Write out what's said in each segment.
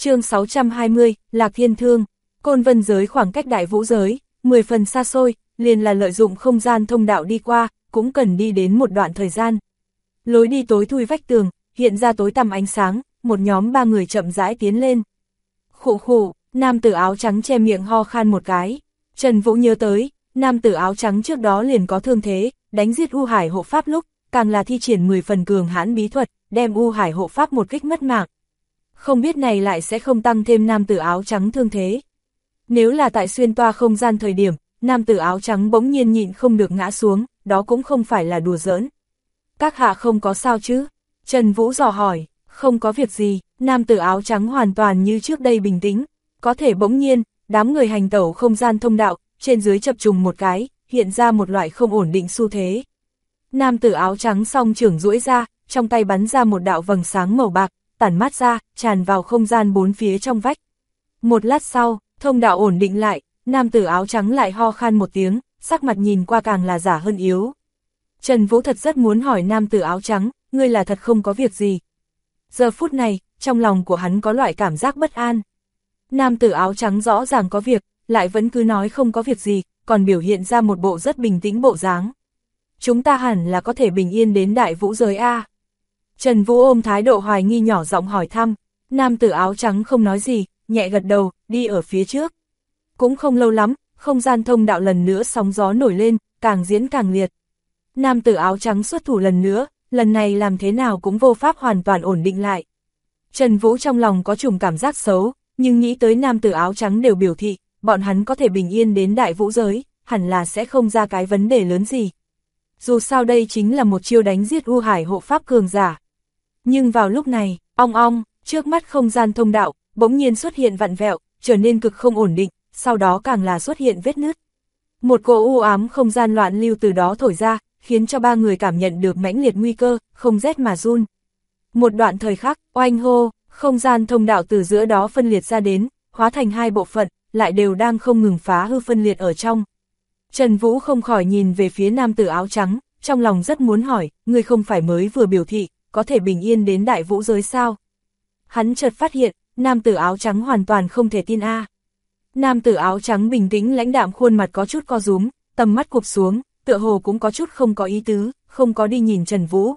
Chương 620, Lạc Thiên Thương. Côn Vân giới khoảng cách Đại Vũ giới, 10 phần xa xôi, liền là lợi dụng không gian thông đạo đi qua, cũng cần đi đến một đoạn thời gian. Lối đi tối thui vách tường, hiện ra tối tăm ánh sáng, một nhóm 3 người chậm rãi tiến lên. Khụ khụ, nam tử áo trắng che miệng ho khan một cái. Trần Vũ nhớ tới, nam tử áo trắng trước đó liền có thương thế, đánh giết U Hải hộ pháp lúc, càng là thi triển 10 phần cường hãn bí thuật, đem U Hải hộ pháp một kích mất mạng. Không biết này lại sẽ không tăng thêm nam tử áo trắng thương thế. Nếu là tại xuyên toa không gian thời điểm, nam tử áo trắng bỗng nhiên nhịn không được ngã xuống, đó cũng không phải là đùa giỡn. Các hạ không có sao chứ? Trần Vũ dò hỏi, không có việc gì, nam tử áo trắng hoàn toàn như trước đây bình tĩnh. Có thể bỗng nhiên, đám người hành tẩu không gian thông đạo, trên dưới chập trùng một cái, hiện ra một loại không ổn định xu thế. Nam tử áo trắng song trưởng duỗi ra, trong tay bắn ra một đạo vầng sáng màu bạc, tản mát ra, tràn vào không gian bốn phía trong vách. Một lát sau, thông đạo ổn định lại, nam tử áo trắng lại ho khan một tiếng, sắc mặt nhìn qua càng là giả hơn yếu. Trần Vũ thật rất muốn hỏi nam tử áo trắng, ngươi là thật không có việc gì. Giờ phút này, trong lòng của hắn có loại cảm giác bất an. Nam tử áo trắng rõ ràng có việc, lại vẫn cứ nói không có việc gì, còn biểu hiện ra một bộ rất bình tĩnh bộ dáng. Chúng ta hẳn là có thể bình yên đến Đại Vũ giới A. Trần Vũ ôm thái độ hoài nghi nhỏ giọng hỏi thăm, nam tử áo trắng không nói gì, nhẹ gật đầu, đi ở phía trước. Cũng không lâu lắm, không gian thông đạo lần nữa sóng gió nổi lên, càng diễn càng liệt. Nam tử áo trắng xuất thủ lần nữa, lần này làm thế nào cũng vô pháp hoàn toàn ổn định lại. Trần Vũ trong lòng có chủng cảm giác xấu, nhưng nghĩ tới nam tử áo trắng đều biểu thị, bọn hắn có thể bình yên đến Đại Vũ giới, hẳn là sẽ không ra cái vấn đề lớn gì. Dù sao đây chính là một chiêu đánh giết U Hải hộ pháp cường giả. Nhưng vào lúc này, ong ong, trước mắt không gian thông đạo, bỗng nhiên xuất hiện vặn vẹo, trở nên cực không ổn định, sau đó càng là xuất hiện vết nứt. Một cỗ u ám không gian loạn lưu từ đó thổi ra, khiến cho 3 người cảm nhận được mãnh liệt nguy cơ, không rét mà run. Một đoạn thời khắc, oanh hô, không gian thông đạo từ giữa đó phân liệt ra đến, hóa thành 2 bộ phận, lại đều đang không ngừng phá hư phân liệt ở trong. Trần Vũ không khỏi nhìn về phía nam tử áo trắng, trong lòng rất muốn hỏi, ngươi không phải mới vừa biểu thị, có thể bình yên đến Đại Vũ giới sao? Hắn chợt phát hiện, nam tử áo trắng hoàn toàn không thể tin a. Nam tử áo trắng bình tĩnh lãnh đạm khuôn mặt có chút co rúm, tầm mắt cụp xuống, tựa hồ cũng có chút không có ý tứ, không có đi nhìn Trần Vũ.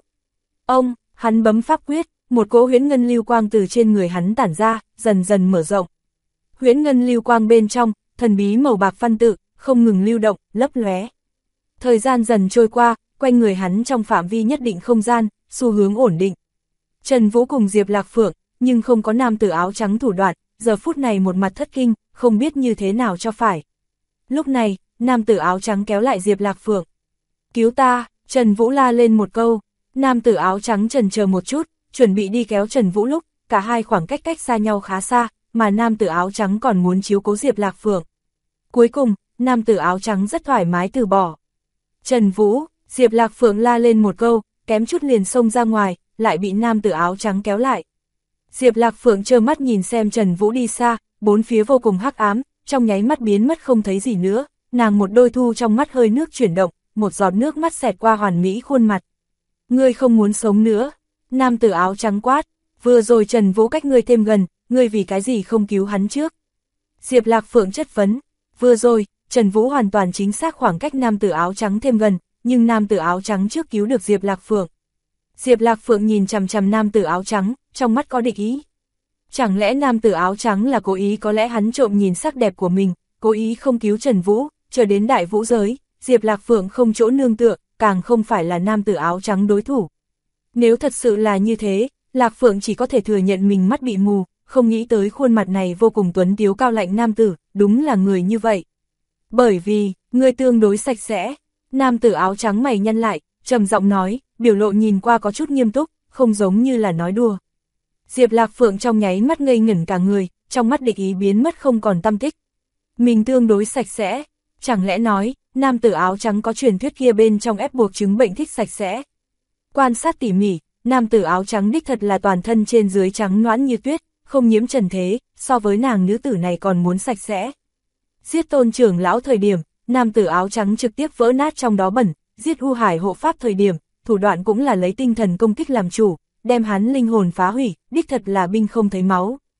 Hắn bấm pháp quyết, một cỗ huyễn ngân lưu quang từ trên người hắn tản ra, dần dần mở rộng. Huyễn ngân lưu quang bên trong, thần bí màu bạc văn tự, không ngừng lưu động, lấp lóe. Thời gian dần trôi qua, quanh người hắn trong phạm vi nhất định không gian, xu hướng ổn định. Trần Vũ cùng Diệp Lạc Phượng, nhưng không có nam tử áo trắng thủ đoạn, giờ phút này một mặt thất kinh, không biết như thế nào cho phải. Lúc này, nam tử áo trắng kéo lại Diệp Lạc Phượng. Cứu ta, Trần Vũ la lên một câu. Nam tử áo trắng chần chờ một chút, chuẩn bị đi kéo Trần Vũ lúc, cả hai khoảng cách xa nhau khá xa, mà nam tử áo trắng còn muốn chiếu cố Diệp Lạc Phượng. Cuối cùng, nam tử áo trắng rất thoải mái từ bỏ. Trần Vũ, Diệp Lạc Phượng la lên một câu, kém chút liền xông ra ngoài, lại bị nam tử áo trắng kéo lại. Diệp Lạc Phượng trơ mắt nhìn xem Trần Vũ đi xa, bốn phía vô cùng hắc ám, trong nháy mắt biến mất không thấy gì nữa, nàng một đôi thu trong mắt hơi nước chuyển động, một giọt nước mắt xẹt qua hoàn mỹ khuôn mặt. Ngươi không muốn sống nữa, nam tử áo trắng quát, vừa rồi Trần Vũ cách ngươi thêm gần, ngươi vì cái gì không cứu hắn trước? Diệp Lạc Phượng chất vấn, vừa rồi, Trần Vũ hoàn toàn chính xác khoảng cách nam tử áo trắng thêm gần, nhưng nam tử áo trắng trước cứu được Diệp Lạc Phượng. Diệp Lạc Phượng nhìn chằm chằm nam tử áo trắng, trong mắt có địch ý. Chẳng lẽ nam tử áo trắng là cố ý, có lẽ hắn trộm nhìn sắc đẹp của mình, cố ý không cứu Trần Vũ, chờ đến Đại Vũ giới, Diệp Lạc Phượng không chỗ nương tựa, càng không phải là nam tử áo trắng đối thủ. Nếu thật sự là như thế, Lạc Phượng chỉ có thể thừa nhận mình mắt bị mù, không nghĩ tới khuôn mặt này vô cùng tuấn tiếu cao lạnh nam tử, đúng là người như vậy. Bởi vì, người tương đối sạch sẽ, nam tử áo trắng mày nhăn lại, trầm giọng nói, biểu lộ nhìn qua có chút nghiêm túc, không giống như là nói đùa. Diệp Lạc Phượng trong nháy mắt ngây ngẩn cả người, trong mắt địch ý biến mất không còn tăm tích. Mình tương đối sạch sẽ, chẳng lẽ nói, nam tử áo trắng có truyền thuyết kia bên trong ép buộc chứng bệnh thích sạch sẽ. Quan sát tỉ mỉ, nam tử áo trắng đích thật là toàn thân trên dưới trắng nõn như tuyết, không nhiễm trần thế, so với nàng nữ tử này còn muốn sạch sẽ. Giết Tôn trưởng lão thời điểm, nam tử áo trắng trực tiếp vỡ nát trong đó bẩn, giết U Hải hộ pháp thời điểm, thủ đoạn cũng là lấy tinh thần công kích làm chủ, đem hắn linh hồn phá hủy, đích thật là binh không thấy máu.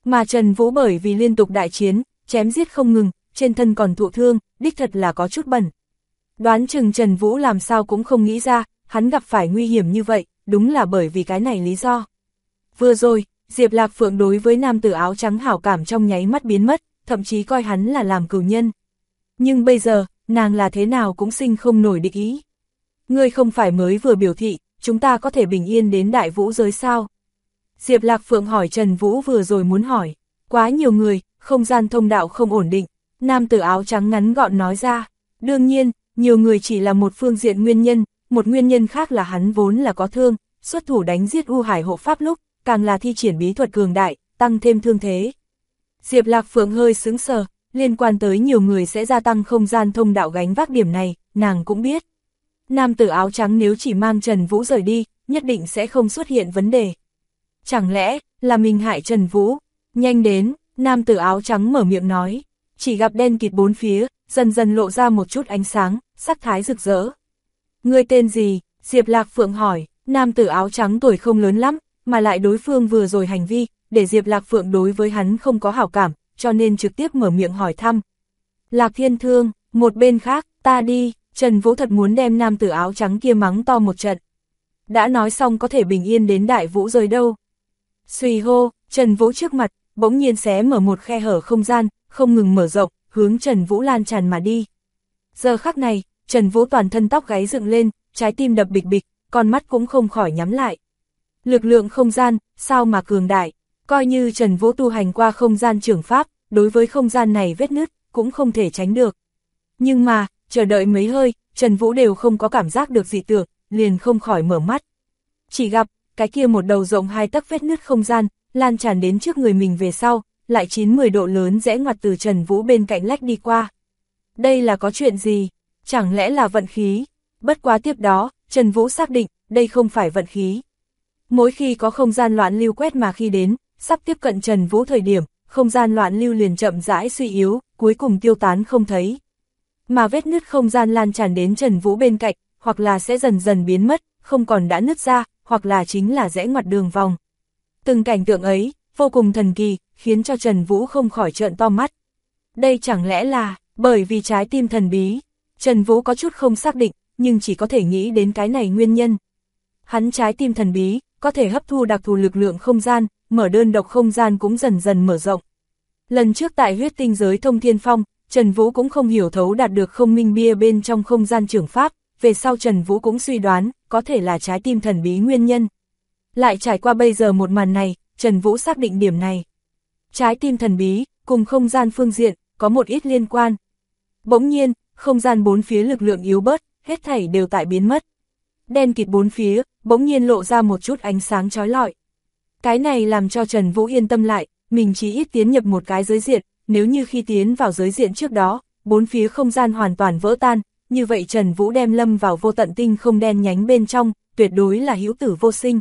Mà Trần Vũ bởi vì liên tục đại chiến, chém giết không ngừng, trên thân còn thụ thương, đích thật là có chút bẩn. Đoán chừng Trần Vũ làm sao cũng không nghĩ ra, hắn gặp phải nguy hiểm như vậy, đúng là bởi vì cái này lý do. Vừa rồi, Diệp Lạc Phượng đối với nam tử áo trắng hảo cảm trong nháy mắt biến mất, thậm chí coi hắn là làm cừu nhân. Nhưng bây giờ, nàng là thế nào cũng sinh không nổi địch ý. Ngươi không phải mới vừa biểu thị, chúng ta có thể bình yên đến đại vũ giới sao? Diệp Lạc Phượng hỏi Trần Vũ vừa rồi muốn hỏi. Quá nhiều người, không gian thông đạo không ổn định. Nam tử áo trắng ngắn gọn nói ra. Đương nhiên, nhiều người chỉ là một phương diện nguyên nhân, một nguyên nhân khác là hắn vốn là có thương, xuất thủ đánh giết U Hải hộ pháp lúc, càng là thi triển bí thuật cường đại, tăng thêm thương thế. Diệp Lạc Phượng hơi sững sờ, liên quan tới nhiều người sẽ gia tăng không gian thông đạo gánh vác điểm này, nàng cũng biết. Nam tử áo trắng nếu chỉ mang Trần Vũ rời đi, nhất định sẽ không xuất hiện vấn đề. Chẳng lẽ, là mình hại Trần Vũ? Nhanh đến, nam tử áo trắng mở miệng nói. Chỉ gặp đen kịt bốn phía, dần dần lộ ra một chút ánh sáng, sắc thái rực rỡ. Ngươi tên gì? Diệp Lạc Phượng hỏi. Nam tử áo trắng tuổi không lớn lắm, mà lại đối phương vừa rồi hành vi, để Diệp Lạc Phượng đối với hắn không có hảo cảm, cho nên trực tiếp mở miệng hỏi thăm. Lạc Thiên Thương, một bên khác, ta đi. Trần Vũ thật muốn đem nam tử áo trắng kia mắng to một trận. Đã nói xong có thể bình yên đến đại vũ rời đâu. Xùy hô, Trần Vũ trước mặt, bỗng nhiên xé mở một khe hở không gian, không ngừng mở rộng, hướng Trần Vũ lan tràn mà đi. Giờ khắc này, Trần Vũ toàn thân tóc gáy dựng lên, trái tim đập bịch bịch, con mắt cũng không khỏi nhắm lại. Lực lượng không gian, sao mà cường đại, coi như Trần Vũ tu hành qua không gian trưởng pháp, đối với không gian này vết nứt, cũng không thể tránh được. Nhưng mà, chờ đợi mấy hơi, Trần Vũ đều không có cảm giác được dị tượng, liền không khỏi mở mắt. Chỉ gặp, cái kia một đầu rộng 2 tấc vết nứt không gian, lan tràn đến trước người mình về sau, lại 9-10 độ lớn rẽ ngoặt từ Trần Vũ bên cạnh lách đi qua. Đây là có chuyện gì? Chẳng lẽ là vận khí? Bất quá tiếp đó, Trần Vũ xác định, đây không phải vận khí. Mỗi khi có không gian loạn lưu quét mà khi đến, sắp tiếp cận Trần Vũ thời điểm, không gian loạn lưu liền chậm rãi suy yếu, cuối cùng tiêu tán không thấy. Mà vết nứt không gian lan tràn đến Trần Vũ bên cạnh, hoặc là sẽ dần dần biến mất, không còn đã nứt ra, hoặc là chính là rẽ ngoặt đường vòng. Từng cảnh tượng ấy, vô cùng thần kỳ, khiến cho Trần Vũ không khỏi trợn to mắt. Đây chẳng lẽ là, bởi vì trái tim thần bí. Trần Vũ có chút không xác định, nhưng chỉ có thể nghĩ đến cái này nguyên nhân. Hắn trái tim thần bí, có thể hấp thu đặc thù lực lượng không gian, mở đơn độc không gian cũng dần dần mở rộng. Lần trước tại huyết tinh giới Thông Thiên Phong, Trần Vũ cũng không hiểu thấu đạt được không minh bia bên trong không gian trưởng pháp, về sau Trần Vũ cũng suy đoán, có thể là trái tim thần bí nguyên nhân. Lại trải qua bây giờ một màn này, Trần Vũ xác định điểm này. Trái tim thần bí, cùng không gian phương diện, có một ít liên quan. Bỗng nhiên, không gian bốn phía lực lượng yếu bớt, hết thảy đều tại biến mất. Đen kịt bốn phía, bỗng nhiên lộ ra một chút ánh sáng chói lọi. Cái này làm cho Trần Vũ yên tâm lại, mình chỉ ít tiến nhập một cái giới diện, nếu như khi tiến vào giới diện trước đó, bốn phía không gian hoàn toàn vỡ tan, như vậy Trần Vũ đem lâm vào vô tận tinh không đen nhánh bên trong, tuyệt đối là hữu tử vô sinh.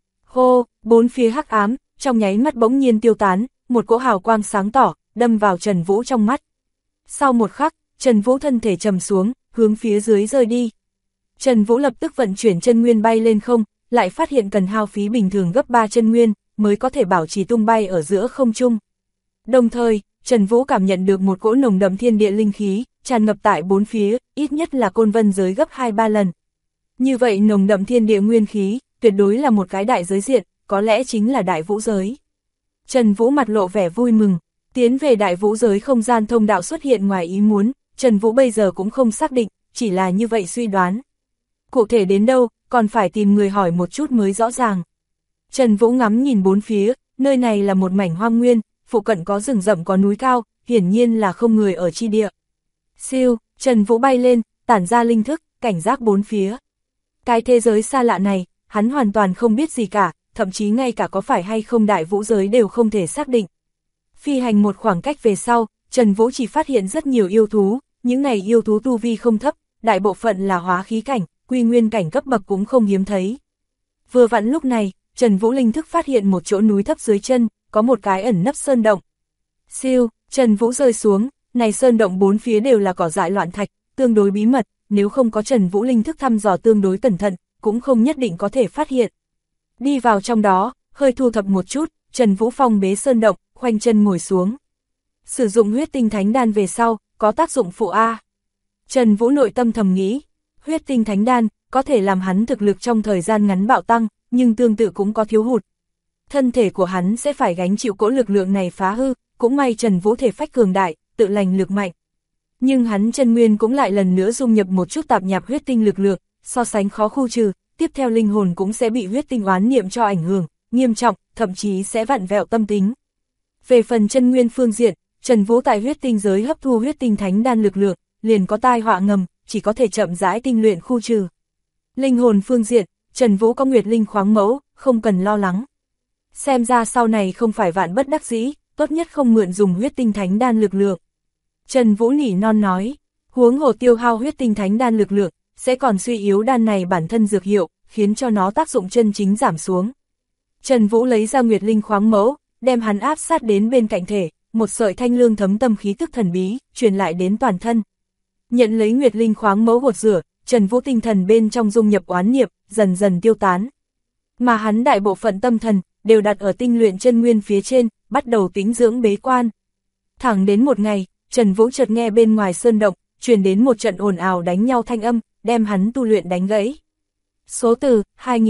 Hô, bốn phía hắc ám, trong nháy mắt bỗng nhiên tiêu tán, một cỗ hào quang sáng tỏ, đâm vào Trần Vũ trong mắt. Sau một khắc, Trần Vũ thân thể trầm xuống, hướng phía dưới rơi đi. Trần Vũ lập tức vận chuyển chân nguyên bay lên không, lại phát hiện cần hao phí bình thường gấp 3 chân nguyên, mới có thể bảo trì tung bay ở giữa không trung. Đồng thời, Trần Vũ cảm nhận được một cỗ nồng đậm thiên địa linh khí, tràn ngập tại bốn phía, ít nhất là côn vân giới gấp 2-3 lần. Như vậy nồng đậm thiên địa nguyên khí, tuyệt đối là một cái đại giới diện, có lẽ chính là đại vũ giới. Trần Vũ mặt lộ vẻ vui mừng, tiến về đại vũ giới không gian thông đạo xuất hiện ngoài ý muốn, Trần Vũ bây giờ cũng không xác định, chỉ là như vậy suy đoán. Cụ thể đến đâu, còn phải tìm người hỏi một chút mới rõ ràng. Trần Vũ ngắm nhìn bốn phía, nơi này là một mảnh hoang nguyên, phụ cận có rừng rậm có núi cao, hiển nhiên là không người ở chi địa. Siêu, Trần Vũ bay lên, tản ra linh thức, cảnh giác bốn phía. Cái thế giới xa lạ này, hắn hoàn toàn không biết gì cả, thậm chí ngay cả có phải hay không đại vũ giới đều không thể xác định. Phi hành một khoảng cách về sau, Trần Vũ chỉ phát hiện rất nhiều yêu thú, những này yêu thú tu vi không thấp, đại bộ phận là hóa khí cảnh, quy nguyên cảnh cấp bậc cũng không hiếm thấy. Vừa vặn lúc này, Trần Vũ linh thức phát hiện một chỗ núi thấp dưới chân, có một cái ẩn nấp sơn động. Siêu, Trần Vũ rơi xuống, này sơn động bốn phía đều là cỏ dại loạn thạch, tương đối bí mật, nếu không có Trần Vũ linh thức thăm dò tương đối cẩn thận, cũng không nhất định có thể phát hiện. Đi vào trong đó, hơi thu thập một chút, Trần Vũ phong bế sơn động, khoanh chân ngồi xuống. Sử dụng huyết tinh thánh đan về sau, có tác dụng phụ A. Trần Vũ nội tâm thầm nghĩ, huyết tinh thánh đan có thể làm hắn thực lực trong thời gian ngắn bạo tăng, nhưng tương tự cũng có thiếu hụt. Thân thể của hắn sẽ phải gánh chịu cỗ lực lượng này phá hư, cũng may Trần Vũ thể phách cường đại, tự lành lực mạnh. Nhưng hắn chân nguyên cũng lại lần nữa dung nhập một chút tạp nhạp huyết tinh lực lượng, so sánh khó khu trừ, tiếp theo linh hồn cũng sẽ bị huyết tinh oán niệm cho ảnh hưởng, nghiêm trọng, thậm chí sẽ vặn vẹo tâm tính. Về phần chân nguyên phương diện, Trần Vũ tại huyết tinh giới hấp thu huyết tinh thánh đan lực lượng, liền có tai họa ngầm, chỉ có thể chậm rãi tinh luyện khu trừ. Linh hồn phương diện, Trần Vũ có Nguyệt Linh khoáng mẫu, không cần lo lắng. Xem ra sau này không phải vạn bất đắc dĩ, tốt nhất không mượn dùng huyết tinh thánh đan lực lượng. Trần Vũ nỉ non nói, huống hồ tiêu hao huyết tinh thánh đan lực lượng, sẽ còn suy yếu đan này bản thân dược hiệu, khiến cho nó tác dụng chân chính giảm xuống. Trần Vũ lấy ra Nguyệt Linh khoáng mẫu, đem hắn áp sát đến bên cạnh thể, một sợi thanh lương thấm tâm khí tức thần bí, truyền lại đến toàn thân. Nhận lấy Nguyệt Linh khoáng mẫu gột rửa, Trần Vũ tinh thần bên trong dung nhập oán niệm, dần dần tiêu tán. Mà hắn đại bộ phận tâm thần, đều đặt ở tinh luyện chân nguyên phía trên, bắt đầu tĩnh dưỡng bế quan. Thẳng đến một ngày, Trần Vũ chợt nghe bên ngoài sơn động, truyền đến một trận ồn ào đánh nhau thanh âm, đem hắn tu luyện đánh gãy. Số từ,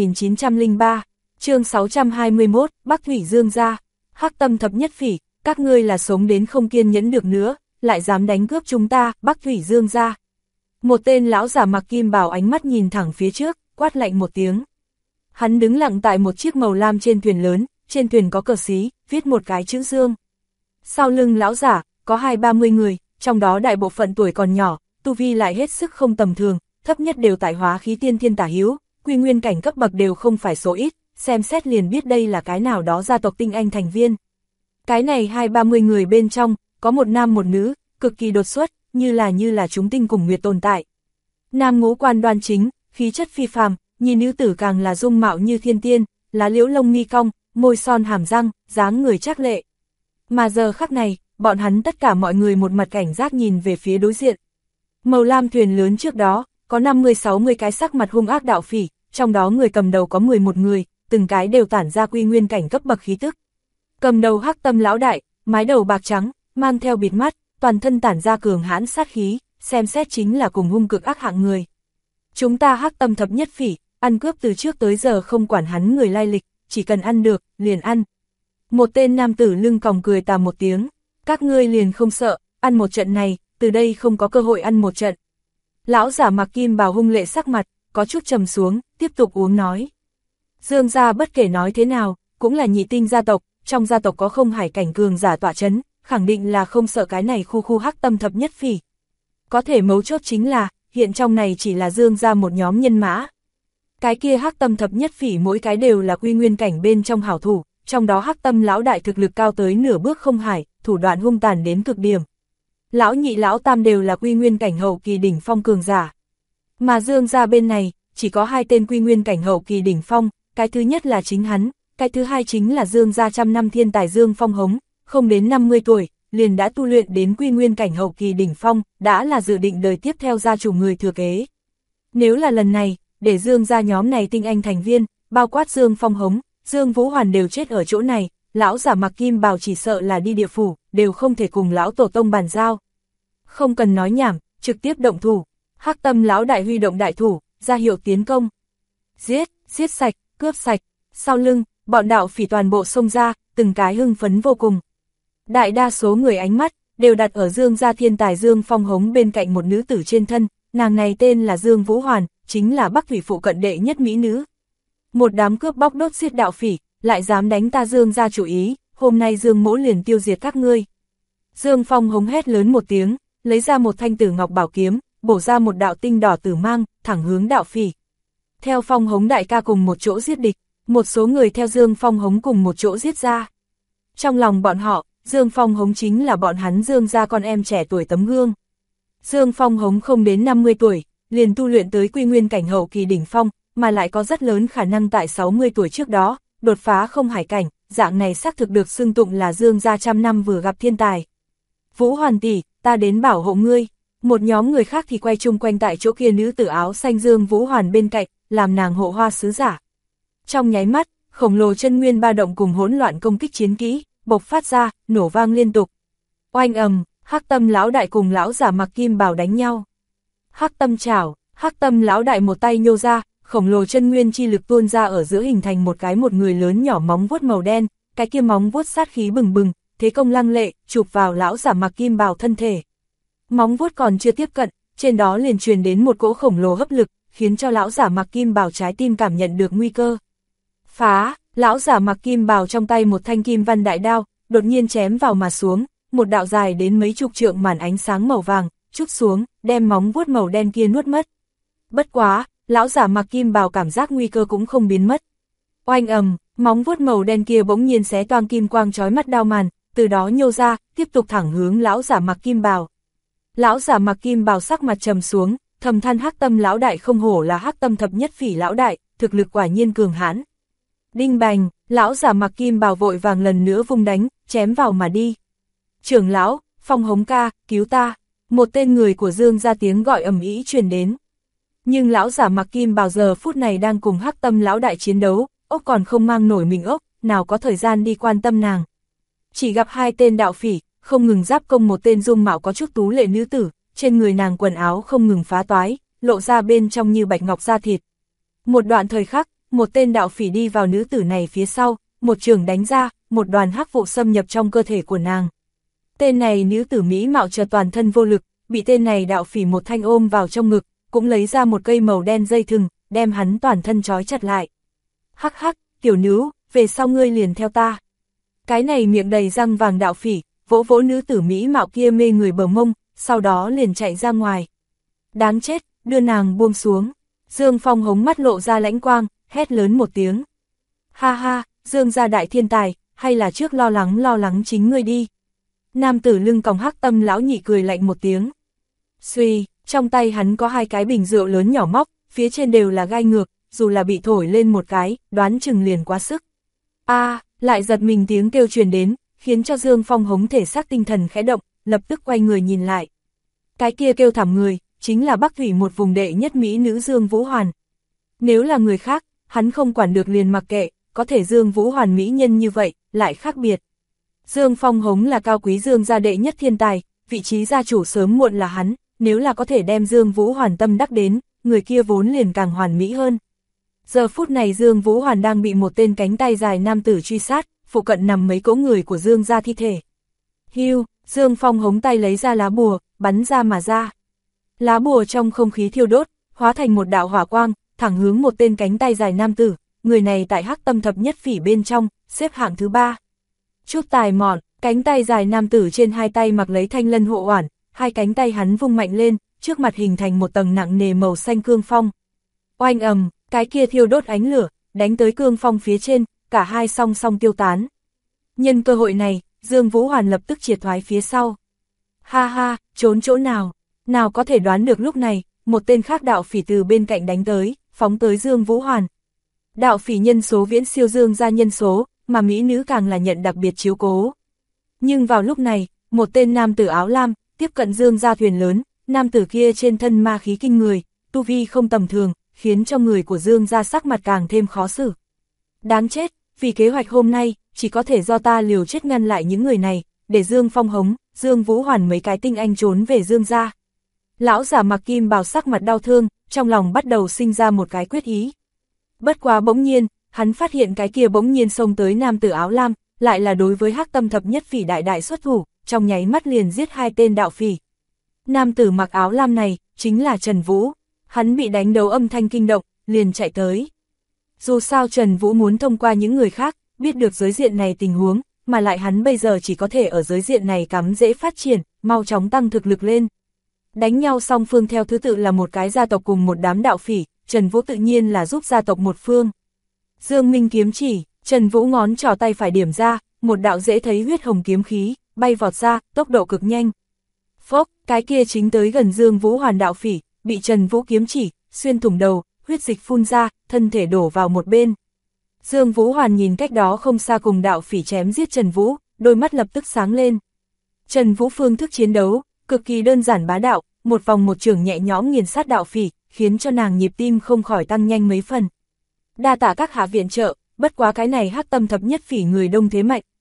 2903, chương 621, Bắc Thủy Dương gia, Hắc Tâm thập nhất phỉ, các ngươi là sống đến không kiên nhẫn được nữa, lại dám đánh cướp chúng ta, Bắc Thủy Dương gia. Một tên lão giả mặc kim bào ánh mắt nhìn thẳng phía trước, quát lạnh một tiếng. Hắn đứng lặng tại một chiếc màu lam trên thuyền lớn, trên thuyền có cờ xí, viết một cái chữ Dương. Sau lưng lão giả, có 20-30 người, trong đó đại bộ phận tuổi còn nhỏ, tu vi lại hết sức không tầm thường, thấp nhất đều tại hóa khí tiên thiên tả hữu, quy nguyên cảnh cấp bậc đều không phải số ít, xem xét liền biết đây là cái nào đó gia tộc tinh anh thành viên. Cái này 20-30 người bên trong, có một nam một nữ, cực kỳ đột xuất, như là chúng tinh cùng nguyệt tồn tại. Nam ngũ quan đoan chính, khí chất phi phàm, nhìn nữ tử càng là dung mạo như thiên tiên, lá liễu lông mi cong, môi son hàm răng, dáng người trác lệ. Mà giờ khắc này, bọn hắn tất cả mọi người một mặt cảnh giác nhìn về phía đối diện. Màu lam thuyền lớn trước đó, có 50-60 cái sắc mặt hung ác đạo phỉ, trong đó người cầm đầu có 11 người, từng cái đều tản ra quy nguyên cảnh cấp bậc khí tức. Cầm đầu Hắc Tâm lão đại, mái đầu bạc trắng, mang theo bịt mắt, toàn thân tản ra cường hãn sát khí, xem xét chính là cùng hung cực ác hạng người. Chúng ta Hắc Tâm thập nhất phỉ, ăn cướp từ trước tới giờ không quản hắn người lai lịch, chỉ cần ăn được, liền ăn. Một tên nam tử lưng còng cười tà một tiếng, các ngươi liền không sợ, ăn một trận này, từ đây không có cơ hội ăn một trận. Lão giả mặc kim bào hung lệ sắc mặt, có chút trầm xuống, tiếp tục uống nói. Dương gia bất kể nói thế nào, cũng là nhị tinh gia tộc, trong gia tộc có không hải cảnh cường giả tọa chấn, khẳng định là không sợ cái này khu Hắc Tâm thập nhất phỉ. Có thể mấu chốt chính là, hiện trong này chỉ là Dương gia một nhóm nhân mã. Cái kia Hắc Tâm thập nhất phỉ mỗi cái đều là quy nguyên cảnh bên trong hảo thủ, trong đó Hắc Tâm lão đại thực lực cao tới nửa bước không hải, thủ đoạn hung tàn đến cực điểm. Lão nhị lão tam đều là quy nguyên cảnh hậu kỳ đỉnh phong cường giả. Mà Dương gia bên này, chỉ có 2 tên quy nguyên cảnh hậu kỳ đỉnh phong, cái thứ nhất là chính hắn, cái thứ hai chính là Dương gia trăm năm thiên tài Dương Phong Hống, không đến 50 tuổi, liền đã tu luyện đến quy nguyên cảnh hậu kỳ đỉnh phong, đã là dự định đời tiếp theo gia chủ người thừa kế. Nếu là lần này, để Dương gia nhóm này tinh anh thành viên, bao quát Dương Phong Hống, Dương Vũ Hoàn đều chết ở chỗ này, lão giả mặc kim bào chỉ sợ là đi địa phủ, đều không thể cùng lão tổ tông bàn giao. Không cần nói nhảm, trực tiếp động thủ. Hắc Tâm lão đại huy động đại thủ, ra hiệu tiến công. Giết sạch, cướp sạch. Sau lưng, bọn đạo phỉ toàn bộ xông ra, từng cái hưng phấn vô cùng. Đại đa số người ánh mắt đều đặt ở Dương gia thiên tài Dương Phong Hống bên cạnh một nữ tử trên thân, nàng này tên là Dương Vũ Hoàn, chính là Bắc Thủy phụ cận đệ nhất mỹ nữ. Một đám cướp bóc đốt giết đạo phỉ, lại dám đánh ta Dương gia chủ ý, hôm nay Dương mỗ liền tiêu diệt các ngươi. Dương Phong Hống hét lớn một tiếng, lấy ra một thanh tử ngọc bảo kiếm, bổ ra một đạo tinh đỏ tử mang, thẳng hướng đạo phỉ. Theo Phong Hống đại ca cùng một chỗ giết địch, một số người theo Dương Phong Hống cùng một chỗ giết ra. Trong lòng bọn họ, Dương Phong Hống chính là bọn hắn Dương gia con em trẻ tuổi tấm gương. Dương Phong Hống không đến 50 tuổi, liền tu luyện tới quy nguyên cảnh hậu kỳ đỉnh phong, mà lại có rất lớn khả năng tại 60 tuổi trước đó, đột phá không hải cảnh, dạng này xác thực được xưng tụng là Dương gia trăm năm vừa gặp thiên tài. Vũ Hoàn tỷ, ta đến bảo hộ ngươi. Một nhóm người khác thì quay chung quanh tại chỗ kia nữ tử áo xanh Dương Vũ Hoàn bên cạnh, làm nàng hộ hoa sứ giả. Trong nháy mắt, khổng lồ chân nguyên ba động cùng hỗn loạn công kích chiến kỹ, bộc phát ra, nổ vang liên tục. Oanh ầm, Hắc Tâm lão đại cùng lão giả mặc kim bào đánh nhau. Hắc Tâm chảo, Hắc Tâm lão đại một tay nhô ra, khổng lồ chân nguyên chi lực tuôn ra ở giữa hình thành một người lớn nhỏ móng vuốt màu đen, cái kia móng vuốt sát khí bừng bừng, thế công lăng lệ, chụp vào lão giả mặc kim bào thân thể. Móng vuốt còn chưa tiếp cận, trên đó liền truyền đến một cỗ khổng lồ hấp lực, khiến cho lão giả mặc kim bào trái tim cảm nhận được nguy cơ. Phá, lão giả mặc kim bào trong tay một thanh kim văn đại đao, đột nhiên chém vào mà xuống, một đạo dài đến mấy chục trượng màn ánh sáng màu vàng, trút xuống, đem móng vuốt màu đen kia nuốt mất. Bất quá, lão giả mặc kim bào cảm giác nguy cơ cũng không biến mất. Oanh ầm, móng vuốt màu đen kia bỗng nhiên xé toang kim quang chói mắt đao màn, từ đó nhô ra, tiếp tục thẳng hướng lão giả mặc kim bào. Lão giả mặc kim bào sắc mặt trầm xuống, thầm than Hắc Tâm lão đại không hổ là Hắc Tâm thập nhất phỉ lão đại, thực lực quả nhiên cường hãn. Đinh bành, lão giả mặc kim bào vội vàng lần nữa vung đánh, chém vào mà đi. Trưởng lão, Phong Hống ca, cứu ta. Một tên người của Dương ra tiếng gọi ầm ĩ truyền đến. Nhưng lão giả mặc kim bào giờ phút này đang cùng Hắc Tâm lão đại chiến đấu, ốc còn không mang nổi mình ốc, nào có thời gian đi quan tâm nàng. Chỉ gặp hai tên đạo phỉ, không ngừng giáp công một tên dung mạo có chút tú lệ nữ tử, trên người nàng quần áo không ngừng phá toái, lộ ra bên trong như bạch ngọc da thịt. Một đoạn thời khắc, một tên đạo phỉ đi vào nữ tử này phía sau, một trường đánh ra, một đoàn hắc vụ xâm nhập trong cơ thể của nàng. Tên này nữ tử mỹ mạo chợt toàn thân vô lực, bị tên này đạo phỉ một thanh ôm vào trong ngực, cũng lấy ra một cây màu đen dây thừng, đem hắn toàn thân trói chặt lại. Hắc hắc, tiểu nữ, về sau ngươi liền theo ta. Cái này miệng đầy răng vàng đạo phỉ, vỗ vỗ nữ tử mỹ mạo kia mê người bờ mông, sau đó liền chạy ra ngoài. Đáng chết, đưa nàng buông xuống. Dương Phong Hống mắt lộ ra lãnh quang, hét lớn một tiếng. Ha ha, Dương gia đại thiên tài, hay là trước lo lắng chính ngươi đi. Nam tử lưng còng Hắc Tâm lão nhị cười lạnh một tiếng. Xuy, trong tay hắn có hai cái bình rượu lớn nhỏ móc, phía trên đều là gai ngược, dù là bị thổi lên một cái, đoán chừng liền quá sức. Lại giật mình tiếng kêu truyền đến, khiến cho Dương Phong Hống thể xác tinh thần khẽ động, lập tức quay người nhìn lại. Cái kia kêu thảm người, chính là Bắc Thủy một vùng đệ nhất mỹ nữ Dương Vũ Hoàn. Nếu là người khác, hắn không quản được liền mặc kệ, có thể Dương Vũ Hoàn mỹ nhân như vậy, lại khác biệt. Dương Phong Hống là cao quý Dương gia đệ nhất thiên tài, vị trí gia chủ sớm muộn là hắn, nếu là có thể đem Dương Vũ Hoàn tâm đắc đến, người kia vốn liền càng hoàn mỹ hơn. Giờ phút này Dương Vũ Hoàn đang bị một tên cánh tay dài nam tử truy sát, phụ cận nằm mấy cỗ người của Dương gia thi thể. Hưu, Dương Phong Hống tay lấy ra lá bùa, bắn ra mà ra. Lá bùa trong không khí thiêu đốt, hóa thành một đạo hỏa quang, thẳng hướng một tên cánh tay dài nam tử, người này tại Hắc Tâm thập nhất phỉ bên trong, xếp hạng thứ 3. Chút tài mọn, cánh tay dài nam tử trên hai tay mặc lấy thanh lân hộ oản, hai cánh tay hắn vung mạnh lên, trước mặt hình thành một tầng nặng nề màu xanh cương phong. Oanh ầm, cái kia thiêu đốt ánh lửa, đánh tới cương phong phía trên, cả hai song song tiêu tán. Nhân cơ hội này, Dương Vũ Hoàn lập tức triệt thoái phía sau. Ha ha, trốn chỗ nào? Nào có thể đoán được lúc này, một tên khác đạo phỉ từ bên cạnh đánh tới, phóng tới Dương Vũ Hoàn. Đạo phỉ nhân số viễn siêu Dương gia nhân số, mà mỹ nữ càng là nhận đặc biệt chiếu cố. Nhưng vào lúc này, một tên nam tử áo lam, tiếp cận Dương gia thuyền lớn, nam tử kia trên thân ma khí kinh người, tu vi không tầm thường, khiến cho người của Dương gia sắc mặt càng thêm khó xử. Đáng chết, vì kế hoạch hôm nay, chỉ có thể do ta liều chết ngăn lại những người này, để Dương Phong Hống, Dương Vũ Hoàn mấy cái tinh anh trốn về Dương gia. Lão giả mặc kim bào sắc mặt đau thương, trong lòng bắt đầu sinh ra một cái quyết ý. Bất quá bỗng nhiên, hắn phát hiện cái kia bỗng nhiên xông tới nam tử áo lam, lại là đối với Hắc Tâm thập nhất phỉ đại xuất thủ, trong nháy mắt liền giết hai tên đạo phỉ. Nam tử mặc áo lam này, chính là Trần Vũ, hắn bị đánh đầu âm thanh kinh động, liền chạy tới. Dù sao Trần Vũ muốn thông qua những người khác, biết được giới diện này tình huống, mà lại hắn bây giờ chỉ có thể ở giới diện này cắm dễ phát triển, mau chóng tăng thực lực lên. Đánh nhau song phương theo thứ tự là một cái gia tộc cùng một đám đạo phỉ, Trần Vũ tự nhiên là giúp gia tộc một phương. Dương Minh kiếm chỉ, Trần Vũ ngón trỏ tay phải điểm ra, một đạo dễ thấy huyết hồng kiếm khí, bay vọt ra, tốc độ cực nhanh. Phốc, cái kia chính tới gần Dương Vũ Hoàn đạo phỉ, bị Trần Vũ kiếm chỉ, xuyên thủng đầu, huyết dịch phun ra, thân thể đổ vào một bên. Dương Vũ Hoàn nhìn cách đó không xa cùng đạo phỉ chém giết Trần Vũ, đôi mắt lập tức sáng lên. Trần Vũ phương thức chiến đấu, cực kỳ đơn giản bá đạo, một vòng một chưởng nhẹ nhõm nghiền sát đạo phỉ, khiến cho nàng nhịp tim không khỏi tăng nhanh mấy phần. Đa tạ các hạ viện trợ, bất quá cái này Hắc Tâm thập nhất phỉ người đông thế mạnh,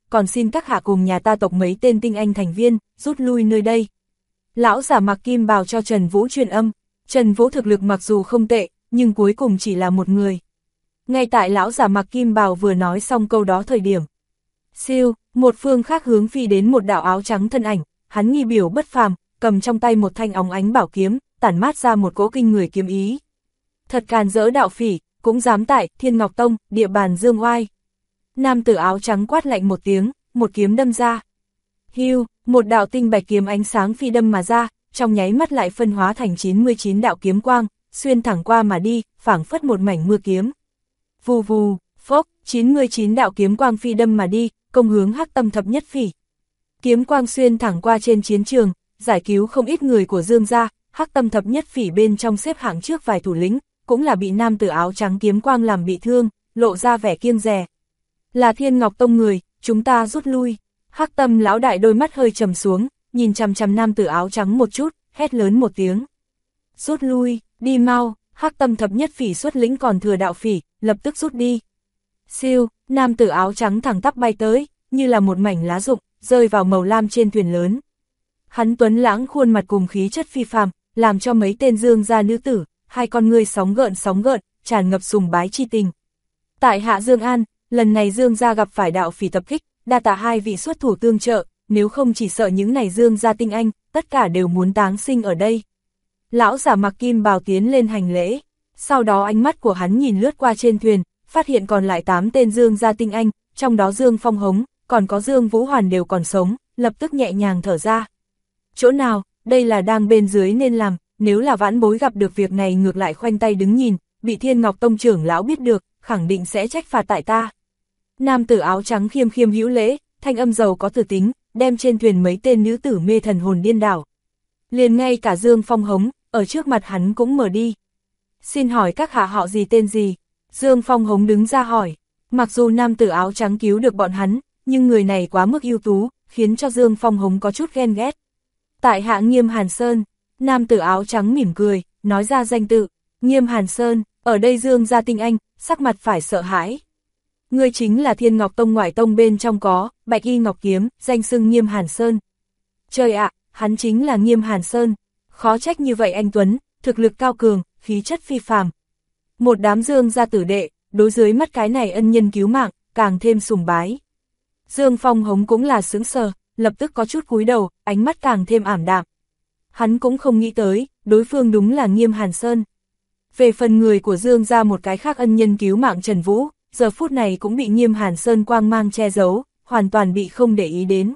còn xin các hạ cùng nhà ta tộc mấy tên tinh anh thành viên, rút lui nơi đây. Lão giả mặc kim bào cho Trần Vũ truyền âm, Trần Vũ thực lực mặc dù không tệ, nhưng cuối cùng chỉ là một người. Ngay tại lão giả mặc kim bào vừa nói xong câu đó thời điểm. Siêu, một phương khác hướng phi đến một đạo áo trắng thân ảnh, hắn nghi biểu bất phàm, cầm trong tay một thanh óng ánh bảo kiếm, tản mát ra một cỗ kinh người kiếm ý. Thật càn rỡ đạo phỉ, cũng dám tại Thiên Ngọc Tông, địa bàn dương oai. Nam tử áo trắng quát lạnh một tiếng, một kiếm đâm ra. Hưu, một đạo tinh bạch kiếm ánh sáng phi đâm mà ra, trong nháy mắt lại phân hóa thành 99 đạo kiếm quang, xuyên thẳng qua mà đi, phảng phất một mảnh mưa kiếm. Vù vù, phốc, 99 đạo kiếm quang phi đâm mà đi, công hướng Hắc Tâm thập nhất phỉ. Kiếm quang xuyên thẳng qua trên chiến trường, giải cứu không ít người của Dương gia, Hắc Tâm thập nhất phỉ bên trong xếp hạng trước vài thủ lĩnh, cũng là bị nam tử áo trắng kiếm quang làm bị thương, lộ ra vẻ kiêng dè. Là Thiên Ngọc Tông người, chúng ta rút lui. Hắc Tâm lão đại đôi mắt hơi trầm xuống, nhìn chằm chằm nam tử áo trắng một chút, hét lớn một tiếng. Rút lui, đi mau. Hắc Tâm thập nhất phỉ xuất lĩnh còn thừa đạo phỉ, lập tức rút đi. Siêu, nam tử áo trắng thẳng tắp bay tới, như là một mảnh lá rụng, rơi vào màu lam trên thuyền lớn. Hắn tuấn lãng khuôn mặt cùng khí chất phi phàm, làm cho mấy tên Dương gia nữ tử, hai con ngươi sóng gợn, tràn ngập sùng bái chi tình. Tại Hạ Dương An, lần này Dương gia gặp phải đạo phỉ tập kích, đa tạ hai vị xuất thủ tương trợ, nếu không chỉ sợ những này Dương gia tinh anh, tất cả đều muốn táng sinh ở đây. Lão giả mặc kim bào tiến lên hành lễ, sau đó ánh mắt của hắn nhìn lướt qua trên thuyền, phát hiện còn lại 8 tên Dương gia tinh anh, trong đó Dương Phong Hống, còn có Dương Vũ Hoàn đều còn sống, lập tức nhẹ nhàng thở ra. Chỗ nào, đây là đang bên dưới nên làm, nếu là vãn bối gặp được việc này ngược lại khoanh tay đứng nhìn, bị Thiên Ngọc Tông trưởng lão biết được, khẳng định sẽ trách phạt tại ta. Nam tử áo trắng khiêm khiêm hữu lễ, thanh âm giàu có từ tính, đem trên thuyền mấy tên nữ tử mê thần hồn điên đảo. Liền ngay cả Dương Phong Hống, ở trước mặt hắn cũng mở đi. Xin hỏi các hạ họ gì tên gì? Dương Phong Hống đứng ra hỏi. Mặc dù nam tử áo trắng cứu được bọn hắn, nhưng người này quá mức ưu tú, khiến cho Dương Phong Hống có chút ghen ghét. Tại hạ Nghiêm Hàn Sơn, nam tử áo trắng mỉm cười, nói ra danh tự. Nghiêm Hàn Sơn, ở đây Dương gia tinh anh, sắc mặt phải sợ hãi. Ngươi chính là Thiên Ngọc Tông ngoại tông bên trong có, Bạch Y Ngọc Kiếm, danh xưng Nghiêm Hàn Sơn. Trời ạ, hắn chính là Nghiêm Hàn Sơn. Khó trách như vậy anh Tuấn, thực lực cao cường, khí chất phi phàm. Một đám Dương gia tử đệ, đối dưới mắt cái này ân nhân cứu mạng, càng thêm sùng bái. Dương Phong Hống cũng là sững sờ, lập tức có chút cúi đầu, ánh mắt càng thêm ảm đạm. Hắn cũng không nghĩ tới, đối phương đúng là Nghiêm Hàn Sơn. Về phần người của Dương gia một cái khác ân nhân cứu mạng Trần Vũ, giờ phút này cũng bị Nghiêm Hàn Sơn quang mang che giấu, hoàn toàn bị không để ý đến.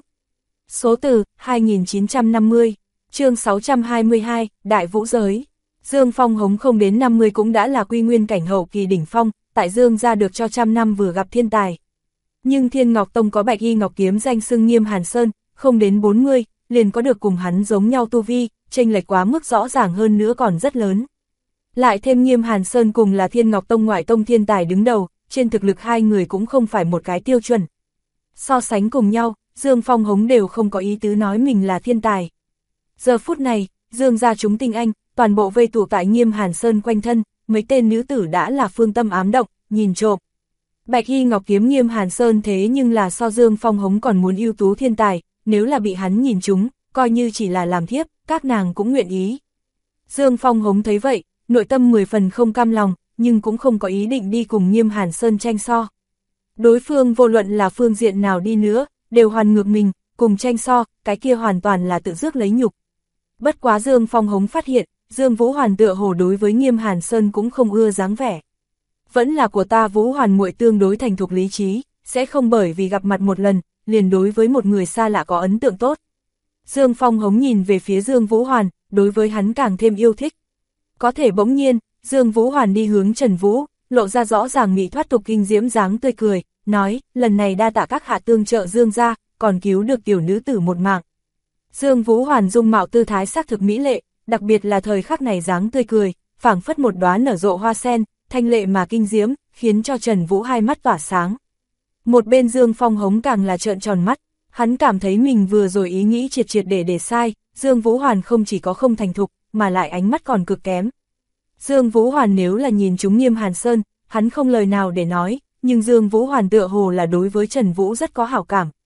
Số từ 2950, chương 622, Đại Vũ Giới. Dương Phong Hống không đến 50 cũng đã là quy nguyên cảnh hậu kỳ đỉnh phong, tại Dương gia được cho 100 năm vừa gặp thiên tài. Nhưng Thiên Ngọc Tông có Bạch Y Ngọc Kiếm danh xưng Nghiêm Hàn Sơn, không đến 40, liền có được cùng hắn giống nhau tu vi, chênh lệch quá mức rõ ràng hơn nữa còn rất lớn. Lại thêm Nghiêm Hàn Sơn cùng là Thiên Ngọc Tông ngoại tông thiên tài đứng đầu, trên thực lực hai người cũng không phải một cái tiêu chuẩn. So sánh cùng nhau, Dương Phong Hống đều không có ý tứ nói mình là thiên tài. Giờ phút này, Dương gia chúng tinh anh, toàn bộ vây tụ tại Nghiêm Hàn Sơn quanh thân, mấy tên nữ tử đã là phương tâm ám động, nhìn trộm. Bạch Y Ngọc Kiếm Nghiêm Hàn Sơn thế nhưng là so Dương Phong Hống còn muốn ưu tú thiên tài, nếu là bị hắn nhìn trúng, coi như chỉ là làm thiếp, các nàng cũng nguyện ý. Dương Phong Hống thấy vậy, nội tâm 10 phần không cam lòng, nhưng cũng không có ý định đi cùng Nghiêm Hàn Sơn tranh so. Đối phương vô luận là phương diện nào đi nữa, đều hoàn ngược mình, cùng tranh so, cái kia hoàn toàn là tự rước lấy nhục. Bất quá Dương Phong Hống phát hiện, Dương Vũ Hoàn tựa hồ đối với Nghiêm Hàn Sơn cũng không ưa dáng vẻ. Vẫn là của ta Vũ Hoàn muội tương đối thành thục lý trí, sẽ không bởi vì gặp mặt một lần, liền đối với một người xa lạ có ấn tượng tốt. Dương Phong Hống nhìn về phía Dương Vũ Hoàn, đối với hắn càng thêm yêu thích. Có thể bỗng nhiên, Dương Vũ Hoàn đi hướng Trần Vũ, lộ ra rõ ràng mỹ thoát tục kinh diễm dáng tươi cười, nói, lần này đa tạ các hạ tương trợ Dương gia, còn cứu được tiểu nữ tử một mạng. Dương Vũ Hoàn dung mạo tư thái sắc thực mỹ lệ, đặc biệt là thời khắc này dáng tươi cười, phảng phất một đóa nở rộ hoa sen, thanh lệ mà kinh diễm, khiến cho Trần Vũ hai mắt tỏa sáng. Một bên Dương Phong Hống càng là trợn tròn mắt, hắn cảm thấy mình vừa rồi ý nghĩ triệt để sai, Dương Vũ Hoàn không chỉ có không thành thục, mà lại ánh mắt còn cực kém. Dương Vũ Hoàn nếu là nhìn chúng Nghiêm Hàn Sơn, hắn không lời nào để nói, nhưng Dương Vũ Hoàn tựa hồ là đối với Trần Vũ rất có hảo cảm.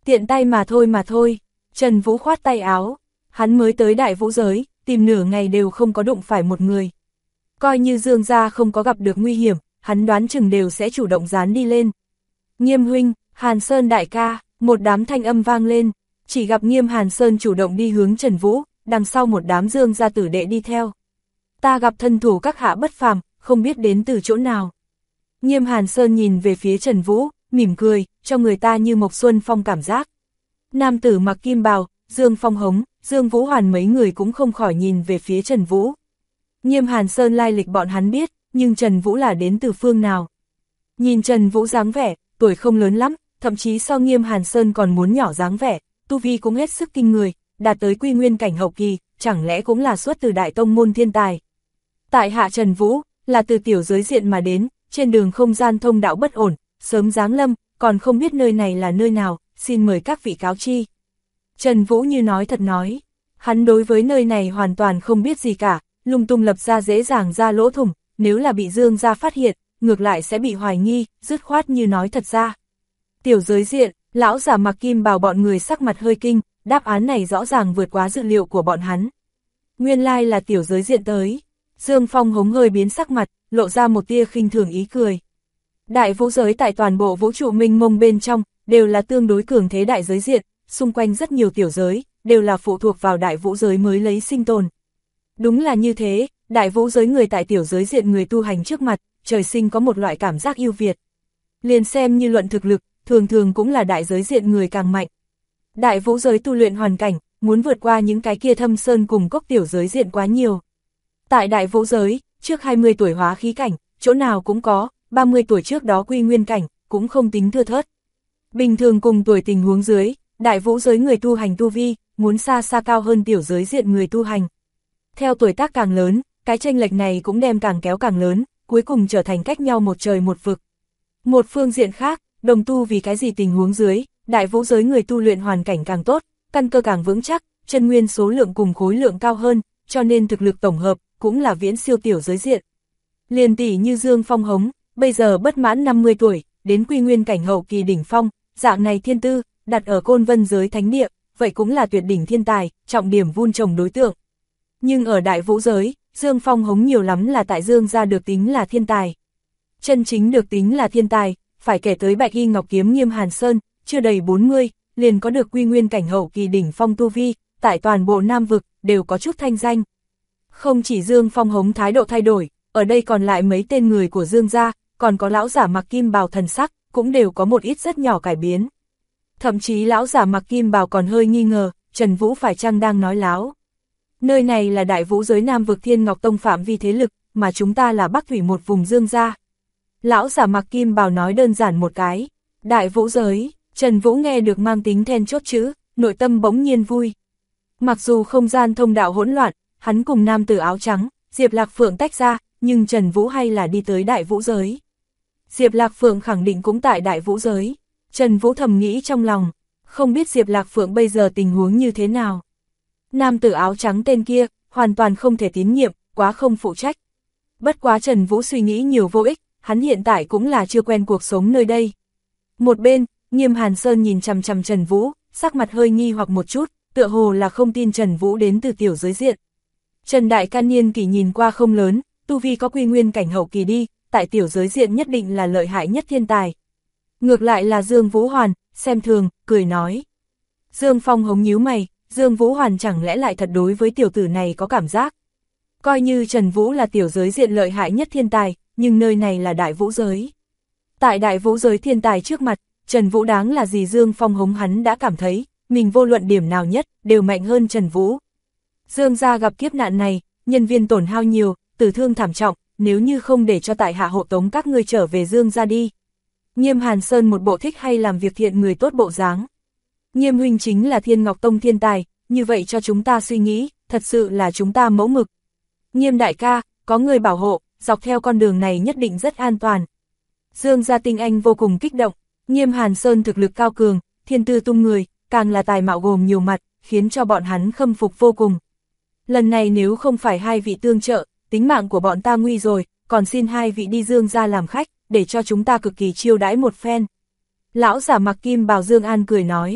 Tiện tay mà thôi. Trần Vũ khoát tay áo, hắn mới tới đại vũ giới, tìm nửa ngày đều không có đụng phải một người. Coi như Dương gia không có gặp được nguy hiểm, hắn đoán chừng đều sẽ chủ động dán đi lên. Nghiêm huynh, Hàn Sơn đại ca, một đám thanh âm vang lên, chỉ gặp Nghiêm Hàn Sơn chủ động đi hướng Trần Vũ, đằng sau một đám Dương gia tử đệ đi theo. Ta gặp thân thủ các hạ bất phàm, không biết đến từ chỗ nào. Nghiêm Hàn Sơn nhìn về phía Trần Vũ, mỉm cười, cho người ta như Mộc Xuân Phong cảm giác. Nam tử mặc kim bào, Dương Phong Hống, Dương Vũ Hoàn mấy người cũng không khỏi nhìn về phía Trần Vũ. Nghiêm Hàn Sơn lai lịch bọn hắn biết, nhưng Trần Vũ là đến từ phương nào. Nhìn Trần Vũ dáng vẻ, tuổi không lớn lắm, thậm chí so Nghiêm Hàn Sơn còn muốn nhỏ dáng vẻ, tu vi cũng hết sức kinh người, đạt tới quy nguyên cảnh hậu kỳ, chẳng lẽ cũng là xuất từ đại tông môn thiên tài. Tại hạ Trần Vũ, là từ tiểu giới diện mà đến, trên đường không gian thông đạo bất ổn, sớm giáng lâm, còn không biết nơi này là nơi nào, xin mời các vị cáo chi. Trần Vũ như nói thật nói, hắn đối với nơi này hoàn toàn không biết gì cả, lung tung lập ra dễ dàng ra lỗ thủng, nếu là bị Dương gia phát hiện, ngược lại sẽ bị hoài nghi, dứt khoát như nói thật ra. Tiểu giới diện, lão giả mặc kim bào bọn người sắc mặt hơi kinh, đáp án này rõ ràng vượt quá dự liệu của bọn hắn. Nguyên lai là tiểu giới diện tới. Dương Phong Hống hơi biến sắc mặt, lộ ra một tia khinh thường ý cười. Đại vũ giới tại toàn bộ vũ trụ minh mông bên trong, đều là tương đối cường thế đại giới diện, xung quanh rất nhiều tiểu giới, đều là phụ thuộc vào đại vũ giới mới lấy sinh tồn. Đúng là như thế, đại vũ giới người tại tiểu giới diện người tu hành trước mặt, trời sinh có một loại cảm giác ưu việt. Liền xem như luận thực lực, thường thường cũng là đại giới diện người càng mạnh. Đại vũ giới tu luyện hoàn cảnh, muốn vượt qua những cái kia thâm sơn cùng cốc tiểu giới diện quá nhiều. Tại đại vũ giới, trước 20 tuổi hóa khí cảnh, chỗ nào cũng có, 30 tuổi trước đó quy nguyên cảnh, cũng không tính thưa thớt. Bình thường cùng tuổi tình huống dưới, đại vũ giới người tu hành tu vi, muốn xa xa cao hơn tiểu giới diện người tu hành. Theo tuổi tác càng lớn, cái chênh lệch này cũng đem càng kéo càng lớn, cuối cùng trở thành cách nhau một trời một vực. Một phương diện khác, đồng tu vì cái gì tình huống dưới, đại vũ giới người tu luyện hoàn cảnh càng tốt, căn cơ càng vững chắc, chân nguyên số lượng cùng khối lượng cao hơn, cho nên thực lực tổng hợp, cũng là viễn siêu tiểu giới diện. Liền tỷ như Dương Phong Hống, bây giờ bất mãn 50 tuổi, đến quy nguyên cảnh hậu kỳ đỉnh phong, dạng này thiên tư, đặt ở Côn Vân giới thánh địa, vậy cũng là tuyệt đỉnh thiên tài, trọng điểm vun trồng đối tượng. Nhưng ở đại vũ giới, Dương Phong Hống nhiều lắm là tại Dương gia được tính là thiên tài. Chân chính được tính là thiên tài, phải kể tới Bạch Y Ngọc Kiếm Nghiêm Hàn Sơn, chưa đầy 40, liền có được quy nguyên cảnh hậu kỳ đỉnh phong tu vi, tại toàn bộ Nam vực, đều có chút thanh danh. Không chỉ Dương Phong Hống thái độ thay đổi, ở đây còn lại mấy tên người của Dương gia, còn có lão giả mặc kim bào thần sắc, cũng đều có một ít rất nhỏ cải biến. Thậm chí lão giả mặc kim bào còn hơi nghi ngờ, Trần Vũ phải chăng đang nói láo. Nơi này là đại vũ giới Nam vực Thiên Ngọc Tông phạm vi thế lực, mà chúng ta là Bắc Thủy một vùng Dương gia. Lão giả mặc kim bào nói đơn giản một cái, đại vũ giới, Trần Vũ nghe được mang tính then chốt chữ, nội tâm bỗng nhiên vui. Mặc dù không gian thông đạo hỗn loạn, hắn cùng nam tử áo trắng, Diệp Lạc Phượng tách ra, nhưng Trần Vũ hay là đi tới đại vũ giới. Diệp Lạc Phượng khẳng định cũng tại đại vũ giới. Trần Vũ thầm nghĩ trong lòng, không biết Diệp Lạc Phượng bây giờ tình huống như thế nào. Nam tử áo trắng tên kia, hoàn toàn không thể tín nhiệm, quá không phụ trách. Bất quá Trần Vũ suy nghĩ nhiều vô ích, hắn hiện tại cũng là chưa quen cuộc sống nơi đây. Một bên, Nghiêm Hàn Sơn nhìn chằm chằm Trần Vũ, sắc mặt hơi nghi hoặc một chút, tựa hồ là không tin Trần Vũ đến từ tiểu giới diện. Trần Đại Ca niên kỷ nhìn qua không lớn, tu vi có quy nguyên cảnh hậu kỳ đi, tại tiểu giới diện nhất định là lợi hại nhất thiên tài. Ngược lại là Dương Vũ Hoàn, xem thường, cười nói. Dương Phong Hống nhíu mày, Dương Vũ Hoàn chẳng lẽ lại thật đối với tiểu tử này có cảm giác. Coi như Trần Vũ là tiểu giới diện lợi hại nhất thiên tài, nhưng nơi này là đại vũ giới. Tại đại vũ giới thiên tài trước mặt, Trần Vũ đáng là gì Dương Phong Hống hắn đã cảm thấy, mình vô luận điểm nào nhất, đều mạnh hơn Trần Vũ. Dương gia gặp kiếp nạn này, nhân viên tổn hao nhiều, tử thương thảm trọng, nếu như không để cho tại hạ hộ tống các ngươi trở về Dương gia đi. Nghiêm Hàn Sơn một bộ thích hay làm việc thiện người tốt bộ dáng. Nghiêm huynh chính là Thiên Ngọc Tông thiên tài, như vậy cho chúng ta suy nghĩ, thật sự là chúng ta mẫu mực. Nghiêm đại ca, có người bảo hộ, dọc theo con đường này nhất định rất an toàn. Dương gia tinh anh vô cùng kích động, Nghiêm Hàn Sơn thực lực cao cường, thiên tư tung người, càng là tài mạo gồm nhiều mặt, khiến cho bọn hắn khâm phục vô cùng. Lần này nếu không phải hai vị tương trợ, tính mạng của bọn ta nguy rồi, còn xin hai vị đi Dương gia làm khách, để cho chúng ta cực kỳ chiêu đãi một phen. Lão giả mặc kim bào Dương An cười nói,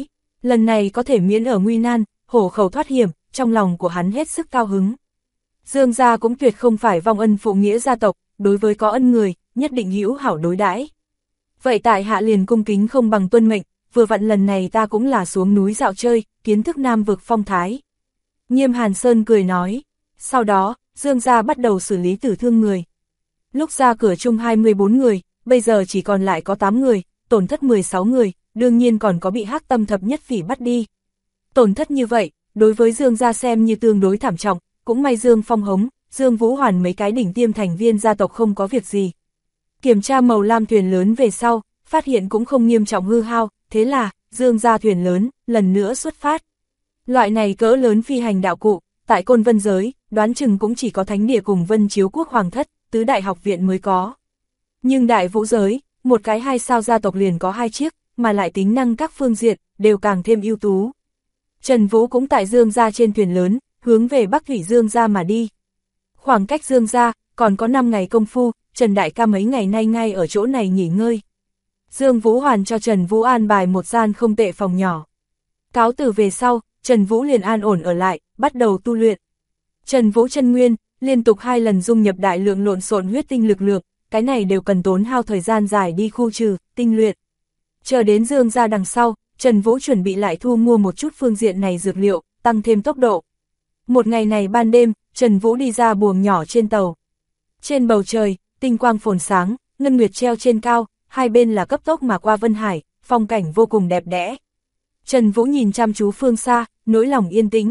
lần này có thể miễn ở nguy nan, hổ khẩu thoát hiểm, trong lòng của hắn hết sức cao hứng. Dương gia cũng tuyệt không phải vong ân phụ nghĩa gia tộc, đối với có ân người, nhất định hữu hảo đối đãi. Vậy tại hạ liền cung kính không bằng tuân mệnh, vừa vặn lần này ta cũng là xuống núi dạo chơi, kiến thức Nam vực phong thái. Nghiêm Hàn Sơn cười nói, sau đó, Dương gia bắt đầu xử lý tử thương người. Lúc ra cửa chung 24 người, bây giờ chỉ còn lại có 8 người, tổn thất 16 người, đương nhiên còn có bị Hắc Tâm Thập Nhất Phỉ bắt đi. Tổn thất như vậy, đối với Dương gia xem như tương đối thảm trọng, cũng may Dương Phong Hống, Dương Vũ Hoàn mấy cái đỉnh tiêm thành viên gia tộc không có việc gì. Kiểm tra màu lam thuyền lớn về sau, phát hiện cũng không nghiêm trọng hư hao, thế là, Dương gia thuyền lớn, lần nữa xuất phát. Loại này cỡ lớn phi hành đạo cụ, tại Côn Vân giới, đoán chừng cũng chỉ có Thánh Địa cùng Vân Chiếu Quốc Hoàng Thất, tứ đại học viện mới có. Nhưng Đại Vũ giới, một cái 2 sao gia tộc liền có 2 chiếc, mà lại tính năng các phương diện, đều càng thêm ưu tú. Trần Vũ cũng tại Dương gia trên thuyền lớn, hướng về Bắc Thủy Dương gia mà đi. Khoảng cách Dương gia, còn có 5 ngày công phu, Trần Đại ca mấy ngày nay ngay ở chỗ này nghỉ ngơi. Dương Vũ Hoàn cho Trần Vũ an bài một gian không tệ phòng nhỏ. Cáo từ về sau, Trần Vũ liền an ổn ở lại, bắt đầu tu luyện. Trần Vũ chân nguyên, liên tục 2 lần dung nhập đại lượng lộn xộn huyết tinh lực lượng, cái này đều cần tốn hao thời gian dài đi khu trừ, tinh luyện. Chờ đến Dương gia đằng sau, Trần Vũ chuẩn bị lại thu mua một chút phương diện này dược liệu, tăng thêm tốc độ. Một ngày này ban đêm, Trần Vũ đi ra buồng nhỏ trên tàu. Trên bầu trời, tinh quang phồn sáng, ngân nguyệt treo trên cao, hai bên là cấp tốc mà qua Vân Hải, phong cảnh vô cùng đẹp đẽ. Trần Vũ nhìn chăm chú phương xa, nỗi lòng yên tĩnh.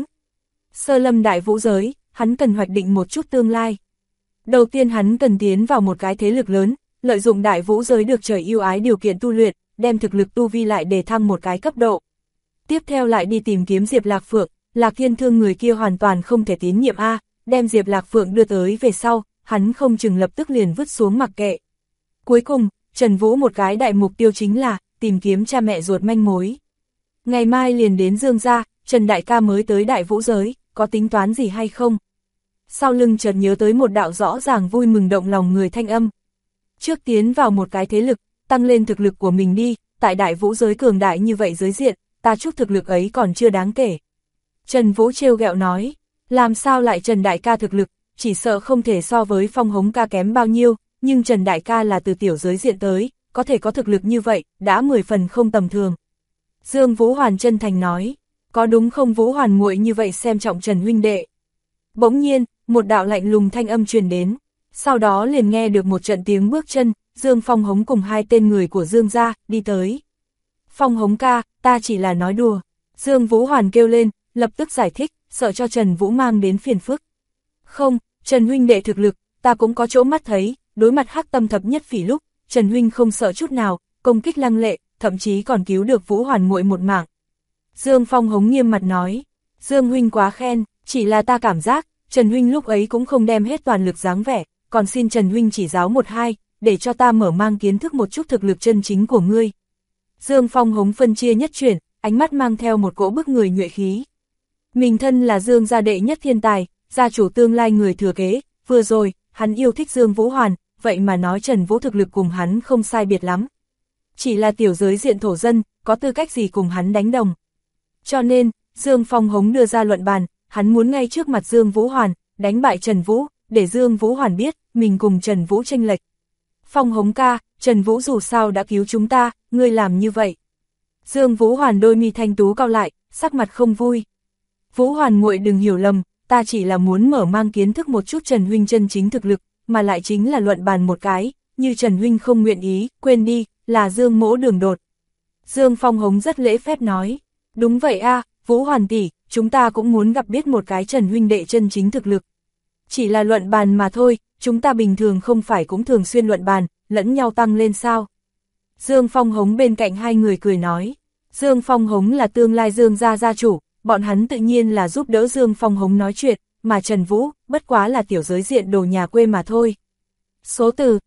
Sơ lâm Đại Vũ giới, hắn cần hoạch định một chút tương lai. Đầu tiên hắn cần tiến vào một cái thế lực lớn, lợi dụng Đại Vũ giới được trời yêu ái điều kiện tu luyện, đem thực lực tu vi lại để thăng một cái cấp độ. Tiếp theo lại đi tìm kiếm Diệp Lạc Phượng, Lạc Thiên Thương người kia hoàn toàn không thể tín nhiệm a, đem Diệp Lạc Phượng đưa tới về sau, hắn không chừng lập tức liền vứt xuống mặc kệ. Cuối cùng, Trần Vũ một cái đại mục tiêu chính là tìm kiếm cha mẹ ruột manh mối. Ngày mai liền đến Dương gia, Trần Đại ca mới tới Đại Vũ giới, có tính toán gì hay không? Sau lưng chợt nhớ tới một đạo rõ ràng vui mừng động lòng người thanh âm. Trước tiến vào một cái thế lực, tăng lên thực lực của mình đi, tại Đại Vũ giới cường đại như vậy giới diện, ta chút thực lực ấy còn chưa đáng kể. Trần Vũ trêu ghẹo nói, làm sao lại Trần Đại ca thực lực, chỉ sợ không thể so với Phong Hống ca kém bao nhiêu, nhưng Trần Đại ca là từ tiểu giới diện tới, có thể có thực lực như vậy, đã 10 phần không tầm thường. Dương Vũ Hoàn chân thành nói, có đúng không Vũ Hoàn muội như vậy xem trọng Trần huynh đệ. Bỗng nhiên, một đạo lạnh lùng thanh âm truyền đến, sau đó liền nghe được một trận tiếng bước chân, Dương Phong Hống cùng 2 tên người của Dương gia, đi tới. Phong Hống ca, ta chỉ là nói đùa. Dương Vũ Hoàn kêu lên, lập tức giải thích, sợ cho Trần Vũ mang đến phiền phức. Không, Trần huynh đệ thực lực, ta cũng có chỗ mắt thấy, đối mặt Hắc Tâm Thập Nhất Phỉ lúc, Trần huynh không sợ chút nào, công kích lăng lệ, thậm chí còn cứu được Vũ Hoàn muội một mạng. Dương Phong Hống nghiêm mặt nói, Dương huynh quá khen, chỉ là ta cảm giác, Trần huynh lúc ấy cũng không đem hết toàn lực dáng vẻ, còn xin Trần huynh chỉ giáo 1-2, để cho ta mở mang kiến thức một chút thực lực chân chính của ngươi. Dương Phong Hống phân chia nhất chuyển, ánh mắt mang theo một cỗ bức người nhuệ khí. Mình thân là Dương gia đệ nhất thiên tài, gia chủ tương lai người thừa kế, vừa rồi, hắn yêu thích Dương Vũ Hoàn, vậy mà nói Trần Vũ thực lực cùng hắn không sai biệt lắm. Chỉ là tiểu giới diện thổ dân, có tư cách gì cùng hắn đánh đồng. Cho nên, Dương Phong Hống đưa ra luận bàn, hắn muốn ngay trước mặt Dương Vũ Hoàn, đánh bại Trần Vũ, để Dương Vũ Hoàn biết, mình cùng Trần Vũ chênh lệch. Phong Hống ca, Trần Vũ dù sao đã cứu chúng ta, ngươi làm như vậy. Dương Vũ Hoàn đôi mi thanh tú cau lại, sắc mặt không vui. Vũ Hoàn muội đừng hiểu lầm, ta chỉ là muốn mở mang kiến thức một chút Trần huynh chân chính thực lực, mà lại chính là luận bàn một cái, như Trần huynh không nguyện ý, quên đi, là Dương mỗ đường đột. Dương Phong Hống rất lễ phép nói, đúng vậy a, Vũ Hoàn tỷ, chúng ta cũng muốn gặp biết một cái Trần huynh đệ chân chính thực lực. Chỉ là luận bàn mà thôi, chúng ta bình thường không phải cũng thường xuyên luận bàn, lẫn nhau tăng lên sao. Dương Phong Hống bên cạnh 2 người cười nói, Dương Phong Hống là tương lai Dương gia gia chủ, bọn hắn tự nhiên là giúp đỡ Dương Phong Hống nói chuyện, mà Trần Vũ, bất quá là tiểu giới diện đồ nhà quê mà thôi. Số từ,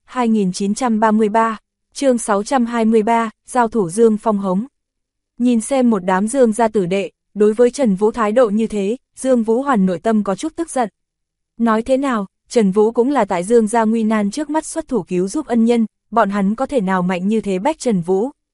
2933, chương 623, giao thủ Dương Phong Hống. Nhìn xem một đám Dương gia tử đệ, đối với Trần Vũ thái độ như thế, Dương Vũ Hoàn nội tâm có chút tức giận. Nói thế nào, Trần Vũ cũng là tại Dương gia nguy nan trước mắt xuất thủ cứu giúp ân nhân, bọn hắn có thể nào mạnh như thế bách Trần Vũ.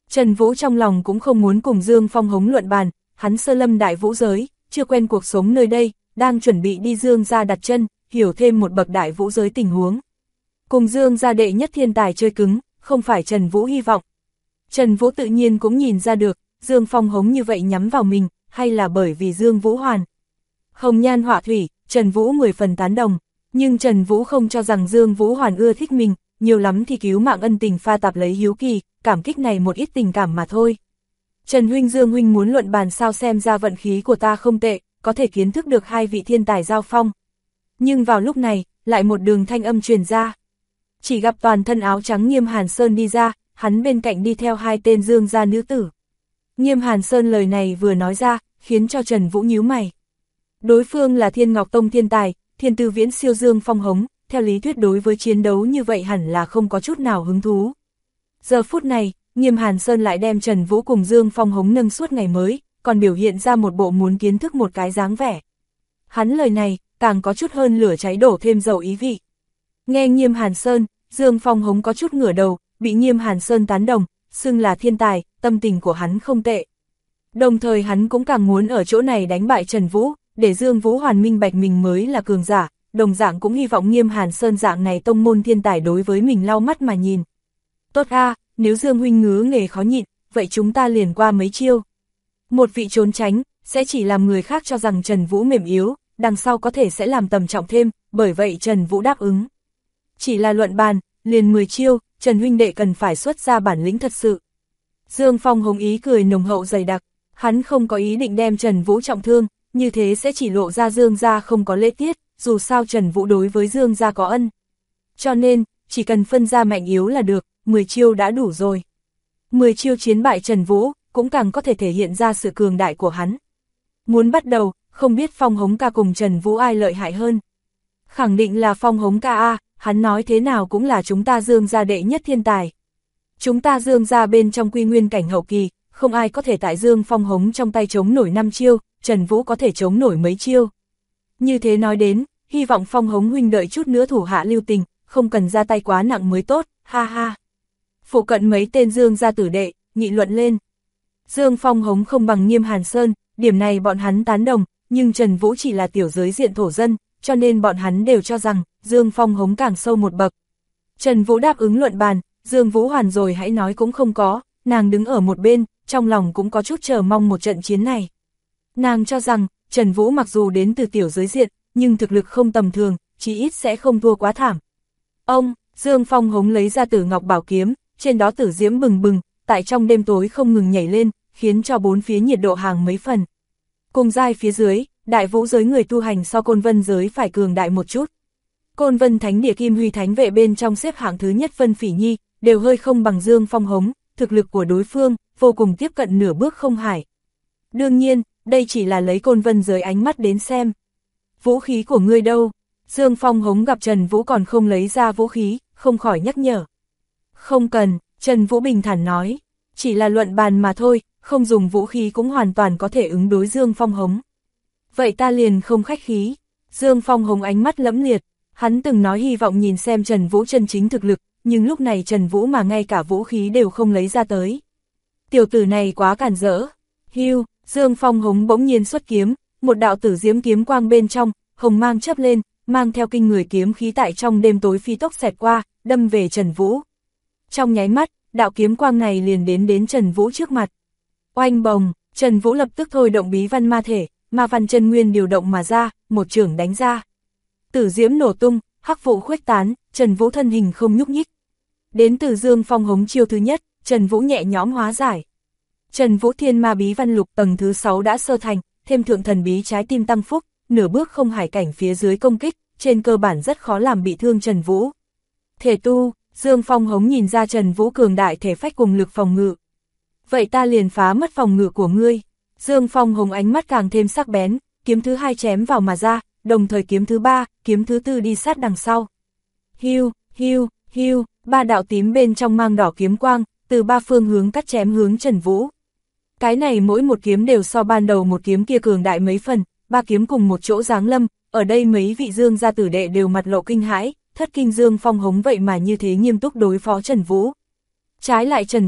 Trần Vũ trong lòng cũng không muốn cùng Dương Phong hống luận bàn, hắn sơ lâm đại vũ giới, chưa quen cuộc sống nơi đây, đang chuẩn bị đi Dương gia đặt chân, hiểu thêm một bậc đại vũ giới tình huống. Cùng Dương gia đệ nhất thiên tài chơi cứng, không phải Trần Vũ hy vọng. Trần Vũ tự nhiên cũng nhìn ra được, Dương Phong hống như vậy nhắm vào mình, hay là bởi vì Dương Vũ Hoàn. Hồng nhan họa thủy, Trần Vũ 10 phần tán đồng, nhưng Trần Vũ không cho rằng Dương Vũ Hoàn ưa thích mình, nhiều lắm thì cứu mạng ân tình pha tạp lấy hiếu kỳ, cảm kích này một ít tình cảm mà thôi. Trần huynh Dương huynh muốn luận bàn sao, xem ra vận khí của ta không tệ, có thể kiến thức được hai vị thiên tài giao phong. Nhưng vào lúc này, lại một đường thanh âm truyền ra. Chỉ gặp toàn thân áo trắng Nghiêm Hàn Sơn đi ra, hắn bên cạnh đi theo hai tên Dương gia nữ tử. Nghiêm Hàn Sơn lời này vừa nói ra, khiến cho Trần Vũ nhíu mày. Đối phương là Thiên Ngọc Tông thiên tài, thiên tư viễn siêu Dương Phong hống, theo lý thuyết đối với chiến đấu như vậy hẳn là không có chút nào hứng thú. Giờ phút này, Nghiêm Hàn Sơn lại đem Trần Vũ cùng Dương Phong hống nâng suốt ngày mới, còn biểu hiện ra một bộ muốn kiến thức một cái dáng vẻ. Hắn lời này, càng có chút hơn lửa cháy đổ thêm dầu ý vị. Nghe Nghiêm Hàn Sơn, Dương Phong hống có chút ngửa đầu, bị Nghiêm Hàn Sơn tán đồng, xưng là thiên tài, tâm tình của hắn không tệ. Đồng thời hắn cũng càng muốn ở chỗ này đánh bại Trần Vũ, để Dương Vũ Hoàn minh bạch mình mới là cường giả, đồng dạng cũng hy vọng Nghiêm Hàn Sơn dạng này tông môn thiên tài đối với mình lau mắt mà nhìn. Tốt a, nếu Dương huynh ngứa nghề khó nhịn, vậy chúng ta liền qua mấy chiêu. Một vị trốn tránh, sẽ chỉ làm người khác cho rằng Trần Vũ mềm yếu, đằng sau có thể sẽ làm tầm trọng thêm, bởi vậy Trần Vũ đáp ứng. Chỉ là luận bàn, liền 10 chiêu, Trần huynh đệ cần phải xuất ra bản lĩnh thật sự. Dương Phong hống ý cười nồng hậu dày đặc, hắn không có ý định đem Trần Vũ trọng thương, như thế sẽ chỉ lộ ra Dương gia không có lễ tiết, dù sao Trần Vũ đối với Dương gia có ân. Cho nên, chỉ cần phân ra mạnh yếu là được, 10 chiêu đã đủ rồi. 10 chiêu chiến bại Trần Vũ, cũng càng có thể thể hiện ra sự cường đại của hắn. Muốn bắt đầu, không biết Phong hống ca cùng Trần Vũ ai lợi hại hơn. Khẳng định là Phong hống ca a, hắn nói thế nào cũng là chúng ta Dương gia đệ nhất thiên tài. Chúng ta Dương gia bên trong quy nguyên cảnh hậu kỳ, không ai có thể tại Dương Phong hống trong tay chống nổi 5 chiêu, Trần Vũ có thể chống nổi mấy chiêu. Như thế nói đến, hy vọng Phong hống huynh đợi chút nữa thủ hạ lưu tình, không cần ra tay quá nặng mới tốt, ha ha. Phụ cận mấy tên Dương gia tử đệ, nghị luận lên. Dương Phong hống không bằng Nghiêm Hàn Sơn, điểm này bọn hắn tán đồng, nhưng Trần Vũ chỉ là tiểu giới diện thổ dân, cho nên bọn hắn đều cho rằng Dương Phong hống càng sâu một bậc. Trần Vũ đáp ứng luận bàn, Dương Vũ Hoàn rồi hãy nói cũng không có, nàng đứng ở một bên, trong lòng cũng có chút chờ mong một trận chiến này. Nàng cho rằng, Trần Vũ mặc dù đến từ tiểu giới diện, nhưng thực lực không tầm thường, chí ít sẽ không thua quá thảm. Ông, Dương Phong hống lấy ra Tử Ngọc bảo kiếm, trên đó tử diễm bừng bừng, tại trong đêm tối không ngừng nhảy lên, khiến cho bốn phía nhiệt độ hàng mấy phần. Cùng giai phía dưới, đại vũ giới người tu hành so Côn Vân giới phải cường đại một chút. Côn Vân Thánh Địa Kim Huy Thánh Vệ bên trong xếp hạng thứ nhất Vân Phỉ Nhi, đều hơi không bằng Dương Phong hống, thực lực của đối phương, vô cùng tiếp cận nửa bước không hải. Đương nhiên, đây chỉ là lấy Côn Vân giới ánh mắt đến xem. Vũ khí của ngươi đâu? Dương Phong hống gặp Trần Vũ còn không lấy ra vũ khí, không khỏi nhắc nhở. Không cần, Trần Vũ bình thản nói, chỉ là luận bàn mà thôi, không dùng vũ khí cũng hoàn toàn có thể ứng đối Dương Phong hống. Vậy ta liền không khách khí. Dương Phong hống ánh mắt lẫm liệt, hắn từng nói hy vọng nhìn xem Trần Vũ chân chính thực lực, nhưng lúc này Trần Vũ mà ngay cả vũ khí đều không lấy ra tới. Tiểu tử này quá cản rỡ. Hưu, Dương Phong hống bỗng nhiên xuất kiếm, một đạo tử diễm kiếm quang bên trong, hồng mang chớp lên, mang theo kinh người kiếm khí tại trong đêm tối phi tốc xẹt qua, đâm về Trần Vũ. Trong nháy mắt, đạo kiếm quang này liền đến Trần Vũ trước mặt. Oanh bồng, Trần Vũ lập tức thôi động bí văn ma thể, ma văn chân nguyên điều động mà ra, một chưởng đánh ra. Tử diễm nổ tung, hắc vụ khuếch tán, Trần Vũ thân hình không nhúc nhích. Đến từ Dương Phong hống chiêu thứ nhất, Trần Vũ nhẹ nhõm hóa giải. Trần Vũ thiên ma bí văn lục tầng thứ 6 đã sơ thành, thêm thượng thần bí trái tim tăng phúc, nửa bước không hải cảnh phía dưới công kích, trên cơ bản rất khó làm bị thương Trần Vũ. Thể tu, Dương Phong hống nhìn ra Trần Vũ cường đại thể phách cùng lực phòng ngự. Vậy ta liền phá mất phòng ngự của ngươi. Dương Phong hống ánh mắt càng thêm sắc bén, kiếm thứ 2 chém vào mà ra, đồng thời kiếm thứ 3, kiếm thứ 4 đi sát đằng sau. Hiu, hiu, hiu, 3 đạo tím bên trong mang đỏ kiếm quang, từ 3 phương hướng cắt chém hướng Trần Vũ. Cái này mỗi một kiếm đều so ban đầu một kiếm kia cường đại mấy phần, 3 kiếm cùng một chỗ giáng lâm, ở đây mấy vị Dương gia tử đệ đều mặt lộ kinh hãi, thất kinh Dương Phong hống vậy mà như thế nghiêm túc đối phó Trần Vũ. Trái lại Trần Vũ,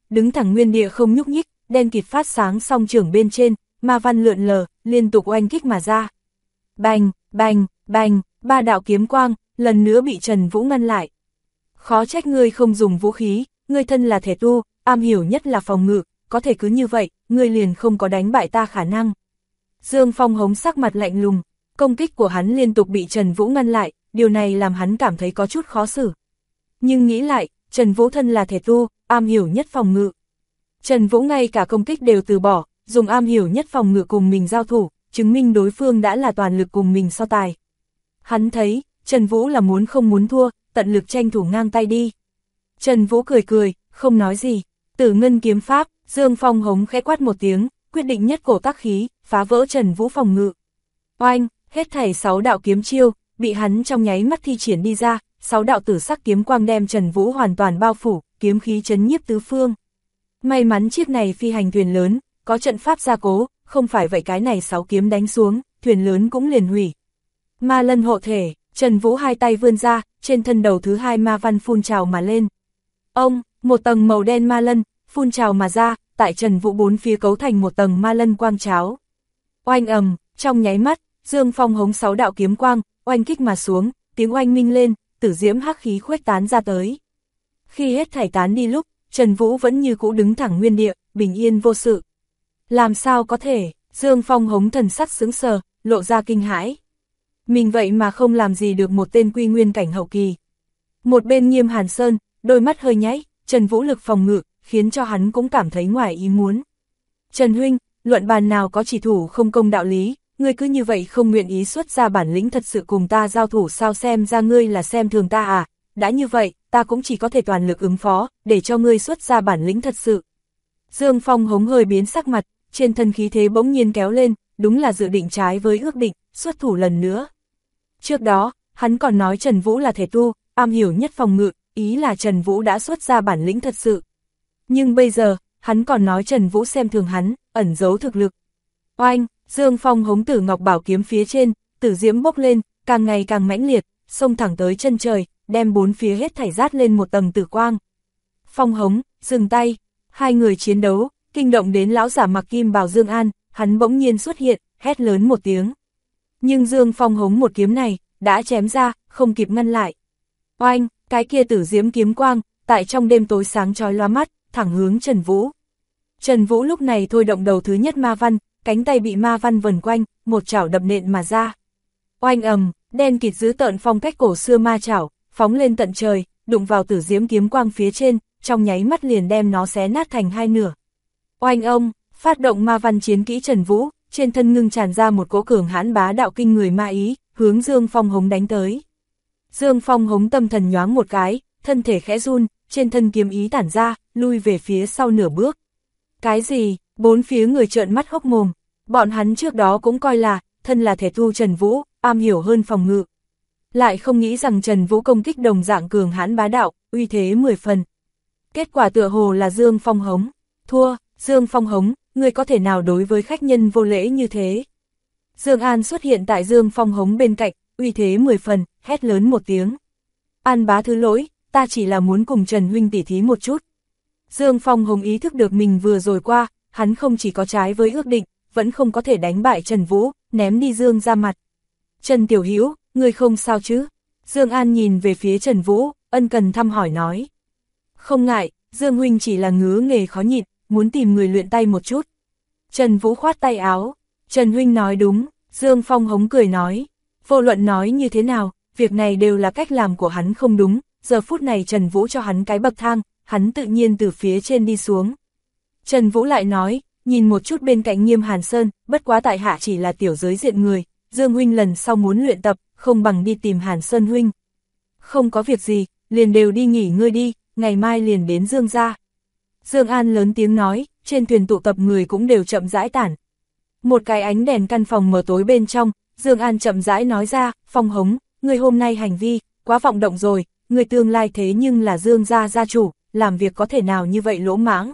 đứng thẳng nguyên địa không nhúc nhích, đen kịt phát sáng song trưởng bên trên, ma văn lượn lờ, liên tục oanh kích mà ra. Bành, bành, bành, 3 đạo kiếm quang, lần nữa bị Trần Vũ ngăn lại. Khó trách ngươi không dùng vũ khí, ngươi thân là thể tu, am hiểu nhất là phòng ngự, có thể cứ như vậy, ngươi liền không có đánh bại ta khả năng. Dương Phong Hống sắc mặt lạnh lùng, công kích của hắn liên tục bị Trần Vũ ngăn lại, điều này làm hắn cảm thấy có chút khó xử. Nhưng nghĩ lại, Trần Vũ thân là thể tu, am hiểu nhất phòng ngự. Trần Vũ ngay cả công kích đều từ bỏ, dùng am hiểu nhất phòng ngự cùng mình giao thủ, chứng minh đối phương đã là toàn lực cùng mình so tài. Hắn thấy, Trần Vũ là muốn không muốn thua, tận lực tranh thủ ngang tay đi. Trần Vũ cười cười, không nói gì. Tử ngân kiếm pháp, Dương Phong Hống khẽ quát một tiếng, quyết định nhất cổ tác khí, phá vỡ Trần Vũ phòng ngự. Oanh, hết thảy 6 đạo kiếm chiêu, bị hắn trong nháy mắt thi triển đi ra, 6 đạo tử sắc kiếm quang đem Trần Vũ hoàn toàn bao phủ, kiếm khí chấn nhiếp tứ phương. May mắn chiếc này phi hành thuyền lớn, có trận pháp gia cố, không phải vậy cái này 6 kiếm đánh xuống, thuyền lớn cũng liền hủy. Ma lân hộ thể, Trần Vũ hai tay vươn ra, trên thân đầu thứ 2 ma văn phun trào mà lên. Ông, một tầng màu đen ma lân, phun trào mà ra, tại Trần Vũ bốn phía cấu thành một tầng ma lân quang cháo. Oanh ầm, trong nháy mắt, Dương Phong Hống 6 đạo kiếm quang, oanh kích mà xuống, tiếng oanh minh lên, tử diễm hắc khí khuếch tán ra tới. Khi hết thảy tán đi lúc, Trần Vũ vẫn như cũ đứng thẳng nguyên địa, bình yên vô sự. Làm sao có thể, Dương Phong Hống thần sắc sững sờ, lộ ra kinh hãi. Mình vậy mà không làm gì được một tên quy nguyên cảnh hậu kỳ. Một bên Nghiêm Hàn Sơn, đôi mắt hơi nháy, Trần Vũ lực phòng ngự, khiến cho hắn cũng cảm thấy ngoài ý muốn. Trần huynh, luận bàn nào có chỉ thủ không công đạo lý, ngươi cứ như vậy không nguyện ý xuất ra bản lĩnh thật sự cùng ta giao thủ, sao xem ra ngươi là xem thường ta à, đã như vậy, ta cũng chỉ có thể toàn lực ứng phó, để cho ngươi xuất ra bản lĩnh thật sự. Dương Phong Hống hơi biến sắc mặt, trên thân khí thế bỗng nhiên kéo lên, đúng là dự định trái với ước định, xuất thủ lần nữa. Trước đó, hắn còn nói Trần Vũ là thể tu, am hiểu nhất phòng ngự, ý là Trần Vũ đã xuất ra bản lĩnh thật sự. Nhưng bây giờ, hắn còn nói Trần Vũ xem thường hắn, ẩn giấu thực lực. Oanh, Dương Phong Hống tử ngọc bảo kiếm phía trên, tử diễm bốc lên, càng ngày càng mãnh liệt, xông thẳng tới chân trời, đem bốn phía hết thảy rát lên một tầng tử quang. Phong Hống, dừng tay, hai người chiến đấu, kinh động đến lão giả mặc kim bào Dương An, hắn bỗng nhiên xuất hiện, hét lớn một tiếng. Nhưng Dương Phong Hống một kiếm này, đã chém ra, không kịp ngăn lại. Oanh, cái kia tử diễm kiếm quang, tại trong đêm tối sáng chói lóa mắt, thẳng hướng Trần Vũ. Trần Vũ lúc này thôi động đầu thứ nhất ma văn, cánh tay bị ma văn vần quanh, một chảo đập nện mà ra. Oanh ầm, đen kịt dữ tợn phong cách cổ xưa ma chảo, phóng lên tận trời, đụng vào tử diễm kiếm quang phía trên, trong nháy mắt liền đem nó xé nát thành hai nửa. Oanh ông, phát động ma văn chiến kỹ Trần Vũ, trên thân ngưng tràn ra một cỗ cường hãn bá đạo kinh người ma ý, hướng Dương Phong Hống đánh tới. Dương Phong Hống tâm thần nhoáng một cái, thân thể khẽ run, trên thân kiếm ý tản ra, lui về phía sau nửa bước. Cái gì? Bốn phía người trợn mắt hốc mồm. Bọn hắn trước đó cũng coi là, thân là thể tu Trần Vũ, am hiểu hơn phòng ngự. Lại không nghĩ rằng Trần Vũ công kích đồng dạng cường hãn bá đạo, uy thế 10 phần. Kết quả tựa hồ là Dương Phong Hống. Thua, Dương Phong Hống, ngươi có thể nào đối với khách nhân vô lễ như thế? Dương An xuất hiện tại Dương Phong Hống bên cạnh, uy thế 10 phần, hét lớn một tiếng. An bá thứ lỗi, ta chỉ là muốn cùng Trần huynh tỉ thí một chút. Dương Phong Hống ý thức được mình vừa rồi qua, hắn không chỉ có trái với ước định, vẫn không có thể đánh bại Trần Vũ, ném đi Dương ra mặt. Trần Tiểu Hữu, ngươi không sao chứ? Dương An nhìn về phía Trần Vũ, ân cần thăm hỏi nói. Không ngại, Dương huynh chỉ là ngứa nghề khó nhịn, muốn tìm người luyện tay một chút. Trần Vũ khoát tay áo. Trần huynh nói đúng, Dương Phong Hống cười nói. Vô luận nói như thế nào, việc này đều là cách làm của hắn không đúng, giờ phút này Trần Vũ cho hắn cái bậc thang, hắn tự nhiên từ phía trên đi xuống. Trần Vũ lại nói, nhìn một chút bên cạnh Nghiêm Hàn Sơn, bất quá tại hạ chỉ là tiểu giới diện người, Dương huynh lần sau muốn luyện tập, không bằng đi tìm Hàn Sơn huynh. Không có việc gì, liền đều đi nghỉ ngơi đi, ngày mai liền đến Dương gia. Dương An lớn tiếng nói, trên thuyền tụ tập người cũng đều chậm rãi tản. Một cái ánh đèn căn phòng mờ tối bên trong, Dương An chậm rãi nói ra, Phong Hống, người hôm nay hành vi, quá vọng động rồi, người tương lai thế nhưng là Dương gia gia chủ, làm việc có thể nào như vậy lỗ mãng.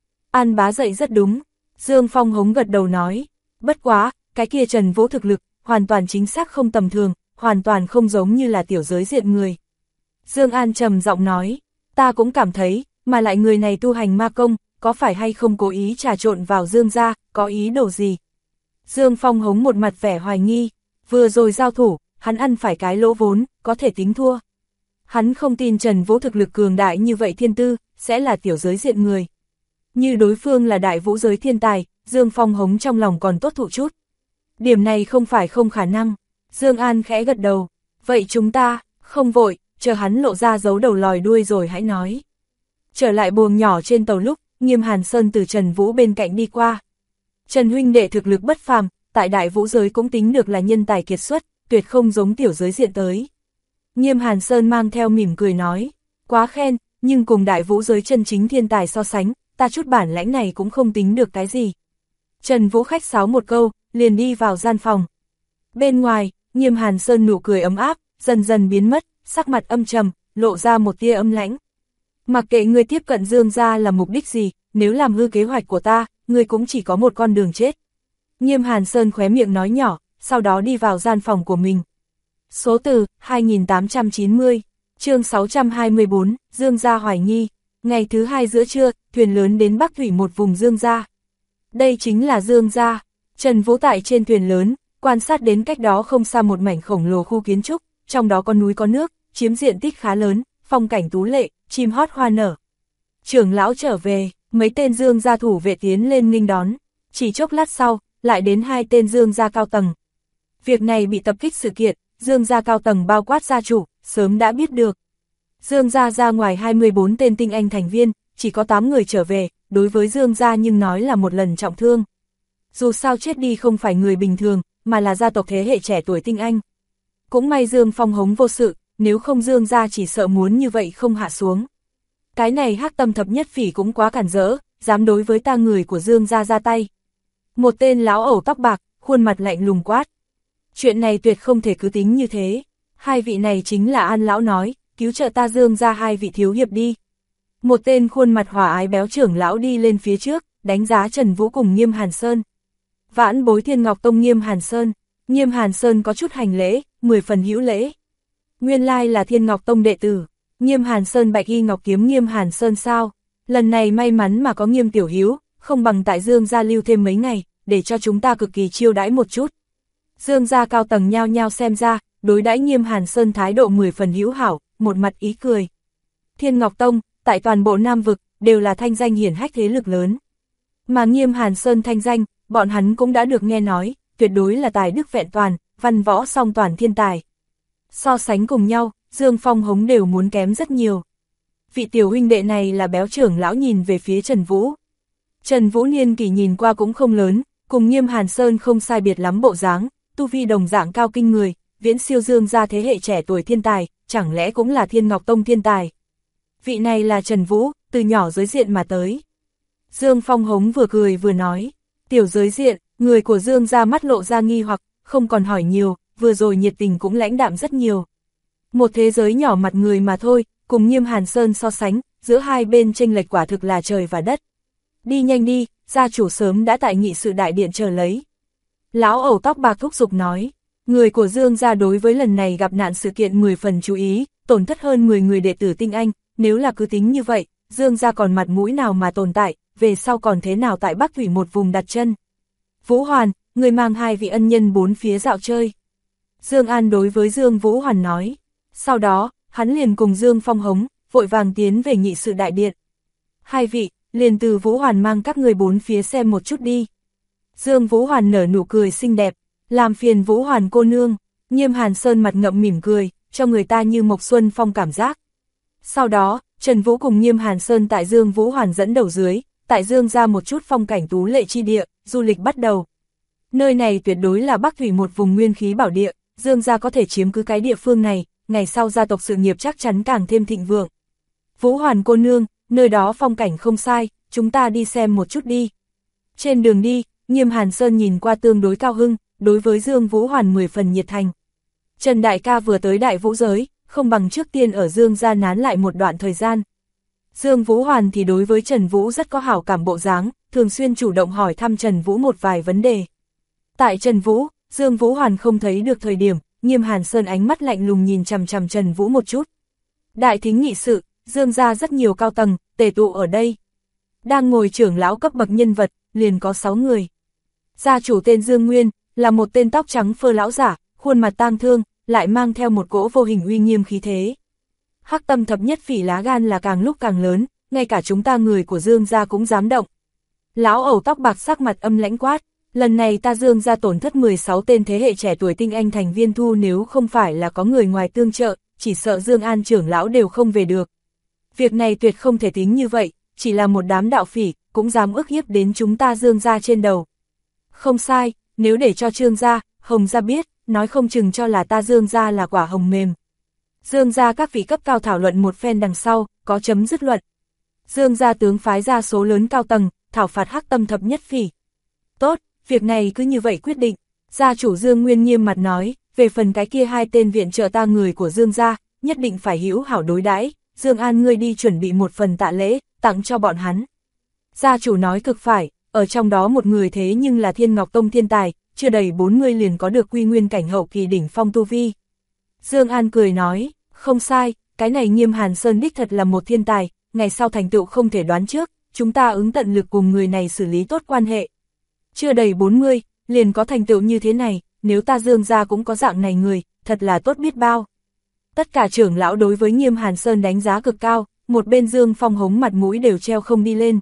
An bá dậy rất đúng, Dương Phong Hống gật đầu nói, bất quá, cái kia Trần Vũ thực lực, hoàn toàn chính xác không tầm thường, hoàn toàn không giống như là tiểu giới diện người. Dương An trầm giọng nói, ta cũng cảm thấy, mà lại người này tu hành ma công, có phải hay không cố ý trà trộn vào Dương gia, có ý đồ gì? Dương Phong Hống một mặt vẻ hoài nghi, vừa rồi giao thủ, hắn ăn phải cái lỗ vốn, có thể tính thua. Hắn không tin Trần Vũ thực lực cường đại như vậy thiên tư, sẽ là tiểu giới diện người. Như đối phương là đại vũ giới thiên tài, Dương Phong Hống trong lòng còn tốt thụ chút. Điểm này không phải không khả năng. Dương An khẽ gật đầu, vậy chúng ta, không vội, chờ hắn lộ ra giấu đầu lòi đuôi rồi hãy nói. Trở lại buồng nhỏ trên tàu lúc, Nghiêm Hàn Sơn từ Trần Vũ bên cạnh đi qua. Trần huynh đệ thực lực bất phàm, tại đại vũ giới cũng tính được là nhân tài kiệt xuất, tuyệt không giống tiểu giới diện tới. Nghiêm Hàn Sơn mang theo mỉm cười nói, quá khen, nhưng cùng đại vũ giới chân chính thiên tài so sánh, ta chút bản lãnh này cũng không tính được cái gì. Trần Vũ khách sáo một câu, liền đi vào gian phòng. Bên ngoài, Nghiêm Hàn Sơn nụ cười ấm áp, dần dần biến mất, sắc mặt âm trầm, lộ ra một tia âm lãnh. Mặc kệ ngươi tiếp cận Dương gia là mục đích gì, nếu làm hư kế hoạch của ta, ngươi cũng chỉ có một con đường chết. Nghiêm Hàn Sơn khóe miệng nói nhỏ, sau đó đi vào gian phòng của mình. Số từ, 2890, chương 624, Dương gia hoài nghi. Ngày thứ hai giữa trưa, thuyền lớn đến Bắc Thủy một vùng Dương gia. Đây chính là Dương gia. Trần Vũ tại trên thuyền lớn, quan sát đến cách đó không xa một mảnh khổng lồ khu kiến trúc, trong đó có núi có nước, chiếm diện tích khá lớn, phong cảnh tú lệ, chim hót hoa nở. Trưởng lão trở về, mấy tên Dương gia thủ vệ tiến lên nghênh đón, chỉ chốc lát sau, lại đến hai tên Dương gia cao tầng. Việc này bị tập kích sự kiện, Dương gia cao tầng bao quát gia chủ, sớm đã biết được. Dương gia ra ngoài 24 tên tinh anh thành viên, chỉ có 8 người trở về, đối với Dương gia nhưng nói là một lần trọng thương. Dù sao chết đi không phải người bình thường, mà là gia tộc thế hệ trẻ tuổi tinh anh. Cũng may Dương Phong Hống vô sự, nếu không Dương gia chỉ sợ muốn như vậy không hạ xuống. Cái này Hắc Tâm Thập Nhất Phỉ cũng quá cản rỡ, dám đối với ta người của Dương gia ra tay. Một tên lão ẩu tóc bạc, khuôn mặt lạnh lùng quát. Chuyện này tuyệt không thể cứ tính như thế. Hai vị này chính là An lão nói, cứu trợ ta Dương gia hai vị thiếu hiệp đi. Một tên khuôn mặt hòa ái béo trưởng lão đi lên phía trước, đánh giá Trần Vũ cùng Nghiêm Hàn Sơn. Vãn bối Thiên Ngọc Tông Nghiêm Hàn Sơn. Nghiêm Hàn Sơn có chút hành lễ, 10 phần hữu lễ. Nguyên lai là Thiên Ngọc Tông đệ tử. Nghiêm Hàn Sơn bạch y ngọc kiếm Nghiêm Hàn Sơn sao? Lần này may mắn mà có Nghiêm tiểu hiếu, không bằng tại Dương gia lưu thêm mấy ngày, để cho chúng ta cực kỳ chiêu đãi một chút. Dương gia cao tầng nhao nhao xem ra, đối đãi Nghiêm Hàn Sơn thái độ 10 phần hữu hảo, một mặt ý cười. Thiên Ngọc Tông, tại toàn bộ Nam vực, đều là thanh danh hiển hách thế lực lớn. Mà Nghiêm Hàn Sơn thanh danh, bọn hắn cũng đã được nghe nói, tuyệt đối là tài đức vẹn toàn, văn võ song toàn thiên tài. So sánh cùng nhau, Dương Phong Hống đều muốn kém rất nhiều. Vị tiểu huynh đệ này là béo trưởng lão nhìn về phía Trần Vũ. Trần Vũ niên kỷ nhìn qua cũng không lớn, cùng Nghiêm Hàn Sơn không sai biệt lắm bộ dáng, tu vi đồng dạng cao kinh người, viễn siêu Dương gia thế hệ trẻ tuổi thiên tài, chẳng lẽ cũng là Thiên Ngọc Tông thiên tài. Vị này là Trần Vũ, từ nhỏ giới diện mà tới. Dương Phong Hống vừa cười vừa nói, tiểu giới diện, người của Dương gia mắt lộ ra nghi hoặc, không còn hỏi nhiều, vừa rồi nhiệt tình cũng lãnh đạm rất nhiều. Một thế giới nhỏ mặt người mà thôi, cùng Nghiêm Hàn Sơn so sánh, giữa hai bên chênh lệch quả thực là trời và đất. Đi nhanh đi, gia chủ sớm đã tại nghị sự đại điện chờ lấy. Lão ẩu tóc bạc thúc giục nói, người của Dương gia đối với lần này gặp nạn sự kiện 10 phần chú ý, tổn thất hơn 10 người đệ tử tinh anh, nếu là cứ tính như vậy, Dương gia còn mặt mũi nào mà tồn tại, về sau còn thế nào tại Bắc Thủy một vùng đặt chân. Vũ Hoàn, người mang hai vị ân nhân bốn phía dạo chơi. Dương An đối với Dương Vũ Hoàn nói. Sau đó, hắn liền cùng Dương Phong Hống, vội vàng tiến về nghị sự đại điện. Hai vị, liền từ Vũ Hoàn mang các người bốn phía xem một chút đi. Dương Vũ Hoàn nở nụ cười xinh đẹp, làm phiền Vũ Hoàn cô nương. Nghiêm Hàn Sơn mặt ngậm mỉm cười, cho người ta như Mộc Xuân Phong cảm giác. Sau đó, Trần Vũ cùng Nghiêm Hàn Sơn tại Dương Vũ Hoàn dẫn đầu dưới, tại Dương ra một chút phong cảnh tú lệ chi địa, du lịch bắt đầu. Nơi này tuyệt đối là Bắc Thủy một vùng nguyên khí bảo địa, Dương gia có thể chiếm cứ cái địa phương này, ngày sau gia tộc sự nghiệp chắc chắn càng thêm thịnh vượng. Vũ Hoàn cô nương, nơi đó phong cảnh không sai, chúng ta đi xem một chút đi. Trên đường đi, Nghiêm Hàn Sơn nhìn qua tương đối cao hưng, đối với Dương Vũ Hoàn 10 phần nhiệt thành. Trần đại ca vừa tới đại vũ giới, không bằng trước tiên ở Dương gia nán lại một đoạn thời gian. Dương Vũ Hoàn thì đối với Trần Vũ rất có hảo cảm bộ dáng, thường xuyên chủ động hỏi thăm Trần Vũ một vài vấn đề. Tại Trần Vũ, Dương Vũ Hoàn không thấy được thời điểm, Nghiêm Hàn Sơn ánh mắt lạnh lùng nhìn chằm chằm Trần Vũ một chút. Đại thính nghị sự, Dương gia rất nhiều cao tầng, tề tụ ở đây. đang ngồi trưởng lão cấp bậc nhân vật, liền có 6 người. Gia chủ tên Dương Nguyên, là một tên tóc trắng phơ lão giả, khuôn mặt tang thương, lại mang theo một cỗ vô hình uy nghiêm khí thế. Hắc Tâm thập nhất phỉ lá gan là càng lúc càng lớn, ngay cả chúng ta người của Dương gia cũng dám động. Lão ẩu tóc bạc sắc mặt âm lãnh quát, lần này ta Dương gia tổn thất 16 tên thế hệ trẻ tuổi tinh anh thành viên thu, nếu không phải là có người ngoài tương trợ, chỉ sợ Dương An trưởng lão đều không về được. Việc này tuyệt không thể tính như vậy, chỉ là một đám đạo phỉ, cũng dám ức hiếp đến chúng ta Dương gia trên đầu. Không sai, nếu để cho Trương gia, Hồng gia biết, nói không chừng cho là ta Dương gia là quả hồng mềm. Dương gia các vị cấp cao thảo luận một phen đằng sau, có chấm dứt luận. Dương gia tướng phái ra số lớn cao tầng, thảo phạt Hắc Tâm thập nhất phỉ. Tốt, việc này cứ như vậy quyết định. Gia chủ Dương Nguyên nghiêm mặt nói, về phần cái kia 2 tên viện trợ ta người của Dương gia, nhất định phải hữu hảo đối đãi. Dương An ngươi đi chuẩn bị một phần tạ lễ, tặng cho bọn hắn. Gia chủ nói cực phải, ở trong đó một người thế nhưng là Thiên Ngọc Tông thiên tài, chưa đầy 40 liền có được quy nguyên cảnh hậu kỳ đỉnh phong tu vi. Dương An cười nói, không sai, cái này Nghiêm Hàn Sơn đích thật là một thiên tài, ngày sau thành tựu không thể đoán trước, chúng ta ứng tận lực cùng người này xử lý tốt quan hệ. Chưa đầy 40, liền có thành tựu như thế này, nếu ta Dương gia cũng có dạng này người, thật là tốt biết bao. Tất cả trưởng lão đối với Nghiêm Hàn Sơn đánh giá cực cao, một bên Dương Phong hống mặt mũi đều treo không đi lên.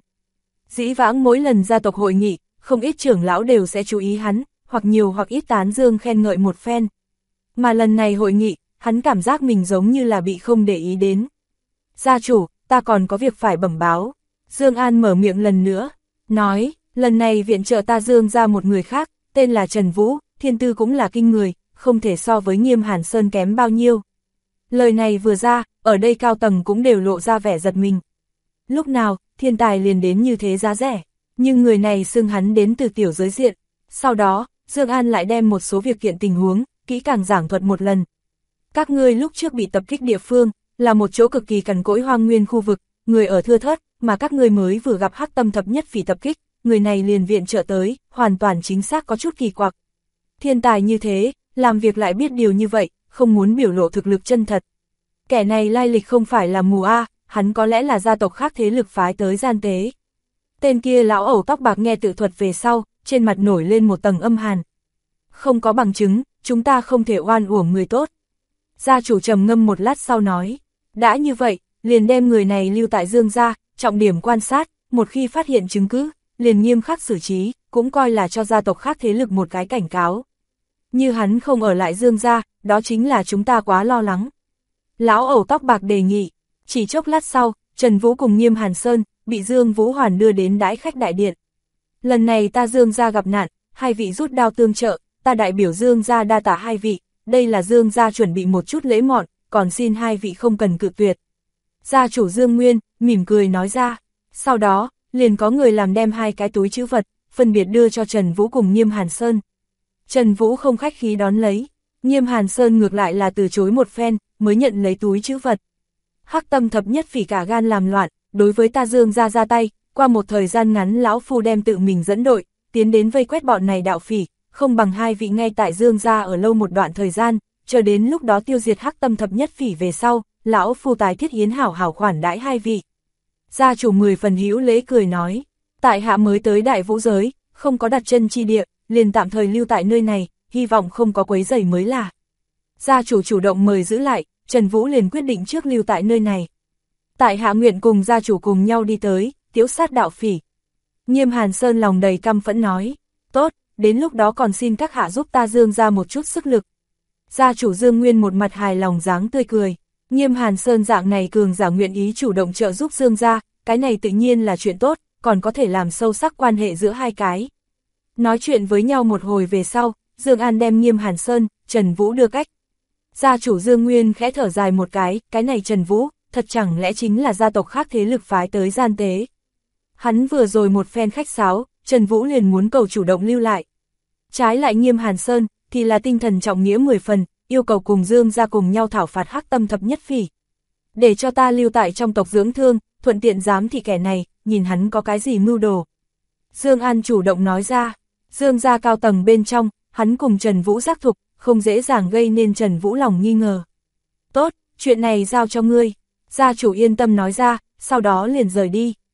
Dĩ vãng mỗi lần gia tộc hội nghị, không ít trưởng lão đều sẽ chú ý hắn, hoặc nhiều hoặc ít tán dương khen ngợi một phen. Mà lần này hội nghị, hắn cảm giác mình giống như là bị không để ý đến. Gia chủ, ta còn có việc phải bẩm báo. Dương An mở miệng lần nữa, nói, lần này viện trợ ta Dương ra một người khác, tên là Trần Vũ, thiên tư cũng là kinh người, không thể so với Nghiêm Hàn Sơn kém bao nhiêu. Lời này vừa ra, ở đây cao tầng cũng đều lộ ra vẻ giật mình. Lúc nào, thiên tài liền đến như thế giá rẻ, nhưng người này xưng hắn đến từ tiểu giới diện. Sau đó, Dương An lại đem một số việc kiện tình huống, kỹ càng giảng thuật một lần. Các ngươi lúc trước bị tập kích địa phương, là một chỗ cực kỳ cằn cỗi hoang nguyên khu vực, người ở thưa thớt, mà các ngươi mới vừa gặp Hắc Tâm thập nhất phỉ tập kích, người này liền viện trợ tới, hoàn toàn chính xác có chút kỳ quặc. Thiên tài như thế, làm việc lại biết điều như vậy, không muốn biểu lộ thực lực chân thật. Kẻ này lai lịch không phải là mù a, hắn có lẽ là gia tộc khác thế lực phái tới gian tế. Tên kia lão ẩu tóc bạc nghe tự thuật về sau, trên mặt nổi lên một tầng âm hàn. Không có bằng chứng, chúng ta không thể oan uổng người tốt. Gia chủ trầm ngâm một lát sau nói, đã như vậy, liền đem người này lưu tại Dương gia, trọng điểm quan sát, một khi phát hiện chứng cứ, liền nghiêm khắc xử trí, cũng coi là cho gia tộc khác thế lực một cái cảnh cáo. Như hắn không ở lại Dương gia, đó chính là chúng ta quá lo lắng. Lão ẩu tóc bạc đề nghị, chỉ chốc lát sau, Trần Vũ cùng Nghiêm Hàn Sơn, bị Dương Vũ Hoàn đưa đến đãi khách đại điện. Lần này ta Dương gia gặp nạn, 2 vị rút đao tương trợ, ta đại biểu Dương gia đa tạ 2 vị, đây là Dương gia chuẩn bị một chút lễ mọn, còn xin 2 vị không cần cự tuyệt. Gia chủ Dương Nguyên, mỉm cười nói ra, sau đó, liền có người làm đem 2 cái túi trữ vật, phân biệt đưa cho Trần Vũ cùng Nghiêm Hàn Sơn. Trần Vũ không khách khí đón lấy, Nghiêm Hàn Sơn ngược lại là từ chối một phen, mới nhận lấy túi trữ vật. Hắc Tâm thập nhất phỉ cả gan làm loạn, đối với ta Dương gia ra tay, qua một thời gian ngắn lão phu đem tự mình dẫn đội, tiến đến vây quét bọn này đạo phỉ, không bằng 2 vị ngay tại Dương gia ở lâu một đoạn thời gian, chờ đến lúc đó tiêu diệt Hắc Tâm thập nhất phỉ về sau, lão phu tái thiết yến hảo hảo khoản đãi 2 vị. Gia chủ 10 phần hữu lễ cười nói, tại hạ mới tới Đại Vũ giới, không có đặt chân chi địa, liền tạm thời lưu tại nơi này, hy vọng không có quấy rầy mới là. Gia chủ chủ động mời giữ lại, Trần Vũ liền quyết định trước lưu tại nơi này. Tại hạ nguyện cùng gia chủ cùng nhau đi tới, tiễu sát đạo phỉ. Nghiêm Hàn Sơn lòng đầy căm phẫn nói, tốt, đến lúc đó còn xin các hạ giúp ta Dương ra một chút sức lực. Gia chủ Dương Nguyên một mặt hài lòng dáng tươi cười, Nghiêm Hàn Sơn dạng này cường giả nguyện ý chủ động trợ giúp Dương ra, cái này tự nhiên là chuyện tốt, còn có thể làm sâu sắc quan hệ giữa 2 cái. Nói chuyện với nhau một hồi về sau, Dương An đem Nghiêm Hàn Sơn, Trần Vũ đưa cách. Gia chủ Dương Nguyên khẽ thở dài một cái này Trần Vũ, thật chẳng lẽ chính là gia tộc khác thế lực phái tới gian tế. Hắn vừa rồi một phen khách sáo, Trần Vũ liền muốn cầu chủ động lưu lại. Trái lại Nghiêm Hàn Sơn, thì là tinh thần trọng nghĩa 10 phần, yêu cầu cùng Dương ra cùng nhau thảo phạt Hắc Tâm thập nhất phỉ. Để cho ta lưu tại trong tộc dưỡng thương, thuận tiện giám thị kẻ này, nhìn hắn có cái gì mưu đồ. Dương An chủ động nói ra, Dương gia cao tầng bên trong, hắn cùng Trần Vũ giác thục, không dễ dàng gây nên Trần Vũ lòng nghi ngờ. Tốt, chuyện này giao cho ngươi. Gia chủ yên tâm nói ra, sau đó liền rời đi.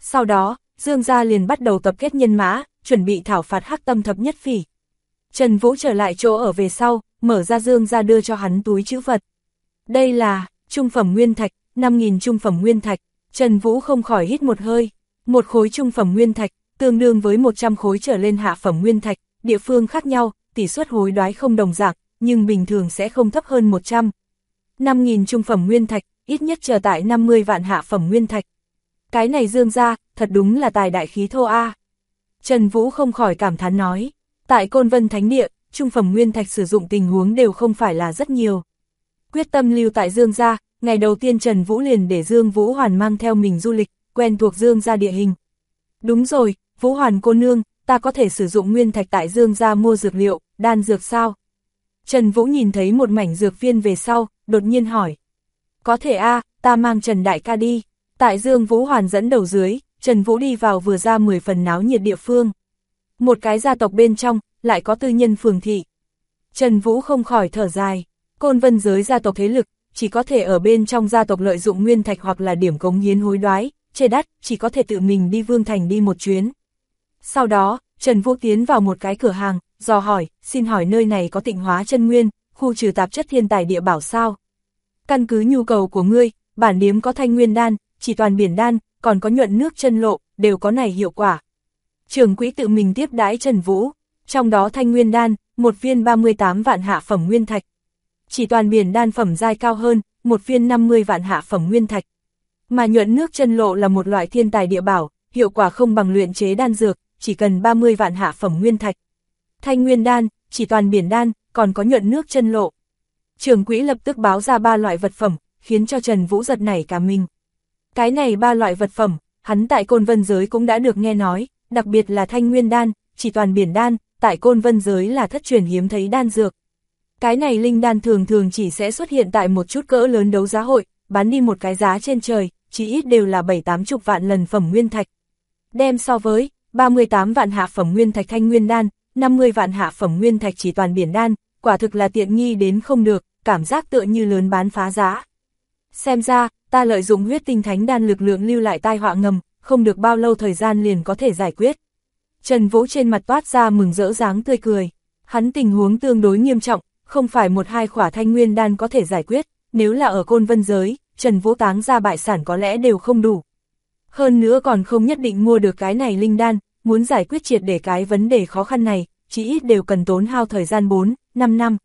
Sau đó, Dương gia liền bắt đầu tập kết nhân mã, chuẩn bị thảo phạt Hắc Tâm thập nhất phỉ. Trần Vũ trở lại chỗ ở về sau, mở ra Dương gia đưa cho hắn túi trữ vật. Đây là trung phẩm nguyên thạch, 5.000 trung phẩm nguyên thạch. Trần Vũ không khỏi hít một hơi. Một khối trung phẩm nguyên thạch, tương đương với 100 khối trở lên hạ phẩm nguyên thạch, địa phương khác nhau, tỷ suất hối đoái không đồng dạng, nhưng bình thường sẽ không thấp hơn 100. 5.000 trung phẩm nguyên thạch, ít nhất chờ tại 50 vạn hạ phẩm nguyên thạch. Cái này Dương gia, thật đúng là tài đại khí thô a. Trần Vũ không khỏi cảm thán nói, tại Côn Vân Thánh Địa, trung phẩm nguyên thạch sử dụng tình huống đều không phải là rất nhiều. Quyết tâm lưu tại Dương gia, ngày đầu tiên Trần Vũ liền để Dương Vũ Hoàn mang theo mình du lịch, quen thuộc Dương gia địa hình. Đúng rồi, Vũ Hoàn cô nương, ta có thể sử dụng nguyên thạch tại Dương gia mua dược liệu, đan dược sao? Trần Vũ nhìn thấy một mảnh dược viên về sau, đột nhiên hỏi. Có thể a, ta mang Trần đại ca đi. Tại Dương Vũ Hoàn dẫn đầu dưới, Trần Vũ đi vào vừa ra 10 phần náo nhiệt địa phương. Một cái gia tộc bên trong, lại có tư nhân phường thị. Trần Vũ không khỏi thở dài, Côn Vân giới gia tộc thế lực, chỉ có thể ở bên trong gia tộc lợi dụng nguyên thạch hoặc là điểm cống hiến hối đoái, chê đắt, chỉ có thể tự mình đi Vương Thành đi một chuyến. Sau đó, Trần Vũ tiến vào một cái cửa hàng, dò hỏi, xin hỏi nơi này có Tịnh Hóa Chân Nguyên, khu trừ tạp chất thiên tài địa bảo sao? Căn cứ nhu cầu của ngươi, bản điếm có Thanh Nguyên đan, Chỉ Toàn Biển đan, còn có Nhuận Nước Chân Lộ, đều có này hiệu quả. Trưởng quỹ tự mình tiếp đãi Trần Vũ, trong đó Thanh Nguyên đan, một viên 38 vạn hạ phẩm nguyên thạch. Chỉ Toàn Biển đan phẩm giai cao hơn, một viên 50 vạn hạ phẩm nguyên thạch. Mà Nhuận Nước Chân Lộ là một loại thiên tài địa bảo, hiệu quả không bằng luyện chế đan dược, chỉ cần 30 vạn hạ phẩm nguyên thạch. Thanh Nguyên đan, Chỉ Toàn Biển đan, còn có Nhuận Nước Chân Lộ. Trưởng quỹ lập tức báo ra 3 loại vật phẩm, khiến cho Trần Vũ giật nảy cả mình. Cái này 3 loại vật phẩm, hắn tại Côn Vân giới cũng đã được nghe nói, đặc biệt là Thanh Nguyên đan, Chỉ Toàn Biển đan, tại Côn Vân giới là thất truyền hiếm thấy đan dược. Cái này linh đan thường thường chỉ sẽ xuất hiện tại một chút cỡ lớn đấu giá hội, bán đi một cái giá trên trời, chỉ ít đều là 7-80 vạn lần phẩm nguyên thạch. Đem so với 38 vạn hạ phẩm nguyên thạch Thanh Nguyên đan, 50 vạn hạ phẩm nguyên thạch Chỉ Toàn Biển đan, quả thực là tiện nghi đến không được, cảm giác tựa như lớn bán phá giá. Xem ra, ta lợi dụng huyết tinh thánh đan lực lượng lưu lại tai họa ngầm, không được bao lâu thời gian liền có thể giải quyết. Trần Vũ trên mặt toát ra mừng rỡ dáng tươi cười. Hắn tình huống tương đối nghiêm trọng, không phải 1-2 khỏa Thanh Nguyên đan có thể giải quyết, nếu là ở Côn Vân giới, Trần Vũ táng ra bại sản có lẽ đều không đủ. Hơn nữa còn không nhất định mua được cái này linh đan, muốn giải quyết triệt để cái vấn đề khó khăn này, chỉ ít đều cần tốn hao thời gian 4-5 năm.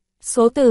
Số từ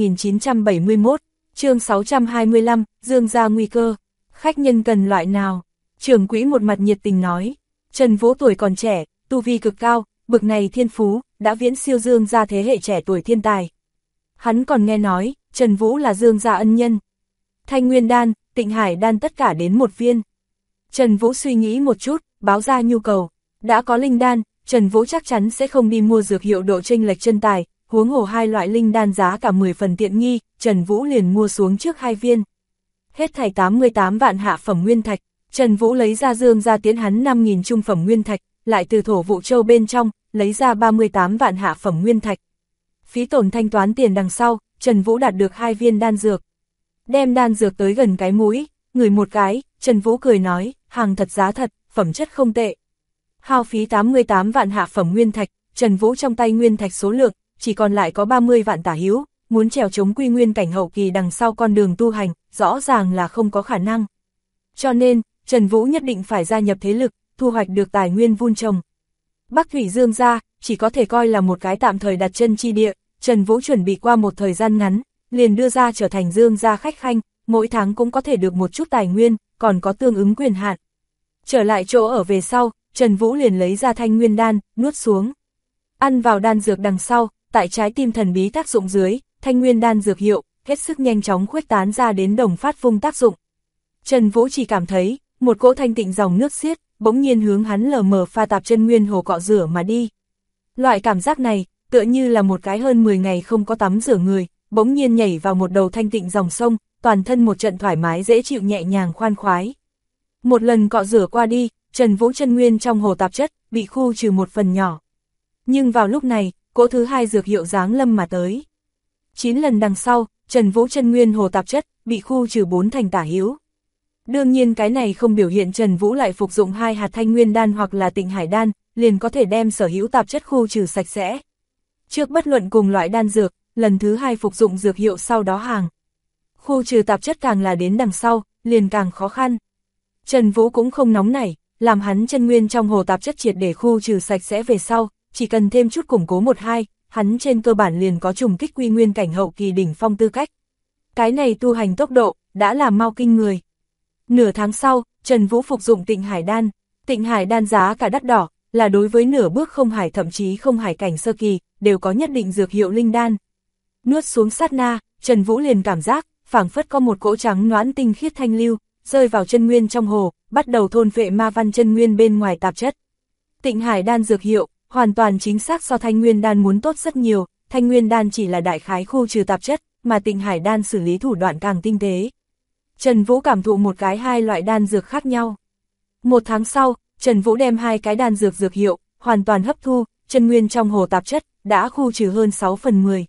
2971, chương 625, Dương gia nguy cơ. Khách nhân cần loại nào? Trưởng quỹ một mặt nhiệt tình nói. Trần Vũ tuổi còn trẻ, tu vi cực cao, bực này thiên phú, đã viễn siêu Dương gia thế hệ trẻ tuổi thiên tài. Hắn còn nghe nói, Trần Vũ là Dương gia ân nhân. Thanh Nguyên đan, Tịnh Hải đan tất cả đến một viên. Trần Vũ suy nghĩ một chút, báo ra nhu cầu. Đã có linh đan, Trần Vũ chắc chắn sẽ không đi mua dược hiệu độ chênh lệch chân tài, huống hồ 2 loại linh đan giá cả 10 phần tiện nghi, Trần Vũ liền mua xuống trước 2 viên. Hết thảy 88 vạn hạ phẩm nguyên thạch, Trần Vũ lấy ra Dương gia tiến hắn 5.000 trung phẩm nguyên thạch, lại từ Thổ Vụ Châu bên trong, lấy ra 38 vạn hạ phẩm nguyên thạch. Phí tổn thanh toán tiền đằng sau, Trần Vũ đạt được 2 viên đan dược. Đem đan dược tới gần cái mũi, ngửi một cái, Trần Vũ cười nói, hàng thật giá thật, phẩm chất không tệ. Hao phí 88 vạn hạ phẩm nguyên thạch, Trần Vũ trong tay nguyên thạch số lượng, chỉ còn lại có 30 vạn tả hữu, muốn trèo chống quy nguyên cảnh hậu kỳ đằng sau con đường tu hành, rõ ràng là không có khả năng. Cho nên, Trần Vũ nhất định phải gia nhập thế lực, thu hoạch được tài nguyên vun trồng. Bắc Thủy Dương gia, chỉ có thể coi là một cái tạm thời đặt chân chi địa, Trần Vũ chuẩn bị qua một thời gian ngắn, liền đưa ra trở thành Dương gia khách khanh, mỗi tháng cũng có thể được một chút tài nguyên, còn có tương ứng quyền hạn. Trở lại chỗ ở về sau, Trần Vũ liền lấy ra Thanh Nguyên đan, nuốt xuống. Ăn vào đan dược đằng sau, tại trái tim thần bí tác dụng dưới, Thanh Nguyên đan dược hiệu, hết sức nhanh chóng khuếch tán ra đến đồng phát vung tác dụng. Trần Vũ chỉ cảm thấy, một cỗ thanh tịnh dòng nước xiết, bỗng nhiên hướng hắn lờ mờ pha tạp chân nguyên hồ cọ rửa mà đi. Loại cảm giác này, tựa như là một cái hơn 10 ngày không có tắm rửa người, bỗng nhiên nhảy vào một đầu thanh tịnh dòng sông, toàn thân một trận thoải mái dễ chịu nhẹ nhàng khoan khoái. Một lần cọ rửa qua đi, Trần Vũ chân nguyên trong hồ tạp chất, bị khu trừ một phần nhỏ. Nhưng vào lúc này, cỗ thứ 2 dược hiệu giáng lâm mà tới. 9 lần đằng sau, Trần Vũ chân nguyên hồ tạp chất, bị khu trừ 4 thành tả hữu. Đương nhiên cái này không biểu hiện Trần Vũ lại phục dụng 2 hạt Thanh Nguyên đan hoặc là Tịnh Hải đan, liền có thể đem sở hữu tạp chất khu trừ sạch sẽ. Trước bất luận cùng loại đan dược, lần thứ 2 phục dụng dược hiệu sau đó hàng. Khu trừ tạp chất càng là đến đằng sau, liền càng khó khăn. Trần Vũ cũng không nóng nảy, làm hắn chân nguyên trong hồ tạp chất triệt để khu trừ sạch sẽ về sau, chỉ cần thêm chút củng cố 1-2, hắn trên cơ bản liền có trùng kích quy nguyên cảnh hậu kỳ đỉnh phong tư cách. Cái này tu hành tốc độ, đã là mau kinh người. Nửa tháng sau, Trần Vũ phục dụng Tịnh Hải đan. Tịnh Hải đan giá cả đắt đỏ, là đối với nửa bước không hải thậm chí không hải cảnh sơ kỳ, đều có nhất định dược hiệu linh đan. Nuốt xuống sát na, Trần Vũ liền cảm giác, phảng phất có một cỗ trắng noãn tinh khiết thanh lưu, rơi vào chân nguyên trong hồ, bắt đầu thôn phệ ma văn chân nguyên bên ngoài tạp chất. Tịnh Hải đan dược hiệu, hoàn toàn chính xác so Thanh Nguyên đan muốn tốt rất nhiều, Thanh Nguyên đan chỉ là đại khái khu trừ tạp chất, mà Tịnh Hải đan xử lý thủ đoạn càng tinh tế. Trần Vũ cảm thụ một cái 2 loại đan dược khác nhau. 1 tháng sau, Trần Vũ đem 2 cái đan dược dược hiệu, hoàn toàn hấp thu, chân nguyên trong hồ tạp chất, đã khu trừ hơn 6/10.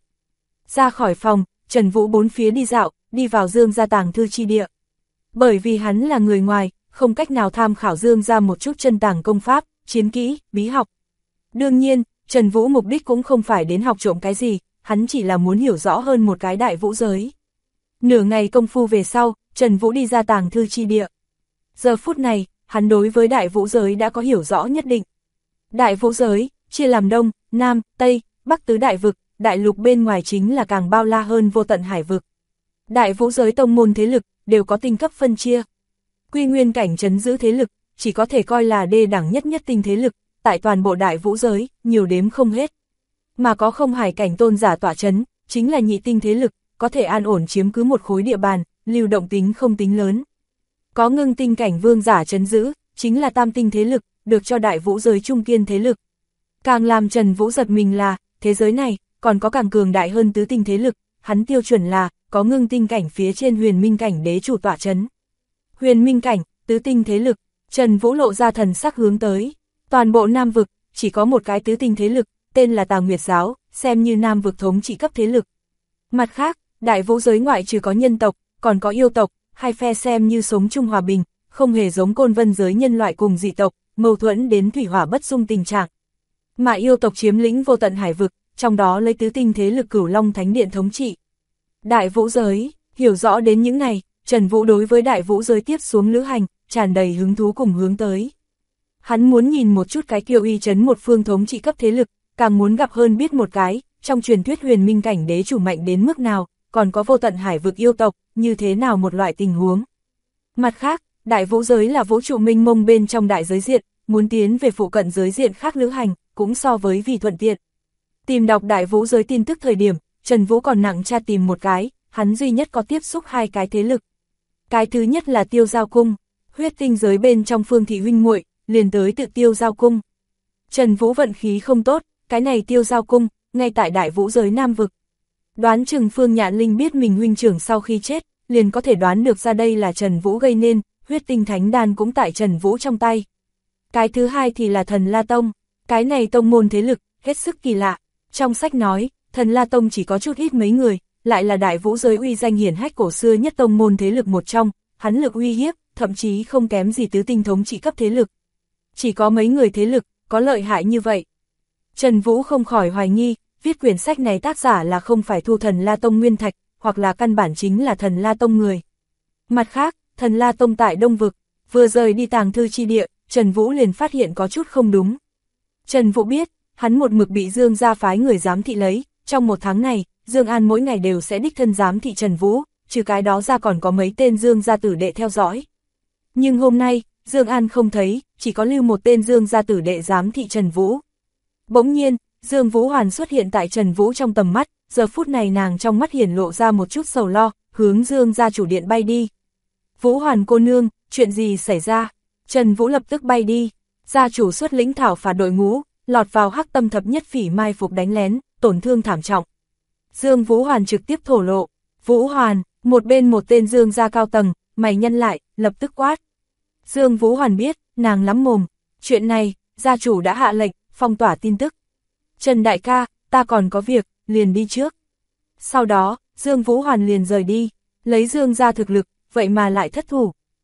Ra khỏi phòng, Trần Vũ bốn phía đi dạo, đi vào Dương gia tàng thư chi địa. Bởi vì hắn là người ngoài, không cách nào tham khảo Dương gia một chút chân tàng công pháp, chiến kỹ, bí học. Đương nhiên, Trần Vũ mục đích cũng không phải đến học trộm cái gì, hắn chỉ là muốn hiểu rõ hơn một cái đại vũ giới. Nửa ngày công phu về sau, Trần Vũ đi ra tàng thư chi địa. Giờ phút này, hắn đối với đại vũ giới đã có hiểu rõ nhất định. Đại vũ giới, chia làm Đông, Nam, Tây, Bắc tứ đại vực, đại lục bên ngoài chính là càng bao la hơn vô tận hải vực. Đại vũ giới tông môn thế lực, đều có tinh cấp phân chia. Quy nguyên cảnh trấn giữ thế lực, chỉ có thể coi là đê đẳng nhất tinh thế lực, tại toàn bộ đại vũ giới, nhiều đếm không hết. Mà có không hải cảnh tôn giả tọa trấn, chính là nhị tinh thế lực, có thể an ổn chiếm cứ một khối địa bàn, lưu động tính không tính lớn. Có ngưng tinh cảnh vương giả trấn giữ, chính là tam tinh thế lực, được cho đại vũ giới trung kiên thế lực. Càng làm Trần Vũ giật mình là, thế giới này, còn có càng cường đại hơn tứ tinh thế lực, hắn tiêu chuẩn là, có ngưng tinh cảnh phía trên huyền minh cảnh đế chủ tọa trấn. Huyền minh cảnh, tứ tinh thế lực, Trần Vũ lộ ra thần sắc hướng tới. Toàn bộ Nam vực, chỉ có một cái tứ tinh thế lực, tên là Tà Nguyệt Giáo, xem như Nam vực thống trị cấp thế lực. Mặt khác, đại vũ giới ngoại trừ có nhân tộc, còn có yêu tộc, hai phe xem như sống chung hòa bình, không hề giống Côn Vân giới nhân loại cùng dị tộc, mâu thuẫn đến thủy hỏa bất dung tình trạng. Mà yêu tộc chiếm lĩnh vô tận hải vực, trong đó lấy tứ tinh thế lực Cửu Long Thánh Điện thống trị. Đại vũ giới, hiểu rõ đến những này, Trần Vũ đối với đại vũ giới tiếp xuống lữ hành, tràn đầy hứng thú cùng hướng tới. Hắn muốn nhìn một chút cái kiêu uy chấn một phương thống trị cấp thế lực, càng muốn gặp hơn biết một cái, trong truyền thuyết huyền minh cảnh đế chủ mạnh đến mức nào, còn có vô tận hải vực yêu tộc, như thế nào một loại tình huống. Mặt khác, đại vũ giới là vũ trụ mênh mông bên trong đại giới diện, muốn tiến về phụ cận giới diện khác lữ hành, cũng so với vì thuận tiện. Tìm đọc đại vũ giới tin tức thời điểm, Trần Vũ còn nặng tra tìm một cái, hắn duy nhất có tiếp xúc 2 cái thế lực. Cái thứ nhất là Tiêu Giao Cung, huyết tinh giới bên trong Phương thị huynh muội liền tới tự Tiêu Giao Cung. Trần Vũ vận khí không tốt, cái này Tiêu Giao Cung, ngay tại đại vũ giới Nam vực. Đoán chừng Phương Nhạn Linh biết mình huynh trưởng sau khi chết, liền có thể đoán được ra đây là Trần Vũ gây nên, huyết tinh thánh đan cũng tại Trần Vũ trong tay. Cái thứ hai thì là Thần La Tông, cái này tông môn thế lực, hết sức kỳ lạ. Trong sách nói, Thần La Tông chỉ có chút ít mấy người, lại là đại vũ giới uy danh hiển hách cổ xưa nhất tông môn thế lực một trong, hắn lực uy hiếp, thậm chí không kém gì tứ tinh thống trị cấp thế lực. Chỉ có mấy người thế lực, có lợi hại như vậy. Trần Vũ không khỏi hoài nghi, viết quyển sách này tác giả là không phải thu Thần La Tông nguyên thạch, hoặc là căn bản chính là Thần La Tông người. Mặt khác, Thần La Tông tại Đông Vực, vừa rời đi tàng thư chi địa, Trần Vũ liền phát hiện có chút không đúng. Trần Vũ biết, hắn một mực bị Dương gia phái người giám thị lấy, trong 1 tháng này, Dương An mỗi ngày đều sẽ đích thân giám thị Trần Vũ, trừ cái đó ra còn có mấy tên Dương gia tử đệ theo dõi. Nhưng hôm nay, Dương An không thấy, chỉ có lưu một tên Dương gia tử đệ giám thị Trần Vũ. Bỗng nhiên, Dương Vũ Hoàn xuất hiện tại Trần Vũ trong tầm mắt, giờ phút này nàng trong mắt hiển lộ ra một chút sầu lo, hướng Dương gia chủ điện bay đi. Vũ Hoàn cô nương, chuyện gì xảy ra? Trần Vũ lập tức bay đi, gia chủ xuất lĩnh thảo phạt đội ngũ, lọt vào Hắc Tâm thập nhất phỉ mai phục đánh lén, tổn thương thảm trọng. Dương Vũ Hoàn trực tiếp thổ lộ, Vũ Hoàn, một bên một tên Dương gia cao tầng, mày nhăn lại, lập tức quát. Dương Vũ Hoàn biết, nàng lắm mồm, chuyện này, gia chủ đã hạ lệnh, phong tỏa tin tức. Trần đại ca, ta còn có việc, liền đi trước. Sau đó, Dương Vũ Hoàn liền rời đi, lấy Dương gia thực lực, vậy mà lại thất thủ.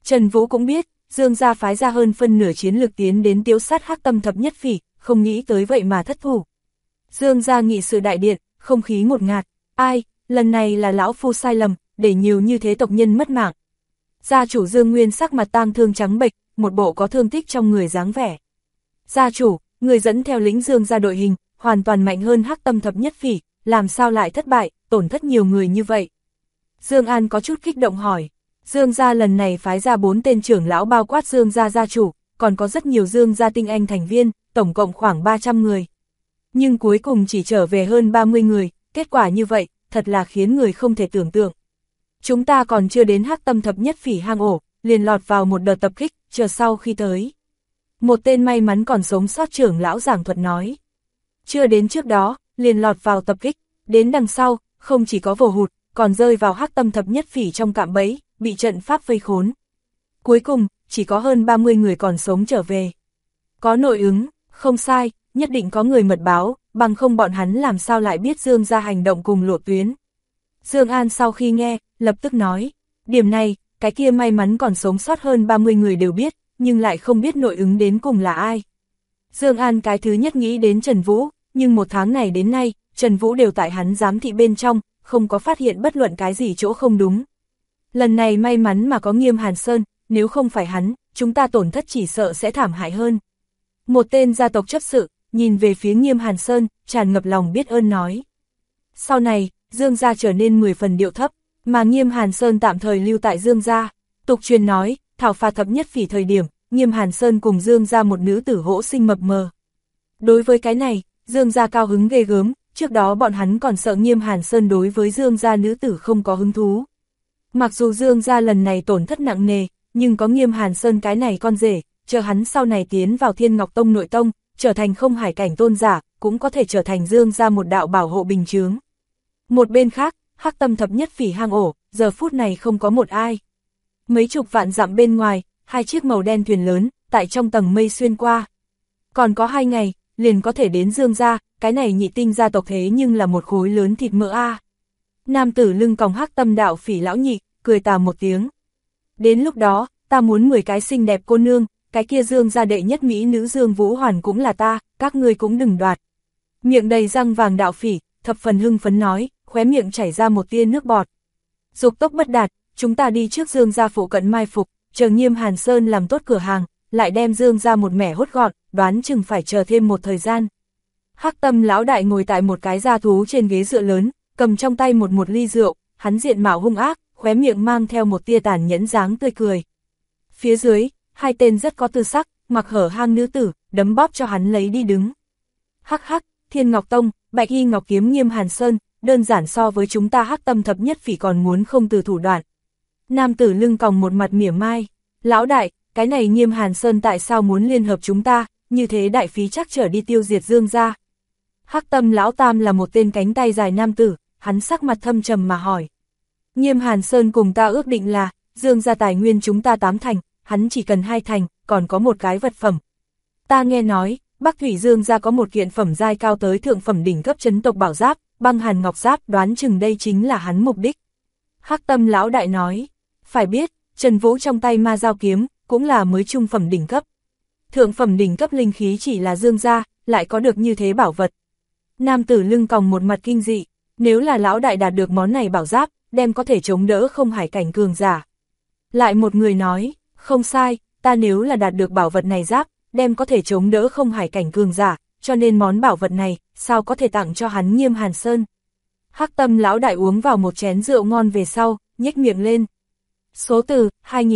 Trần Vũ cũng biết, Dương gia phái ra hơn phân nửa chiến lực tiến đến tiếu sát Hắc Tâm thập nhất phỉ, không nghĩ tới vậy mà thất thủ. Dương gia nghị sự đại điện, không khí ngột ngạt, ai, lần này là lão phu sai lầm, để nhiều như thế tộc nhân mất mạng. Gia chủ Dương Nguyên sắc mặt tang thương trắng bệch, một bộ có thương tích trong người dáng vẻ. Gia chủ, người dẫn theo lính Dương gia đội hình, hoàn toàn mạnh hơn Hắc Tâm thập nhất phỉ, làm sao lại thất bại, tổn thất nhiều người như vậy? Dương An có chút kích động hỏi. Dương gia lần này phái ra 4 tên trưởng lão bao quát Dương gia gia chủ, còn có rất nhiều Dương gia tinh anh thành viên, tổng cộng khoảng 300 người. Nhưng cuối cùng chỉ trở về hơn 30 người, kết quả như vậy, thật là khiến người không thể tưởng tượng. Chúng ta còn chưa đến Hắc Tâm thập nhất phỉ hang ổ, liền lọt vào một đợt tập kích, chờ sau khi tới. Một tên may mắn còn sống sót trưởng lão giảng thuật nói. Chưa đến trước đó, liền lọt vào tập kích, đến đằng sau, không chỉ có vồ hụt, còn rơi vào Hắc Tâm thập nhất phỉ trong cạm bẫy, bị trận pháp vây khốn. Cuối cùng, chỉ có hơn 30 người còn sống trở về. Có nội ứng, không sai, nhất định có người mật báo, bằng không bọn hắn làm sao lại biết Dương gia hành động cùng lộ tuyến. Dương An sau khi nghe, lập tức nói, điểm này, cái kia may mắn còn sống sót hơn 30 người đều biết, nhưng lại không biết nội ứng đến cùng là ai. Dương An cái thứ nhất nghĩ đến Trần Vũ, nhưng một tháng này đến nay, Trần Vũ đều tại hắn giám thị bên trong, không có phát hiện bất luận cái gì chỗ không đúng. Lần này may mắn mà có Nghiêm Hàn Sơn, nếu không phải hắn, chúng ta tổn thất chỉ sợ sẽ thảm hại hơn. Một tên gia tộc chấp sự, nhìn về phía Nghiêm Hàn Sơn, tràn ngập lòng biết ơn nói. Sau này, Dương gia trở nên 10 phần điệu thấp, mà Nghiêm Hàn Sơn tạm thời lưu tại Dương gia. Tục truyền nói, thảo phạt thập nhất phỉ thời điểm, Nghiêm Hàn Sơn cùng Dương gia một nữ tử hỗ sinh mập mờ. Đối với cái này, Dương gia cao hứng ghê gớm, trước đó bọn hắn còn sợ Nghiêm Hàn Sơn đối với Dương gia nữ tử không có hứng thú. Mặc dù Dương gia lần này tổn thất nặng nề, nhưng có Nghiêm Hàn Sơn cái này con rể, chờ hắn sau này tiến vào Thiên Ngọc Tông nội tông, trở thành không hải cảnh tôn giả, cũng có thể trở thành Dương gia một đạo bảo hộ bình chướng. Một bên khác, Hắc Tâm thập nhất phỉ hang ổ, giờ phút này không có một ai. Mấy chục vạn dặm bên ngoài, 2 chiếc màu đen thuyền lớn, tại trong tầng mây xuyên qua. Còn có 2 ngày, liền có thể đến Dương gia, cái này nhị tinh gia tộc thế nhưng là một khối lớn thịt mỡ a. Nam tử lưng còng Hắc Tâm đạo phỉ lão nhị, cười tà một tiếng. Đến lúc đó, ta muốn 10 cái xinh đẹp cô nương, cái kia Dương gia đệ nhất mỹ nữ Dương Vũ Hoàn cũng là ta, các ngươi cũng đừng đoạt. Miệng đầy răng vàng đạo phỉ, thập phần hưng phấn nói, khóe miệng chảy ra một tia nước bọt. Dục tốc bất đạt, chúng ta đi trước Dương gia phụ cận mai phục, chờ Nghiêm Hàn Sơn làm tốt cửa hàng, lại đem Dương gia một mẻ hốt gọn, đoán chừng phải chờ thêm một thời gian. Hắc Tâm lão đại ngồi tại một cái gia thú trên ghế dựa lớn, cầm trong tay một ly rượu, hắn diện mạo hung ác, khóe miệng mang theo một tia tàn nhẫn dáng tươi cười. Phía dưới, 2 tên rất có tư sắc, mặc hở hang nữ tử, đấm bóp cho hắn lấy đi đứng. Hắc hắc, Thiên Ngọc Tông, Bạch Y Ngọc Kiếm Nghiêm Hàn Sơn, đơn giản so với chúng ta Hắc Tâm thập nhất phỉ còn muốn không từ thủ đoạn. Nam tử lưng còng một mặt mỉa mai, lão đại, cái này Nghiêm Hàn Sơn tại sao muốn liên hợp chúng ta, như thế đại phí chắc trở đi tiêu diệt Dương gia. Hắc Tâm lão tam là một tên cánh tay dài nam tử, hắn sắc mặt thâm trầm mà hỏi. Nghiêm Hàn Sơn cùng ta ước định là, Dương gia tài nguyên chúng ta 8 thành, hắn chỉ cần 2 thành, còn có một cái vật phẩm. Ta nghe nói, Bắc Thủy Dương gia có một kiện phẩm giai cao tới thượng phẩm đỉnh cấp chấn tộc bảo giáp, băng hàn ngọc giáp, đoán chừng đây chính là hắn mục đích. Hắc Tâm lão đại nói, phải biết, Trần Vũ trong tay ma giao kiếm, cũng là mới trung phẩm đỉnh cấp. Thượng phẩm đỉnh cấp linh khí chỉ là Dương gia, lại có được như thế bảo vật. Nam tử lưng còng một mặt kinh dị, nếu là lão đại đạt được món này bảo giáp, đem có thể chống đỡ không hải cảnh cường giả. Lại một người nói, không sai, ta nếu là đạt được bảo vật này giáp, đem có thể chống đỡ không hải cảnh cường giả, cho nên món bảo vật này, sao có thể tặng cho hắn Nghiêm Hàn Sơn. Hắc Tâm lão đại uống vào một chén rượu ngon về sau, nhếch miệng lên. Số từ,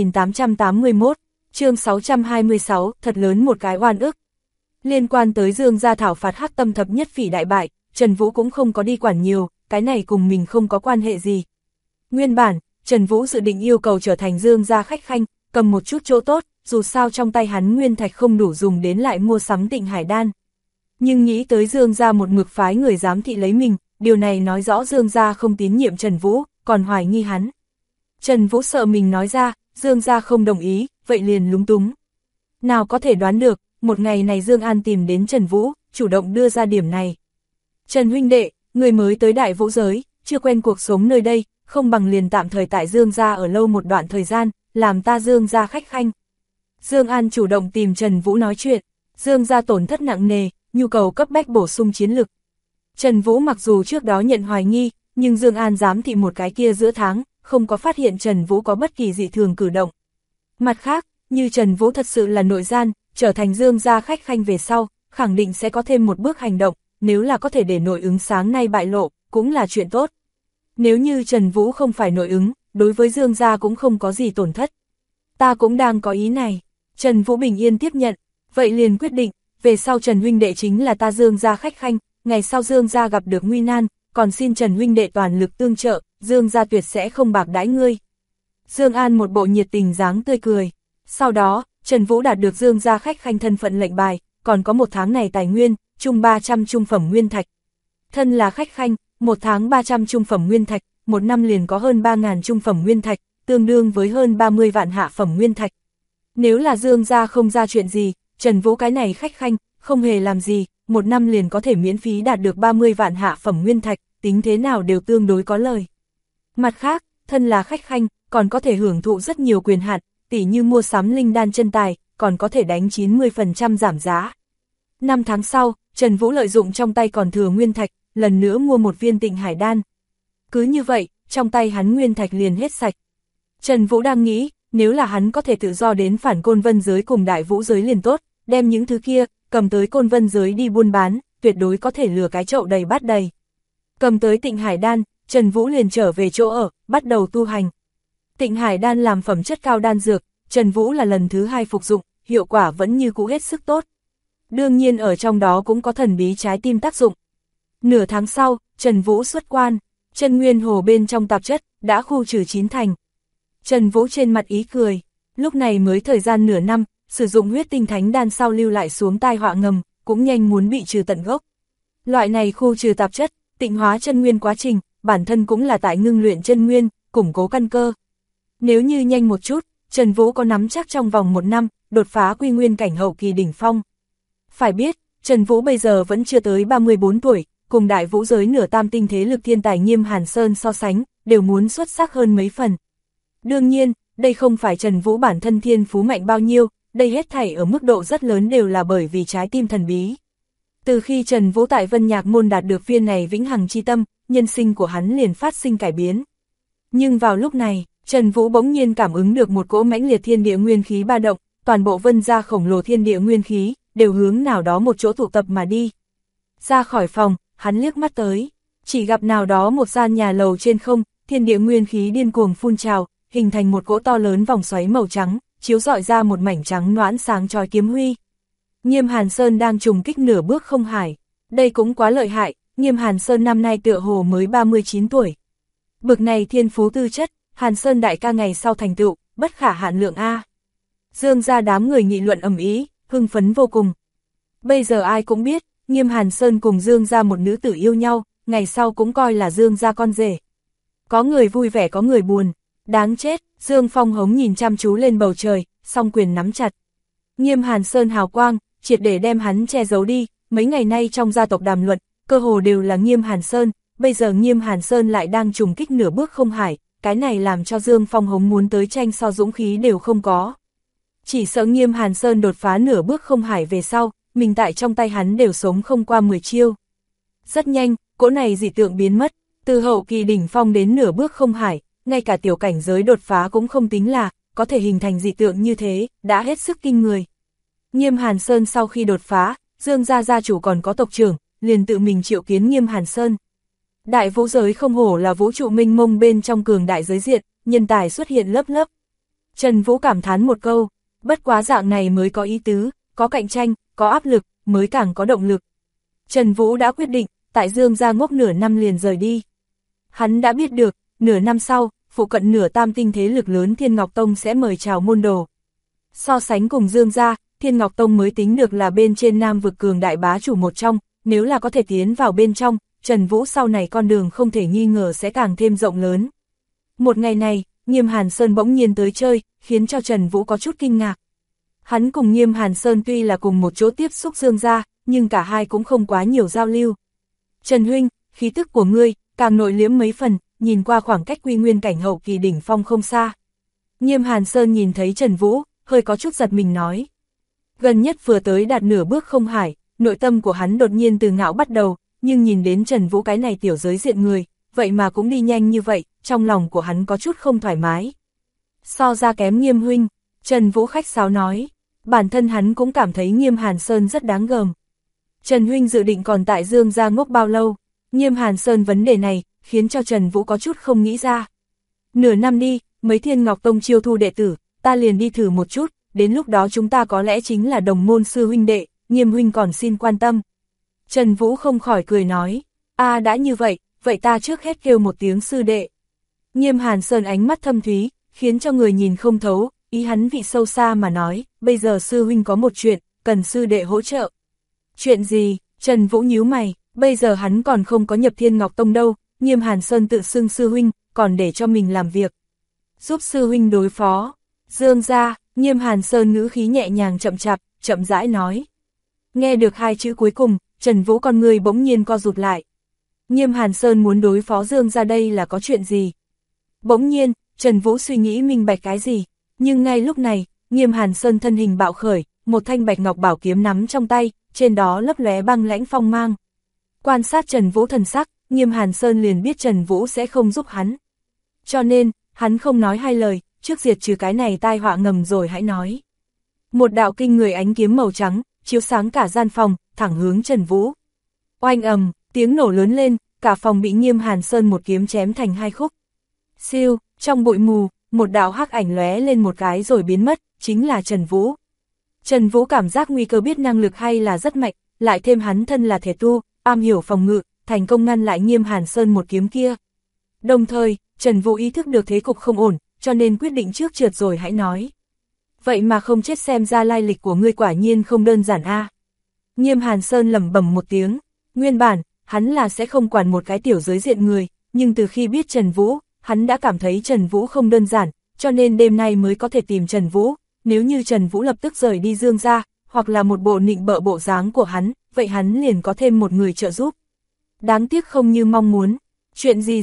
2881, chương 626, thật lớn một cái oan ức. Liên quan tới Dương gia thảo phạt Hắc Tâm thập nhất phỉ đại bại, Trần Vũ cũng không có đi quản nhiều, cái này cùng mình không có quan hệ gì. Nguyên bản, Trần Vũ dự định yêu cầu trở thành Dương gia khách khanh, cầm một chút chỗ tốt, dù sao trong tay hắn nguyên thạch không đủ dùng đến lại mua sắm Tịnh Hải Đan. Nhưng nghĩ tới Dương gia một mực phái người giám thị lấy mình, điều này nói rõ Dương gia không tín nhiệm Trần Vũ, còn hoài nghi hắn. Trần Vũ sợ mình nói ra, Dương gia không đồng ý, vậy liền lúng túng. Nào có thể đoán được, một ngày này Dương An tìm đến Trần Vũ, chủ động đưa ra điểm này. Trần huynh đệ, người mới tới Đại Vũ giới, chưa quen cuộc sống nơi đây, không bằng liền tạm thời tại Dương gia ở lâu một đoạn thời gian, làm ta Dương gia khách khanh. Dương An chủ động tìm Trần Vũ nói chuyện, Dương gia tổn thất nặng nề, nhu cầu cấp bách bổ sung chiến lực. Trần Vũ mặc dù trước đó nhận hoài nghi, nhưng Dương An giám thị một cái kia giữa tháng, không có phát hiện Trần Vũ có bất kỳ dị thường cử động. Mặt khác, như Trần Vũ thật sự là nội gian, trở thành Dương gia khách khanh về sau, khẳng định sẽ có thêm một bước hành động, nếu là có thể để nội ứng sáng nay bại lộ, cũng là chuyện tốt. Nếu như Trần Vũ không phải nội ứng, đối với Dương gia cũng không có gì tổn thất. Ta cũng đang có ý này. Trần Vũ bình yên tiếp nhận, vậy liền quyết định, về sau Trần huynh đệ chính là ta Dương gia khách khanh, ngày sau Dương gia gặp được nguy nan, còn xin Trần huynh đệ toàn lực tương trợ, Dương gia tuyệt sẽ không bạc đãi ngươi. Dương An một bộ nhiệt tình dáng tươi cười. Sau đó, Trần Vũ đạt được Dương gia khách khanh thân phận lệnh bài, còn có một tháng này tài nguyên, chung 300 trung phẩm nguyên thạch. Thân là khách khanh, một tháng 300 trung phẩm nguyên thạch, một năm liền có hơn 3.000 trung phẩm nguyên thạch, tương đương với hơn 30 vạn hạ phẩm nguyên thạch. Nếu là Dương gia không ra chuyện gì, Trần Vũ cái này khách khanh, không hề làm gì, một năm liền có thể miễn phí đạt được 30 vạn hạ phẩm nguyên thạch, tính thế nào đều tương đối có lời. Mặt khác, thân là khách khanh, còn có thể hưởng thụ rất nhiều quyền hạn, tỉ như mua sắm linh đan chân tài, còn có thể đánh 90% giảm giá. 5 tháng sau, Trần Vũ lợi dụng trong tay còn thừa nguyên thạch, lần nữa mua một viên Tịnh Hải đan. Cứ như vậy, trong tay hắn nguyên thạch liền hết sạch. Trần Vũ đang nghĩ, nếu là hắn có thể tự do đến phản Côn Vân giới cùng Đại Vũ giới liền tốt, đem những thứ kia, cầm tới Côn Vân giới đi buôn bán, tuyệt đối có thể lừa cái chậu đầy bát đầy. Cầm tới Tịnh Hải đan, Trần Vũ liền trở về chỗ ở, bắt đầu tu hành. Tịnh Hải đan làm phẩm chất cao đan dược, Trần Vũ là lần thứ 2 phục dụng, hiệu quả vẫn như cũ hết sức tốt. Đương nhiên ở trong đó cũng có thần bí trái tim tác dụng. Nửa tháng sau, Trần Vũ xuất quan, chân nguyên hồ bên trong tạp chất, đã khu trừ 9 thành. Trần Vũ trên mặt ý cười, lúc này mới thời gian nửa năm, sử dụng huyết tinh thánh đan sau lưu lại xuống tai họa ngầm, cũng nhanh muốn bị trừ tận gốc. Loại này khu trừ tạp chất, tịnh hóa chân nguyên quá trình, bản thân cũng là tại ngưng luyện chân nguyên, củng cố căn cơ. Nếu như nhanh một chút, Trần Vũ có nắm chắc trong vòng 1 năm, đột phá quy nguyên cảnh hậu kỳ đỉnh phong. Phải biết, Trần Vũ bây giờ vẫn chưa tới 34 tuổi, cùng Đại Vũ giới nửa tam tinh thế lực thiên tài Nghiêm Hàn Sơn so sánh, đều muốn xuất sắc hơn mấy phần. Đương nhiên, đây không phải Trần Vũ bản thân thiên phú mạnh bao nhiêu, đây hết thảy ở mức độ rất lớn đều là bởi vì trái tim thần bí. Từ khi Trần Vũ tại Vân Nhạc Môn đạt được viên này vĩnh hằng chi tâm, nhân sinh của hắn liền phát sinh cải biến. Nhưng vào lúc này, Trần Vũ bỗng nhiên cảm ứng được một cỗ mãnh liệt thiên địa nguyên khí ba động, toàn bộ Vân gia khổng lồ thiên địa nguyên khí, đều hướng nào đó một chỗ tụ tập mà đi. Ra khỏi phòng, hắn liếc mắt tới, chỉ gặp nào đó một gian nhà lầu trên không, thiên địa nguyên khí điên cuồng phun trào, hình thành một cỗ to lớn vòng xoáy màu trắng, chiếu rọi ra một mảnh trắng noãn sáng chói kiếm huy. Nghiêm Hàn Sơn đang trùng kích nửa bước không hải, đây cũng quá lợi hại, Nghiêm Hàn Sơn năm nay tựa hồ mới 39 tuổi. Bực này thiên phú tư chất, Hàn Sơn đại ca ngày sau thành tựu, bất khả hạn lượng a. Dương gia đám người nghị luận ầm ĩ, hưng phấn vô cùng. Bây giờ ai cũng biết, Nghiêm Hàn Sơn cùng Dương gia một nữ tử yêu nhau, ngày sau cũng coi là Dương gia con rể. Có người vui vẻ có người buồn, đáng chết, Dương Phong Hống nhìn chăm chú lên bầu trời, song quyền nắm chặt. Nghiêm Hàn Sơn hào quang, triệt để đem hắn che giấu đi, mấy ngày nay trong gia tộc đàm luận, cơ hồ đều là Nghiêm Hàn Sơn, bây giờ Nghiêm Hàn Sơn lại đang trùng kích nửa bước không hải, cái này làm cho Dương Phong Hống muốn tới tranh so dũng khí đều không có. Chỉ sợ Nghiêm Hàn Sơn đột phá nửa bước không hải về sau, mình tại trong tay hắn đều sống không qua 10 chiêu. Rất nhanh, cỗ này dị tượng biến mất, từ hậu kỳ đỉnh phong đến nửa bước không hải, ngay cả tiểu cảnh giới đột phá cũng không tính là, có thể hình thành dị tượng như thế, đã hết sức kinh người. Nghiêm Hàn Sơn sau khi đột phá, Dương gia gia chủ còn có tộc trưởng, liền tự mình triệu kiến Nghiêm Hàn Sơn. Đại Vũ giới không hổ là vũ trụ minh mông bên trong cường đại giới diện, nhân tài xuất hiện lớp lớp. Trần Vũ cảm thán một câu, bất quá dạng này mới có ý tứ, có cạnh tranh, có áp lực, mới càng có động lực. Trần Vũ đã quyết định, tại Dương gia ngốc nửa năm liền rời đi. Hắn đã biết được, nửa năm sau, phụ cận nửa tam tinh thế lực lớn Thiên Ngọc Tông sẽ mời chào môn đồ. So sánh cùng Dương gia, Thiên Ngọc Tông mới tính được là bên trên Nam vực cường đại bá chủ một trong, nếu là có thể tiến vào bên trong, Trần Vũ sau này con đường không thể nghi ngờ sẽ càng thêm rộng lớn. Một ngày này, Nghiêm Hàn Sơn bỗng nhiên tới chơi, khiến cho Trần Vũ có chút kinh ngạc. Hắn cùng Nghiêm Hàn Sơn tuy là cùng một chỗ tiếp xúc Dương gia, nhưng cả hai cũng không quá nhiều giao lưu. Trần huynh, khí tức của ngươi, càng nội liễm mấy phần, nhìn qua khoảng cách quy nguyên cảnh hậu kỳ đỉnh phong không xa. Nghiêm Hàn Sơn nhìn thấy Trần Vũ, hơi có chút giật mình nói. Gần nhất vừa tới đạt nửa bước không hải, nội tâm của hắn đột nhiên từ ngạo bắt đầu, nhưng nhìn đến Trần Vũ cái này tiểu giới diện người, vậy mà cũng đi nhanh như vậy, trong lòng của hắn có chút không thoải mái. So ra kém Nghiêm huynh, Trần Vũ khách sáo nói, bản thân hắn cũng cảm thấy Nghiêm Hàn Sơn rất đáng gờm. Trần huynh dự định còn tại Dương gia ngốc bao lâu? Nghiêm Hàn Sơn vấn đề này, khiến cho Trần Vũ có chút không nghĩ ra. Nửa năm đi, mấy Thiên Ngọc Tông chiêu thu đệ tử, ta liền đi thử một chút, đến lúc đó chúng ta có lẽ chính là đồng môn sư huynh đệ, Nghiêm huynh còn xin quan tâm. Trần Vũ không khỏi cười nói, đã như vậy, vậy ta trước hết kêu một tiếng sư đệ. Nghiêm Hàn Sơn ánh mắt thâm thúy, khiến cho người nhìn không thấu, ý hắn vị sâu xa mà nói, bây giờ sư huynh có một chuyện, cần sư đệ hỗ trợ. Chuyện gì? Trần Vũ nhíu mày, bây giờ hắn còn không có nhập Thiên Ngọc Tông đâu, Nghiêm Hàn Sơn tự xưng sư huynh, còn để cho mình làm việc. Giúp sư huynh đối phó. Dương gia, Nghiêm Hàn Sơn ngữ khí nhẹ nhàng chậm chạp, chậm rãi nói. Nghe được hai chữ cuối cùng, Trần Vũ con người bỗng nhiên co rụt lại. Nghiêm Hàn Sơn muốn đối phó Dương gia đây là có chuyện gì? Bỗng nhiên, Trần Vũ suy nghĩ minh bạch cái gì, nhưng ngay lúc này, Nghiêm Hàn Sơn thân hình bạo khởi, một thanh bạch ngọc bảo kiếm nắm trong tay, trên đó lấp lóe băng lãnh phong mang. Quan sát Trần Vũ thần sắc, Nghiêm Hàn Sơn liền biết Trần Vũ sẽ không giúp hắn. Cho nên, hắn không nói hai lời, trước diệt trừ cái này tai họa ngầm rồi hãy nói. Một đạo kinh người ánh kiếm màu trắng, chiếu sáng cả gian phòng, thẳng hướng Trần Vũ. Oanh ầm, tiếng nổ lớn lên, cả phòng bị Nghiêm Hàn Sơn một kiếm chém thành hai khúc. Siêu, trong bụi mù, một đạo hắc ảnh lóe lên một cái rồi biến mất, chính là Trần Vũ. Trần Vũ cảm giác nguy cơ biết năng lực hay là rất mạnh, lại thêm hắn thân là thể tu, am hiểu phòng ngự, thành công ngăn lại Nghiêm Hàn Sơn một kiếm kia. Đồng thời, Trần Vũ ý thức được thế cục không ổn, cho nên quyết định trước trượt rồi hãy nói. Vậy mà không chết xem ra lai lịch của ngươi quả nhiên không đơn giản a. Nghiêm Hàn Sơn lẩm bẩm một tiếng, nguyên bản, hắn là sẽ không quản một cái tiểu giới diện người, nhưng từ khi biết Trần Vũ, hắn đã cảm thấy Trần Vũ không đơn giản, cho nên đêm nay mới có thể tìm Trần Vũ. Nếu như Trần Vũ lập tức rời đi Dương gia, hoặc là một bộ nịnh bợ bộ dáng của hắn, vậy hắn liền có thêm một người trợ giúp. Đáng tiếc không như mong muốn. Chuyện gì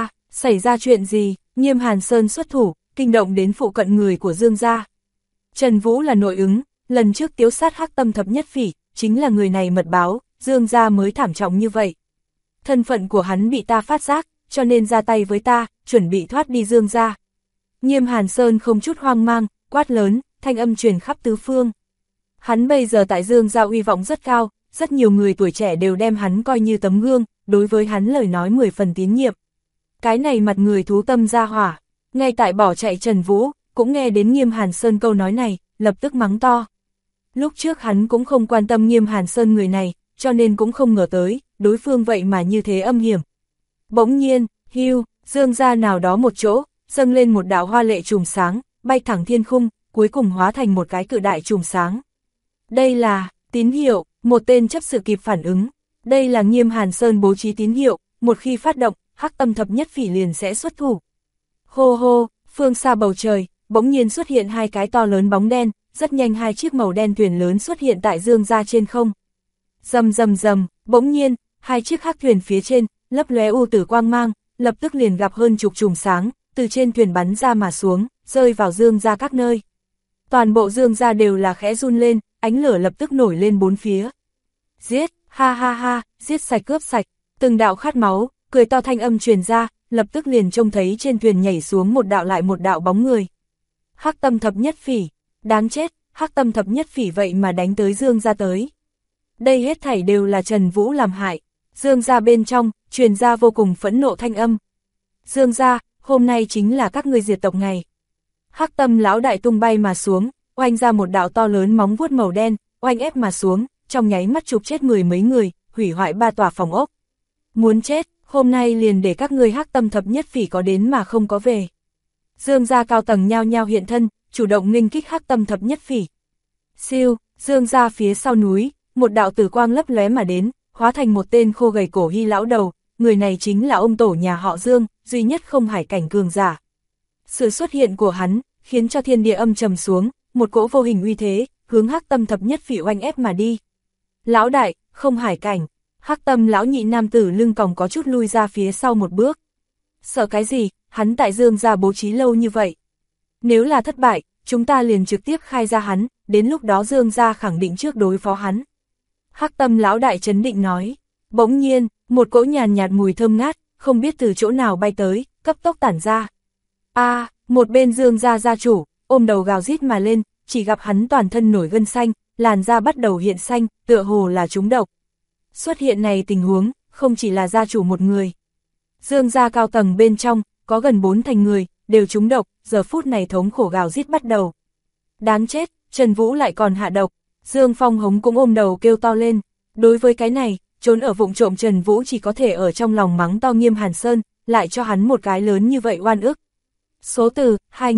xảy ra chuyện gì? Nghiêm Hàn Sơn xuất thủ, kinh động đến phụ cận người của Dương gia. Trần Vũ là nội ứng, lần trước tiếu sát Hắc Tâm Thập Nhất Phỉ, chính là người này mật báo, Dương gia mới thảm trọng như vậy. Thân phận của hắn bị ta phát giác, cho nên ra tay với ta, chuẩn bị thoát đi Dương gia. Nghiêm Hàn Sơn không chút hoang mang, quát lớn, thanh âm truyền khắp tứ phương. Hắn bây giờ tại Dương gia uy vọng rất cao, rất nhiều người tuổi trẻ đều đem hắn coi như tấm gương, đối với hắn lời nói 10 phần tín nhiệm. Cái này mặt người thú tâm ra hỏa, ngay tại bỏ chạy Trần Vũ, cũng nghe đến Nghiêm Hàn Sơn câu nói này, lập tức mắng to. Lúc trước hắn cũng không quan tâm Nghiêm Hàn Sơn người này, cho nên cũng không ngờ tới, đối phương vậy mà như thế âm hiểm. Bỗng nhiên, Dương gia nào đó một chỗ, dâng lên một đạo hoa lệ chùm sáng, bay thẳng thiên khung, cuối cùng hóa thành một cái cự đại chùm sáng. Đây là tín hiệu, một tên chấp sự kịp phản ứng. Đây là Nghiêm Hàn Sơn bố trí tín hiệu, một khi phát động, Hắc Tâm Thập Nhất Phỉ liền sẽ xuất thủ. Hô hô, phương xa bầu trời, bỗng nhiên xuất hiện hai cái to lớn bóng đen, rất nhanh hai chiếc màu đen thuyền lớn xuất hiện tại Dương gia trên không. Rầm rầm rầm, bỗng nhiên, hai chiếc hắc thuyền phía trên, lấp lóe u tử quang mang, lập tức liền gặp hơn chục chùm sáng, từ trên thuyền bắn ra mà xuống, rơi vào Dương gia các nơi. Toàn bộ Dương gia đều là khẽ run lên, ánh lửa lập tức nổi lên bốn phía. Giết, ha ha ha, giết sạch cướp sạch, từng đạo khát máu, cười to thanh âm truyền ra, lập tức liền trông thấy trên thuyền nhảy xuống một đạo lại một đạo bóng người. Hắc Tâm Thập Nhất Phỉ, đáng chết, Hắc Tâm Thập Nhất Phỉ vậy mà đánh tới Dương gia tới. Đây hết thảy đều là Trần Vũ làm hại. Dương gia bên trong, truyền ra vô cùng phẫn nộ thanh âm. Dương gia, hôm nay chính là các ngươi diệt tộc ngày. Hắc Tâm lão đại tung bay mà xuống, oanh ra một đạo to lớn móng vuốt màu đen, oanh ép mà xuống, trong nháy mắt chụp chết mười mấy người, hủy hoại 3 tòa phòng ốc. Muốn chết, hôm nay liền để các ngươi Hắc Tâm Thập Nhất Phỉ có đến mà không có về. Dương gia cao tầng nhao nhao hiện thân, chủ động nghênh kích Hắc Tâm Thập Nhất Phỉ. Siêu, Dương gia phía sau núi, một đạo tử quang lấp lóe mà đến, hóa thành một tên khô gầy cổ hy lão đầu, người này chính là ông tổ nhà họ Dương, duy nhất không hải cảnh cường giả. Sự xuất hiện của hắn, khiến cho thiên địa âm trầm xuống, một cỗ vô hình uy thế, hướng Hắc Tâm Thập Nhất Phỉ oanh ép mà đi. Lão đại, không hải cảnh, Hắc Tâm lão nhị nam tử lưng còng có chút lui ra phía sau một bước. Sợ cái gì, hắn tại Dương gia bố trí lâu như vậy. Nếu là thất bại, chúng ta liền trực tiếp khai ra hắn, đến lúc đó Dương gia khẳng định trước đối phó hắn. Hắc Tâm lão đại trấn định nói. Bỗng nhiên, một cỗ nhàn nhạt mùi thơm ngát, không biết từ chỗ nào bay tới, cấp tốc tản ra. Một bên Dương gia gia chủ, ôm đầu gào rít mà lên, chỉ gặp hắn toàn thân nổi gân xanh, làn da bắt đầu hiện xanh, tựa hồ là trúng độc. Xuất hiện này tình huống, không chỉ là gia chủ một người. Dương gia cao tầng bên trong, có gần 4 thành người, đều trúng độc, giờ phút này thống khổ gào rít bắt đầu. Đáng chết, Trần Vũ lại còn hạ độc. Dương Phong Hống cũng ôm đầu kêu to lên. Đối với cái này, trốn ở vụng trộm Trần Vũ chỉ có thể ở trong lòng mắng to Nghiêm Hàn Sơn, lại cho hắn một cái lớn như vậy oan ức. Số từ,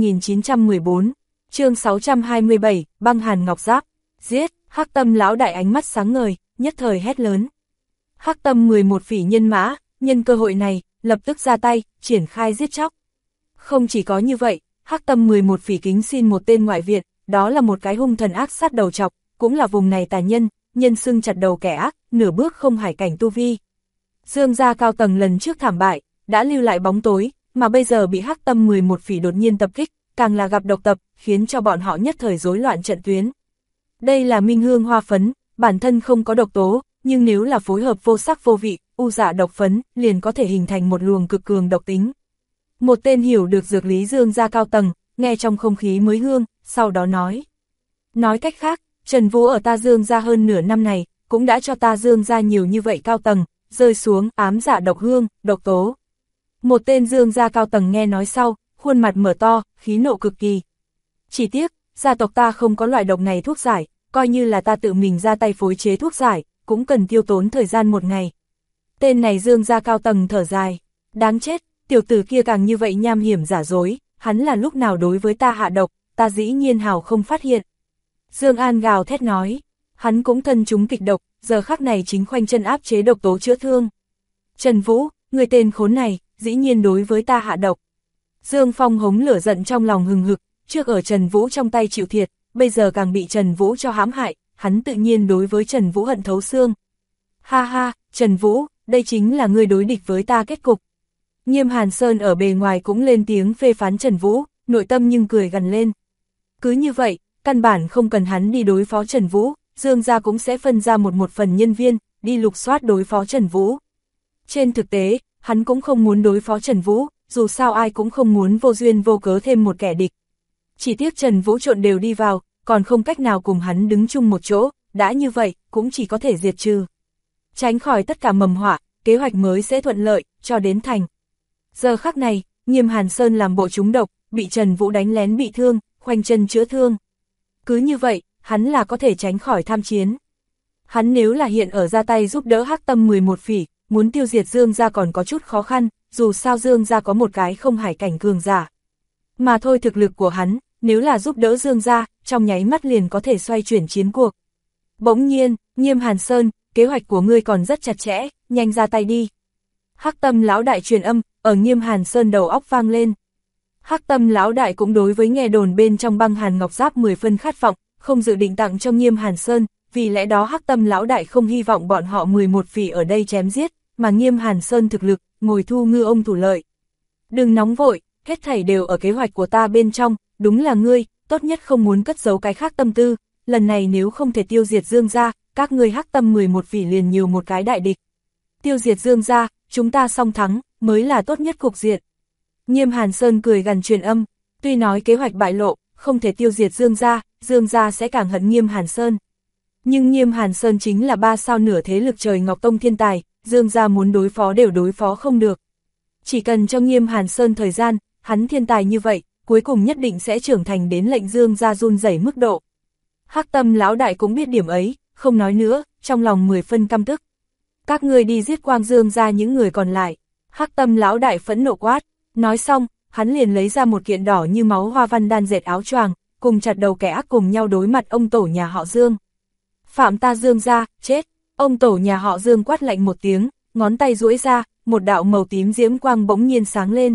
2914, chương 627, băng hàn ngọc giáp, giết, Hắc Tâm lão đại ánh mắt sáng ngời, nhất thời hét lớn. Hắc Tâm 11 phỉ nhân mã, nhân cơ hội này, lập tức ra tay, triển khai giết chóc. Không chỉ có như vậy, Hắc Tâm 11 phỉ kính xin một tên ngoại viện, đó là một cái hung thần ác sát đầu trọc, cũng là vùng này tà nhân, nhân xưng chặt đầu kẻ ác, nửa bước không hải cảnh tu vi. Dương gia cao tầng lần trước thảm bại, đã lưu lại bóng tối, mà bây giờ bị Hắc Tâm 11 phỉ đột nhiên tập kích, càng là gặp độc tập, khiến cho bọn họ nhất thời rối loạn trận tuyến. Đây là minh hương hoa phấn, bản thân không có độc tố, nhưng nếu là phối hợp vô sắc vô vị, u dạ độc phấn, liền có thể hình thành một luồng cực cường độc tính. Một tên hiểu được dược lý Dương gia cao tầng, nghe trong không khí mới hương, sau đó nói. Nói cách khác, Trần Vũ ở ta Dương gia hơn nửa năm này, cũng đã cho ta Dương gia nhiều như vậy cao tầng, rơi xuống ám dạ độc hương, độc tố. Một tên Dương gia cao tầng nghe nói sau, khuôn mặt mở to, khí nộ cực kỳ. Chỉ tiếc, gia tộc ta không có loại độc này thuốc giải, coi như là ta tự mình ra tay phối chế thuốc giải, cũng cần tiêu tốn thời gian một ngày. Tên này Dương gia cao tầng thở dài. Đáng chết, tiểu tử kia càng như vậy nham hiểm giả dối, hắn là lúc nào đối với ta hạ độc, ta dĩ nhiên hào không phát hiện. Dương An gào thét nói, hắn cũng thân chúng kịch độc, giờ khắc này chính khoanh chân áp chế độc tố chữa thương. Trần Vũ, người tên khốn này, dĩ nhiên đối với ta hạ độc. Dương Phong Hống lửa giận trong lòng hừng hực, trước ở Trần Vũ trong tay chịu thiệt, bây giờ càng bị Trần Vũ cho hãm hại, hắn tự nhiên đối với Trần Vũ hận thấu xương. Ha ha, Trần Vũ, đây chính là ngươi đối địch với ta kết cục. Nghiêm Hàn Sơn ở bề ngoài cũng lên tiếng phê phán Trần Vũ, nội tâm nhưng cười gằn lên. Cứ như vậy, căn bản không cần hắn đi đối phó Trần Vũ, Dương gia cũng sẽ phân ra một phần nhân viên, đi lục soát đối phó Trần Vũ. Trên thực tế, hắn cũng không muốn đối phó Trần Vũ, dù sao ai cũng không muốn vô duyên vô cớ thêm một kẻ địch. Chỉ tiếc Trần Vũ trộn đều đi vào, còn không cách nào cùng hắn đứng chung một chỗ, đã như vậy, cũng chỉ có thể diệt trừ. Tránh khỏi tất cả mầm họa, kế hoạch mới sẽ thuận lợi, cho đến thành. Giờ khắc này, Nghiêm Hàn Sơn làm bộ trúng độc, bị Trần Vũ đánh lén bị thương, khoanh chân chữa thương. Cứ như vậy, hắn là có thể tránh khỏi tham chiến. Hắn nếu là hiện ở ra tay giúp đỡ Hắc Tâm 11 phỉ, muốn tiêu diệt Dương gia còn có chút khó khăn, dù sao Dương gia có một cái không hải cảnh cường giả. Mà thôi thực lực của hắn, nếu là giúp đỡ Dương gia, trong nháy mắt liền có thể xoay chuyển chiến cuộc. Bỗng nhiên, Nghiêm Hàn Sơn, kế hoạch của ngươi còn rất chặt chẽ, nhanh ra tay đi. Hắc Tâm lão đại truyền âm, ở Nghiêm Hàn Sơn đầu óc vang lên. Hắc Tâm lão đại cũng đối với nghe đồn bên trong băng hàn ngọc giáp 10 phân khát vọng, không dự định tặng cho Nghiêm Hàn Sơn, vì lẽ đó Hắc Tâm lão đại không hy vọng bọn họ 11 phỉ ở đây chém giết, mà Nghiêm Hàn Sơn thực lực, ngồi thu ngư ông thủ lợi. Đừng nóng vội, hết thảy đều ở kế hoạch của ta bên trong, đúng là ngươi, tốt nhất không muốn cất giấu cái khác tâm tư, lần này nếu không thể tiêu diệt Dương gia, các ngươi Hắc Tâm 11 phỉ liền nhiều một cái đại địch. Tiêu diệt Dương gia, chúng ta song thắng, mới là tốt nhất cục diện. Nghiêm Hàn Sơn cười gằn truyền âm, tuy nói kế hoạch bại lộ, không thể tiêu diệt Dương gia sẽ càng hận Nghiêm Hàn Sơn. Nhưng Nghiêm Hàn Sơn chính là 3 sao nửa thế lực trời Ngọc Tông thiên tài, Dương gia muốn đối phó đều đối phó không được. Chỉ cần cho Nghiêm Hàn Sơn thời gian, hắn thiên tài như vậy, cuối cùng nhất định sẽ trưởng thành đến lệnh Dương gia run rẩy mức độ. Hắc Tâm lão đại cũng biết điểm ấy, không nói nữa, trong lòng 10 phân căm tức. Các ngươi đi giết quang Dương gia những người còn lại. Hắc Tâm lão đại phẫn nộ quát, nói xong, hắn liền lấy ra một kiện đỏ như máu hoa văn đan dệt áo choàng, cùng chặt đầu kẻ ác cùng nhau đối mặt ông tổ nhà họ Dương. Phạm ta Dương gia, chết! Ông tổ nhà họ Dương quát lạnh một tiếng, ngón tay duỗi ra, một đạo màu tím diễm quang bỗng nhiên sáng lên.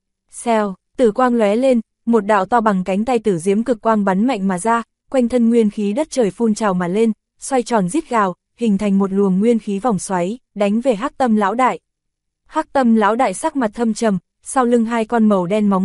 Xèo, tử quang lóe lên, một đạo to bằng cánh tay tử diễm cực quang bắn mạnh mà ra, quanh thân nguyên khí đất trời phun trào mà lên, xoay tròn rít gào, hình thành một luồng nguyên khí vòng xoáy, đánh về Hắc Tâm lão đại. Hắc Tâm lão đại sắc mặt thâm trầm, sau lưng hai con màu đen móng vuốt,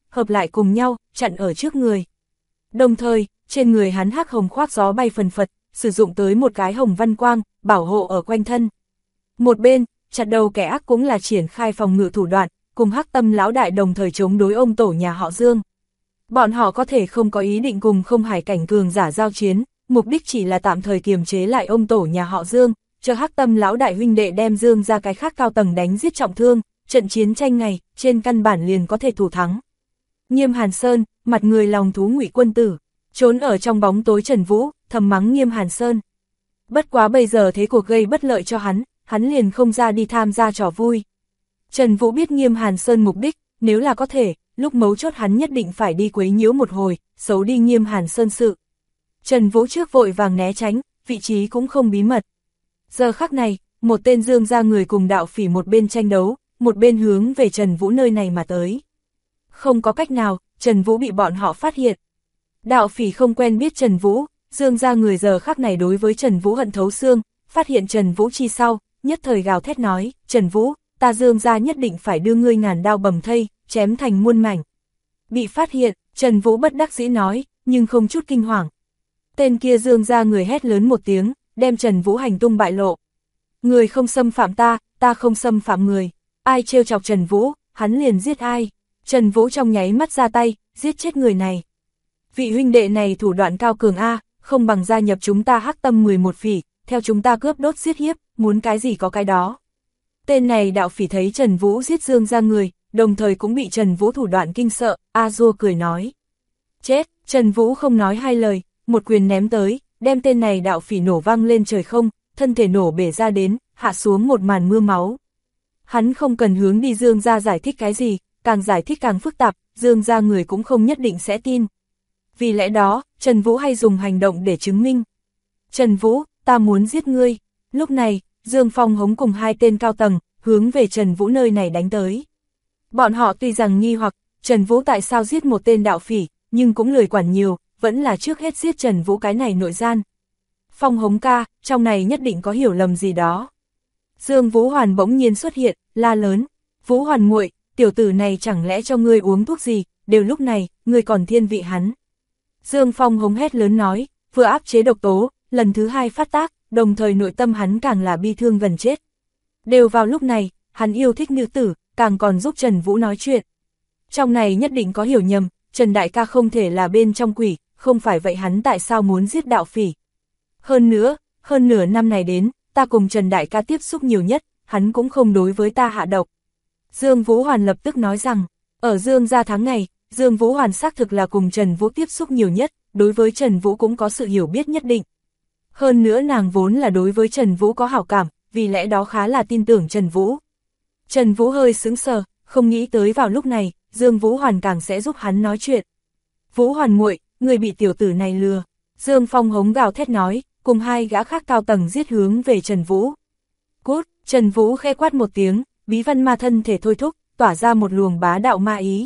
hợp lại cùng nhau, chặn ở trước người. Đồng thời, trên người hắn hắc hồng khoác gió bay phần phật, sử dụng tới một cái hồng văn quang, bảo hộ ở quanh thân. Một bên, chặt đầu kẻ ác cũng là triển khai phòng ngự thủ đoạn, cùng Hắc Tâm lão đại đồng thời chống đối ông tổ nhà họ Dương. Bọn họ có thể không có ý định cùng không hải cảnh cường giả giao chiến, mục đích chỉ là tạm thời kiềm chế lại ông tổ nhà họ Dương, cho Hắc Tâm lão đại huynh đệ đem Dương ra cái khác cao tầng đánh giết trọng thương, trận chiến tranh này, trên căn bản liền có thể thủ thắng. Nghiêm Hàn Sơn, mặt người lòng thú Ngụy Quân Tử, trốn ở trong bóng tối Trần Vũ, thầm mắng Nghiêm Hàn Sơn. Bất quá bây giờ thế cuộc gây bất lợi cho hắn liền không ra đi tham gia trò vui. Trần Vũ biết Nghiêm Hàn Sơn mục đích, nếu là có thể, lúc mấu chốt hắn nhất định phải đi quấy nhiễu một hồi, xấu đi Nghiêm Hàn Sơn sự. Trần Vũ trước vội vàng né tránh, vị trí cũng không bí mật. Giờ khắc này, một tên Dương ra người cùng đạo phỉ một bên tranh đấu, một bên hướng về Trần Vũ nơi này mà tới. Không có cách nào, Trần Vũ bị bọn họ phát hiện. Đạo phỉ không quen biết Trần Vũ, Dương ra người giờ khắc này đối với Trần Vũ hận thấu xương, phát hiện Trần Vũ chi sau, nhất thời gào thét nói, Trần Vũ, ta Dương ra nhất định phải đưa ngươi ngàn đao bầm thây, chém thành muôn mảnh. Bị phát hiện, Trần Vũ bất đắc dĩ nói, nhưng không chút kinh hoàng. Tên kia Dương ra người hét lớn một tiếng, đem Trần Vũ hành tung bại lộ. Người không xâm phạm ta, ta không xâm phạm người. Ai trêu chọc Trần Vũ, hắn liền giết ai. Trần Vũ trong nháy mắt ra tay, giết chết người này. Vị huynh đệ này thủ đoạn cao cường A, không bằng gia nhập chúng ta Hắc Tâm 11 phỉ, theo chúng ta cướp đốt giết hiếp, muốn cái gì có cái đó. Tên này đạo phỉ thấy Trần Vũ giết Dương ra người, đồng thời cũng bị Trần Vũ thủ đoạn kinh sợ, A-dua cười nói. Chết, Trần Vũ không nói hai lời, một quyền ném tới, đem tên này đạo phỉ nổ văng lên trời không, thân thể nổ bể ra đến, hạ xuống một màn mưa máu. Hắn không cần hướng đi Dương ra giải thích cái gì, càng giải thích càng phức tạp, Dương ra người cũng không nhất định sẽ tin. Vì lẽ đó, Trần Vũ hay dùng hành động để chứng minh. Trần Vũ, ta muốn giết ngươi. Lúc này, Dương Phong hống cùng hai tên cao tầng, hướng về Trần Vũ nơi này đánh tới. Bọn họ tuy rằng nghi hoặc, Trần Vũ tại sao giết một tên đạo phỉ, nhưng cũng lười quản nhiều, vẫn là trước hết giết Trần Vũ cái này nội gian. Phong hống ca, trong này nhất định có hiểu lầm gì đó. Dương Vũ Hoàn bỗng nhiên xuất hiện, la lớn. Vũ Hoàn muội, tiểu tử này chẳng lẽ cho ngươi uống thuốc gì, đều lúc này, ngươi còn thiên vị hắn. Dương Phong hống hét lớn nói, vừa áp chế độc tố, lần thứ hai phát tác, đồng thời nội tâm hắn càng là bi thương gần chết. Đều vào lúc này, hắn yêu thích nữ tử, càng còn giúp Trần Vũ nói chuyện. Trong này nhất định có hiểu nhầm, Trần Đại ca không thể là bên trong quỷ, không phải vậy hắn tại sao muốn giết đạo phỉ. Hơn nữa, hơn nửa năm này đến, ta cùng Trần Đại ca tiếp xúc nhiều nhất, hắn cũng không đối với ta hạ độc. Dương Vũ Hoàn lập tức nói rằng, ở Dương gia tháng ngày, Dương Vũ Hoàn xác thực là cùng Trần Vũ tiếp xúc nhiều nhất, đối với Trần Vũ cũng có sự hiểu biết nhất định. Hơn nữa nàng vốn là đối với Trần Vũ có hảo cảm, vì lẽ đó khá là tin tưởng Trần Vũ. Trần Vũ hơi sững sờ, không nghĩ tới vào lúc này, Dương Vũ Hoàn càng sẽ giúp hắn nói chuyện. Vũ Hoàn muội, người bị tiểu tử này lừa. Dương Phong hống gào thét nói, cùng hai gã khác cao tầng giết hướng về Trần Vũ. Cút, Trần Vũ khẽ quát một tiếng, bí văn ma thân thể thôi thúc, tỏa ra một luồng bá đạo ma ý.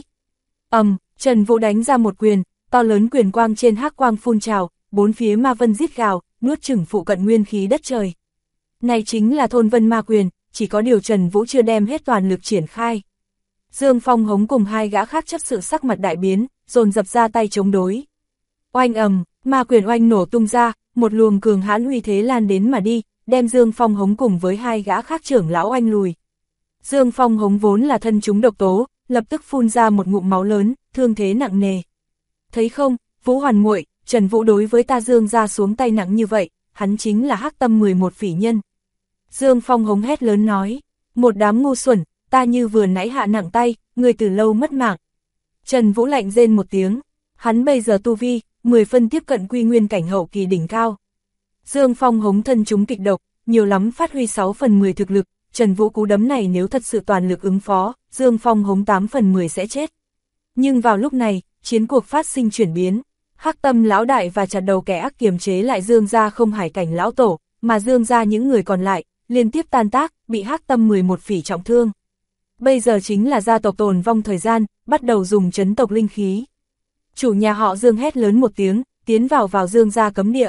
Trần Vũ đánh ra một quyền, to lớn quyền quang trên hắc quang phun trào, bốn phía ma vân rít gào, nuốt chửng phụ cận nguyên khí đất trời. Này chính là thôn vân ma quyền, chỉ có điều Trần Vũ chưa đem hết toàn lực triển khai. Dương Phong hống cùng hai gã khác chấp sự sắc mặt đại biến, dồn dập ra tay chống đối. Oanh ma quyền oanh nổ tung ra, một luồng cường hãn uy thế lan đến mà đi, đem Dương Phong hống cùng với hai gã khác trưởng lão oanh lùi. Dương Phong hống vốn là thân chúng độc tố, lập tức phun ra một ngụm máu lớn, thương thế nặng nề. Thấy không, Vũ Hoàn muội, Trần Vũ đối với ta Dương ra xuống tay nặng như vậy, hắn chính là Hắc Tâm 11 phỉ nhân. Dương Phong hống hét lớn nói, một đám ngu xuẩn, ta như vừa nãy hạ nặng tay, người từ lâu mất mạng. Trần Vũ lạnh rên một tiếng, hắn bây giờ tu vi, 10 phân tiếp cận quy nguyên cảnh hậu kỳ đỉnh cao. Dương Phong hống thân chúng kịch độc, nhiều lắm phát huy 6 phần 10 thực lực, Trần Vũ cú đấm này nếu thật sự toàn lực ứng phó, Dương Phong hống 8 phần 10 sẽ chết. Nhưng vào lúc này, chiến cuộc phát sinh chuyển biến, Hắc Tâm lão đại và chặt đầu kẻ ác kiềm chế lại Dương gia không hải cảnh lão tổ, mà Dương gia những người còn lại, liên tiếp tan tác, bị Hắc Tâm 11 phỉ trọng thương. Bây giờ chính là gia tộc tồn vong thời gian, bắt đầu dùng trấn tộc linh khí. Chủ nhà họ Dương hét lớn một tiếng, tiến vào Dương gia cấm địa.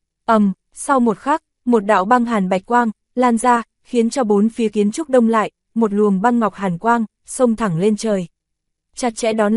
Sau một khắc, một đạo băng hàn bạch quang lan ra, khiến cho bốn phía kiến trúc đông lại, một luồng băng ngọc hàn quang xông thẳng lên trời. Chặt chẽ đón lấy,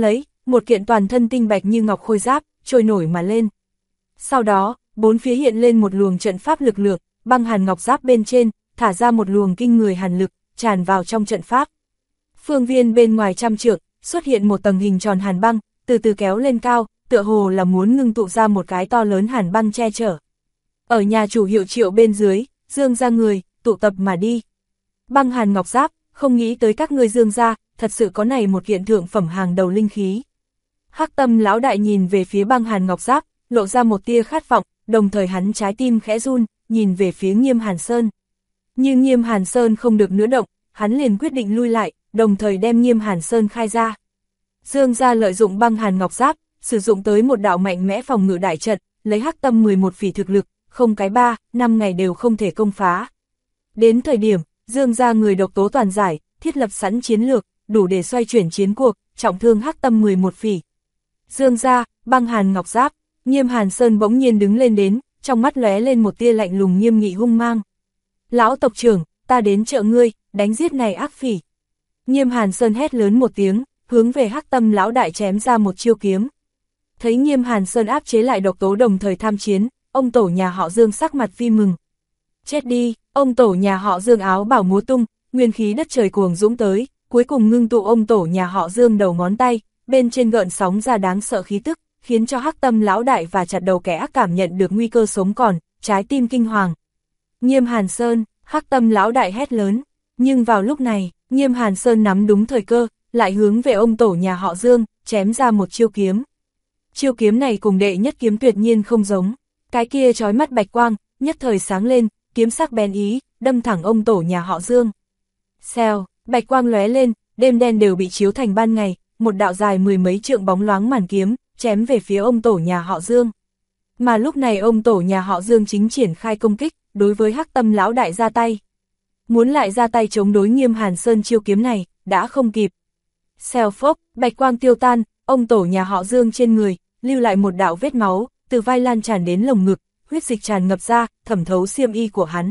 một kiện toàn thân tinh bạch như ngọc khôi giáp, trôi nổi mà lên. Sau đó, bốn phía hiện lên một luồng trận pháp lực lượng, băng hàn ngọc giáp bên trên, thả ra một luồng kinh người hàn lực, tràn vào trong trận pháp. Phương viên bên ngoài trăm trượng, xuất hiện một tầng hình tròn hàn băng, từ từ kéo lên cao, tựa hồ là muốn ngưng tụ ra một cái to lớn hàn băng che chở. Ở nhà chủ Hiệu Triệu bên dưới, Dương gia người, tụ tập mà đi. Băng hàn ngọc giáp, không nghĩ tới các ngươi Dương gia, thật sự có này một kiện thượng phẩm hàng đầu linh khí. Hắc Tâm lão đại nhìn về phía băng hàn ngọc giáp, lộ ra một tia khát vọng, đồng thời hắn trái tim khẽ run, nhìn về phía Nghiêm Hàn Sơn. Nhưng Nghiêm Hàn Sơn không được nữa động, hắn liền quyết định lui lại, đồng thời đem Nghiêm Hàn Sơn khai ra. Dương gia lợi dụng băng hàn ngọc giáp, sử dụng tới một đạo mạnh mẽ phòng ngự đại trận, lấy Hắc Tâm 11 phỉ thực lực, không cái 3-5 ngày đều không thể công phá. Đến thời điểm, Dương gia người độc tố toàn giải, thiết lập sẵn chiến lược, đủ để xoay chuyển chiến cuộc, trọng thương Hắc Tâm 11 phỉ. Dương gia, băng hàn ngọc giáp, Nghiêm Hàn Sơn bỗng nhiên đứng lên đến, trong mắt lóe lên một tia lạnh lùng nghiêm nghị hung mang. Lão tộc trưởng, ta đến trợ ngươi, đánh giết này ác phỉ. Nghiêm Hàn Sơn hét lớn một tiếng, hướng về Hắc Tâm lão đại chém ra một chiêu kiếm. Thấy Nghiêm Hàn Sơn áp chế lại độc tố đồng thời tham chiến, ông tổ nhà họ Dương sắc mặt vi mừng. Chết đi, ông tổ nhà họ Dương áo bảo múa tung, nguyên khí đất trời cuồng dũng tới, cuối cùng ngưng tụ ông tổ nhà họ Dương đầu ngón tay, bên trên gợn sóng ra đáng sợ khí tức, khiến cho Hắc Tâm lão đại và chặt đầu kẻ ác cảm nhận được nguy cơ sống còn, trái tim kinh hoàng. Nghiêm Hàn Sơn, Hắc Tâm lão đại hét lớn, nhưng vào lúc này, Nghiêm Hàn Sơn nắm đúng thời cơ, lại hướng về ông tổ nhà họ Dương, chém ra một chiêu kiếm. Chiêu kiếm này cùng đệ nhất kiếm tuyệt nhiên không giống, cái kia chói mắt bạch quang, nhất thời sáng lên, kiếm sắc bén ý, đâm thẳng ông tổ nhà họ Dương. Xèo, bạch quang lóe lên, đêm đen đều bị chiếu thành ban ngày, một đạo dài 10 mấy trượng bóng loáng màn kiếm, chém về phía ông tổ nhà họ Dương. Mà lúc này ông tổ nhà họ Dương chính triển khai công kích, đối với Hắc Tâm lão đại ra tay. Muốn lại ra tay chống đối Nghiêm Hàn Sơn chiêu kiếm này, đã không kịp. Xèo phốc, bạch quang tiêu tan, ông tổ nhà họ Dương trên người, lưu lại một đạo vết máu, từ vai lan tràn đến lồng ngực, huyết dịch tràn ngập ra, thẩm thấu xiêm y của hắn.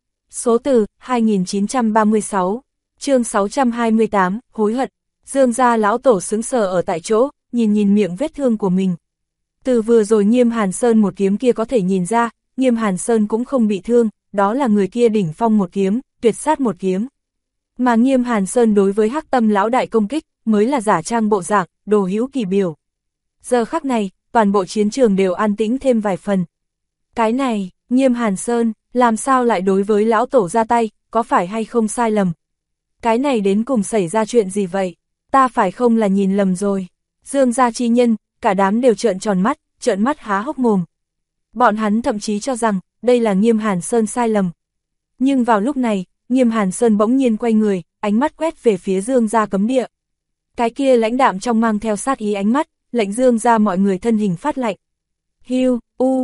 Số từ, 2936, chương 628, hối hận. Dương gia lão tổ sững sờ ở tại chỗ, nhìn miệng vết thương của mình. Từ vừa rồi Nghiêm Hàn Sơn một kiếm kia có thể nhìn ra, Nghiêm Hàn Sơn cũng không bị thương, đó là người kia đỉnh phong một kiếm, tuyệt sát một kiếm. Mà Nghiêm Hàn Sơn đối với Hắc Tâm lão đại công kích, mới là giả trang bộ dạng, đồ hữu kỳ biểu. Giờ khắc này, toàn bộ chiến trường đều an tĩnh thêm vài phần. Cái này, Nghiêm Hàn Sơn, làm sao lại đối với lão tổ ra tay, có phải hay không sai lầm? Cái này đến cùng xảy ra chuyện gì vậy? Ta phải không là nhìn lầm rồi? Dương gia chi nhân, cả đám đều trợn mắt há hốc mồm. Bọn hắn thậm chí cho rằng, đây là Nghiêm Hàn Sơn sai lầm. Nhưng vào lúc này, Nghiêm Hàn Sơn bỗng nhiên quay người, ánh mắt quét về phía Dương gia cấm địa. Cái kia lãnh đạm trong mang theo sát ý ánh mắt, lệnh Dương gia mọi người thân hình phát lạnh. Hiu,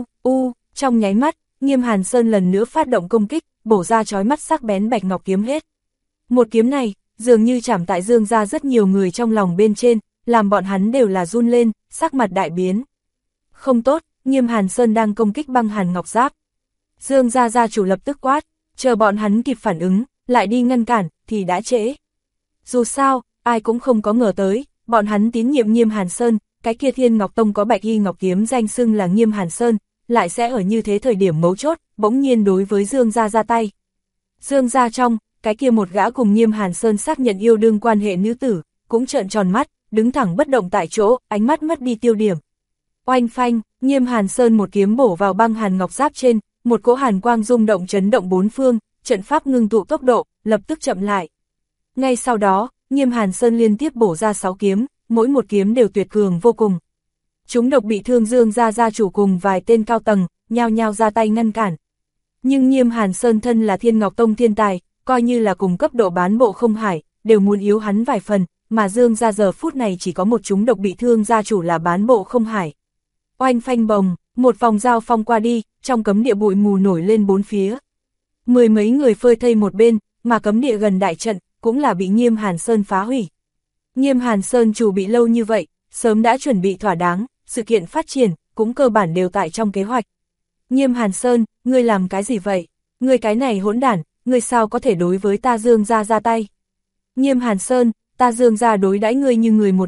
trong nháy mắt, Nghiêm Hàn Sơn lần nữa phát động công kích, bổ ra chói mắt sắc bén bạch ngọc kiếm hết. Một kiếm này, dường như chạm tại Dương gia rất nhiều người trong lòng bên trên, làm bọn hắn đều là run lên, sắc mặt đại biến. Không tốt, Nghiêm Hàn Sơn đang công kích băng hàn ngọc giáp. Dương gia gia chủ lập tức quát, chờ bọn hắn kịp phản ứng, lại đi ngăn cản, thì đã trễ. Dù sao, ai cũng không có ngờ tới, bọn hắn tín nhiệm Nghiêm Hàn Sơn, cái kia Thiên Ngọc Tông có bạch y ngọc kiếm danh xưng là Nghiêm Hàn Sơn, lại sẽ ở như thế thời điểm mấu chốt, bỗng nhiên đối với Dương gia ra tay. Dương gia trong, cái kia một gã cùng Nghiêm Hàn Sơn xác nhận yêu đương quan hệ nữ tử, cũng trợn tròn mắt, đứng thẳng bất động tại chỗ, ánh mắt mất đi tiêu điểm. Oanh phanh, Nghiêm Hàn Sơn một kiếm bổ vào băng hàn ngọc giáp trên, một cỗ hàn quang rung động chấn động bốn phương, trận pháp ngưng tụ tốc độ, lập tức chậm lại. Ngay sau đó, Nghiêm Hàn Sơn liên tiếp bổ ra 6 kiếm, mỗi một kiếm đều tuyệt cường vô cùng. Chúng độc bị thương Dương gia gia chủ cùng vài tên cao tầng, nhao nhao ra tay ngăn cản. Nhưng Nghiêm Hàn Sơn thân là Thiên Ngọc Tông thiên tài, coi như là cùng cấp độ bán bộ không hải, đều muốn yếu hắn vài phần, mà Dương gia giờ phút này chỉ có một chúng độc bị thương gia chủ là bán bộ không hải. Oanh phanh bồng, một vòng giao phong qua đi, trong cấm địa bụi mù nổi lên bốn phía. 10 mấy người phơi thây một bên, mà cấm địa gần đại trận, cũng là bị Nghiêm Hàn Sơn phá hủy. Nghiêm Hàn Sơn chủ bị lâu như vậy, sớm đã chuẩn bị thỏa đáng, sự kiện phát triển, cũng cơ bản đều tại trong kế hoạch. Nghiêm Hàn Sơn, ngươi làm cái gì vậy? Ngươi cái này hỗn đản, ngươi sao có thể đối với ta Dương gia ra tay? Nghiêm Hàn Sơn, ta Dương gia đối đãi ngươi như người một nhà,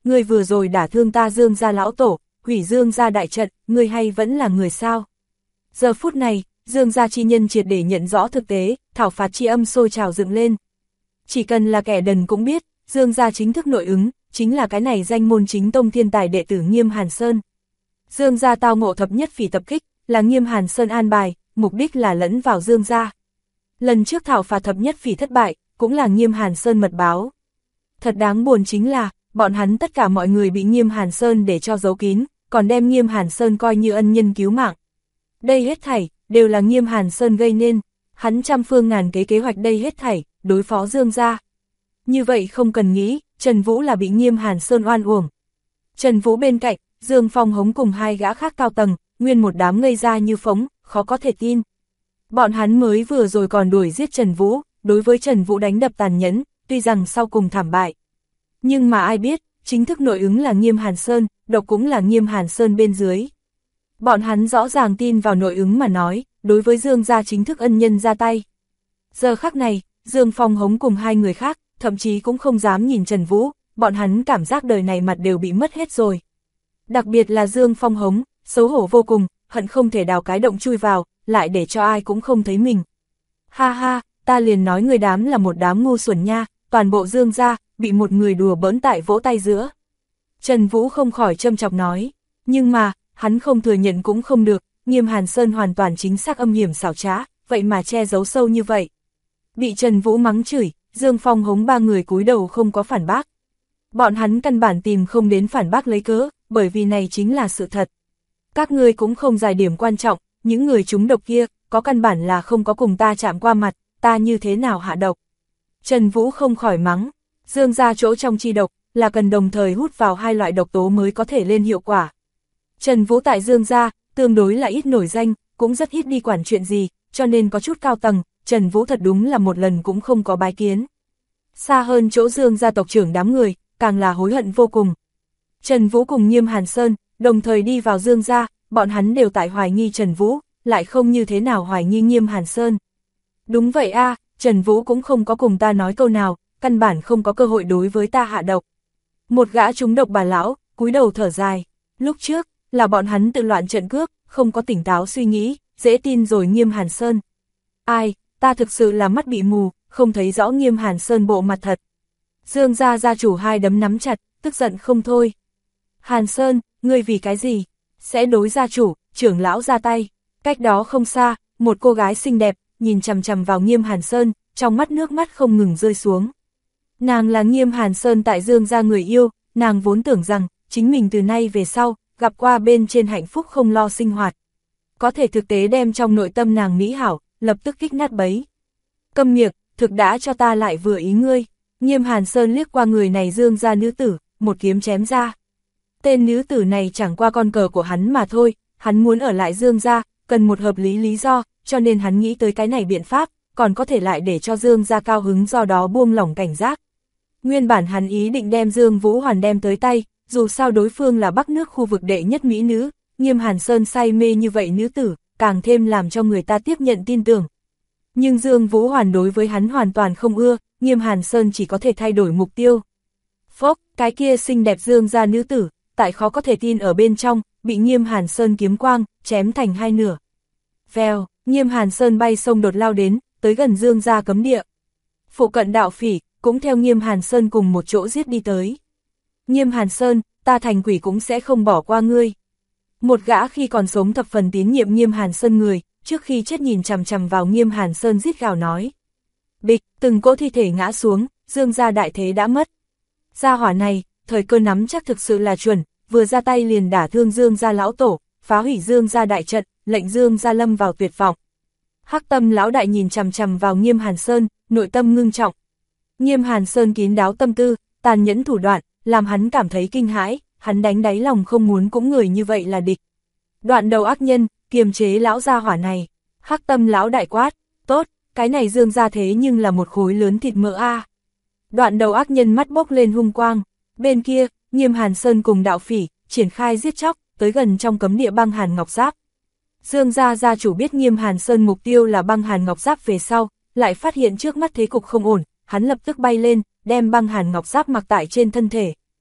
ngươi vừa rồi đả thương ta Dương gia lão tổ, hủy Dương gia đại trận, ngươi hay vẫn là người sao? Giờ phút này, Dương gia chi nhân triệt để nhận rõ thực tế, thảo phạt chi âm sôi trào dựng lên. Chỉ cần là kẻ đần cũng biết, Dương gia chính thức nội ứng, chính là cái này danh môn chính tông thiên tài đệ tử Nghiêm Hàn Sơn. Dương gia tao ngộ thập nhất phỉ tập kích, là Nghiêm Hàn Sơn an bài, mục đích là lẫn vào Dương gia. Lần trước thảo phạt thập nhất phỉ thất bại, cũng là Nghiêm Hàn Sơn mật báo. Thật đáng buồn chính là, bọn hắn tất cả mọi người bị Nghiêm Hàn Sơn để cho giấu kín, còn đem Nghiêm Hàn Sơn coi như ân nhân cứu mạng. Đây hết thảy, đều là Nghiêm Hàn Sơn gây nên, hắn trăm phương ngàn kế kế hoạch đây hết thảy, đối phó Dương gia. Như vậy không cần nghĩ, Trần Vũ là bị Nghiêm Hàn Sơn oan uổng. Trần Vũ bên cạnh, Dương Phong Hống cùng hai gã khác cao tầng, nguyên một đám ngây ra như phóng, khó có thể tin. Bọn hắn mới vừa rồi còn đuổi giết Trần Vũ, đối với Trần Vũ đánh đập tàn nhẫn, tuy rằng sau cùng thảm bại. Nhưng mà ai biết, chính thức nội ứng là Nghiêm Hàn Sơn, độc cũng là Nghiêm Hàn Sơn bên dưới. Bọn hắn rõ ràng tin vào nội ứng mà nói, đối với Dương gia chính thức ân nhân ra tay. Giờ khắc này, Dương Phong Hống cùng hai người khác, thậm chí cũng không dám nhìn Trần Vũ, bọn hắn cảm giác đời này mặt đều bị mất hết rồi. Đặc biệt là Dương Phong Hống, xấu hổ vô cùng, hận không thể đào cái động chui vào, lại để cho ai cũng không thấy mình. Ha ha, ta liền nói người đám là một đám ngu xuẩn nha, toàn bộ Dương gia, bị một người đùa bỡn tại vỗ tay giữa. Trần Vũ không khỏi châm chọc nói, nhưng mà, hắn không thừa nhận cũng không được, Nghiêm Hàn Sơn hoàn toàn chính xác âm hiểm xảo trá, vậy mà che giấu sâu như vậy. Bị Trần Vũ mắng chửi, Dương Phong Hống ba người cúi đầu không có phản bác. Bọn hắn căn bản tìm không đến phản bác lấy cớ, bởi vì này chính là sự thật. Các ngươi cũng không giải điểm quan trọng, những người trúng độc kia, có căn bản là không có cùng ta chạm qua mặt, ta như thế nào hạ độc. Trần Vũ không khỏi mắng, Dương gia chỗ trong chi độc, là cần đồng thời hút vào hai loại độc tố mới có thể lên hiệu quả. Trần Vũ tại Dương gia, tương đối là ít nổi danh, cũng rất ít đi quản chuyện gì, cho nên có chút cao tầng, Trần Vũ thật đúng là một lần cũng không có bái kiến. Xa hơn chỗ Dương gia tộc trưởng đám người, càng là hối hận vô cùng. Trần Vũ cùng Nghiêm Hàn Sơn, đồng thời đi vào Dương gia, bọn hắn đều tại hoài nghi Trần Vũ, lại không như thế nào hoài nghi Nghiêm Hàn Sơn. Đúng vậy a, Trần Vũ cũng không có cùng ta nói câu nào, căn bản không có cơ hội đối với ta hạ độc. Một gã trúng độc bà lão, cúi đầu thở dài, lúc trước, là bọn hắn tự loạn trận cước, không có tỉnh táo suy nghĩ, dễ tin rồi Nghiêm Hàn Sơn. Ai, ta thực sự là mắt bị mù, không thấy rõ Nghiêm Hàn Sơn bộ mặt thật. Dương gia gia chủ hai đấm nắm chặt, tức giận không thôi. Hàn Sơn, ngươi vì cái gì? Sẽ đối gia chủ, trưởng lão ra tay. Cách đó không xa, một cô gái xinh đẹp, nhìn chằm chằm vào Nghiêm Hàn Sơn, trong mắt nước mắt không ngừng rơi xuống. Nàng là Nghiêm Hàn Sơn tại Dương gia người yêu, nàng vốn tưởng rằng, chính mình từ nay về sau, gặp qua bên trên hạnh phúc không lo sinh hoạt. Có thể thực tế đem trong nội tâm nàng mỹ hảo, lập tức kích nát bấy. Câm miệng, thực đã cho ta lại vừa ý ngươi. Nghiêm Hàn Sơn liếc qua người này Dương gia nữ tử, một kiếm chém ra. Tên nữ tử này chẳng qua con cờ của hắn mà thôi, hắn muốn ở lại Dương gia, cần một hợp lý lý do, cho nên hắn nghĩ tới cái này biện pháp, còn có thể lại để cho Dương gia cao hứng do đó buông lỏng cảnh giác. Nguyên bản hắn ý định đem Dương Vũ Hoàn đem tới tay, dù sao đối phương là Bắc nước khu vực đệ nhất mỹ nữ, Nghiêm Hàn Sơn say mê như vậy nữ tử, càng thêm làm cho người ta tiếp nhận tin tưởng. Nhưng Dương Vũ Hoàn đối với hắn hoàn toàn không ưa, Nghiêm Hàn Sơn chỉ có thể thay đổi mục tiêu. Phốc, cái kia xinh đẹp Dương gia nữ tử, tại khó có thể tin ở bên trong, bị Nghiêm Hàn Sơn kiếm quang, chém thành hai nửa. Vèo, Nghiêm Hàn Sơn bay sông đột lao đến, tới gần Dương gia cấm địa. Phụ cận đạo phỉ, cũng theo Nghiêm Hàn Sơn cùng một chỗ giết đi tới. Nghiêm Hàn Sơn, ta thành quỷ cũng sẽ không bỏ qua ngươi. Một gã khi còn sống thập phần tín nhiệm Nghiêm Hàn Sơn người, trước khi chết nhìn chằm chằm vào Nghiêm Hàn Sơn rít gào nói. Bịch, từng cỗ thi thể ngã xuống, Dương gia đại thế đã mất. Gia hỏa này, thời cơ nắm chắc thực sự là chuẩn, vừa ra tay liền đả thương Dương gia lão tổ, phá hủy Dương gia đại trận, lệnh Dương gia lâm vào tuyệt vọng. Hắc Tâm lão đại nhìn chằm chằm vào Nghiêm Hàn Sơn, nội tâm ngưng trọng. Nghiêm Hàn Sơn kín đáo tâm tư, tàn nhẫn thủ đoạn, làm hắn cảm thấy kinh hãi, hắn đánh đáy lòng không muốn cũng người như vậy là địch. Đoạn đầu ác nhân, kiềm chế lão gia hỏa này. Hắc Tâm lão đại quát, tốt, cái này Dương gia thế nhưng là một khối lớn thịt mỡ a. Đoạn đầu ác nhân mắt bốc lên hung quang, bên kia, Nghiêm Hàn Sơn cùng đạo phỉ, triển khai giết chóc, tới gần trong cấm địa băng hàn ngọc giáp. Dương gia gia chủ biết Nghiêm Hàn Sơn mục tiêu là băng hàn ngọc giáp về sau, lại phát hiện trước mắt thế cục không ổn, hắn lập tức bay lên, đem băng hàn ngọc giáp mặc tại trên thân thể.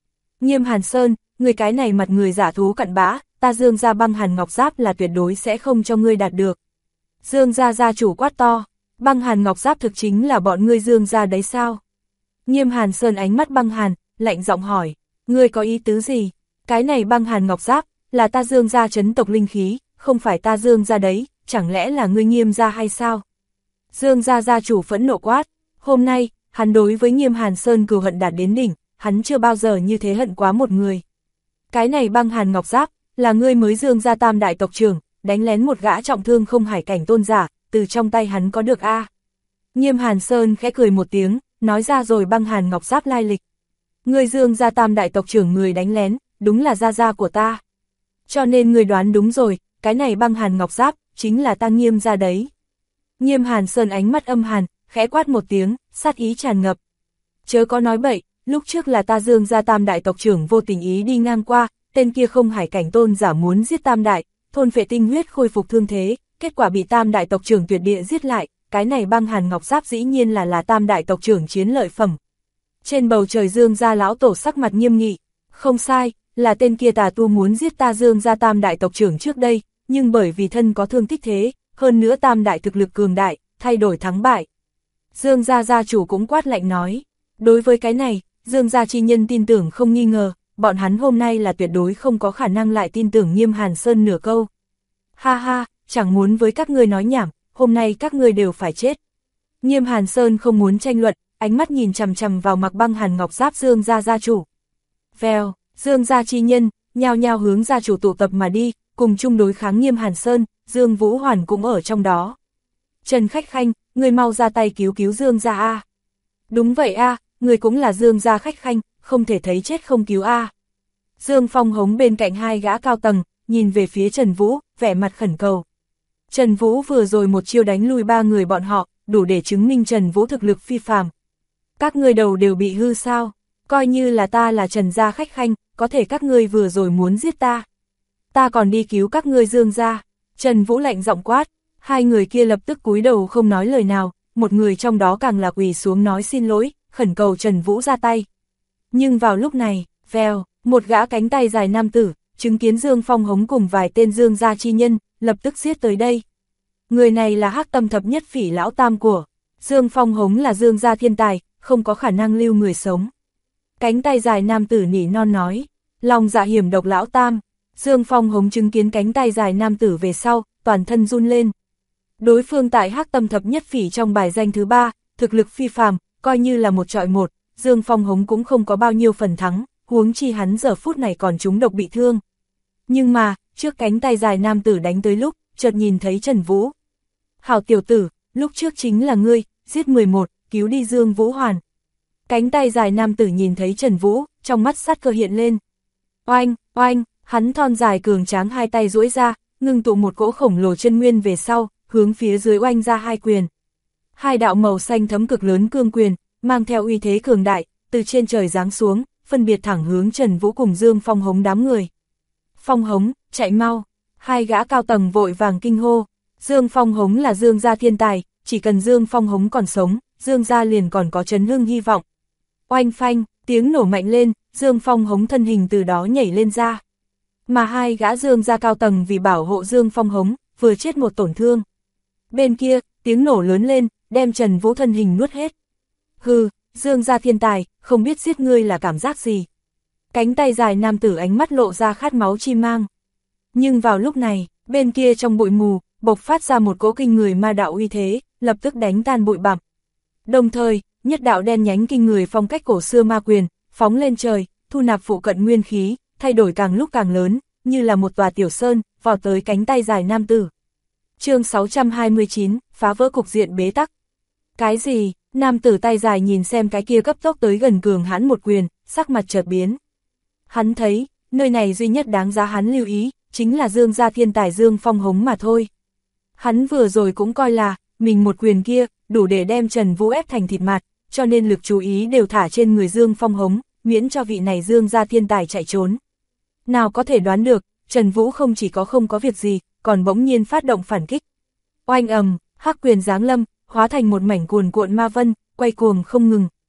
Nghiêm Hàn Sơn, người cái này mặt người giả thú cặn bã, ta Dương gia Băng Hàn Ngọc Giáp là tuyệt đối sẽ không cho ngươi đạt được. Dương gia gia chủ quát to, Băng Hàn Ngọc Giáp thực chính là bọn ngươi Dương gia đấy sao? Nghiêm Hàn Sơn ánh mắt băng hàn, lạnh giọng hỏi, ngươi có ý tứ gì? Cái này Băng Hàn Ngọc Giáp, là ta Dương gia trấn tộc linh khí, không phải ta Dương gia đấy, chẳng lẽ là ngươi Nghiêm gia hay sao? Dương gia gia chủ phẫn nộ quát, hôm nay, hắn đối với Nghiêm Hàn Sơn cừu hận đạt đến đỉnh, hắn chưa bao giờ như thế hận quá một người. Cái này Băng Hàn Ngọc Giáp, là ngươi mới Dương gia tam đại tộc trưởng, đánh lén một gã trọng thương không hải cảnh tôn giả, từ trong tay hắn có được a. Nghiêm Hàn Sơn khẽ cười một tiếng, nói ra rồi Băng Hàn Ngọc Giáp lai lịch. Ngươi Dương gia tam đại tộc trưởng người đánh lén, đúng là gia gia của ta. Cho nên ngươi đoán đúng rồi, cái này Băng Hàn Ngọc Giáp, chính là ta Nghiêm gia đấy. Nghiêm Hàn Sơn ánh mắt âm hàn, khẽ quát một tiếng, sát ý tràn ngập. Chớ có nói bậy, lúc trước là ta Dương gia tam đại tộc trưởng vô tình ý đi ngang qua, tên kia không hải cảnh tôn giả muốn giết tam đại, thôn phệ tinh huyết khôi phục thương thế, kết quả bị tam đại tộc trưởng tuyệt địa giết lại, cái này Băng Hàn Ngọc Giáp dĩ nhiên là tam đại tộc trưởng chiến lợi phẩm. Trên bầu trời Dương gia lão tổ sắc mặt nghiêm nghị, không sai, là tên kia tà tu muốn giết ta Dương gia tam đại tộc trưởng trước đây, nhưng bởi vì thân có thương tích thế, hơn nữa tam đại thực lực cường đại, thay đổi thắng bại. Dương gia gia chủ cũng quát lạnh nói, đối với cái này, Dương gia chi nhân tin tưởng không nghi ngờ, bọn hắn hôm nay là tuyệt đối không có khả năng lại tin tưởng Nghiêm Hàn Sơn nửa câu. Ha ha, chẳng muốn với các ngươi nói nhảm, hôm nay các ngươi đều phải chết. Nghiêm Hàn Sơn không muốn tranh luận, ánh mắt nhìn chằm chằm vào mặc Băng Hàn Ngọc Giáp Dương gia gia chủ. Vèo, Dương gia chi nhân, nhao nhao hướng gia chủ tụ tập mà đi, cùng chung đối kháng Nghiêm Hàn Sơn, Dương Vũ Hoàn cũng ở trong đó. Trần Khách Khanh, người mau ra tay cứu cứu Dương gia a. Đúng vậy a, người cũng là Dương gia Khách Khanh, không thể thấy chết không cứu a. Dương Phong hống bên cạnh hai gã cao tầng, nhìn về phía Trần Vũ, vẻ mặt khẩn cầu. Trần Vũ vừa rồi một chiêu đánh lui ba người bọn họ, đủ để chứng minh Trần Vũ thực lực phi phàm. Các ngươi đầu đều bị hư sao? Coi như là ta là Trần gia Khách Khanh, có thể các ngươi vừa rồi muốn giết ta. Ta còn đi cứu các ngươi Dương gia. Trần Vũ lạnh giọng quát, hai người kia lập tức cúi đầu không nói lời nào, một người trong đó càng là quỳ xuống nói xin lỗi, khẩn cầu Trần Vũ ra tay. Nhưng vào lúc này, vèo, một gã cánh tay dài nam tử, chứng kiến Dương Phong hống cùng vài tên Dương gia chi nhân, lập tức giết tới đây. Người này là Hắc Tâm Thập Nhất Phỉ lão tam của Dương Phong hống, là Dương gia thiên tài, không có khả năng lưu người sống. Cánh tay dài nam tử nỉ non nói, lòng dạ hiểm độc lão tam. Dương Phong hống chứng kiến cánh tay dài nam tử về sau, toàn thân run lên. Đối phương tại Hắc Tâm Thập Nhất Phỉ trong bài danh thứ 3, thực lực phi phàm, coi như là một trọi một, Dương Phong hống cũng không có bao nhiêu phần thắng, huống chi hắn giờ phút này còn trúng độc bị thương. Nhưng mà, trước cánh tay dài nam tử đánh tới lúc, chợt nhìn thấy Trần Vũ. Hảo tiểu tử, lúc trước chính là ngươi, giết 11, cứu đi Dương Vũ Hoàn. Cánh tay dài nam tử nhìn thấy Trần Vũ, trong mắt sát cơ hiện lên. Oanh, oanh, hắn thon dài cường tráng hai tay duỗi ra, ngưng tụ một cỗ khổng lồ chân nguyên về sau, hướng phía dưới oanh ra hai quyền. Hai đạo màu xanh thấm cực lớn cương quyền, mang theo uy thế cường đại, từ trên trời giáng xuống, phân biệt thẳng hướng Trần Vũ cùng Dương Phong hống đám người. Phong hống, chạy mau, hai gã cao tầng vội vàng kinh hô. Dương Phong hống là Dương gia thiên tài, chỉ cần Dương Phong hống còn sống, Dương gia liền còn có chấn hưng hy vọng. Oanh phanh, tiếng nổ mạnh lên, Dương Phong hống thân hình từ đó nhảy lên ra. Mà hai gã Dương gia cao tầng vì bảo hộ Dương Phong hống, vừa chết một tổn thương. Bên kia, tiếng nổ lớn lên, đem Trần Vũ thân hình nuốt hết. Hừ, Dương gia thiên tài, không biết giết ngươi là cảm giác gì. Cánh tay dài nam tử ánh mắt lộ ra khát máu chi mang. Nhưng vào lúc này, bên kia trong bụi mù, bộc phát ra một cỗ kinh người ma đạo uy thế, lập tức đánh tan bụi bặm. Đồng thời, nhất đạo đen nhánh kinh người phong cách cổ xưa ma quyền, phóng lên trời, thu nạp phụ cận nguyên khí, thay đổi càng lúc càng lớn, như là một tòa tiểu sơn, vọt tới cánh tay dài nam tử. Chương 629, phá vỡ cục diện bế tắc. Cái gì? Nam tử tay dài nhìn xem cái kia cấp tốc tới gần cường hãn một quyền, sắc mặt chợt biến. Hắn thấy, nơi này duy nhất đáng giá hắn lưu ý, chính là Dương gia thiên tài Dương Phong hống mà thôi. Hắn vừa rồi cũng coi là, mình một quyền kia, đủ để đem Trần Vũ ép thành thịt mạt, cho nên lực chú ý đều thả trên người Dương Phong hống, miễn cho vị này Dương gia thiên tài chạy trốn. Nào có thể đoán được, Trần Vũ không chỉ có không có việc gì, còn bỗng nhiên phát động phản kích. Oanh ầm, hắc quyền giáng lâm, hóa thành một mảnh cuồn cuộn ma vân, quay cuồng không ngừng.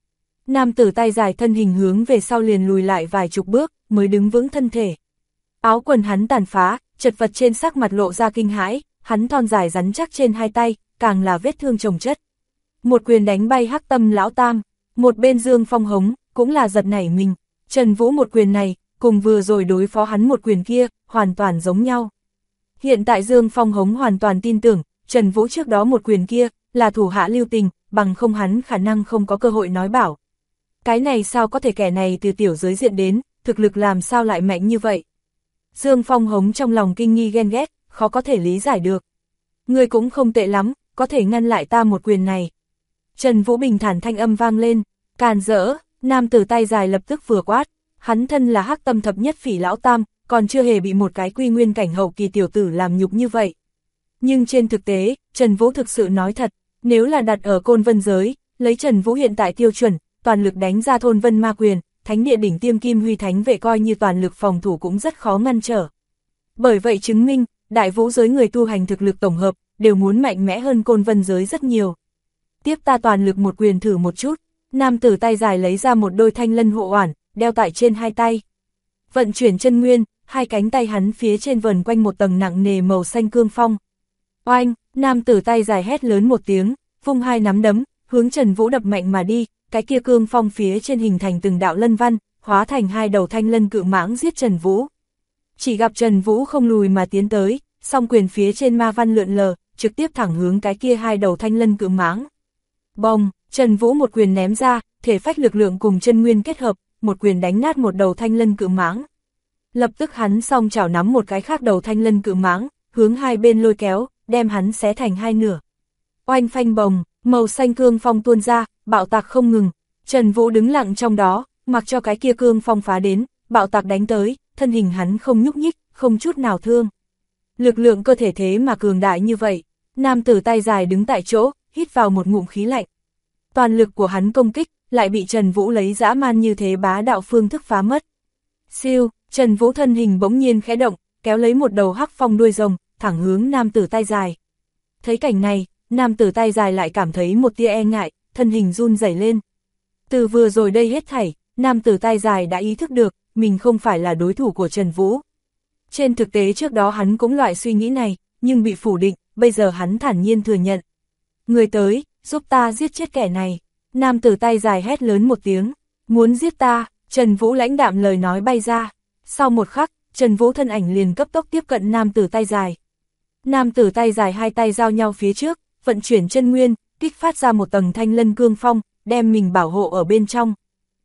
Nam tử tay dài thân hình hướng về sau liền lùi lại vài chục bước, mới đứng vững thân thể. Áo quần hắn tàn phá, chật vật trên sắc mặt lộ ra kinh hãi, hắn thon dài rắn chắc trên hai tay, càng là vết thương chồng chất. Một quyền đánh bay Hắc Tâm lão tam, một bên Dương Phong hống, cũng là giật nảy mình. Trần Vũ một quyền này, cùng vừa rồi đối phó hắn một quyền kia, hoàn toàn giống nhau. Hiện tại Dương Phong hống hoàn toàn tin tưởng, Trần Vũ trước đó một quyền kia, là thủ hạ lưu tình, bằng không hắn khả năng không có cơ hội nói bảo. Cái này sao có thể, kẻ này từ tiểu giới diện đến, thực lực làm sao lại mạnh như vậy? Dương Phong hống trong lòng kinh nghi ghen ghét, khó có thể lý giải được. Ngươi cũng không tệ lắm, có thể ngăn lại ta một quyền này. Trần Vũ bình thản thanh âm vang lên, càn rỡ, nam tử tay dài lập tức vừa quát, hắn thân là Hắc Tâm thập nhất phỉ lão tam, còn chưa hề bị một cái quy nguyên cảnh hậu kỳ tiểu tử làm nhục như vậy. Nhưng trên thực tế, Trần Vũ thực sự nói thật, nếu là đặt ở Côn Vân giới, lấy Trần Vũ hiện tại tiêu chuẩn, toàn lực đánh ra thôn Vân Ma Quyền, thánh địa đỉnh tiêm Kim Huy Thánh vệ coi như toàn lực phòng thủ cũng rất khó ngăn trở. Bởi vậy chứng minh, đại vũ giới người tu hành thực lực tổng hợp, đều muốn mạnh mẽ hơn Côn Vân giới rất nhiều. Tiếp ta toàn lực một quyền thử một chút, nam tử tay dài lấy ra một đôi thanh lân hộ oản, đeo tại trên hai tay. Vận chuyển chân nguyên, hai cánh tay hắn phía trên vần quanh một tầng nặng nề màu xanh cương phong. Oanh, nam tử tay dài hét lớn một tiếng, vung hai nắm đấm, hướng Trần Vũ đập mạnh mà đi, cái kia cương phong phía trên hình thành từng đạo lân văn, hóa thành hai đầu thanh lân cự mãng giết Trần Vũ. Chỉ gặp Trần Vũ không lùi mà tiến tới, song quyền phía trên ma văn lượn lờ, trực tiếp thẳng hướng cái kia hai đầu thanh lân cự mãng. Bồng, Trần Vũ một quyền ném ra, thể phách lực lượng cùng chân nguyên kết hợp, một quyền đánh nát một đầu thanh lân cự mãng. Lập tức hắn song chảo nắm một cái khác đầu thanh lân cự mãng, hướng hai bên lôi kéo, đem hắn xé thành hai nửa. Oanh phanh bồng, màu xanh cương phong tuôn ra, bạo tạc không ngừng. Trần Vũ đứng lặng trong đó, mặc cho cái kia cương phong phá đến, bạo tạc đánh tới, thân hình hắn không nhúc nhích, không chút nào thương. Lực lượng cơ thể thế mà cường đại như vậy, nam tử tay dài đứng tại chỗ, hít vào một ngụm khí lạnh. Toàn lực của hắn công kích, lại bị Trần Vũ lấy dã man như thế bá đạo phương thức phá mất. Siêu, Trần Vũ thân hình bỗng nhiên khẽ động, kéo lấy một đầu hắc phong đuôi rồng, thẳng hướng nam tử tay dài. Thấy cảnh này, nam tử tay dài lại cảm thấy một tia e ngại, thân hình run rẩy lên. Từ vừa rồi đây hết thảy, nam tử tay dài đã ý thức được, mình không phải là đối thủ của Trần Vũ. Trên thực tế trước đó hắn cũng loại suy nghĩ này, nhưng bị phủ định, bây giờ hắn thản nhiên thừa nhận. Người tới, giúp ta giết chết kẻ này. Nam tử tay dài hét lớn một tiếng, muốn giết ta, Trần Vũ lãnh đạm lời nói bay ra. Sau một khắc, Trần Vũ thân ảnh liền cấp tốc tiếp cận nam tử tay dài. Nam tử tay dài hai tay giao nhau phía trước, vận chuyển chân nguyên, kích phát ra một tầng thanh lân cương phong, đem mình bảo hộ ở bên trong.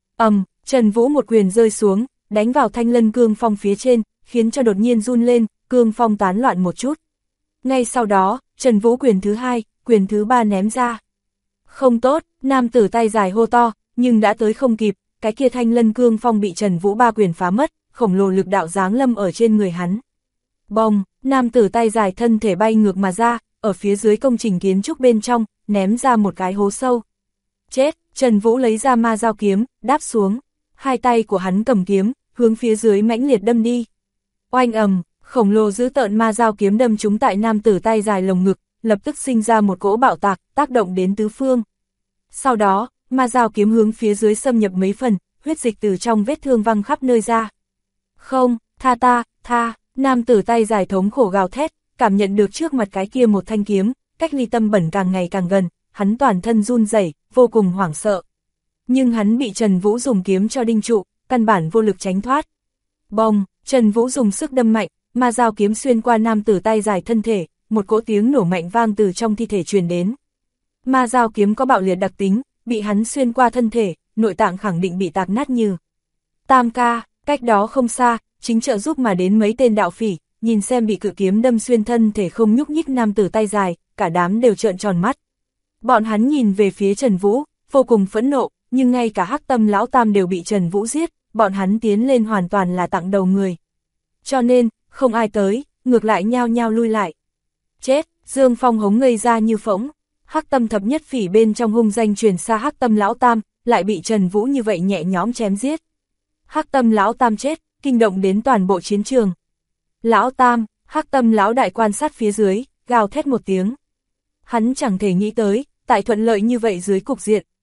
Trần Vũ một quyền rơi xuống, đánh vào thanh lân cương phong phía trên, khiến cho đột nhiên run lên, cương phong tán loạn một chút. Ngay sau đó, Trần Vũ quyền thứ hai, quyền thứ ba ném ra. Không tốt, nam tử tay dài hô to, nhưng đã tới không kịp, cái kia thanh lân cương phong bị Trần Vũ ba quyền phá mất, khổng lồ lực đạo giáng lâm ở trên người hắn. Bồng, nam tử tay dài thân thể bay ngược mà ra, ở phía dưới công trình kiến trúc bên trong, ném ra một cái hố sâu. Chết, Trần Vũ lấy ra ma dao kiếm, đáp xuống. Hai tay của hắn cầm kiếm, hướng phía dưới mãnh liệt đâm đi. Oanh ầm, khổng lồ dữ tợn ma dao kiếm đâm trúng tại nam tử tay dài lồng ngực, lập tức sinh ra một cỗ bạo tạc, tác động đến tứ phương. Sau đó, ma dao kiếm hướng phía dưới xâm nhập mấy phần, huyết dịch từ trong vết thương văng khắp nơi ra. Không, tha ta, tha, nam tử tay dài thống khổ gào thét, cảm nhận được trước mặt cái kia một thanh kiếm, cách ly tâm bẩn càng ngày càng gần, hắn toàn thân run rẩy, vô cùng hoảng sợ. Nhưng hắn bị Trần Vũ dùng kiếm cho đinh trụ, căn bản vô lực tránh thoát. Bồng, Trần Vũ dùng sức đâm mạnh, ma dao kiếm xuyên qua nam tử tay dài thân thể, một cỗ tiếng nổ mạnh vang từ trong thi thể truyền đến. Ma dao kiếm có bạo liệt đặc tính, bị hắn xuyên qua thân thể, nội tạng khẳng định bị tạc nát như. Tam ca, cách đó không xa, chính trợ giúp mà đến mấy tên đạo phỉ, nhìn xem bị cự kiếm đâm xuyên thân thể không nhúc nhích nam tử tay dài, cả đám đều trợn tròn mắt. Bọn hắn nhìn về phía Trần Vũ, vô cùng phẫn nộ, nhưng ngay cả Hắc Tâm lão tam đều bị Trần Vũ giết, bọn hắn tiến lên hoàn toàn là tặng đầu người. Cho nên, không ai tới, ngược lại nhao nhao lui lại. Chết, Dương Phong hống ngây ra như phỗng, Hắc Tâm thập nhất phỉ bên trong hung danh truyền xa Hắc Tâm lão tam, lại bị Trần Vũ như vậy nhẹ nhõm chém giết. Hắc Tâm lão tam chết, kinh động đến toàn bộ chiến trường. Lão tam, Hắc Tâm lão đại quan sát phía dưới, gào thét một tiếng. Hắn chẳng thể nghĩ tới, tại thuận lợi như vậy dưới cục diện,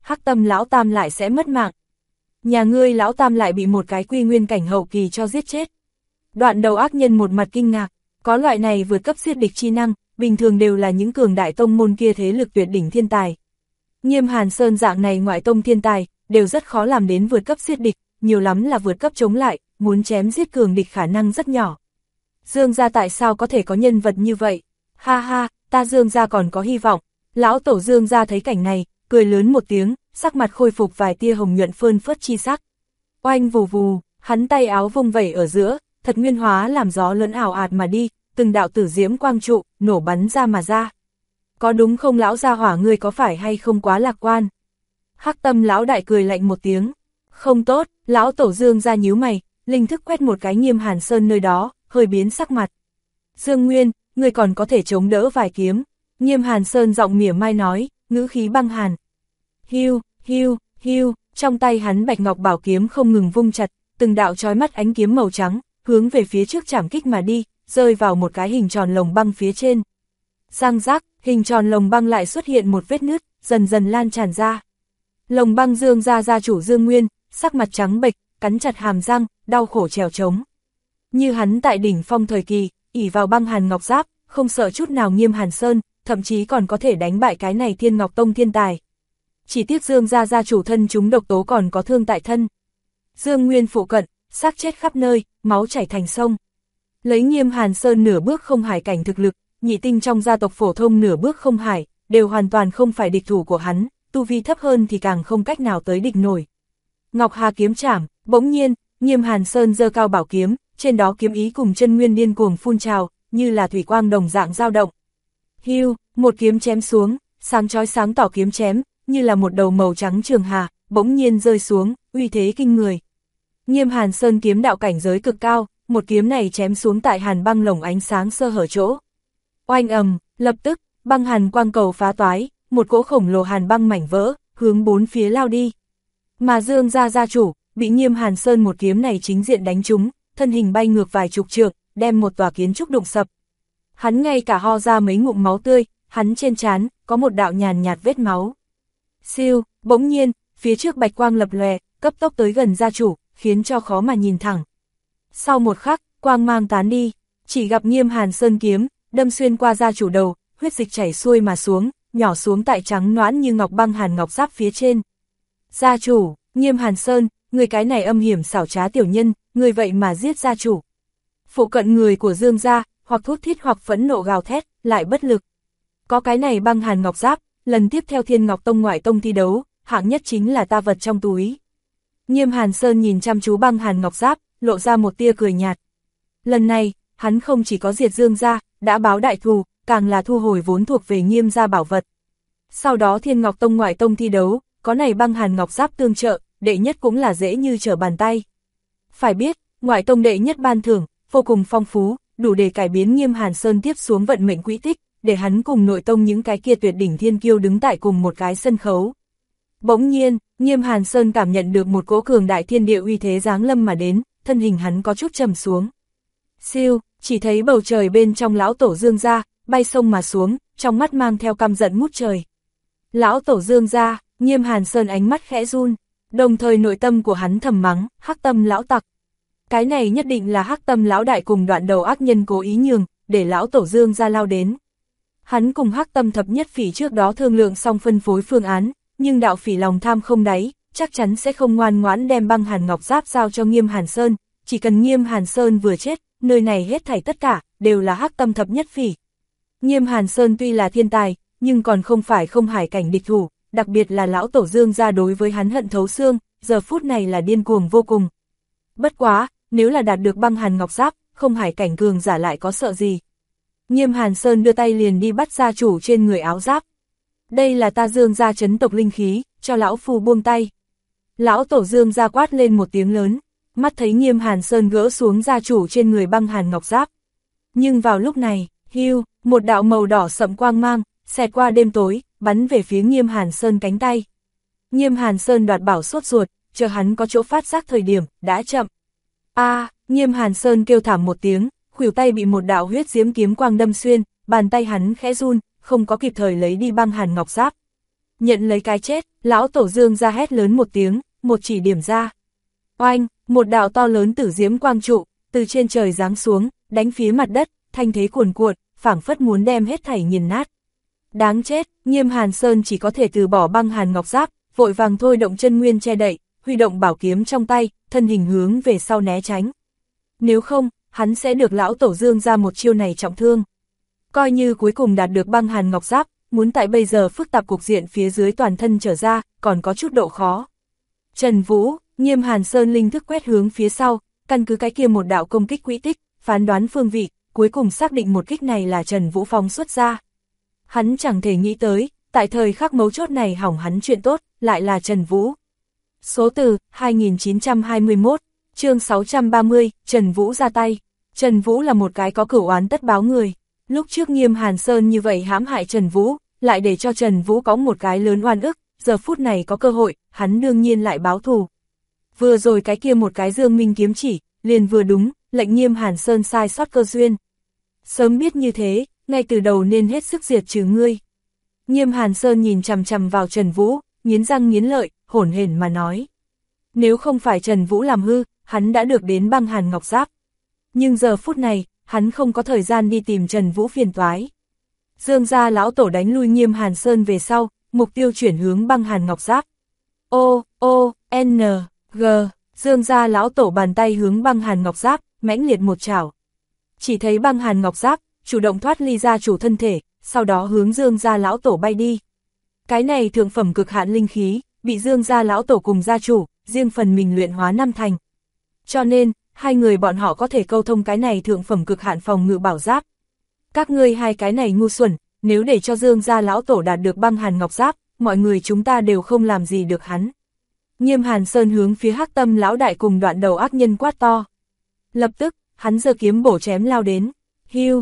Hắc Tâm lão tam lại sẽ mất mạng. Nhà ngươi lão tam lại bị một cái quy nguyên cảnh hậu kỳ cho giết chết. Đoạn Đầu ác nhân một mặt kinh ngạc, có loại này vượt cấp giết địch chi năng, bình thường đều là những cường đại tông môn kia thế lực tuyệt đỉnh thiên tài. Nghiêm Hàn Sơn dạng này ngoại tông thiên tài, đều rất khó làm đến vượt cấp giết địch, nhiều lắm là vượt cấp chống lại, muốn chém giết cường địch khả năng rất nhỏ. Dương gia tại sao có thể có nhân vật như vậy? Ha ha, ta Dương gia còn có hy vọng. Lão tổ Dương gia thấy cảnh này, cười lớn một tiếng, sắc mặt khôi phục vài tia hồng nhuận phơn phớt chi sắc. Oanh vù vù, hắn tay áo vung vẩy ở giữa, thật nguyên hóa làm gió lớn ảo ạt mà đi, từng đạo tử diễm quang trụ, nổ bắn ra mà ra. Có đúng không lão gia hỏa, ngươi có phải hay không quá lạc quan? Hắc Tâm lão đại cười lạnh một tiếng. Không tốt, lão tổ Dương gia nhíu mày, linh thức quét một cái Nghiêm Hàn Sơn nơi đó, hơi biến sắc mặt. Dương Nguyên, ngươi còn có thể chống đỡ vài kiếm. Nghiêm Hàn Sơn giọng mỉa mai nói, ngữ khí băng hàn. Hiu, hiu, hiu, trong tay hắn bạch ngọc bảo kiếm không ngừng vung chặt, từng đạo chói mắt ánh kiếm màu trắng, hướng về phía trước chảm kích mà đi, rơi vào một cái hình tròn lồng băng phía trên. Răng rác, hình tròn lồng băng lại xuất hiện một vết nứt, dần dần lan tràn ra. Lồng băng Dương gia gia chủ Dương Nguyên, sắc mặt trắng bệch, cắn chặt hàm răng, đau khổ trèo trống. Như hắn tại đỉnh phong thời kỳ, ỷ vào băng hàn ngọc giáp, không sợ chút nào Nghiêm Hàn Sơn, thậm chí còn có thể đánh bại cái này Thiên Ngọc Tông thiên tài. Chỉ tiếc Dương gia gia chủ thân chúng độc tố còn có thương tại thân. Dương Nguyên phụ cận, xác chết khắp nơi, máu chảy thành sông. Lấy Nghiêm Hàn Sơn nửa bước không hải cảnh thực lực, nhị tinh trong gia tộc phổ thông nửa bước không hải, đều hoàn toàn không phải địch thủ của hắn, tu vi thấp hơn thì càng không cách nào tới địch nổi. Ngọc Hà kiếm chảm, bỗng nhiên, Nghiêm Hàn Sơn giơ cao bảo kiếm, trên đó kiếm ý cùng chân nguyên điên cuồng phun trào, như là thủy quang đồng dạng dao động. Hiu, một kiếm chém xuống, sáng chói sáng tỏ kiếm chém, như là một đầu màu trắng trường hà, bỗng nhiên rơi xuống, uy thế kinh người. Nghiêm Hàn Sơn kiếm đạo cảnh giới cực cao, một kiếm này chém xuống tại hàn băng lồng ánh sáng sơ hở chỗ. Oanh ầm, lập tức, băng hàn quang cầu phá toái, một cỗ khổng lồ hàn băng mảnh vỡ, hướng bốn phía lao đi. Mà Dương gia gia chủ, bị Nghiêm Hàn Sơn một kiếm này chính diện đánh trúng, thân hình bay ngược vài chục trượng, đem một tòa kiến trúc đụng sập. Hắn ngay cả ho ra mấy ngụm máu tươi, hắn trên trán có một đạo nhàn nhạt vết máu. Siêu, bỗng nhiên, phía trước bạch quang lập lòe, cấp tốc tới gần gia chủ, khiến cho khó mà nhìn thẳng. Sau một khắc, quang mang tán đi, chỉ gặp Nghiêm Hàn Sơn kiếm đâm xuyên qua gia chủ đầu, huyết dịch chảy xuôi mà xuống, nhỏ xuống tại trắng nõn như ngọc băng hàn ngọc giáp phía trên. Gia chủ, Nghiêm Hàn Sơn, người cái này âm hiểm xảo trá tiểu nhân, người vậy mà giết gia chủ. Phụ cận người của Dương gia, hoặc thút thít hoặc phẫn nộ gào thét, lại bất lực. Có cái này băng hàn ngọc giáp, lần tiếp theo Thiên Ngọc Tông ngoại tông thi đấu, hạng nhất chính là ta vật trong túi. Nghiêm Hàn Sơn nhìn chăm chú băng hàn ngọc giáp, lộ ra một tia cười nhạt. Lần này, hắn không chỉ có diệt Dương gia, đã báo đại thù, càng là thu hồi vốn thuộc về Nghiêm gia bảo vật. Sau đó Thiên Ngọc Tông ngoại tông thi đấu, có này băng hàn ngọc giáp tương trợ, đệ nhất cũng là dễ như trở bàn tay. Phải biết, ngoại tông đệ nhất ban thưởng, vô cùng phong phú, đủ để cải biến Nghiêm Hàn Sơn tiếp xuống vận mệnh quỹ tích, để hắn cùng nội tông những cái kia tuyệt đỉnh thiên kiêu đứng tại cùng một cái sân khấu. Bỗng nhiên, Nghiêm Hàn Sơn cảm nhận được một cỗ cường đại thiên địa uy thế giáng lâm mà đến, thân hình hắn có chút trầm xuống. Siêu, chỉ thấy bầu trời bên trong lão tổ Dương gia, bay sông mà xuống, trong mắt mang theo căm giận ngút trời. Lão tổ Dương gia, Nghiêm Hàn Sơn ánh mắt khẽ run, đồng thời nội tâm của hắn thầm mắng, Hắc Tâm lão tặc. Cái này nhất định là Hắc Tâm lão đại cùng Đoạn Đầu ác nhân cố ý nhường, để lão tổ Dương gia lao đến. Hắn cùng Hắc Tâm thập nhất phỉ trước đó thương lượng xong phân phối phương án, nhưng đạo phỉ lòng tham không đáy, chắc chắn sẽ không ngoan ngoãn đem băng hàn ngọc giáp giao cho Nghiêm Hàn Sơn, chỉ cần Nghiêm Hàn Sơn vừa chết, nơi này hết thảy tất cả, đều là Hắc Tâm thập nhất phỉ. Nghiêm Hàn Sơn tuy là thiên tài, nhưng còn không phải không hải cảnh địch thủ, đặc biệt là lão tổ Dương gia đối với hắn hận thấu xương, giờ phút này là điên cuồng vô cùng. Bất quá, nếu là đạt được băng hàn ngọc giáp, không hải cảnh cường giả lại có sợ gì. Nghiêm Hàn Sơn đưa tay liền đi bắt gia chủ trên người áo giáp. Đây là ta Dương gia trấn tộc linh khí, cho lão phu buông tay. Lão tổ Dương gia quát lên một tiếng lớn, mắt thấy Nghiêm Hàn Sơn gỡ xuống gia chủ trên người băng hàn ngọc giáp. Nhưng vào lúc này, hiu, một đạo màu đỏ sậm quang mang, xẹt qua đêm tối, bắn về phía Nghiêm Hàn Sơn cánh tay. Nghiêm Hàn Sơn đoạt bảo sốt ruột, chờ hắn có chỗ phát giác thời điểm, đã chậm. Nghiêm Hàn Sơn kêu thảm một tiếng, khuỷu tay bị một đạo huyết diễm kiếm quang đâm xuyên, bàn tay hắn khẽ run, không có kịp thời lấy đi băng hàn ngọc giáp. Nhận lấy cái chết, lão tổ Dương ra hét lớn một tiếng, một chỉ điểm ra. Oanh, một đạo to lớn tử diễm quang trụ, từ trên trời giáng xuống, đánh phía mặt đất, thanh thế cuồn cuộn, phảng phất muốn đem hết thảy nghiền nát. Đáng chết, Nghiêm Hàn Sơn chỉ có thể từ bỏ băng hàn ngọc giáp, vội vàng thôi động chân nguyên che đậy, huy động bảo kiếm trong tay, thân hình hướng về sau né tránh. Nếu không, hắn sẽ được lão tổ Dương ra một chiêu này trọng thương. Coi như cuối cùng đạt được băng hàn ngọc giáp, muốn tại bây giờ phức tạp cục diện phía dưới toàn thân trở ra, còn có chút độ khó. Trần Vũ, Nghiêm Hàn Sơn linh thức quét hướng phía sau, căn cứ cái kia một đạo công kích quỹ tích, phán đoán phương vị, cuối cùng xác định một kích này là Trần Vũ phóng xuất ra. Hắn chẳng thể nghĩ tới, tại thời khắc mấu chốt này hỏng hắn chuyện tốt, lại là Trần Vũ. Số từ, 2921, chương 630, Trần Vũ ra tay. Trần Vũ là một cái có cửu oán tất báo người. Lúc trước Nghiêm Hàn Sơn như vậy hãm hại Trần Vũ, lại để cho Trần Vũ có một cái lớn oan ức, giờ phút này có cơ hội, hắn đương nhiên lại báo thù. Vừa rồi cái kia một cái Dương Minh kiếm chỉ, liền vừa đúng, lệnh Nghiêm Hàn Sơn sai sót cơ duyên. Sớm biết như thế, ngay từ đầu nên hết sức diệt trừ ngươi. Nghiêm Hàn Sơn nhìn chằm chằm vào Trần Vũ, nghiến răng nghiến lợi, hổn hển mà nói. Nếu không phải Trần Vũ làm hư, hắn đã được đến băng hàn ngọc giáp. Nhưng giờ phút này, hắn không có thời gian đi tìm Trần Vũ phiền toái. Dương gia lão tổ đánh lui Nghiêm Hàn Sơn về sau, mục tiêu chuyển hướng băng hàn ngọc giáp. N, G, Dương gia lão tổ bàn tay hướng băng hàn ngọc giáp, mãnh liệt một chảo. Chỉ thấy băng hàn ngọc giáp, chủ động thoát ly gia chủ thân thể, sau đó hướng Dương gia lão tổ bay đi. Cái này thượng phẩm cực hạn linh khí, bị Dương gia lão tổ cùng gia chủ, riêng phần mình luyện hóa năm thành. Cho nên, hai người bọn họ có thể câu thông cái này thượng phẩm cực hạn phòng ngự bảo giáp. Các ngươi hai cái này ngu xuẩn, nếu để cho Dương gia lão tổ đạt được băng hàn ngọc giáp, mọi người chúng ta đều không làm gì được hắn. Nghiêm Hàn Sơn hướng phía Hắc Tâm lão đại cùng Đoạn Đầu ác nhân quát to. Lập tức, hắn giơ kiếm bổ chém lao đến. Hiu,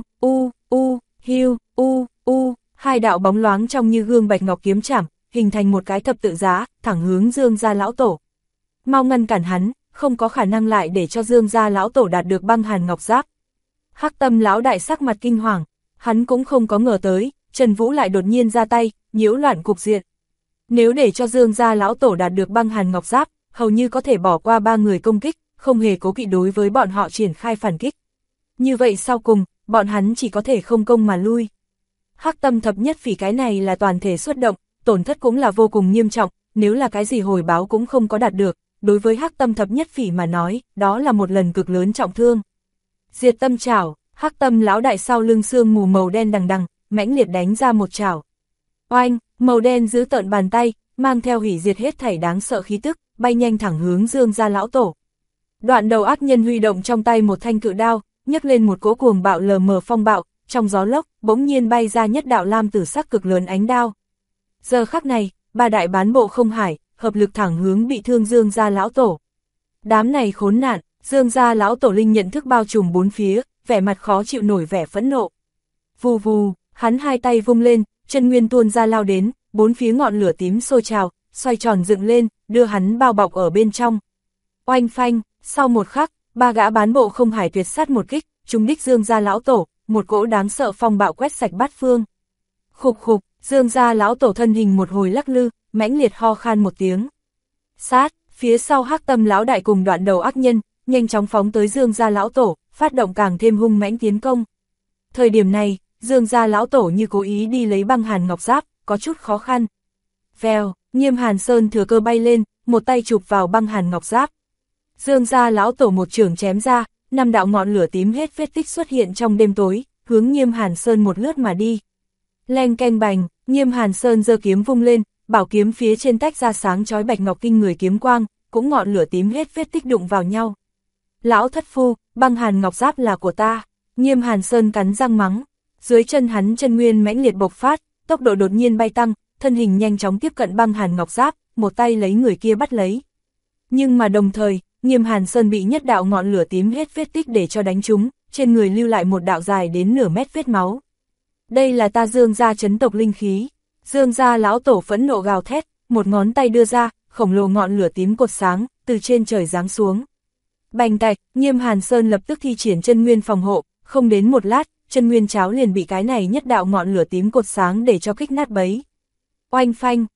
hiu, hai đạo bóng loáng trong như gương bạch ngọc kiếm chảm, hình thành một cái thập tự giá, thẳng hướng Dương gia lão tổ. Mau ngăn cản hắn, không có khả năng lại để cho Dương gia lão tổ đạt được băng hàn ngọc giáp. Hắc Tâm lão đại sắc mặt kinh hoàng, hắn cũng không có ngờ tới, Trần Vũ lại đột nhiên ra tay, nhiễu loạn cục diện. Nếu để cho Dương gia lão tổ đạt được băng hàn ngọc giáp, hầu như có thể bỏ qua ba người công kích, không hề cố kỵ đối với bọn họ triển khai phản kích. Như vậy sau cùng, bọn hắn chỉ có thể không công mà lui. Hắc Tâm thập nhất phỉ cái này là toàn thể xuất động, tổn thất cũng là vô cùng nghiêm trọng, nếu là cái gì hồi báo cũng không có đạt được, đối với Hắc Tâm thập nhất phỉ mà nói, đó là một lần cực lớn trọng thương. Diệt tâm chảo, Hắc Tâm lão đại sau lưng sương mù màu đen đằng đằng, mãnh liệt đánh ra một chảo. Oanh, màu đen giữ tợn bàn tay, mang theo hủy diệt hết thảy đáng sợ khí tức, bay nhanh thẳng hướng Dương gia lão tổ. Đoạn Đầu ác nhân huy động trong tay một thanh cự đao, nhấc lên một cỗ cuồng bạo lờ mờ phong bạo, trong gió lốc, bỗng nhiên bay ra nhất đạo lam tử sắc cực lớn ánh đao. Giờ khắc này, ba đại bán bộ không hải, hợp lực thẳng hướng bị thương Dương gia lão tổ. Đám này khốn nạn, Dương gia lão tổ linh nhận thức bao trùm bốn phía, vẻ mặt khó chịu nổi vẻ phẫn nộ. Vù vù, hắn hai tay vung lên, chân nguyên tuôn ra lao đến, bốn phía ngọn lửa tím sôi trào, xoay tròn dựng lên, đưa hắn bao bọc ở bên trong. Oanh phanh, sau một khắc, ba gã bán bộ không hải tuyệt sát một kích, trúng đích Dương gia lão tổ, một cỗ đáng sợ phong bạo quét sạch bát phương. Khục khục, Dương gia lão tổ thân hình một hồi lắc lư, mãnh liệt ho khan một tiếng. Sát, phía sau Hắc Tâm lão đại cùng Đoạn Đầu ác nhân, nhanh chóng phóng tới Dương gia lão tổ, phát động càng thêm hung mãnh tiến công. Thời điểm này, Dương gia lão tổ như cố ý đi lấy băng hàn ngọc giáp, có chút khó khăn. Vèo, Nghiêm Hàn Sơn thừa cơ bay lên, một tay chụp vào băng hàn ngọc giáp. Dương gia lão tổ một chưởng chém ra, năm đạo ngọn lửa tím hết vết tích xuất hiện trong đêm tối, hướng Nghiêm Hàn Sơn một lướt mà đi. Leng keng bành, Nghiêm Hàn Sơn giơ kiếm vung lên, bảo kiếm phía trên tách ra sáng chói bạch ngọc kinh người kiếm quang, cũng ngọn lửa tím hết vết tích đụng vào nhau. Lão thất phu, băng hàn ngọc giáp là của ta. Nghiêm Hàn Sơn cắn răng mắng. Dưới chân hắn chân nguyên mãnh liệt bộc phát, tốc độ đột nhiên bay tăng, thân hình nhanh chóng tiếp cận băng hàn ngọc giáp, một tay lấy người kia bắt lấy. Nhưng mà đồng thời, Nghiêm Hàn Sơn bị nhất đạo ngọn lửa tím hết vết tích để cho đánh trúng, trên người lưu lại một đạo dài đến nửa mét vết máu. Đây là ta Dương gia chấn tộc linh khí. Dương gia lão tổ phẫn nộ gào thét, một ngón tay đưa ra, khổng lồ ngọn lửa tím cột sáng, từ trên trời giáng xuống. Bành tạch, Nghiêm Hàn Sơn lập tức thi triển chân nguyên phòng hộ, không đến một lát, chân nguyên cháo liền bị cái này nhất đạo ngọn lửa tím cột sáng để cho kích nát bấy. Oanh phanh,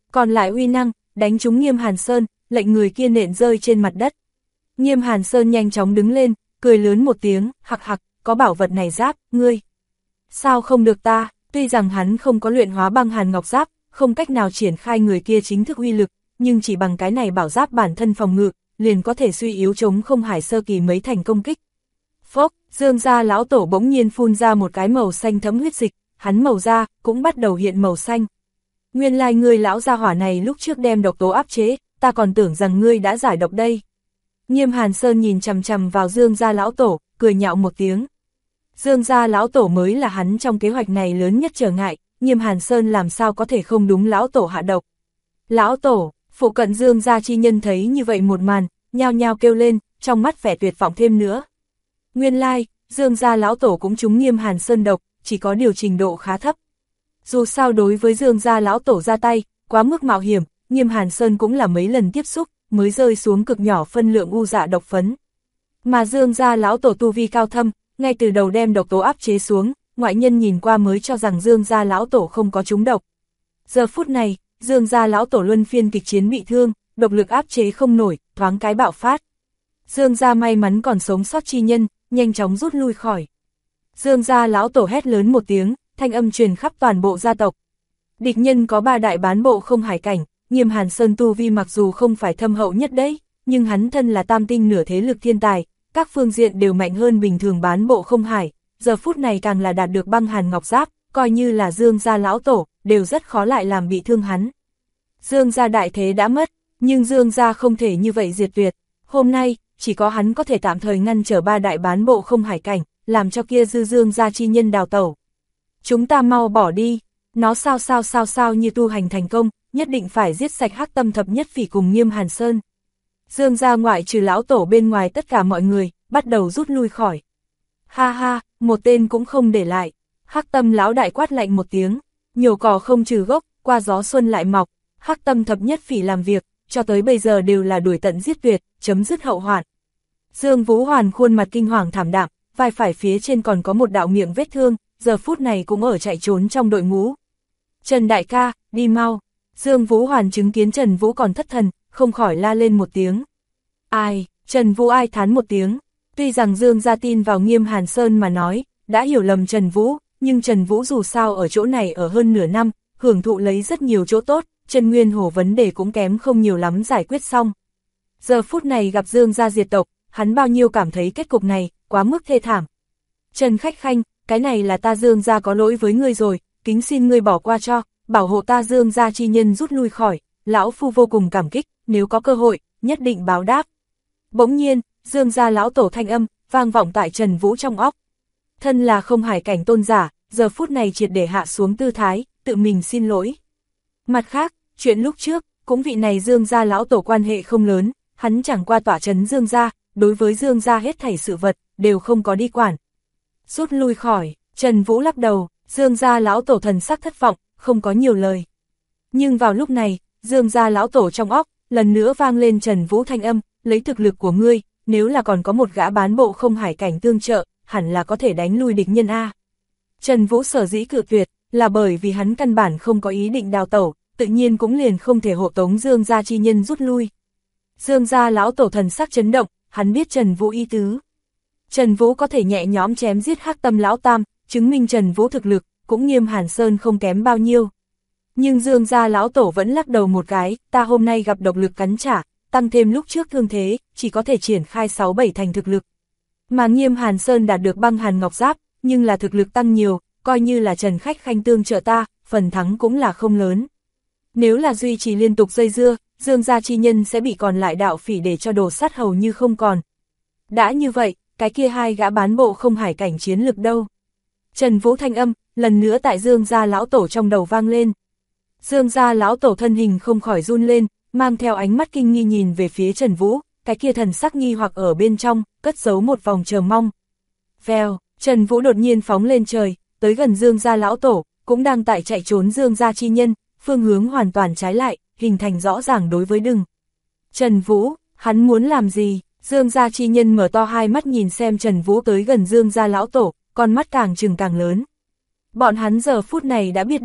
còn lại uy năng, đánh trúng Nghiêm Hàn Sơn, lệnh người kia nện rơi trên mặt đất. Nghiêm Hàn Sơn nhanh chóng đứng lên, cười lớn một tiếng, hặc hặc, có bảo vật này giáp, ngươi. Sao không được ta, tuy rằng hắn không có luyện hóa băng hàn ngọc giáp, không cách nào triển khai người kia chính thức uy lực, nhưng chỉ bằng cái này bảo giáp bản thân phòng ngự, liền có thể suy yếu chống không hải sơ kỳ mấy thành công kích. Phốc, Dương gia lão tổ bỗng nhiên phun ra một cái màu xanh thấm huyết dịch, hắn màu da cũng bắt đầu hiện màu xanh. Nguyên lai ngươi lão gia hỏa này lúc trước đem độc tố áp chế, ta còn tưởng rằng ngươi đã giải độc đây. Nghiêm Hàn Sơn nhìn chằm chằm vào Dương gia lão tổ, cười nhạo một tiếng. Dương gia lão tổ mới là hắn trong kế hoạch này lớn nhất trở ngại, Nghiêm Hàn Sơn làm sao có thể không đúng lão tổ hạ độc. Lão tổ, phụ cận Dương gia chi nhân thấy như vậy một màn, nhao nhao kêu lên, trong mắt vẻ tuyệt vọng thêm nữa. Nguyên lai, Dương gia lão tổ cũng trúng Nghiêm Hàn Sơn độc, chỉ có điều trình độ khá thấp. Dù sao đối với Dương gia lão tổ ra tay, quá mức mạo hiểm, Nghiêm Hàn Sơn cũng là mấy lần tiếp xúc, mới rơi xuống cực nhỏ phân lượng u dạ độc phấn. Mà Dương gia lão tổ tu vi cao thâm, ngay từ đầu đem độc tố áp chế xuống, ngoại nhân nhìn qua mới cho rằng Dương gia lão tổ không có trúng độc. Giờ phút này, Dương gia lão tổ luân phiên kịch chiến bị thương, độc lực áp chế không nổi, thoáng cái bạo phát. Dương gia may mắn còn sống sót chi nhân, nhanh chóng rút lui khỏi. Dương gia lão tổ hét lớn một tiếng, thanh âm truyền khắp toàn bộ gia tộc. Địch nhân có 3 đại bán bộ không hải cảnh, Nghiêm Hàn Sơn tu vi mặc dù không phải thâm hậu nhất đấy, nhưng hắn thân là tam tinh nửa thế lực thiên tài, các phương diện đều mạnh hơn bình thường bán bộ không hải, giờ phút này càng là đạt được băng hàn ngọc giáp, coi như là Dương gia lão tổ, đều rất khó lại làm bị thương hắn. Dương gia đại thế đã mất, nhưng Dương gia không thể như vậy diệt tuyệt, hôm nay, chỉ có hắn có thể tạm thời ngăn trở 3 đại bán bộ không hải cảnh, làm cho kia dư Dương gia chi nhân đào tẩu. Chúng ta mau bỏ đi, nó sao như tu hành thành công, nhất định phải giết sạch Hắc Tâm thập nhất phỉ cùng Nghiêm Hàn Sơn. Dương gia ngoại trừ lão tổ bên ngoài tất cả mọi người, bắt đầu rút lui khỏi. Ha ha, một tên cũng không để lại. Hắc Tâm lão đại quát lạnh một tiếng, nhổ cỏ không trừ gốc, qua gió xuân lại mọc. Hắc Tâm thập nhất phỉ làm việc, cho tới bây giờ đều là đuổi tận giết tuyệt, chấm dứt hậu hoạn. Dương Vũ Hoàn khuôn mặt kinh hoàng thảm đạm, vai phải phía trên còn có một đạo miệng vết thương, giờ phút này cũng ở chạy trốn trong đội ngũ. Trần đại ca, đi mau. Dương Vũ Hoàn chứng kiến Trần Vũ còn thất thần, không khỏi la lên một tiếng. Ai, Trần Vũ ai thán một tiếng. Tuy rằng Dương gia tin vào Nghiêm Hàn Sơn mà nói, đã hiểu lầm Trần Vũ, nhưng Trần Vũ dù sao ở chỗ này ở hơn nửa năm, hưởng thụ lấy rất nhiều chỗ tốt, Trần Nguyên Hổ vấn đề cũng kém không nhiều lắm giải quyết xong. Giờ phút này gặp Dương gia diệt tộc, hắn bao nhiêu cảm thấy kết cục này, quá mức thê thảm. Trần Khách Khanh, cái này là ta Dương gia có lỗi với ngươi rồi, kính xin ngươi bỏ qua cho, bảo hộ ta Dương gia chi nhân rút lui khỏi, lão phu vô cùng cảm kích, nếu có cơ hội, nhất định báo đáp. Bỗng nhiên, Dương gia lão tổ thanh âm, vang vọng tại Trần Vũ trong óc. Thân là không hải cảnh tôn giả, giờ phút này triệt để hạ xuống tư thái, tự mình xin lỗi. Mặt khác, chuyện lúc trước, cũng vị này Dương gia lão tổ quan hệ không lớn, hắn chẳng qua tỏa trấn Dương gia, đối với Dương gia hết thảy sự vật, đều không có đi quản. Rút lui khỏi, Trần Vũ lắc đầu, Dương gia lão tổ thần sắc thất vọng, không có nhiều lời. Nhưng vào lúc này, Dương gia lão tổ trong óc, lần nữa vang lên Trần Vũ thanh âm, lấy thực lực của ngươi, nếu là còn có một gã bán bộ không hải cảnh tương trợ, hẳn là có thể đánh lui địch nhân A. Trần Vũ sở dĩ cự tuyệt, là bởi vì hắn căn bản không có ý định đào tẩu, tự nhiên cũng liền không thể hộ tống Dương gia chi nhân rút lui. Dương gia lão tổ thần sắc chấn động, hắn biết Trần Vũ ý tứ. Trần Vũ có thể nhẹ nhõm chém giết Hắc Tâm lão tam, chứng minh Trần Vũ thực lực, cũng Nghiêm Hàn Sơn không kém bao nhiêu. Nhưng Dương gia lão tổ vẫn lắc đầu một cái, ta hôm nay gặp độc lực cắn trả, tăng thêm lúc trước thương thế, chỉ có thể triển khai 6-7 thành thực lực. Mà Nghiêm Hàn Sơn đạt được băng hàn ngọc giáp, nhưng là thực lực tăng nhiều, coi như là Trần Khách Khanh tương trợ ta, phần thắng cũng là không lớn. Nếu là duy trì liên tục dây dưa, Dương gia chi nhân sẽ bị còn lại đạo phỉ để cho đổ sát hầu như không còn. Đã như vậy, cái kia 2 gã bán bộ không hải cảnh chiến lực đâu. Trần Vũ thanh âm, lần nữa tại Dương gia lão tổ trong đầu vang lên. Dương gia lão tổ thân hình không khỏi run lên, mang theo ánh mắt kinh nghi nhìn về phía Trần Vũ, cái kia thần sắc nghi hoặc ở bên trong, cất giấu một vòng chờ mong. Vèo, Trần Vũ đột nhiên phóng lên trời, tới gần Dương gia lão tổ, cũng đang tại chạy trốn Dương gia chi nhân, phương hướng hoàn toàn trái lại, hình thành rõ ràng đối với đừng. Trần Vũ, hắn muốn làm gì? Dương gia chi nhân mở to hai mắt nhìn xem Trần Vũ tới gần Dương gia lão tổ, con mắt càng trừng càng lớn. Bọn hắn giờ phút này đã biết được,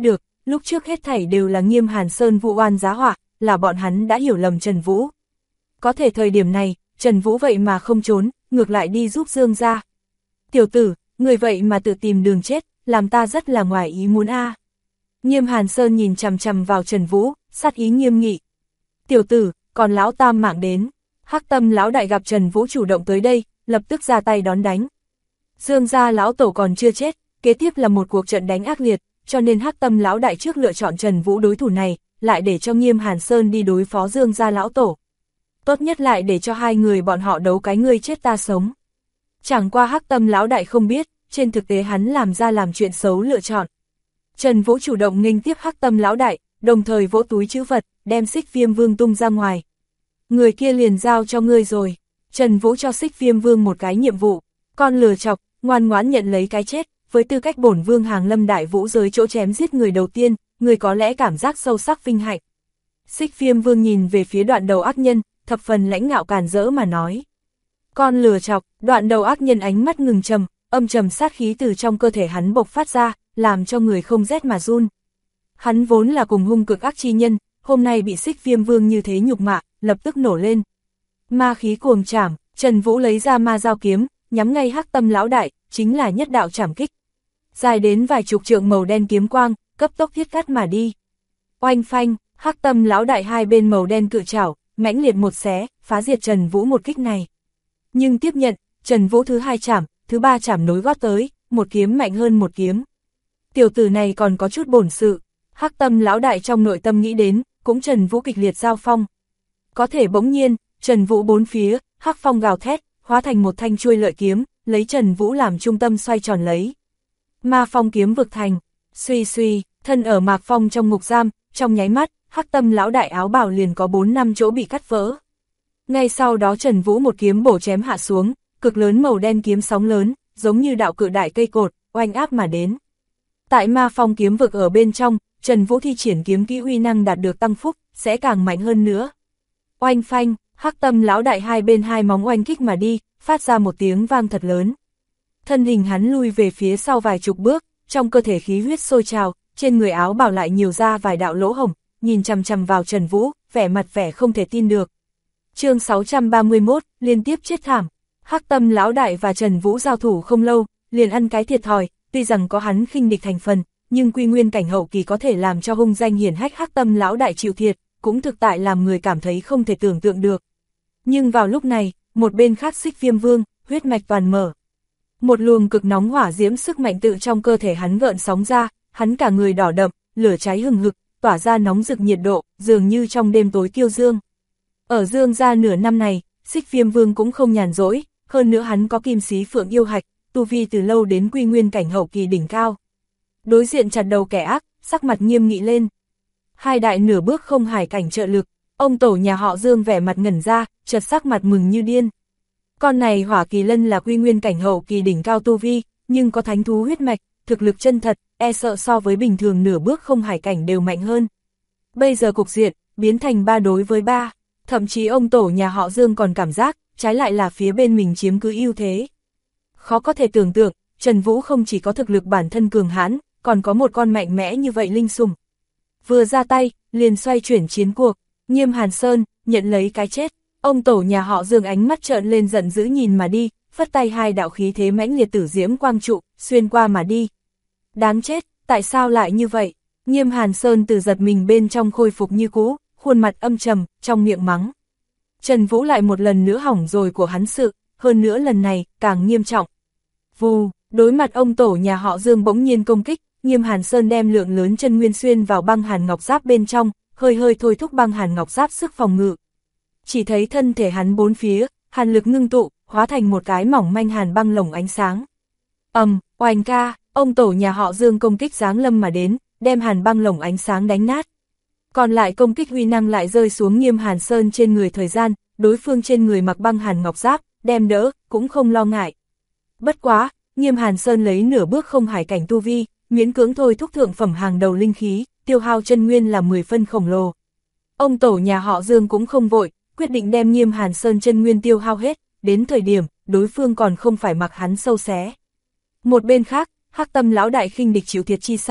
lúc trước hết thảy đều là Nghiêm Hàn Sơn vụ oan giá họa, là bọn hắn đã hiểu lầm Trần Vũ. Có thể thời điểm này, Trần Vũ vậy mà không trốn, ngược lại đi giúp Dương gia. Tiểu tử, người vậy mà tự tìm đường chết, làm ta rất là ngoài ý muốn a. Nghiêm Hàn Sơn nhìn chằm chằm vào Trần Vũ, sát ý nghiêm nghị. Tiểu tử, còn lão tam mạng đến. Hắc Tâm lão đại gặp Trần Vũ chủ động tới đây, lập tức ra tay đón đánh. Dương gia lão tổ còn chưa chết, kế tiếp là một cuộc trận đánh ác liệt, cho nên Hắc Tâm lão đại trước lựa chọn Trần Vũ đối thủ này, lại để cho Nghiêm Hàn Sơn đi đối phó Dương gia lão tổ. Tốt nhất lại để cho hai người bọn họ đấu cái ngươi chết ta sống. Chẳng qua Hắc Tâm lão đại không biết, trên thực tế hắn làm chuyện xấu lựa chọn. Trần Vũ chủ động nghênh tiếp Hắc Tâm lão đại, đồng thời vỗ túi trữ vật, đem Xích Viêm Vương tung ra ngoài. Người kia liền giao cho ngươi rồi. Trần Vũ cho Xích Viêm Vương một cái nhiệm vụ, con lừa chọc, ngoan ngoãn nhận lấy cái chết, với tư cách bổn vương hàng lâm đại vũ giới chỗ chém giết người đầu tiên, người có lẽ cảm giác sâu sắc vinh hạnh. Xích Viêm Vương nhìn về phía Đoạn Đầu ác nhân, thập phần lãnh ngạo càn rỡ mà nói. Con lừa chọc, Đoạn Đầu ác nhân ánh mắt ngừng trầm, âm trầm sát khí từ trong cơ thể hắn bộc phát ra, làm cho người không rét mà run. Hắn vốn là cùng hung cực ác chi nhân, hôm nay bị Xích Viêm Vương như thế nhục mạ, lập tức nổ lên. Ma khí cuồng trảm, Trần Vũ lấy ra ma dao kiếm, nhắm ngay Hắc Tâm lão đại, chính là nhất đạo trảm kích. Dài đến vài chục trượng màu đen kiếm quang, cấp tốc thiết cắt mà đi. Oanh phanh, Hắc Tâm lão đại hai bên màu đen cự trảo, mãnh liệt một xé, phá diệt Trần Vũ một kích này. Nhưng tiếp nhận, Trần Vũ thứ hai chảm, thứ ba chảm nối gót tới, một kiếm mạnh hơn một kiếm. Tiểu tử này còn có chút bổn sự, Hắc Tâm lão đại trong nội tâm nghĩ đến, cũng Trần Vũ kịch liệt giao phong. Có thể bỗng nhiên, Trần Vũ bốn phía, hắc phong gào thét, hóa thành một thanh chuôi lợi kiếm, lấy Trần Vũ làm trung tâm xoay tròn lấy. Ma phong kiếm vực thành, suy suy, thân ở mạc phong trong ngục giam, trong nháy mắt, Hắc Tâm lão đại áo bào liền có 4-5 chỗ bị cắt vỡ. Ngay sau đó Trần Vũ một kiếm bổ chém hạ xuống, cực lớn màu đen kiếm sóng lớn, giống như đạo cự đại cây cột, oanh áp mà đến. Tại ma phong kiếm vực ở bên trong, Trần Vũ thi triển kiếm kỹ uy năng đạt được tăng phúc, sẽ càng mạnh hơn nữa. Oanh phanh, Hắc Tâm lão đại hai bên hai móng oanh kích mà đi, phát ra một tiếng vang thật lớn. Thân hình hắn lui về phía sau vài chục bước, trong cơ thể khí huyết sôi trào, trên người áo bào lại nhiều ra vài đạo lỗ hổng, nhìn chằm chằm vào Trần Vũ, vẻ không thể tin được. Chương 631, liên tiếp chết thảm. Hắc Tâm lão đại và Trần Vũ giao thủ không lâu, liền ăn cái thiệt thòi, tuy rằng có hắn khinh địch thành phần, nhưng quy nguyên cảnh hậu kỳ có thể làm cho hung danh hiển hách Hắc Tâm lão đại chịu thiệt, cũng thực tại làm người cảm thấy không thể tưởng tượng được. Nhưng vào lúc này, một bên khác Xích Viêm Vương, huyết mạch toàn mở. Một luồng cực nóng hỏa diễm sức mạnh tự trong cơ thể hắn gợn sóng ra, hắn cả người đỏ đậm, lửa cháy hừng hực, tỏa ra nóng rực nhiệt độ, dường như trong đêm tối kiêu dương. Ở Dương gia nửa năm này, Xích Viêm Vương cũng không nhàn rỗi, hơn nữa hắn có Kim Xí Phượng yêu hạch, tu vi từ lâu đến quy nguyên cảnh hậu kỳ đỉnh cao. Đối diện chặt đầu kẻ ác, sắc mặt nghiêm nghị lên. Hai đại nửa bước không hải cảnh trợ lực, ông tổ nhà họ Dương vẻ mặt ngẩn ra, chợt sắc mặt mừng như điên. Con này Hỏa Kỳ Lân là quy nguyên cảnh hậu kỳ đỉnh cao tu vi, nhưng có thánh thú huyết mạch, thực lực chân thật, e sợ so với bình thường nửa bước không hải cảnh đều mạnh hơn. Bây giờ cục diện, biến thành 3 đối với 3, thậm chí ông tổ nhà họ Dương còn cảm giác, trái lại là phía bên mình chiếm cứ ưu thế. Khó có thể tưởng tượng, Trần Vũ không chỉ có thực lực bản thân cường hãn, còn có một con mạnh mẽ như vậy linh sủng. Vừa ra tay, liền xoay chuyển chiến cuộc, Nghiêm Hàn Sơn, nhận lấy cái chết. Ông tổ nhà họ Dương ánh mắt trợn lên giận dữ nhìn mà đi, phất tay hai đạo khí thế mãnh liệt tử diễm quang trụ, xuyên qua mà đi. Đáng chết, tại sao lại như vậy? Nghiêm Hàn Sơn từ giật mình bên trong khôi phục như cũ, khuôn mặt âm trầm, trong miệng mắng. Trần Vũ lại một lần nữa hỏng rồi của hắn sự, hơn nữa lần này, càng nghiêm trọng. Vù, đối mặt ông tổ nhà họ Dương bỗng nhiên công kích, Nghiêm Hàn Sơn đem lượng lớn chân nguyên xuyên vào băng hàn ngọc giáp bên trong, hơi thôi thúc băng hàn ngọc giáp sức phòng ngự. Chỉ thấy thân thể hắn bốn phía, hàn lực ngưng tụ, hóa thành một cái mỏng manh hàn băng lồng ánh sáng. Oanh ca, ông tổ nhà họ Dương công kích giáng lâm mà đến, đem hàn băng lồng ánh sáng đánh nát. Còn lại công kích uy năng lại rơi xuống Nghiêm Hàn Sơn trên người thời gian, đối phương trên người mặc băng hàn ngọc giáp, đem đỡ, cũng không lo ngại. Bất quá, Nghiêm Hàn Sơn lấy nửa bước không hải cảnh tu vi, miễn cưỡng thôi thúc thượng phẩm hàng đầu linh khí, tiêu hao chân nguyên là 10 phân khổng lồ. Ông tổ nhà họ Dương cũng không vội, quyết định đem Nghiêm Hàn Sơn chân nguyên tiêu hao hết, đến thời điểm, đối phương còn không phải mặc hắn sâu xé. Một bên khác, Hắc Tâm lão đại khinh địch chịu thiệt chi sau,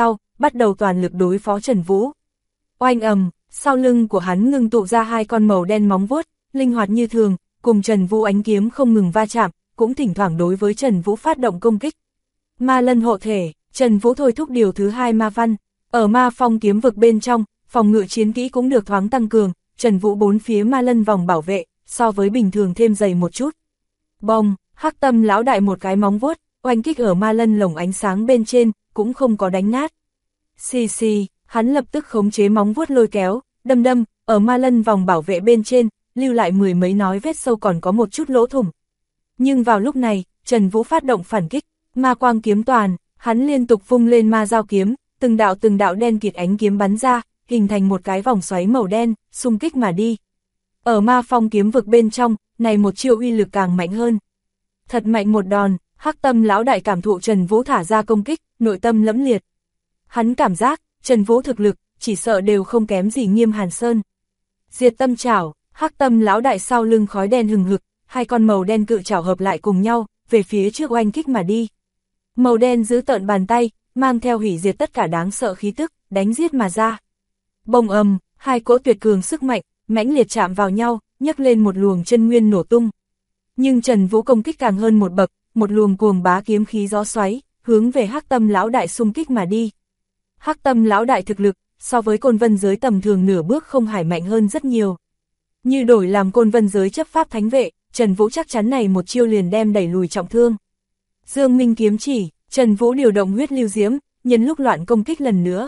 bắt đầu toàn lực đối phó Trần Vũ. Oanh ầm, sau lưng của hắn ngưng tụ ra hai con màu đen móng vuốt, linh hoạt như thường, cùng Trần Vũ ánh kiếm không ngừng va chạm, cũng thỉnh thoảng đối với Trần Vũ phát động công kích. Ma lân hộ thể, Trần Vũ thôi thúc điều thứ hai ma văn, ở ma phong kiếm vực bên trong, phòng ngự chiến kỹ cũng được thoáng tăng cường, Trần Vũ bốn phía ma lân vòng bảo vệ, so với bình thường thêm dày một chút. Bông, Hắc Tâm lão đại một cái móng vuốt, oanh kích ở ma lân lồng ánh sáng bên trên, cũng không có đánh nát. Xì xì, hắn lập tức khống chế móng vuốt lôi kéo, đâm đâm, ở ma lân vòng bảo vệ bên trên, lưu lại mười mấy nói vết sâu còn có một chút lỗ thủng. Nhưng vào lúc này, Trần Vũ phát động phản kích, ma quang kiếm toàn, hắn liên tục vung lên ma dao kiếm, từng đạo đen kịt ánh kiếm bắn ra, hình thành một cái vòng xoáy màu đen, xung kích mà đi. Ở ma phong kiếm vực bên trong, này một chiêu uy lực càng mạnh hơn. Thật mạnh một đòn, Hắc Tâm lão đại cảm thụ Trần Vũ thả ra công kích, nội tâm lẫm liệt. Hắn cảm giác, Trần Vũ thực lực, chỉ sợ đều không kém gì Nghiêm Hàn Sơn. Diệt tâm chảo, Hắc Tâm lão đại sau lưng khói đen hừng hực, hai con màu đen cự chảo hợp lại cùng nhau, về phía trước oanh kích mà đi. Màu đen giữ tợn bàn tay, mang theo hủy diệt tất cả đáng sợ khí tức, đánh giết mà ra. Bông ầm, hai cỗ tuyệt cường sức mạnh, mãnh liệt chạm vào nhau, nhấc lên một luồng chân nguyên nổ tung. Nhưng Trần Vũ công kích càng hơn một bậc, một luồng cuồng bá kiếm khí gió xoáy, hướng về Hắc Tâm lão đại xung kích mà đi. Hắc Tâm lão đại thực lực, so với Côn Vân giới tầm thường nửa bước không hải mạnh hơn rất nhiều. Như đổi làm Côn Vân giới chấp pháp thánh vệ, Trần Vũ chắc chắn này một chiêu liền đem đẩy lùi trọng thương. Dương Minh kiếm chỉ, Trần Vũ điều động huyết lưu diễm, nhân lúc loạn công kích lần nữa.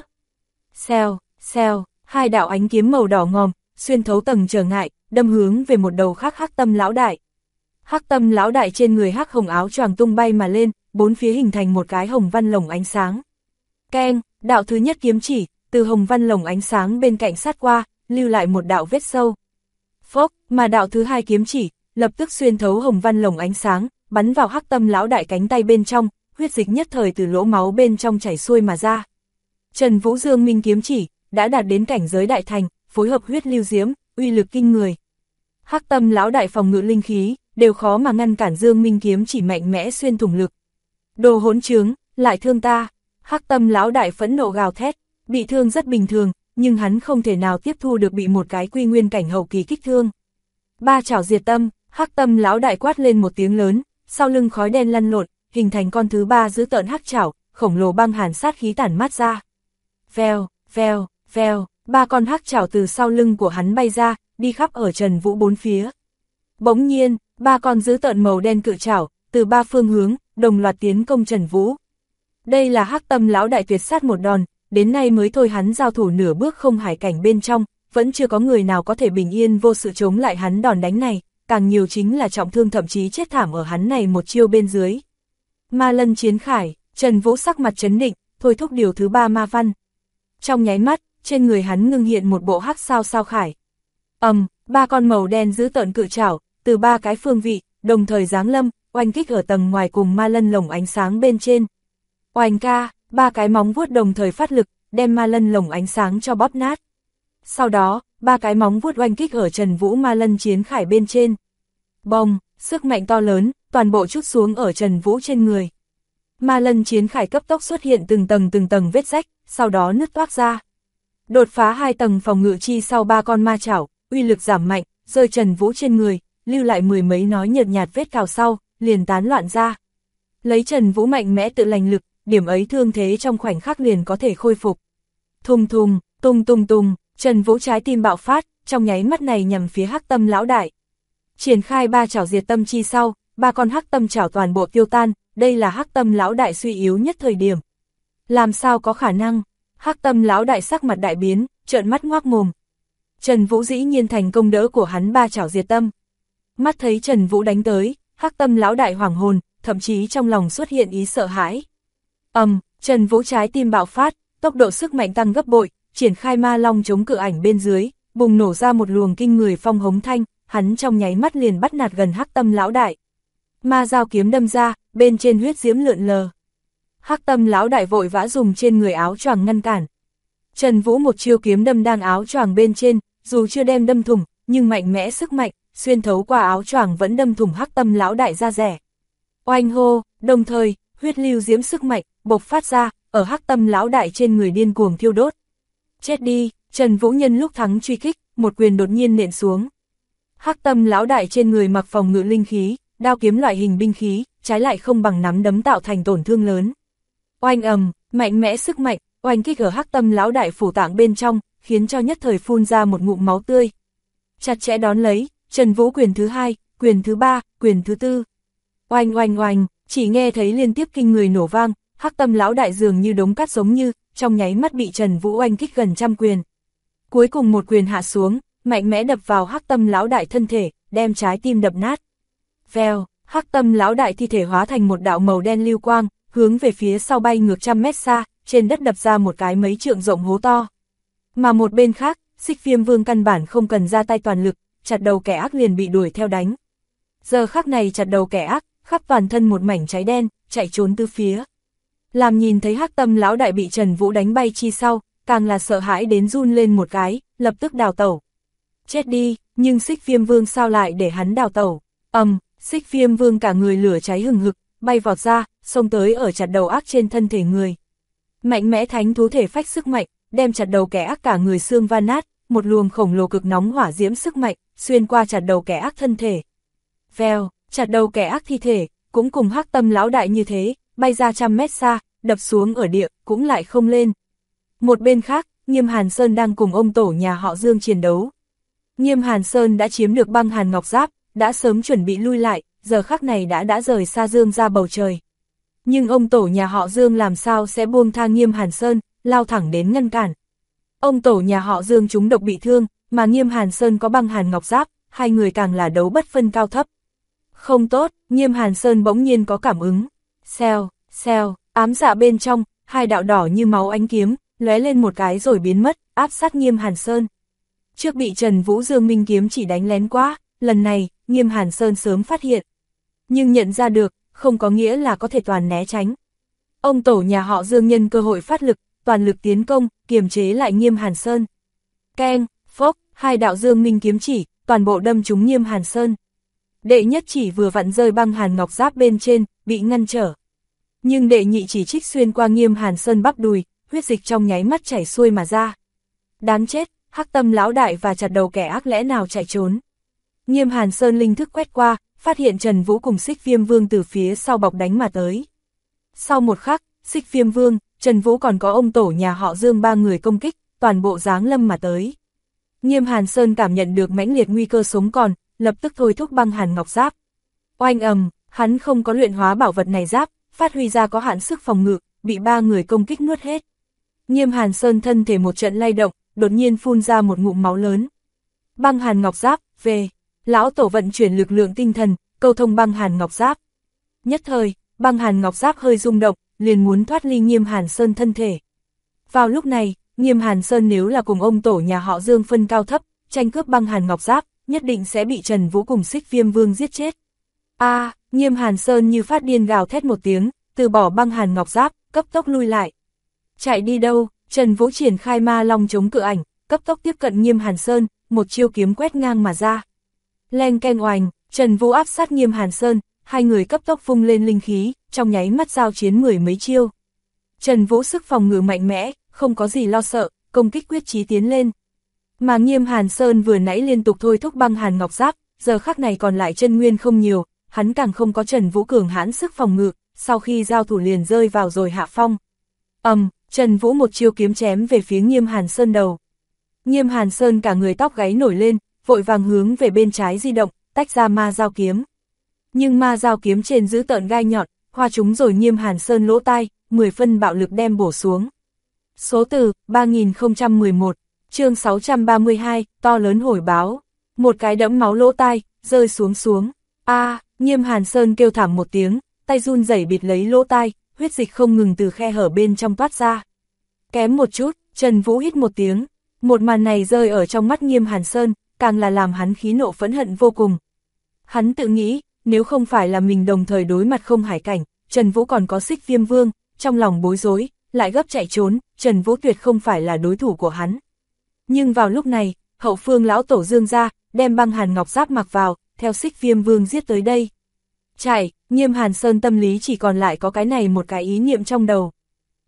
Xèo, xèo, hai đạo ánh kiếm màu đỏ ngòm, xuyên thấu tầng trở ngại, đâm hướng về một đầu khác Hắc Tâm lão đại. Hắc Tâm lão đại trên người hắc hồng áo choàng tung bay mà lên, bốn phía hình thành một cái hồng văn lồng ánh sáng. Keng, đạo thứ nhất kiếm chỉ, từ hồng văn lồng ánh sáng bên cạnh sát qua, lưu lại một đạo vết sâu. Phốc, mà đạo thứ hai kiếm chỉ, lập tức xuyên thấu hồng văn lồng ánh sáng, bắn vào Hắc Tâm lão đại cánh tay bên trong, huyết dịch nhất thời từ lỗ máu bên trong chảy xuôi mà ra. Trần Vũ Dương Minh kiếm chỉ, đã đạt đến cảnh giới đại thành, phối hợp huyết lưu diễm, uy lực kinh người. Hắc Tâm lão đại phòng ngự linh khí, đều khó mà ngăn cản Dương Minh kiếm chỉ mạnh mẽ xuyên thủng lực. Đồ hỗn trướng, lại thương ta. Hắc Tâm lão đại phẫn nộ gào thét, bị thương rất bình thường, nhưng hắn không thể nào tiếp thu được bị một cái quy nguyên cảnh hậu kỳ kích thương. Ba chảo diệt tâm, Hắc Tâm lão đại quát lên một tiếng lớn, sau lưng khói đen lăn lộn, hình thành con thứ ba giữ tợn hắc chảo, khổng lồ băng hàn sát khí tản mát ra. Vèo, vèo, vèo, ba con hắc chảo từ sau lưng của hắn bay ra, đi khắp ở Trần Vũ bốn phía. Bỗng nhiên, ba con giữ tợn màu đen cự chảo, từ ba phương hướng, đồng loạt tiến công Trần Vũ. Đây là Hắc Tâm lão đại tuyệt sát một đòn, đến nay mới thôi hắn giao thủ nửa bước không hải cảnh bên trong, vẫn chưa có người nào có thể bình yên vô sự chống lại hắn đòn đánh này, càng nhiều chính là trọng thương thậm chí chết thảm ở hắn này một chiêu bên dưới. Ma lân chiến khải, Trần Vũ sắc mặt trấn định, thôi thúc điều thứ ba ma văn. Trong nháy mắt, trên người hắn ngưng hiện một bộ hắc sao sao khải. Ba con màu đen giữ tợn cự chảo, từ ba cái phương vị, đồng thời giáng lâm, oanh kích ở tầng ngoài cùng ma lân lồng ánh sáng bên trên. Oanh ca, ba cái móng vuốt đồng thời phát lực, đem ma lân lồng ánh sáng cho bóp nát. Sau đó, ba cái móng vuốt oanh kích ở Trần Vũ ma lân chiến khải bên trên. Bông, sức mạnh to lớn, toàn bộ trút xuống ở Trần Vũ trên người. Ma lân chiến khải cấp tốc xuất hiện từng tầng vết rách, sau đó nứt toác ra. Đột phá hai tầng phòng ngự chi sau ba con ma chảo, uy lực giảm mạnh, rơi Trần Vũ trên người, lưu lại mười mấy nói nhợt nhạt vết cào sau, liền tán loạn ra. Lấy Trần Vũ mạnh mẽ tự lành lực, điểm ấy thương thế trong khoảnh khắc liền có thể khôi phục. Thùng thùng, tung tung tung, Trần Vũ trái tim bạo phát, trong nháy mắt này nhằm phía Hắc Tâm lão đại. Triển khai ba chảo diệt tâm chi sau, ba con Hắc Tâm chảo toàn bộ tiêu tan, đây là Hắc Tâm lão đại suy yếu nhất thời điểm. Làm sao có khả năng? Hắc Tâm lão đại sắc mặt đại biến, trợn mắt ngoác mồm. Trần Vũ dĩ nhiên thành công đỡ của hắn ba chảo diệt tâm. Mắt thấy Trần Vũ đánh tới, Hắc Tâm lão đại hoảng hồn, thậm chí trong lòng xuất hiện ý sợ hãi. Trần Vũ trái tim bạo phát, tốc độ sức mạnh tăng gấp bội, triển khai ma long chống cự ảnh bên dưới, bùng nổ ra một luồng kinh người phong hống thanh, hắn trong nháy mắt liền bắt nạt gần Hắc Tâm lão đại. Ma dao kiếm đâm ra, bên trên huyết diễm lượn lờ. Hắc Tâm lão đại vội vã dùng trên người áo choàng ngăn cản. Trần Vũ một chiêu kiếm đâm đang áo choàng bên trên, dù chưa đem đâm thủng, nhưng mạnh mẽ sức mạnh, xuyên thấu qua áo choàng vẫn đâm thủng Hắc Tâm lão đại da rẻ. Oanh hô, đồng thời, huyết lưu diễm sức mạnh bộc phát ra, ở Hắc Tâm lão đại trên người điên cuồng thiêu đốt. Chết đi, Trần Vũ nhân lúc thắng truy kích, một quyền đột nhiên nện xuống. Hắc Tâm lão đại trên người mặc phòng ngự linh khí, đao kiếm loại hình binh khí, trái lại không bằng nắm đấm tạo thành tổn thương lớn. Oanh ầm, mạnh mẽ sức mạnh, oanh kích ở Hắc Tâm lão đại phủ tạng bên trong, khiến cho nhất thời phun ra một ngụm máu tươi. Chặt chẽ đón lấy, Trần Vũ quyền thứ 2, quyền thứ 3, quyền thứ 4. Oanh oanh oanh, chỉ nghe thấy liên tiếp kinh người nổ vang, Hắc Tâm lão đại dường như đống cát giống như, trong nháy mắt bị Trần Vũ oanh kích gần trăm quyền. Cuối cùng một quyền hạ xuống, mạnh mẽ đập vào Hắc Tâm lão đại thân thể, đem trái tim đập nát. Vèo, Hắc Tâm lão đại thi thể hóa thành một đạo màu đen lưu quang, hướng về phía sau bay ngược trăm mét xa, trên đất đập ra một cái mấy trượng rộng hố to. Mà một bên khác, Xích Viêm Vương căn bản không cần ra tay toàn lực, chặt đầu kẻ ác liền bị đuổi theo đánh. Giờ khắc này chặt đầu kẻ ác, khắp toàn thân một mảnh cháy đen, chạy trốn tứ phía. Làm nhìn thấy Hắc Tâm lão đại bị Trần Vũ đánh bay chi sau, càng là sợ hãi đến run lên một cái, lập tức đào tẩu. Chết đi, nhưng Xích Viêm Vương sao lại để hắn đào tẩu? Xích Viêm Vương cả người lửa cháy hừng hực, bay vọt ra, xông tới ở chặt đầu ác trên thân thể người. Mạnh mẽ thánh thú thể phách sức mạnh, đem chặt đầu kẻ ác cả người xương van nát, một luồng khổng lồ cực nóng hỏa diễm sức mạnh, xuyên qua chặt đầu kẻ ác thân thể. Vèo, chặt đầu kẻ ác thi thể, cũng cùng Hắc Tâm lão đại như thế, bay ra trăm mét xa, đập xuống ở địa, cũng lại không lên. Một bên khác, Nghiêm Hàn Sơn đang cùng ông tổ nhà họ Dương chiến đấu. Nghiêm Hàn Sơn đã chiếm được băng hàn ngọc giáp, đã sớm chuẩn bị lui lại, giờ khắc này đã rời xa Dương ra bầu trời. Nhưng ông tổ nhà họ Dương làm sao sẽ buông tha Nghiêm Hàn Sơn, lao thẳng đến ngăn cản. Ông tổ nhà họ Dương trúng độc bị thương, mà Nghiêm Hàn Sơn có băng hàn ngọc giáp, hai người càng là đấu bất phân cao thấp. Không tốt, Nghiêm Hàn Sơn bỗng nhiên có cảm ứng. Xèo, xèo, ám dạ bên trong, hai đạo đỏ như máu ánh kiếm, lóe lên một cái rồi biến mất, áp sát Nghiêm Hàn Sơn. Trước bị Trần Vũ Dương minh kiếm chỉ đánh lén quá, lần này, Nghiêm Hàn Sơn sớm phát hiện. Nhưng nhận ra được, không có nghĩa là có thể toàn né tránh. Ông tổ nhà họ Dương nhân cơ hội phát lực, toàn lực tiến công, kiềm chế lại Nghiêm Hàn Sơn. Keng, phốc, hai đạo dương minh kiếm chỉ, toàn bộ đâm trúng Nghiêm Hàn Sơn. Đệ nhất chỉ vừa vặn rơi băng hàn ngọc giáp bên trên, bị ngăn trở. Nhưng đệ nhị chỉ trích xuyên qua Nghiêm Hàn Sơn bắp đùi, huyết dịch trong nháy mắt chảy xuôi mà ra. Đáng chết, Hắc Tâm lão đại và chặt đầu kẻ ác lẽ nào chạy trốn. Nghiêm Hàn Sơn linh thức quét qua, phát hiện Trần Vũ cùng Xích Viêm Vương từ phía sau bọc đánh mà tới. Sau một khắc, Xích Viêm Vương, Trần Vũ còn có ông tổ nhà họ Dương ba người công kích, toàn bộ giáng lâm mà tới. Nghiêm Hàn Sơn cảm nhận được mãnh liệt nguy cơ sống còn, lập tức thôi thúc băng hàn ngọc giáp. Oanh ầm, hắn không có luyện hóa bảo vật này giáp, phát huy ra có hạn sức phòng ngự, bị ba người công kích nuốt hết. Nghiêm Hàn Sơn thân thể một trận lay động, đột nhiên phun ra một ngụm máu lớn. Băng hàn ngọc giáp, về. Lão tổ vận chuyển lực lượng tinh thần, câu thông băng hàn ngọc giáp. Nhất thời, băng hàn ngọc giáp hơi rung động, liền muốn thoát ly Nghiêm Hàn Sơn thân thể. Vào lúc này, Nghiêm Hàn Sơn nếu là cùng ông tổ nhà họ Dương phân cao thấp, tranh cướp băng hàn ngọc giáp, nhất định sẽ bị Trần Vũ cùng Xích Viêm Vương giết chết. Nghiêm Hàn Sơn như phát điên gào thét một tiếng, từ bỏ băng hàn ngọc giáp, cấp tốc lui lại. Chạy đi đâu? Trần Vũ triển khai ma long chống cự ảnh, cấp tốc tiếp cận Nghiêm Hàn Sơn, một chiêu kiếm quét ngang mà ra. Leng keng oành, Trần Vũ áp sát Nghiêm Hàn Sơn, hai người cấp tốc vung lên linh khí, trong nháy mắt giao chiến mười mấy chiêu. Trần Vũ sức phòng ngự mạnh mẽ, không có gì lo sợ, công kích quyết chí tiến lên. Mà Nghiêm Hàn Sơn vừa nãy liên tục thôi thúc băng hàn ngọc giáp, giờ khắc này còn lại chân nguyên không nhiều, hắn càng không có Trần Vũ cường hãn sức phòng ngự, sau khi giao thủ liền rơi vào rồi hạ phong. Trần Vũ một chiêu kiếm chém về phía Nghiêm Hàn Sơn đầu. Nghiêm Hàn Sơn cả người tóc gáy nổi lên, vội vàng hướng về bên trái di động, tách ra ma dao kiếm. Nhưng ma dao kiếm trên giữ tợn gai nhọn, hoa trúng rồi Nghiêm Hàn Sơn lỗ tai, 10 phân bạo lực đem bổ xuống. Số từ 3011, chương 632, to lớn hồi báo. Một cái đẫm máu lỗ tai, rơi xuống. Nghiêm Hàn Sơn kêu thảm một tiếng, tay run rẩy bịt lấy lỗ tai, huyết dịch không ngừng từ khe hở bên trong toát ra. Kém một chút, Trần Vũ hít một tiếng. Một màn này rơi ở trong mắt Nghiêm Hàn Sơn, càng là làm hắn khí nộ phẫn hận vô cùng. Hắn tự nghĩ, nếu không phải là mình đồng thời đối mặt không hải cảnh, Trần Vũ còn có Xích Viêm Vương, trong lòng bối rối, lại gấp chạy trốn, Trần Vũ tuyệt không phải là đối thủ của hắn. Nhưng vào lúc này, hậu phương lão tổ Dương ra, đem băng hàn ngọc giáp mặc vào, theo Xích Viêm Vương giết tới đây. Chạy, Nghiêm Hàn Sơn tâm lý chỉ còn lại có cái này một cái ý niệm trong đầu.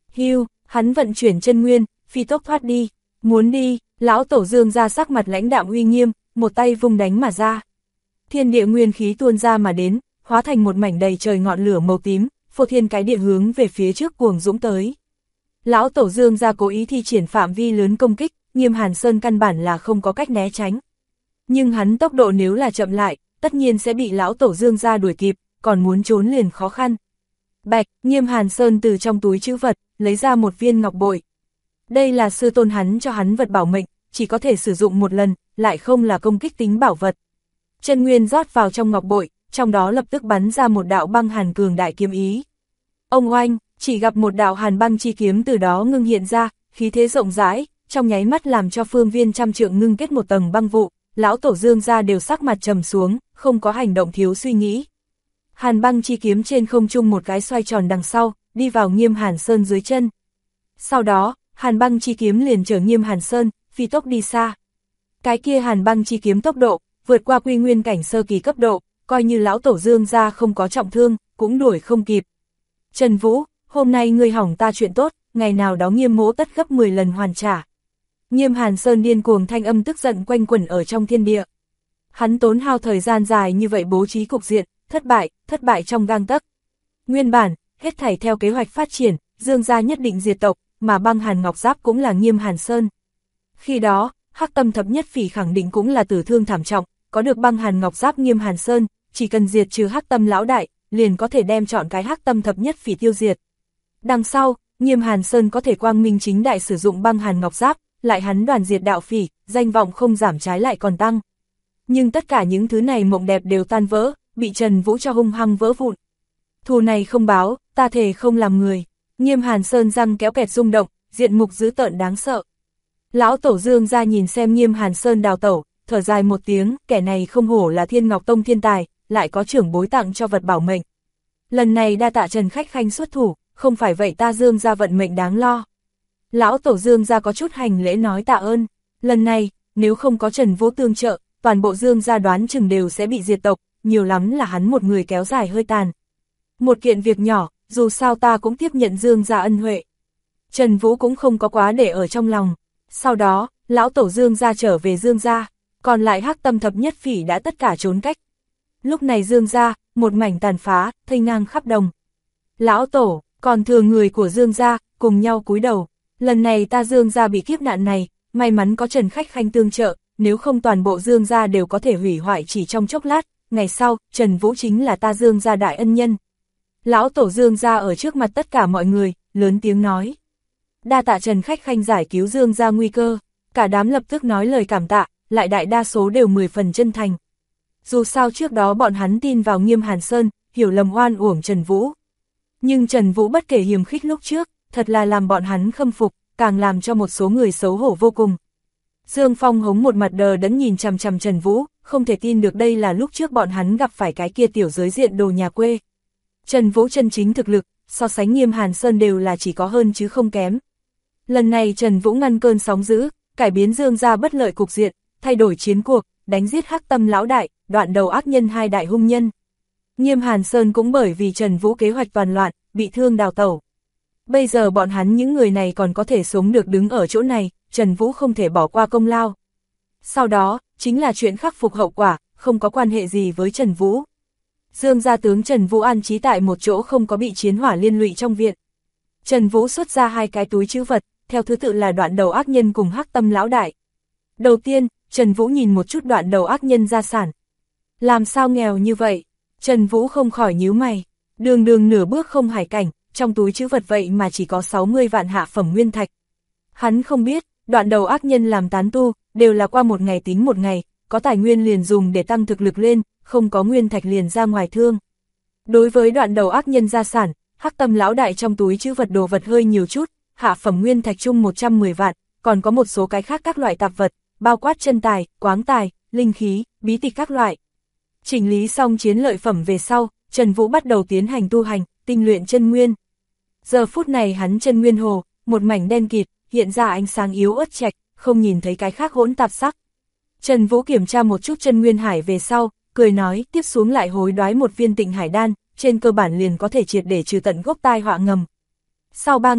Hưu, hắn vận chuyển chân nguyên, phi tốc thoát đi, muốn đi, lão tổ Dương ra sắc mặt lãnh đạm uy nghiêm, một tay vung đánh mà ra. Thiên địa nguyên khí tuôn ra mà đến, hóa thành một mảnh đầy trời ngọn lửa màu tím, phô thiên cái địa hướng về phía trước cuồng dũng tới. Lão tổ Dương ra cố ý thi triển phạm vi lớn công kích, Nghiêm Hàn Sơn căn bản là không có cách né tránh. Nhưng hắn tốc độ nếu là chậm lại, tất nhiên sẽ bị lão tổ Dương ra đuổi kịp, còn muốn trốn liền khó khăn. Bạch, Nghiêm Hàn Sơn từ trong túi trữ vật, lấy ra một viên ngọc bội. Đây là sư tôn hắn cho hắn vật bảo mệnh, chỉ có thể sử dụng một lần, lại không là công kích tính bảo vật. Chân nguyên rót vào trong ngọc bội, trong đó lập tức bắn ra một đạo băng hàn cường đại kiếm ý. Ông oanh, chỉ gặp một đạo hàn băng chi kiếm từ đó ngưng hiện ra, khí thế rộng rãi, trong nháy mắt làm cho phương viên trăm trượng ngưng kết một tầng băng vụ, lão tổ Dương ra đều sắc mặt trầm xuống, không có hành động thiếu suy nghĩ. Hàn băng chi kiếm trên không trung một cái xoay tròn đằng sau, đi vào Nghiêm Hàn Sơn dưới chân. Sau đó, hàn băng chi kiếm liền chở Nghiêm Hàn Sơn, phi tốc đi xa. Cái kia hàn băng chi kiếm tốc độ, vượt qua quy nguyên cảnh sơ kỳ cấp độ, coi như lão tổ Dương ra không có trọng thương, cũng đuổi không kịp. Trần Vũ, hôm nay ngươi hỏng ta chuyện tốt, ngày nào đó Nghiêm mỗ tất gấp 10 lần hoàn trả. Nghiêm Hàn Sơn điên cuồng thanh âm tức giận quanh quẩn ở trong thiên địa. Hắn tốn hao thời gian dài như vậy bố trí cục diện, thất bại trong gang tấc. Nguyên bản, hết thảy theo kế hoạch phát triển, Dương gia nhất định diệt tộc, mà băng hàn ngọc giáp cũng là Nghiêm Hàn Sơn. Khi đó, Hắc Tâm thập nhất phỉ khẳng định cũng là tử thương thảm trọng, có được băng hàn ngọc giáp Nghiêm Hàn Sơn, chỉ cần diệt trừ Hắc Tâm lão đại, liền có thể đem chọn cái Hắc Tâm thập nhất phỉ tiêu diệt. Đằng sau, Nghiêm Hàn Sơn có thể quang minh chính đại sử dụng băng hàn ngọc giáp, lại hắn đoàn diệt đạo phỉ, danh vọng không giảm trái lại còn tăng. Nhưng tất cả những thứ này mộng đẹp đều tan vỡ, bị Trần Vũ cho hung hăng vỡ vụn. Thù này không báo, ta thề không làm người. Nghiêm Hàn Sơn răng kéo kẹt rung động, diện mục dữ tợn đáng sợ. Lão tổ Dương ra nhìn xem Nghiêm Hàn Sơn đào tẩu, thở dài một tiếng, kẻ này không hổ là Thiên Ngọc Tông thiên tài, lại có trưởng bối tặng cho vật bảo mệnh. Lần này đa tạ Trần khách khanh xuất thủ, không phải vậy ta Dương ra vận mệnh đáng lo. Lão tổ Dương ra có chút hành lễ nói tạ ơn. Lần này, nếu không có Trần Vũ tương trợ, toàn bộ Dương gia đoán chừng đều sẽ bị diệt tộc, nhiều lắm là hắn một người kéo dài hơi tàn. Một kiện việc nhỏ, dù sao ta cũng tiếp nhận Dương gia ân huệ. Trần Vũ cũng không có quá để ở trong lòng. Sau đó, lão tổ Dương gia trở về Dương gia, còn lại Hắc Tâm thập nhất phỉ đã tất cả trốn cách. Lúc này Dương gia, một mảnh tàn phá, thây ngang khắp đồng. Lão tổ, còn thừa người của Dương gia, cùng nhau cúi đầu. Lần này ta Dương gia bị kiếp nạn này, may mắn có Trần khách khanh tương trợ, nếu không toàn bộ Dương gia đều có thể hủy hoại chỉ trong chốc lát. Ngày sau, Trần Vũ chính là ta Dương gia đại ân nhân. Lão tổ Dương gia ở trước mặt tất cả mọi người, lớn tiếng nói. Đa tạ Trần khách khanh giải cứu Dương gia nguy cơ, cả đám lập tức nói lời cảm tạ, lại đại đa số đều 10 phần chân thành. Dù sao trước đó bọn hắn tin vào Nghiêm Hàn Sơn, hiểu lầm oan uổng Trần Vũ. Nhưng Trần Vũ bất kể hiềm khích lúc trước, thật là làm bọn hắn khâm phục, càng làm cho một số người xấu hổ vô cùng. Dương Phong hống một mặt đờ đẫn nhìn chằm chằm Trần Vũ, không thể tin được đây là lúc trước bọn hắn gặp phải cái kia tiểu giới diện đồ nhà quê. Trần Vũ chân chính thực lực, so sánh Nghiêm Hàn Sơn đều là chỉ có hơn chứ không kém. Lần này Trần Vũ ngăn cơn sóng dữ, cải biến Dương gia bất lợi cục diện, thay đổi chiến cuộc, đánh giết Hắc Tâm lão đại, đoạn đầu ác nhân hai đại hung nhân. Nghiêm Hàn Sơn cũng bởi vì Trần Vũ kế hoạch toàn loạn, bị thương đào tẩu. Bây giờ bọn hắn những người này còn có thể sống được đứng ở chỗ này, Trần Vũ không thể bỏ qua công lao. Sau đó, chính là chuyện khắc phục hậu quả, không có quan hệ gì với Trần Vũ. Dương gia tướng Trần Vũ an trí tại một chỗ không có bị chiến hỏa liên lụy trong viện. Trần Vũ xuất ra 2 cái túi trữ vật, theo thứ tự là đoạn đầu ác nhân cùng Hắc Tâm lão đại. Đầu tiên, Trần Vũ nhìn một chút đoạn đầu ác nhân gia sản. Làm sao nghèo như vậy? Trần Vũ không khỏi nhíu mày. Đường nửa bước không hải cảnh, trong túi trữ vật vậy mà chỉ có 60 vạn hạ phẩm nguyên thạch. Hắn không biết, đoạn đầu ác nhân làm tán tu, đều là qua một ngày tính một ngày, có tài nguyên liền dùng để tăng thực lực lên, không có nguyên thạch liền ra ngoài thương. Đối với đoạn đầu ác nhân gia sản, Hắc Tâm lão đại trong túi trữ vật đồ vật hơi nhiều chút, hạ phẩm nguyên thạch chung 110 vạn, còn có một số cái khác các loại tạp vật, bao quát chân tài, quáng tài, linh khí, bí tịch các loại. Chỉnh lý xong chiến lợi phẩm về sau, Trần Vũ bắt đầu tiến hành tu hành, tinh luyện chân nguyên. Giờ phút này hắn chân nguyên hồ, một mảnh đen kịt, hiện ra ánh sáng yếu ớt chạch, không nhìn thấy cái khác hỗn tạp sắc. Trần Vũ kiểm tra một chút chân nguyên hải về sau, cười nói tiếp xuống lại hối đoái một viên tịnh hải đan, trên cơ bản liền có thể triệt để trừ tận gốc tai họa ngầm. Sau 3 ngày,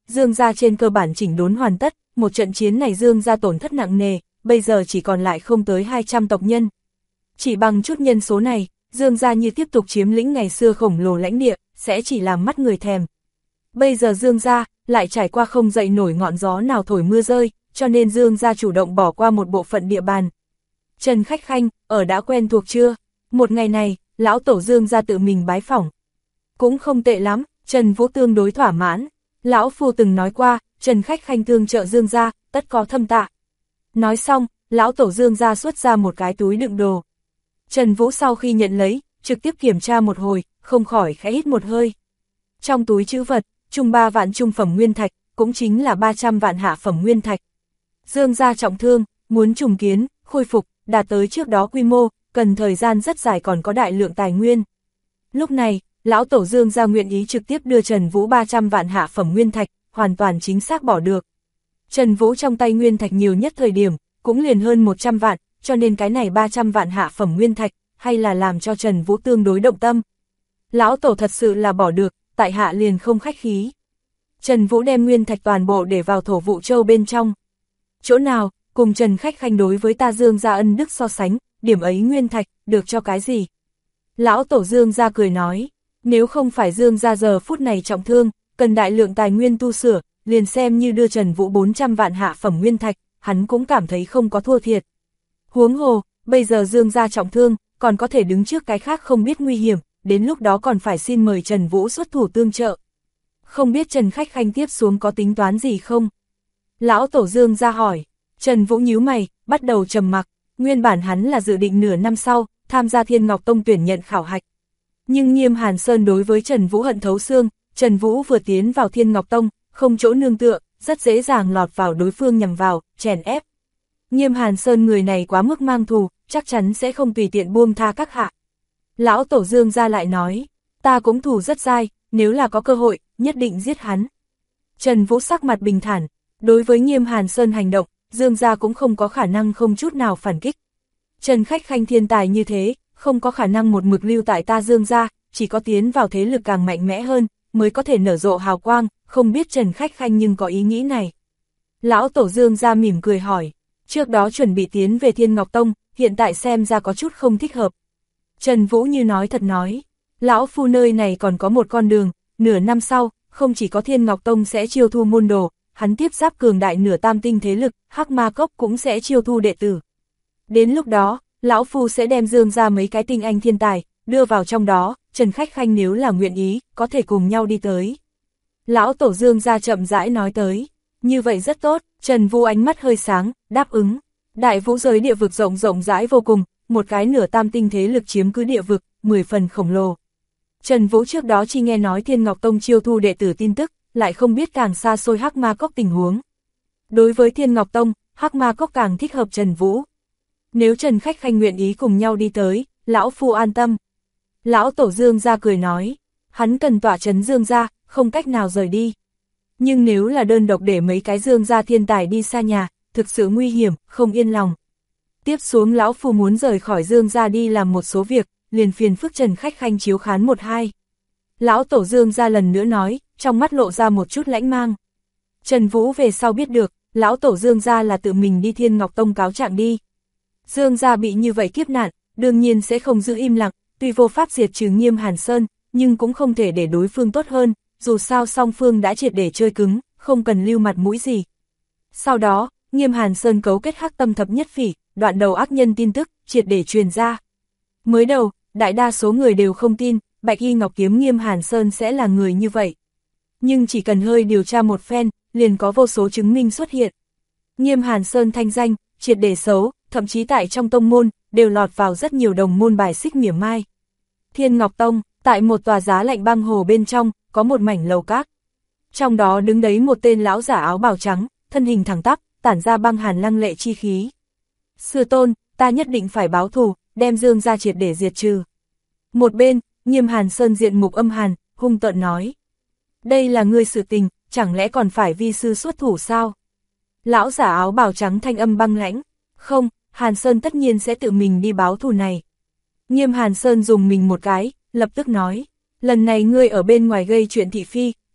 Dương gia trên cơ bản chỉnh đốn hoàn tất, một trận chiến này Dương gia tổn thất nặng nề, bây giờ chỉ còn lại không tới 200 tộc nhân. Chỉ bằng chút nhân số này, Dương gia như tiếp tục chiếm lĩnh ngày xưa khổng lồ lãnh địa, sẽ chỉ làm mắt người thèm. Bây giờ Dương gia lại trải qua không dậy nổi ngọn gió nào thổi mưa rơi, cho nên Dương gia chủ động bỏ qua một bộ phận địa bàn. Trần Khách Khanh, ở đã quen thuộc chưa? Một ngày này, lão tổ Dương gia tự mình bái phỏng. Cũng không tệ lắm, Trần Vũ tương đối thỏa mãn. Lão phu từng nói qua, Trần Khách Khanh tương trợ Dương gia, tất có thâm tạ. Nói xong, lão tổ Dương gia xuất ra một cái túi đựng đồ. Trần Vũ sau khi nhận lấy, trực tiếp kiểm tra một hồi, không khỏi khẽ hít một hơi. Trong túi trữ vật, chung 3 vạn trung phẩm nguyên thạch, cũng chính là 300 vạn hạ phẩm nguyên thạch. Dương gia trọng thương, muốn trùng kiến, khôi phục, đạt tới trước đó quy mô, cần thời gian rất dài còn có đại lượng tài nguyên. Lúc này, lão tổ Dương gia nguyện ý trực tiếp đưa Trần Vũ 300 vạn hạ phẩm nguyên thạch, hoàn toàn chính xác bỏ được. Trần Vũ trong tay nguyên thạch nhiều nhất thời điểm, cũng liền hơn 100 vạn, cho nên cái này 300 vạn hạ phẩm nguyên thạch, hay là làm cho Trần Vũ tương đối động tâm. Lão tổ thật sự là bỏ được, tại hạ liền không khách khí. Trần Vũ đem nguyên thạch toàn bộ để vào thổ vụ châu bên trong. Chỗ nào, cùng Trần Khách Khanh đối với ta Dương gia ân đức so sánh, điểm ấy nguyên thạch, được cho cái gì? Lão tổ Dương gia cười nói, nếu không phải Dương gia giờ phút này trọng thương, cần đại lượng tài nguyên tu sửa, liền xem như đưa Trần Vũ 400 vạn hạ phẩm nguyên thạch, hắn cũng cảm thấy không có thua thiệt. Huống hồ, bây giờ Dương gia trọng thương, còn có thể đứng trước cái khác không biết nguy hiểm, đến lúc đó còn phải xin mời Trần Vũ xuất thủ tương trợ. Không biết Trần Khách Khanh tiếp xuống có tính toán gì không? Lão tổ Dương gia hỏi. Trần Vũ nhíu mày, bắt đầu trầm mặc, nguyên bản hắn là dự định nửa năm sau, tham gia Thiên Ngọc Tông tuyển nhận khảo hạch. Nhưng Nghiêm Hàn Sơn đối với Trần Vũ hận thấu xương, Trần Vũ vừa tiến vào Thiên Ngọc Tông, không chỗ nương tựa, rất dễ dàng lọt vào đối phương nhằm vào, chèn ép. Nghiêm Hàn Sơn người này quá mức mang thù, chắc chắn sẽ không tùy tiện buông tha các hạ. Lão tổ Dương gia lại nói, ta cũng thù rất dai, nếu là có cơ hội, nhất định giết hắn. Trần Vũ sắc mặt bình thản, đối với Nghiêm Hàn Sơn hành động, Dương gia cũng không có khả năng không chút nào phản kích. Trần Khách Khanh thiên tài như thế, không có khả năng một mực lưu tại ta Dương gia, chỉ có tiến vào thế lực càng mạnh mẽ hơn, mới có thể nở rộ hào quang, không biết Trần Khách Khanh nhưng có ý nghĩ này. Lão tổ Dương gia mỉm cười hỏi, trước đó chuẩn bị tiến về Thiên Ngọc Tông, hiện tại xem ra có chút không thích hợp. Trần Vũ như nói thật nói, lão phu nơi này còn có một con đường, nửa năm sau, không chỉ có Thiên Ngọc Tông sẽ chiêu thu môn đồ, hắn tiếp giáp cường đại nửa tam tinh thế lực, Hắc Ma Cốc cũng sẽ chiêu thu đệ tử. Đến lúc đó, lão phu sẽ đem Dương ra mấy cái tinh anh thiên tài, đưa vào trong đó, Trần Khách Khanh nếu là nguyện ý, có thể cùng nhau đi tới. Lão tổ Dương ra chậm rãi nói tới, như vậy rất tốt, Trần Vũ ánh mắt hơi sáng, đáp ứng. Đại vũ giới địa vực rộng rộng rãi vô cùng, một cái nửa tam tinh thế lực chiếm cứ địa vực, 10 phần khổng lồ. Trần Vũ trước đó chỉ nghe nói Thiên Ngọc Tông chiêu thu đệ tử tin tức, lại không biết càng xa xôi Hắc Ma Cốc tình huống. Đối với Thiên Ngọc Tông, Hắc Ma Cốc càng thích hợp Trần Vũ. Nếu Trần Khách Khanh nguyện ý cùng nhau đi tới, lão phu an tâm. Lão tổ Dương gia cười nói, hắn cần tỏa trấn Dương gia, không cách nào rời đi. Nhưng nếu là đơn độc để mấy cái Dương gia thiên tài đi xa nhà, thực sự nguy hiểm, không yên lòng. Tiếp xuống lão phu muốn rời khỏi Dương gia đi làm một số việc, liền phiền phức Trần Khách Khanh chiếu khán 1-2. Lão tổ Dương gia lần nữa nói, trong mắt lộ ra một chút lãnh mang. Trần Vũ về sau biết được, lão tổ Dương gia là tự mình đi Thiên Ngọc Tông cáo trạng đi. Dương gia bị như vậy kiếp nạn, đương nhiên sẽ không giữ im lặng, tuy vô pháp diệt trừ Nghiêm Hàn Sơn, nhưng cũng không thể để đối phương tốt hơn, dù sao song phương đã triệt để chơi cứng, không cần lưu mặt mũi gì. Sau đó, Nghiêm Hàn Sơn cấu kết Hắc Tâm Thập Nhất Phỉ, đoạn đầu ác nhân tin tức, triệt để truyền ra. Mới đầu, đại đa số người đều không tin, Bạch Y Ngọc Kiếm Nghiêm Hàn Sơn sẽ là người như vậy. Nhưng chỉ cần hơi điều tra một phen, liền có vô số chứng minh xuất hiện. Nghiêm Hàn Sơn thanh danh, triệt để xấu, thậm chí tại trong tông môn, đều lọt vào rất nhiều đồng môn bài xích mỉa mai. Thiên Ngọc Tông, tại một tòa giá lạnh băng hồ bên trong, có một mảnh lầu các. Trong đó đứng đấy một tên lão giả áo bào trắng, thân hình thẳng tắp, tản ra băng hàn lăng lệ chi khí. Sư tôn, ta nhất định phải báo thù, đem Dương gia triệt để diệt trừ. Một bên, Nghiêm Hàn Sơn diện mục âm hàn, hung tợn nói. Đây là ngươi sự tình, chẳng lẽ còn phải vi sư xuất thủ sao? Lão giả áo bào trắng thanh âm băng lãnh. Không, Hàn Sơn tất nhiên sẽ tự mình đi báo thù này. Nghiêm Hàn Sơn dùng mình một cái, lập tức nói. Lần này ngươi ở bên ngoài gây chuyện thị phi,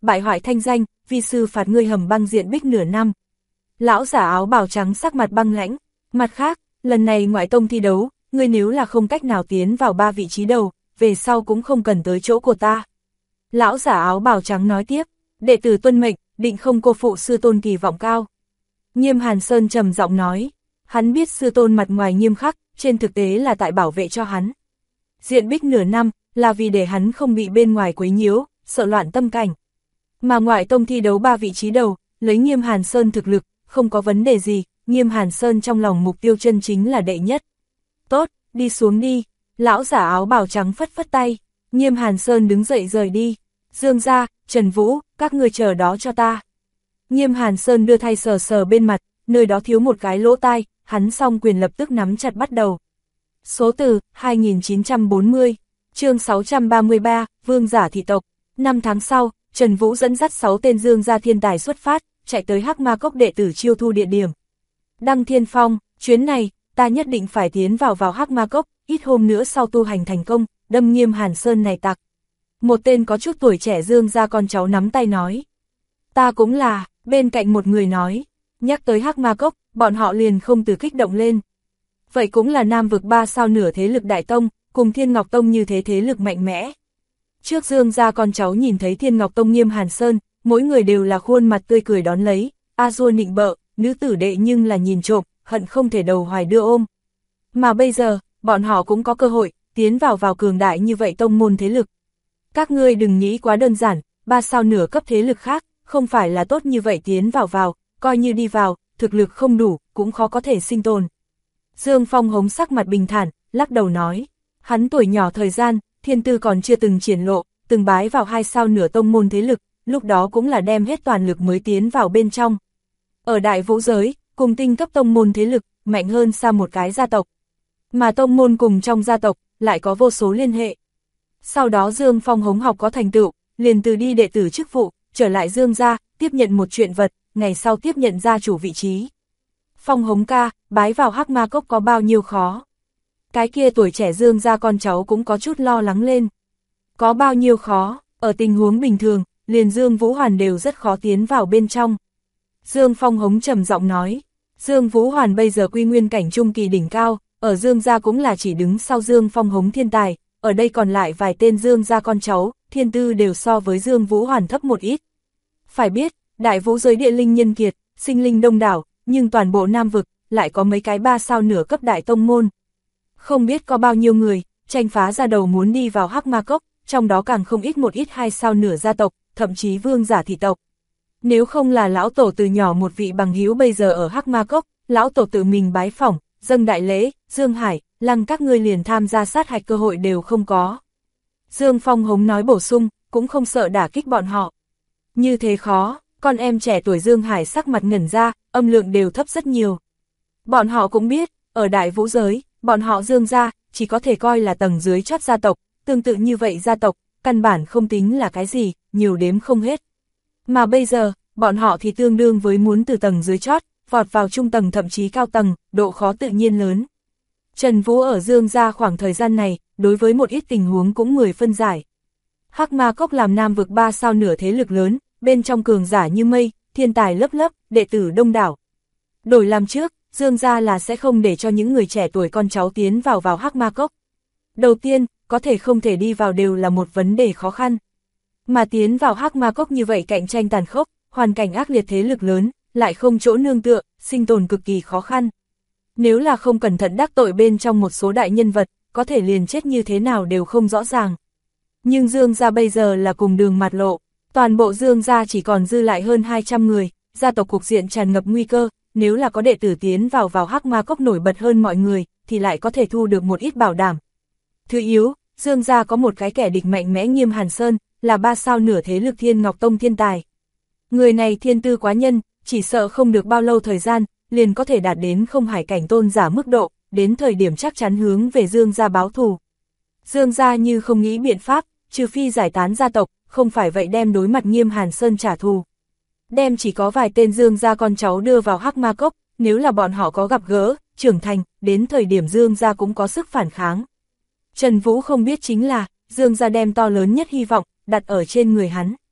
bại hoại thanh danh, vi sư phạt ngươi hầm băng diện bích nửa năm. Lão giả áo bào trắng sắc mặt băng lãnh. Mặt khác, lần này ngoại tông thi đấu, ngươi nếu là không cách nào tiến vào 3 vị trí đầu, về sau cũng không cần tới chỗ của ta. Lão giả áo bào trắng nói tiếp, đệ tử tuân mệnh, định không cô phụ sư tôn kỳ vọng cao. Nghiêm Hàn Sơn trầm giọng nói, hắn biết sư tôn mặt ngoài nghiêm khắc, trên thực tế là tại bảo vệ cho hắn. Diện bích nửa năm, là vì để hắn không bị bên ngoài quấy nhiễu, sợ loạn tâm cảnh. Mà ngoại tông thi đấu 3 vị trí đầu, lấy Nghiêm Hàn Sơn thực lực, không có vấn đề gì, Nghiêm Hàn Sơn trong lòng mục tiêu chân chính là đệ nhất. Tốt, đi xuống đi, lão giả áo bào trắng phất phất tay, Nghiêm Hàn Sơn đứng dậy rời đi. Dương gia, Trần Vũ, các ngươi chờ đó cho ta. Nghiêm Hàn Sơn đưa thay sờ sờ bên mặt, nơi đó thiếu một cái lỗ tai, hắn song quyền lập tức nắm chặt bắt đầu. Số từ, 2940, chương 633, Vương giả thị tộc. 5 tháng sau, Trần Vũ dẫn dắt 6 tên Dương gia thiên tài xuất phát, chạy tới Hắc Ma Cốc đệ tử chiêu thu địa điểm. Đăng Thiên Phong, chuyến này, ta nhất định phải tiến vào Hắc Ma Cốc, ít hôm nữa sau tu hành thành công, đâm Nghiêm Hàn Sơn này tặc. Một tên có chút tuổi trẻ Dương gia con cháu nắm tay nói. Ta cũng là, bên cạnh một người nói. Nhắc tới Hắc Ma Cốc, bọn họ liền không từ kích động lên. Vậy cũng là Nam vực 3 sao nửa thế lực Đại Tông, cùng Thiên Ngọc Tông như thế lực mạnh mẽ. Trước Dương gia con cháu nhìn thấy Thiên Ngọc Tông Nghiêm Hàn Sơn, mỗi người đều là khuôn mặt tươi cười đón lấy, a dua nịnh bợ, nữ tử đệ nhưng là nhìn trộm, hận không thể đầu hoài đưa ôm. Mà bây giờ, bọn họ cũng có cơ hội, tiến vào cường đại như vậy tông môn thế lực. Các ngươi đừng nghĩ quá đơn giản, 3 sao nửa cấp thế lực khác, không phải là tốt như vậy tiến vào, coi như đi vào, thực lực không đủ, cũng khó có thể sinh tồn. Dương Phong Hống sắc mặt bình thản, lắc đầu nói, hắn tuổi nhỏ thời gian, thiên tư còn chưa từng triển lộ, từng bái vào 2 sao nửa tông môn thế lực, lúc đó cũng là đem hết toàn lực mới tiến vào bên trong. Ở đại vũ giới, cùng tinh cấp tông môn thế lực, mạnh hơn xa một cái gia tộc. Mà tông môn cùng trong gia tộc, lại có vô số liên hệ. Sau đó Dương Phong Hống học có thành tựu, liền từ đi đệ tử chức vụ, trở lại Dương gia, tiếp nhận một chuyện vật, ngày sau tiếp nhận gia chủ vị trí. Phong Hống ca, bái vào Hắc Ma Cốc có bao nhiêu khó? Cái kia tuổi trẻ Dương gia con cháu cũng có chút lo lắng lên. Có bao nhiêu khó, ở tình huống bình thường, liền Dương Vũ Hoàn đều rất khó tiến vào bên trong. Dương Phong Hống trầm giọng nói, Dương Vũ Hoàn bây giờ quy nguyên cảnh trung kỳ đỉnh cao, ở Dương gia cũng là chỉ đứng sau Dương Phong Hống thiên tài, ở đây còn lại vài tên Dương gia con cháu, thiên tư đều so với Dương Vũ Hoàn thấp một ít. Phải biết, đại vũ giới địa linh nhân kiệt, sinh linh đông đảo, nhưng toàn bộ Nam vực, lại có mấy cái 3 sao nửa cấp đại tông môn. Không biết có bao nhiêu người, tranh phá ra đầu muốn đi vào Hắc Ma Cốc, trong đó càng không ít một ít 2 sao nửa gia tộc, thậm chí vương giả thị tộc. Nếu không là lão tổ từ nhỏ một vị bằng hữu bây giờ ở Hắc Ma Cốc, lão tổ tự mình bái phỏng, dâng đại lễ, Dương Hải, Lăng các ngươi liền tham gia sát hạch cơ hội đều không có. Dương Phong Hống nói bổ sung, cũng không sợ đả kích bọn họ. Như thế khó, con em trẻ tuổi Dương Hải sắc mặt ngẩn ra, âm lượng đều thấp rất nhiều. Bọn họ cũng biết, ở đại vũ giới, bọn họ Dương gia, chỉ có thể coi là tầng dưới chót gia tộc, tương tự như vậy gia tộc, căn bản không tính là cái gì, nhiều đếm không hết. Mà bây giờ, bọn họ thì tương đương với muốn từ tầng dưới chót, vọt vào trung tầng thậm chí cao tầng, độ khó tự nhiên lớn. Trần Vũ ở Dương gia khoảng thời gian này, đối với một ít tình huống cũng 10 phân giải. Hắc Ma Cốc làm Nam vực 3 sao nửa thế lực lớn, bên trong cường giả như mây, thiên tài lớp lớp, đệ tử đông đảo. Đổi làm trước, Dương gia là sẽ không để cho những người trẻ tuổi con cháu tiến vào Hắc Ma Cốc. Đầu tiên, có thể không thể đi vào đều là một vấn đề khó khăn. Mà tiến vào Hắc Ma Cốc như vậy cạnh tranh tàn khốc, hoàn cảnh ác liệt thế lực lớn, lại không chỗ nương tựa, sinh tồn cực kỳ khó khăn. Nếu là không cẩn thận đắc tội bên trong một số đại nhân vật, có thể liền chết như thế nào đều không rõ ràng. Nhưng Dương gia bây giờ là cùng đường mặt lộ, toàn bộ Dương gia chỉ còn dư lại hơn 200 người, gia tộc cục diện tràn ngập nguy cơ, nếu là có đệ tử tiến vào Hắc Ma Cốc nổi bật hơn mọi người, thì lại có thể thu được một ít bảo đảm. Thứ yếu, Dương gia có một cái kẻ địch mạnh mẽ Nghiêm Hàn Sơn, là 3 sao nửa thế lực Thiên Ngọc Tông thiên tài. Người này thiên tư quá nhân, chỉ sợ không được bao lâu thời gian, liền có thể đạt đến không hải cảnh tôn giả mức độ, đến thời điểm chắc chắn hướng về Dương gia báo thù. Dương gia như không nghĩ biện pháp, trừ phi giải tán gia tộc, không phải vậy đem đối mặt Nghiêm Hàn Sơn trả thù. Đem chỉ có vài tên Dương gia con cháu đưa vào Hắc Ma Cốc, nếu là bọn họ có gặp gỡ, trưởng thành, đến thời điểm Dương gia cũng có sức phản kháng. Trần Vũ không biết chính là, Dương gia đem to lớn nhất hy vọng, đặt ở trên người hắn.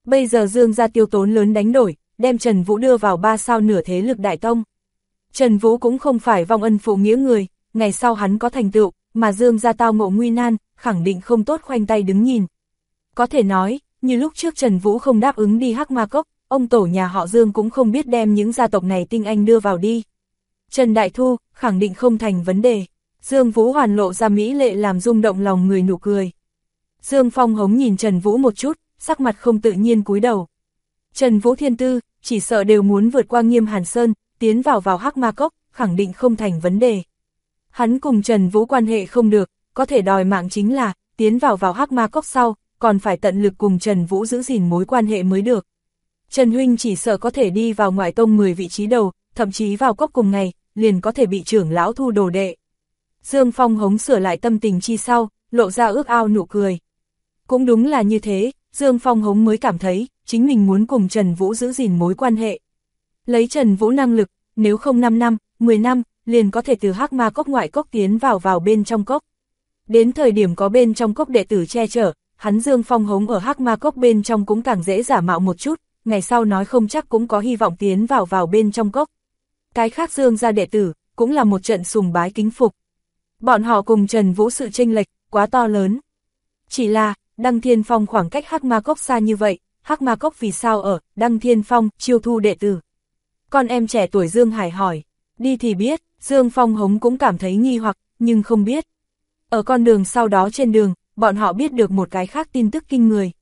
Bây giờ Dương gia tiêu tốn lớn đánh đổi, đem Trần Vũ đưa vào 3 sao nửa thế lực đại tông. Trần Vũ cũng không phải vong ân phụ nghĩa người, ngày sau hắn có thành tựu, mà Dương gia tao ngộ nguy nan, khẳng định không tốt khoanh tay đứng nhìn. Có thể nói, như lúc trước Trần Vũ không đáp ứng đi Hắc Ma Cốc, ông tổ nhà họ Dương cũng không biết đem những gia tộc này tinh anh đưa vào đi. Trần Đại Thu, khẳng định không thành vấn đề. Dương Vũ Hoàn lộ ra mỹ lệ làm rung động lòng người nụ cười. Dương Phong Hống nhìn Trần Vũ một chút, sắc mặt không tự nhiên cúi đầu. Trần Vũ thiên tư, chỉ sợ đều muốn vượt qua Nghiêm Hàn Sơn, tiến vào Hắc Ma Cốc, khẳng định không thành vấn đề. Hắn cùng Trần Vũ quan hệ không được, có thể đòi mạng chính là, tiến vào Hắc Ma Cốc sau, còn phải tận lực cùng Trần Vũ giữ gìn mối quan hệ mới được. Trần Huynh chỉ sợ có thể đi vào ngoại tông 10 vị trí đầu, thậm chí vào cốc cùng ngày, liền có thể bị trưởng lão thu đồ đệ. Dương Phong Hống sửa lại tâm tình chi sau, lộ ra ước ao nụ cười. Cũng đúng là như thế, Dương Phong Hống mới cảm thấy, chính mình muốn cùng Trần Vũ giữ gìn mối quan hệ. Lấy Trần Vũ năng lực, nếu không 5 năm, 10 năm, liền có thể từ Hắc Ma Cốc ngoại cốc tiến vào bên trong cốc. Đến thời điểm có bên trong cốc đệ tử che chở, hắn Dương Phong Hống ở Hắc Ma Cốc bên trong cũng càng dễ giả mạo một chút, ngày sau nói không chắc cũng có hy vọng tiến vào bên trong cốc. Cái khác Dương gia đệ tử, cũng là một trận sùng bái kính phục. Bọn họ cùng Trần Vũ sự chênh lệch, quá to lớn. Chỉ là, Đăng Thiên Phong khoảng cách Hắc Ma Cốc xa như vậy, Hắc Ma Cốc vì sao ở Đăng Thiên Phong chiêu thu đệ tử? Con em trẻ tuổi Dương Hải hỏi, đi thì biết, Dương Phong Hống cũng cảm thấy nghi hoặc, nhưng không biết. Ở con đường sau đó trên đường, bọn họ biết được một cái khác tin tức kinh người.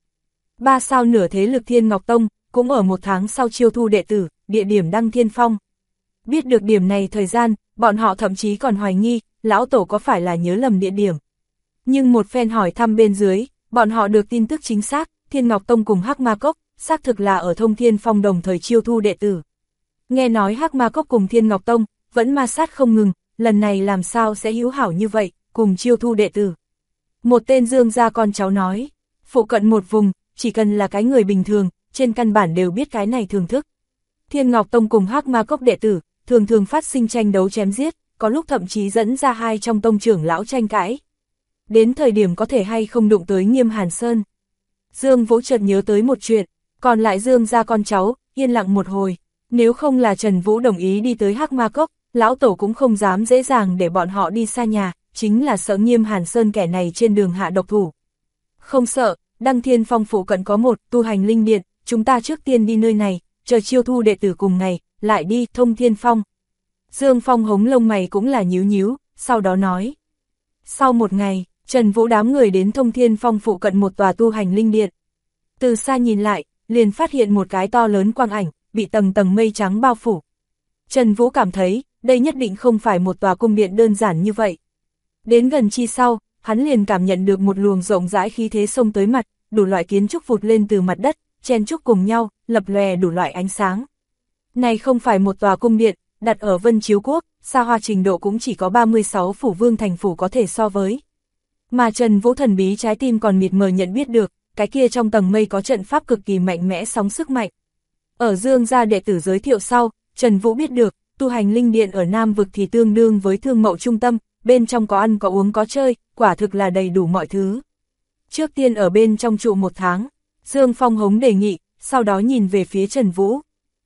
3 sao nửa thế lực Thiên Ngọc Tông, cũng ở 1 tháng sau chiêu thu đệ tử, địa điểm Đăng Thiên Phong. Biết được điểm này thời gian, bọn họ thậm chí còn hoài nghi, lão tổ có phải là nhớ lầm địa điểm. Nhưng một phen hỏi thăm bên dưới, bọn họ được tin tức chính xác, Thiên Ngọc Tông cùng Hắc Ma Cốc, xác thực là ở Thông Thiên Phong đồng thời chiêu thu đệ tử. Nghe nói Hắc Ma Cốc cùng Thiên Ngọc Tông, vẫn ma sát không ngừng, lần này làm sao sẽ hữu hảo như vậy, cùng chiêu thu đệ tử. Một tên Dương gia con cháu nói, phụ cận một vùng, chỉ cần là cái người bình thường, trên căn bản đều biết cái này thường thức. Thiên Ngọc Tông cùng Hắc Ma Cốc đệ tử, thường phát sinh tranh đấu chém giết, có lúc thậm chí dẫn ra hai trong tông trưởng lão tranh cãi. Đến thời điểm có thể hay không đụng tới Nghiêm Hàn Sơn. Dương Vũ chợt nhớ tới một chuyện, còn lại Dương gia con cháu, yên lặng một hồi. Nếu không là Trần Vũ đồng ý đi tới Hắc Ma Cốc, lão tổ cũng không dám dễ dàng để bọn họ đi xa nhà, chính là sợ Nghiêm Hàn Sơn kẻ này trên đường hạ độc thủ. Không sợ, Đăng Thiên Phong phụ cận có một tu hành linh điện, chúng ta trước tiên đi nơi này, chờ chiêu thu đệ tử cùng ngày, lại đi Thông Thiên Phong. Dương Phong Hống lông mày cũng là nhíu nhíu, sau đó nói. Sau một ngày, Trần Vũ đám người đến Thông Thiên Phong phụ cận một tòa tu hành linh điện. Từ xa nhìn lại, liền phát hiện một cái to lớn quang ảnh, bị tầng tầng mây trắng bao phủ. Trần Vũ cảm thấy, đây nhất định không phải một tòa cung điện đơn giản như vậy. Đến gần chi sau, hắn liền cảm nhận được một luồng rộng rãi khí thế xông tới mặt, đủ loại kiến trúc vụt lên từ mặt đất, chen chúc cùng nhau, lập lòe đủ loại ánh sáng. Này không phải một tòa cung điện, đặt ở Vân Chiếu Quốc, xa hoa trình độ cũng chỉ có 36 phủ vương thành phủ có thể so với. Mà Trần Vũ thần bí trái tim còn mịt mờ nhận biết được, cái kia trong tầng mây có trận pháp cực kỳ mạnh mẽ sóng sức mạnh. Ở Dương gia đệ tử giới thiệu sau, Trần Vũ biết được, tu hành linh điện ở Nam vực thì tương đương với thương mậu trung tâm, bên trong có ăn có uống có chơi, quả thực là đầy đủ mọi thứ. Trước tiên ở bên trong trụ 1 tháng, Dương Phong Hống đề nghị, sau đó nhìn về phía Trần Vũ.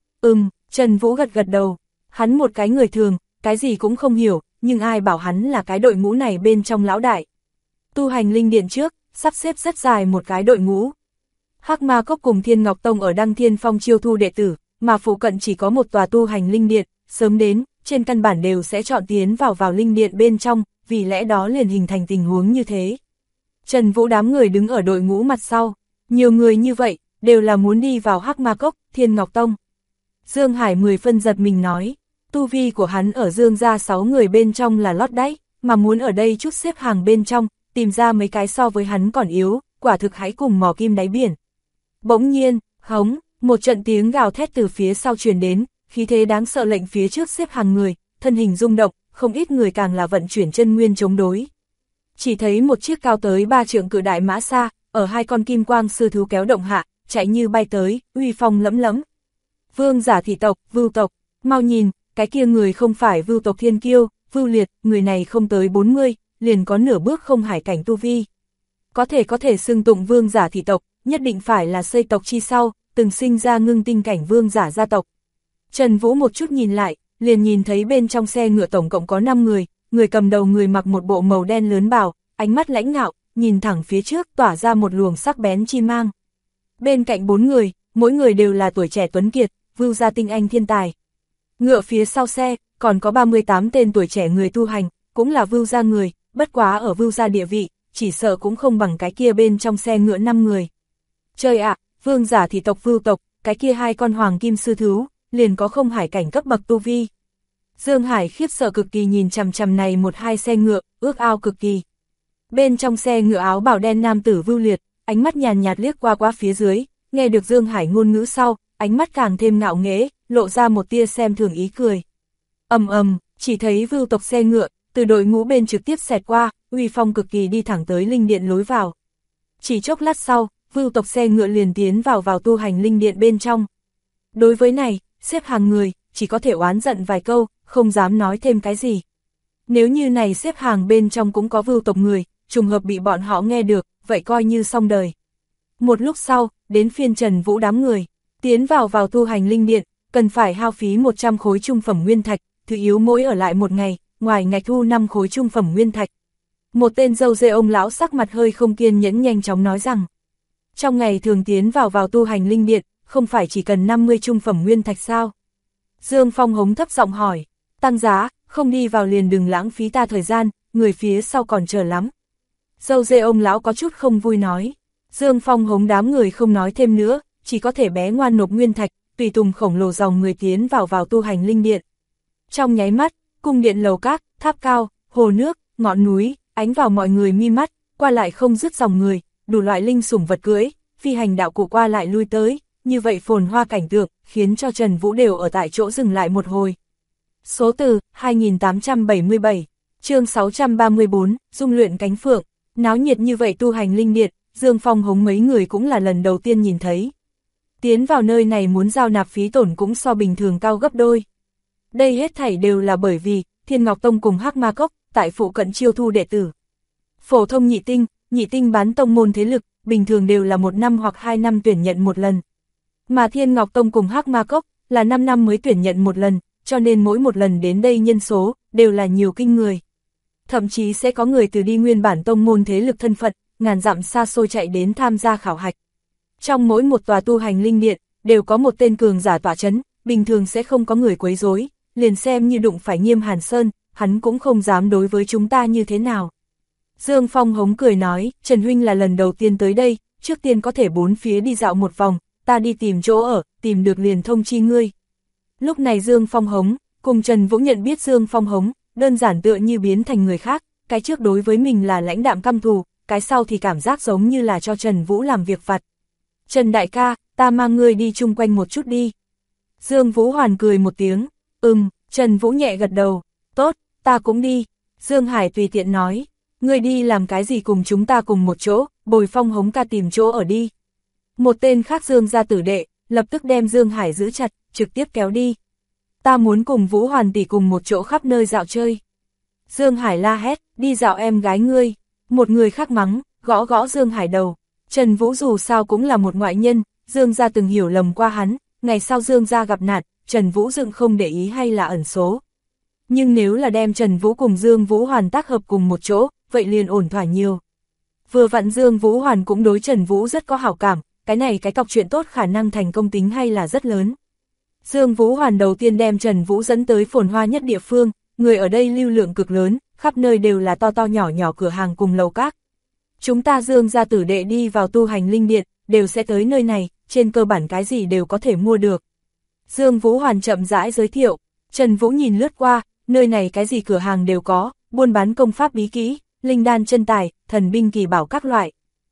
Trần Vũ gật gật đầu, hắn một cái người thường, cái gì cũng không hiểu, nhưng ai bảo hắn là cái đội ngũ này bên trong lão đại. Tu hành linh điện trước, sắp xếp rất dài một cái đội ngũ. Hắc Ma Cốc cùng Thiên Ngọc Tông ở Đăng Thiên Phong chiêu thu đệ tử, mà phụ cận chỉ có một tòa tu hành linh điện, sớm đến, trên căn bản đều sẽ chọn tiến vào linh điện bên trong, vì lẽ đó liền hình thành tình huống như thế. Trần Vũ đám người đứng ở đội ngũ mặt sau, nhiều người như vậy, đều là muốn đi vào Hắc Ma Cốc, Thiên Ngọc Tông. Dương Hải 10 phân giật mình nói, tu vi của hắn ở Dương gia 6 người bên trong là lót đáy, mà muốn ở đây chút xếp hàng bên trong, tìm ra mấy cái so với hắn còn yếu, quả thực hãy cùng mò kim đáy biển. Bỗng nhiên, hống, một trận tiếng gào thét từ phía sau truyền đến, khí thế đáng sợ lệnh phía trước xếp hàng người, thân hình rung động, không ít người càng là vận chuyển chân nguyên chống đối. Chỉ thấy một chiếc cao tới 3 trượng cự đại mã xa, ở 2 con kim quang sư thú kéo động hạ, chạy như bay tới, uy phong lẫm lẫm. Vương giả thị tộc, Vưu tộc, mau nhìn, cái kia người không phải Vưu tộc thiên kiêu, Vưu Liệt, người này không tới 40, liền có nửa bước không hải cảnh tu vi. Có thể xưng tụng vương giả thị tộc, nhất định phải là xây tộc chi sau, từng sinh ra ngưng tinh cảnh vương giả gia tộc. Trần Vũ một chút nhìn lại, liền nhìn thấy bên trong xe ngựa tổng cộng có 5 người, người cầm đầu người mặc một bộ màu đen lớn bào, ánh mắt lãnh ngạo, nhìn thẳng phía trước tỏa ra một luồng sắc bén chi mang. Bên cạnh 4 người, mỗi người đều là tuổi trẻ tuấn kiệt, vưu gia tinh anh thiên tài. Ngựa phía sau xe, còn có 38 tên tuổi trẻ người tu hành, cũng là vưu gia người, bất quá ở vưu gia địa vị, chỉ sợ cũng không bằng cái kia bên trong xe ngựa 5 người. Trời ạ, vương giả thị tộc vưu tộc, cái kia 2 con hoàng kim sư thú, liền có không hải cảnh cấp bậc tu vi. Dương Hải khiếp sợ cực kỳ nhìn chằm chằm này 1-2 xe ngựa, ước ao cực kỳ. Bên trong xe ngựa áo bào đen nam tử Vưu Liệt, ánh mắt nhàn nhạt liếc qua phía dưới, nghe được Dương Hải ngôn ngữ sau, ánh mắt càng thêm ngạo nghễ, lộ ra một tia xem thường ý cười. Chỉ thấy Vưu tộc xe ngựa, từ đội ngũ bên trực tiếp xẹt qua, uy phong cực kỳ đi thẳng tới linh điện lối vào. Chỉ chốc lát sau, Vưu tộc xe ngựa liền tiến vào tu hành linh điện bên trong. Đối với này, xếp hàng người, chỉ có thể oán giận vài câu, không dám nói thêm cái gì. Nếu như này xếp hàng bên trong cũng có Vưu tộc người, trùng hợp bị bọn họ nghe được, vậy coi như xong đời. Một lúc sau, đến phiên Trần Vũ đám người, tiến vào tu hành linh điện, cần phải hao phí 100 khối trung phẩm nguyên thạch, thứ yếu mỗi ở lại một ngày, ngoài ngạch thu 5 khối trung phẩm nguyên thạch. Một tên râu ria ông lão sắc mặt hơi không kiên nhẫn nhanh chóng nói rằng, trong ngày thường tiến vào tu hành linh điện, không phải chỉ cần 50 trung phẩm nguyên thạch sao? Dương Phong hống thấp giọng hỏi, tăng giá, không đi vào liền đừng lãng phí ta thời gian, người phía sau còn chờ lắm. Râu ria ông lão có chút không vui nói. Dương Phong hống đám người không nói thêm nữa, chỉ có thể bé ngoan nộp nguyên thạch, tùy tùng khổng lồ dòng người tiến vào tu hành linh điện. Trong nháy mắt, cung điện lầu các, tháp cao, hồ nước, ngọn núi, ánh vào mọi người mi mắt, qua lại không dứt dòng người, đủ loại linh sủng vật cưỡi, phi hành đạo cụ qua lại lui tới, như vậy phồn hoa cảnh tượng, khiến cho Trần Vũ đều ở tại chỗ dừng lại một hồi. Số từ 2877, chương 634, dung luyện cánh phượng, náo nhiệt như vậy tu hành linh điện, Dương Phong hống mấy người cũng là lần đầu tiên nhìn thấy. Tiến vào nơi này muốn giao nạp phí tổn cũng so bình thường cao gấp đôi. Đây hết thảy đều là bởi vì Thiên Ngọc Tông cùng Hắc Ma Cốc tại phụ cận chiêu thu đệ tử. Phổ thông nhị tinh bán tông môn thế lực, bình thường đều là 1 năm hoặc 2 năm tuyển nhận một lần. Mà Thiên Ngọc Tông cùng Hắc Ma Cốc là 5 năm mới tuyển nhận một lần, cho nên mỗi một lần đến đây nhân số đều là nhiều kinh người. Thậm chí sẽ có người từ đi nguyên bản tông môn thế lực thân phận, ngàn dặm xa xôi chạy đến tham gia khảo hạch. Trong mỗi một tòa tu hành linh điện, đều có một tên cường giả tọa chấn, bình thường sẽ không có người quấy rối, liền xem như đụng phải Nghiêm Hàn Sơn, hắn cũng không dám đối với chúng ta như thế nào. Dương Phong hống cười nói, Trần Huynh là lần đầu tiên tới đây, trước tiên có thể bốn phía đi dạo một vòng, ta đi tìm chỗ ở, tìm được liền thông chi ngươi. Lúc này Dương Phong hống, cùng Trần Vũ nhận biết Dương Phong hống, đơn giản tựa như biến thành người khác, cái trước đối với mình là lãnh đạm căm thù, cái sau thì cảm giác giống như là cho Trần Vũ làm việc vặt. Trần đại ca, ta mang ngươi đi chung quanh một chút đi. Dương Vũ Hoàn cười một tiếng, Trần Vũ nhẹ gật đầu, tốt, ta cũng đi. Dương Hải tùy tiện nói, ngươi đi làm cái gì cùng chúng ta cùng một chỗ, Bồi Phong hống ca tìm chỗ ở đi. Một tên khác Dương gia tử đệ, lập tức đem Dương Hải giữ chặt, trực tiếp kéo đi. Ta muốn cùng Vũ Hoàn tỷ cùng một chỗ khắp nơi dạo chơi. Dương Hải la hét, đi dạo em gái ngươi. Một người khác mắng, gõ gõ Dương Hải đầu. Trần Vũ dù sao cũng là một ngoại nhân, Dương gia từng hiểu lầm qua hắn, ngày sau Dương gia gặp nạn, Trần Vũ dựng không để ý hay là ẩn số. Nhưng nếu là đem Trần Vũ cùng Dương Vũ Hoàn tác hợp cùng một chỗ, vậy liền ổn thỏa nhiều. Vừa vặn Dương Vũ Hoàn cũng đối Trần Vũ rất có hảo cảm, cái cọc chuyện tốt khả năng thành công tính hay là rất lớn. Dương Vũ Hoàn đầu tiên đem Trần Vũ dẫn tới phồn hoa nhất địa phương, người ở đây lưu lượng cực lớn, khắp nơi đều là to to nhỏ nhỏ cửa hàng cùng lầu các. Chúng ta Dương gia tử đệ đi vào tu hành linh điện, đều sẽ tới nơi này, trên cơ bản cái gì đều có thể mua được. Dương Vũ Hoàn chậm rãi giới thiệu, Trần Vũ nhìn lướt qua, nơi này cái gì cửa hàng đều có, buôn bán công pháp bí kỹ, linh đan chân tài, thần binh kỳ bảo các loại.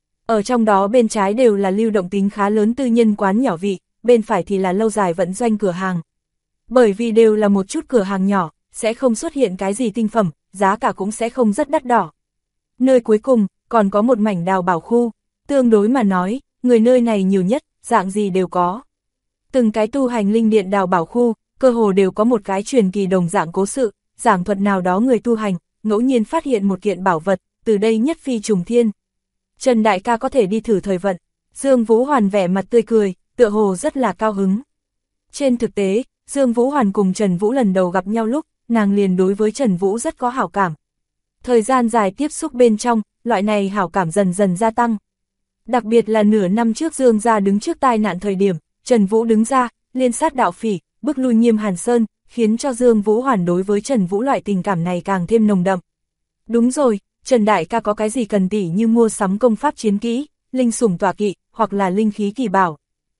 Ở trong đó bên trái đều là lưu động tính khá lớn tư nhân quán nhỏ vị, bên phải thì là lâu dài vận doanh cửa hàng. Bởi vì đều là một chút cửa hàng nhỏ, sẽ không xuất hiện cái gì tinh phẩm, giá cả cũng sẽ không rất đắt đỏ. Nơi cuối cùng, còn có một mảnh đào bảo khu, tương đối mà nói, người nơi này nhiều nhất, dạng gì đều có. Từng cái tu hành linh điện đào bảo khu, cơ hồ đều có một cái truyền kỳ đồng dạng cố sự, giảng thuật nào đó người tu hành, ngẫu nhiên phát hiện một kiện bảo vật, từ đây nhất phi trùng thiên. Trần đại ca có thể đi thử thời vận. Dương Vũ Hoàn vẻ mặt tươi cười, tựa hồ rất là cao hứng. Trên thực tế, Dương Vũ Hoàn cùng Trần Vũ lần đầu gặp nhau lúc, nàng liền đối với Trần Vũ rất có hảo cảm. Thời gian dài tiếp xúc bên trong, loại này hảo cảm dần dần gia tăng. Đặc biệt là nửa năm trước Dương gia đứng trước tai nạn thời điểm, Trần Vũ đứng ra, liên sát đạo phỉ, bức lui Nghiêm Hàn Sơn, khiến cho Dương Vũ Hoàn đối với Trần Vũ loại tình cảm này càng thêm nồng đậm. Đúng rồi, Trần Đại ca có cái gì cần tỉ như mua sắm công pháp chiến kỹ, linh sủng tọa kỵ, hoặc là linh khí kỳ bảo.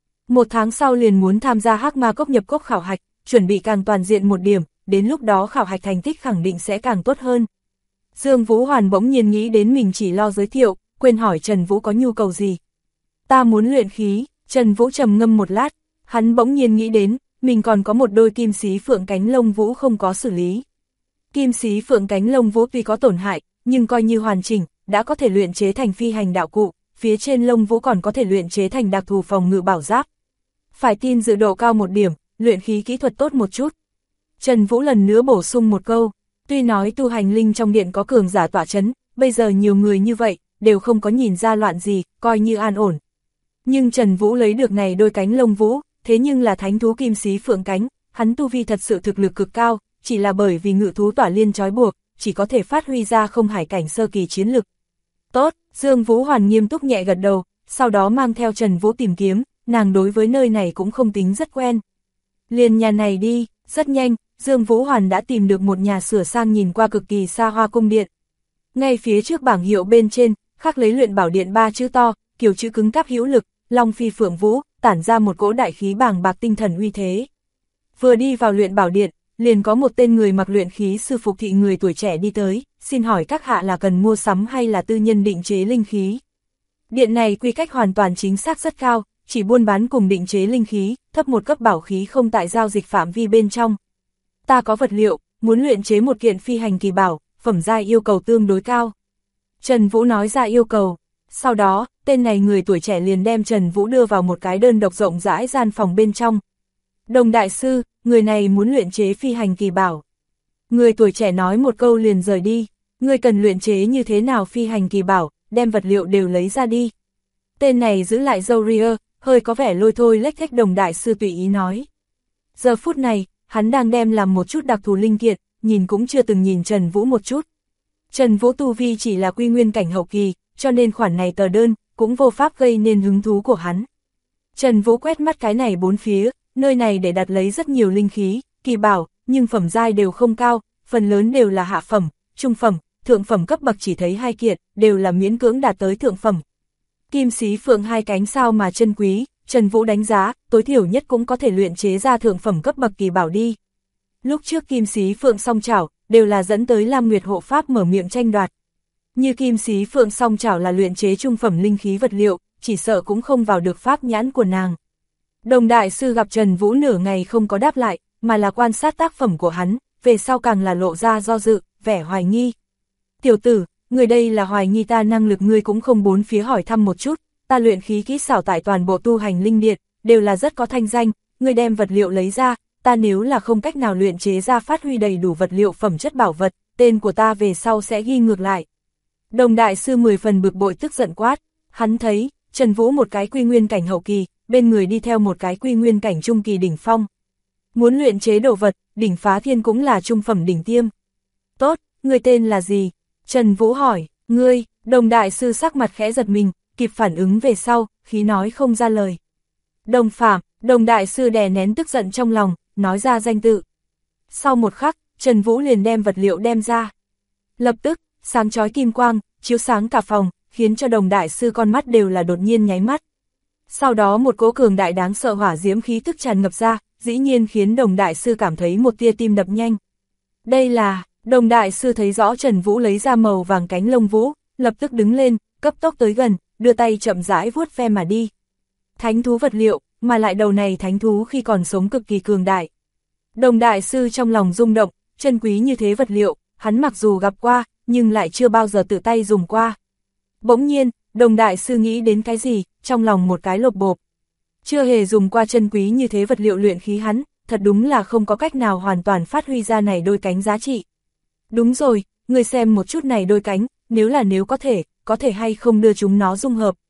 1 tháng sau liền muốn tham gia Hắc Ma Cốc nhập cốc khảo hạch, chuẩn bị càng toàn diện một điểm, đến lúc đó khảo hạch thành tích khẳng định sẽ càng tốt hơn. Dương Vũ Hoàn bỗng nhiên nghĩ đến mình chỉ lo giới thiệu, quên hỏi Trần Vũ có nhu cầu gì. Ta muốn luyện khí. Trần Vũ trầm ngâm một lát, hắn bỗng nhiên nghĩ đến, mình còn có một đôi kim xí phượng cánh lông vũ không có xử lý. Kim xí phượng cánh lông vũ tuy có tổn hại, nhưng coi như hoàn chỉnh, đã có thể luyện chế thành phi hành đạo cụ, phía trên lông vũ còn có thể luyện chế thành đặc thù phòng ngự bảo giáp. Phải tin dự độ cao một điểm, luyện khí kỹ thuật tốt một chút. Trần Vũ lần nữa bổ sung một câu, tuy nói tu hành linh trong điện có cường giả tọa chấn, bây giờ nhiều người như vậy, đều không có nhìn ra loạn gì, coi như an ổn. Nhưng Trần Vũ lấy được này đôi cánh lông vũ, thế nhưng là thánh thú kim xí phượng cánh, hắn tu vi thật sự thực lực cực cao, chỉ là bởi vì ngự thú tỏa liên trói buộc, chỉ có thể phát huy ra không hải cảnh sơ kỳ chiến lực. Tốt, Dương Vũ Hoàn nghiêm túc nhẹ gật đầu, sau đó mang theo Trần Vũ tìm kiếm, nàng đối với nơi này cũng không tính rất quen. Liền nhà này đi, rất nhanh, Dương Vũ Hoàn đã tìm được một nhà sửa sang nhìn qua cực kỳ xa hoa cung điện. Ngay phía trước bảng hiệu bên trên, khắc lấy Luyện Bảo Điện 3 chữ to, kiểu chữ cứng cáp hữu lực, long phi phượng vũ, tản ra một cỗ đại khí bàng bạc tinh thần uy thế. Vừa đi vào Luyện Bảo Điện, liền có một tên người mặc luyện khí sư phục thị người tuổi trẻ đi tới, xin hỏi các hạ là cần mua sắm hay là tư nhân định chế linh khí. Điện này quy cách hoàn toàn chính xác rất cao, chỉ buôn bán cùng định chế linh khí, thấp một cấp bảo khí không tại giao dịch phạm vi bên trong. Ta có vật liệu, muốn luyện chế một kiện phi hành kỳ bảo, phẩm giai yêu cầu tương đối cao. Trần Vũ nói ra yêu cầu. Sau đó, tên này người tuổi trẻ liền đem Trần Vũ đưa vào một cái đơn độc rộng rãi gian phòng bên trong. Đồng đại sư, người này muốn luyện chế phi hành kỳ bảo. Người tuổi trẻ nói một câu liền rời đi. Người cần luyện chế như thế nào phi hành kỳ bảo, đem vật liệu đều lấy ra đi. Tên này giữ lại râu ria, hơi có vẻ lôi thôi lếch thếch đồng đại sư tùy ý nói. Giờ phút này, hắn đang đem làm một chút đặc thù linh kiện, nhìn cũng chưa từng nhìn Trần Vũ một chút. Trần Vũ tu vi chỉ là quy nguyên cảnh hậu kỳ, cho nên khoản này tờ đơn, cũng vô pháp gây nên hứng thú của hắn. Trần Vũ quét mắt cái này bốn phía, nơi này để đặt lấy rất nhiều linh khí, kỳ bảo, nhưng phẩm giai đều không cao, phần lớn đều là hạ phẩm, trung phẩm, thượng phẩm cấp bậc chỉ thấy 2 kiện, đều là miễn cưỡng đạt tới thượng phẩm. Kim xí phượng 2 cánh sao mà chân quý, Trần Vũ đánh giá, tối thiểu nhất cũng có thể luyện chế ra thượng phẩm cấp bậc kỳ bảo đi. Lúc trước kim xí phượng song chảo, đều là dẫn tới Lam Nguyệt hộ pháp mở miệng tranh đoạt. Như kim xí phượng song chảo là luyện chế trung phẩm linh khí vật liệu, chỉ sợ cũng không vào được pháp nhãn của nàng. Đồng đại sư gặp Trần Vũ nửa ngày không có đáp lại, mà là quan sát tác phẩm của hắn, về sau càng là lộ ra do dự, vẻ hoài nghi. Tiểu tử, người đây là hoài nghi ta năng lực, ngươi cũng không bốn phía hỏi thăm một chút, ta luyện khí kỹ xảo tại toàn bộ tu hành linh điện, đều là rất có thanh danh, ngươi đem vật liệu lấy ra, ta nếu là không cách nào luyện chế ra phát huy đầy đủ vật liệu phẩm chất bảo vật, tên của ta về sau sẽ ghi ngược lại. Đồng đại sư 10 phần bực bội tức giận quát, hắn thấy, Trần Vũ một cái quy nguyên cảnh hậu kỳ, bên người đi theo một cái quy nguyên cảnh trung kỳ đỉnh phong. Muốn luyện chế đồ vật, đỉnh phá thiên cũng là trung phẩm đỉnh tiêm. Tốt, người tên là gì? Trần Vũ hỏi, ngươi, đồng đại sư sắc mặt khẽ giật mình, kịp phản ứng về sau, khí nói không ra lời. Đồng Phạm, đồng đại sư đè nén tức giận trong lòng, nói ra danh tự. Sau một khắc, Trần Vũ liền đem vật liệu đem ra. Lập tức, sáng chói kim quang, chiếu sáng cả phòng, khiến cho đồng đại sư con mắt đều là đột nhiên nháy mắt. Sau đó một cỗ cường đại đáng sợ hỏa diễm khí tức tràn ngập ra, dĩ nhiên khiến đồng đại sư cảm thấy một tia tim đập nhanh. Đây là, đồng đại sư thấy rõ Trần Vũ lấy ra màu vàng cánh lông vũ, lập tức đứng lên, cấp tốc tới gần, đưa tay chậm rãi vuốt ve mà đi. Thánh thú vật liệu, mà lại đầu này thánh thú khi còn sống cực kỳ cường đại. Đồng đại sư trong lòng rung động, chân quý như thế vật liệu, hắn mặc dù gặp qua, nhưng lại chưa bao giờ tự tay dùng qua. Bỗng nhiên, đồng đại sư nghĩ đến cái gì, trong lòng một cái lột bộp. Chưa hề dùng qua chân quý như thế vật liệu luyện khí hắn, thật đúng là không có cách nào hoàn toàn phát huy ra này đôi cánh giá trị. Đúng rồi, người xem một chút này đôi cánh, nếu có thể hay không đưa chúng nó dung hợp.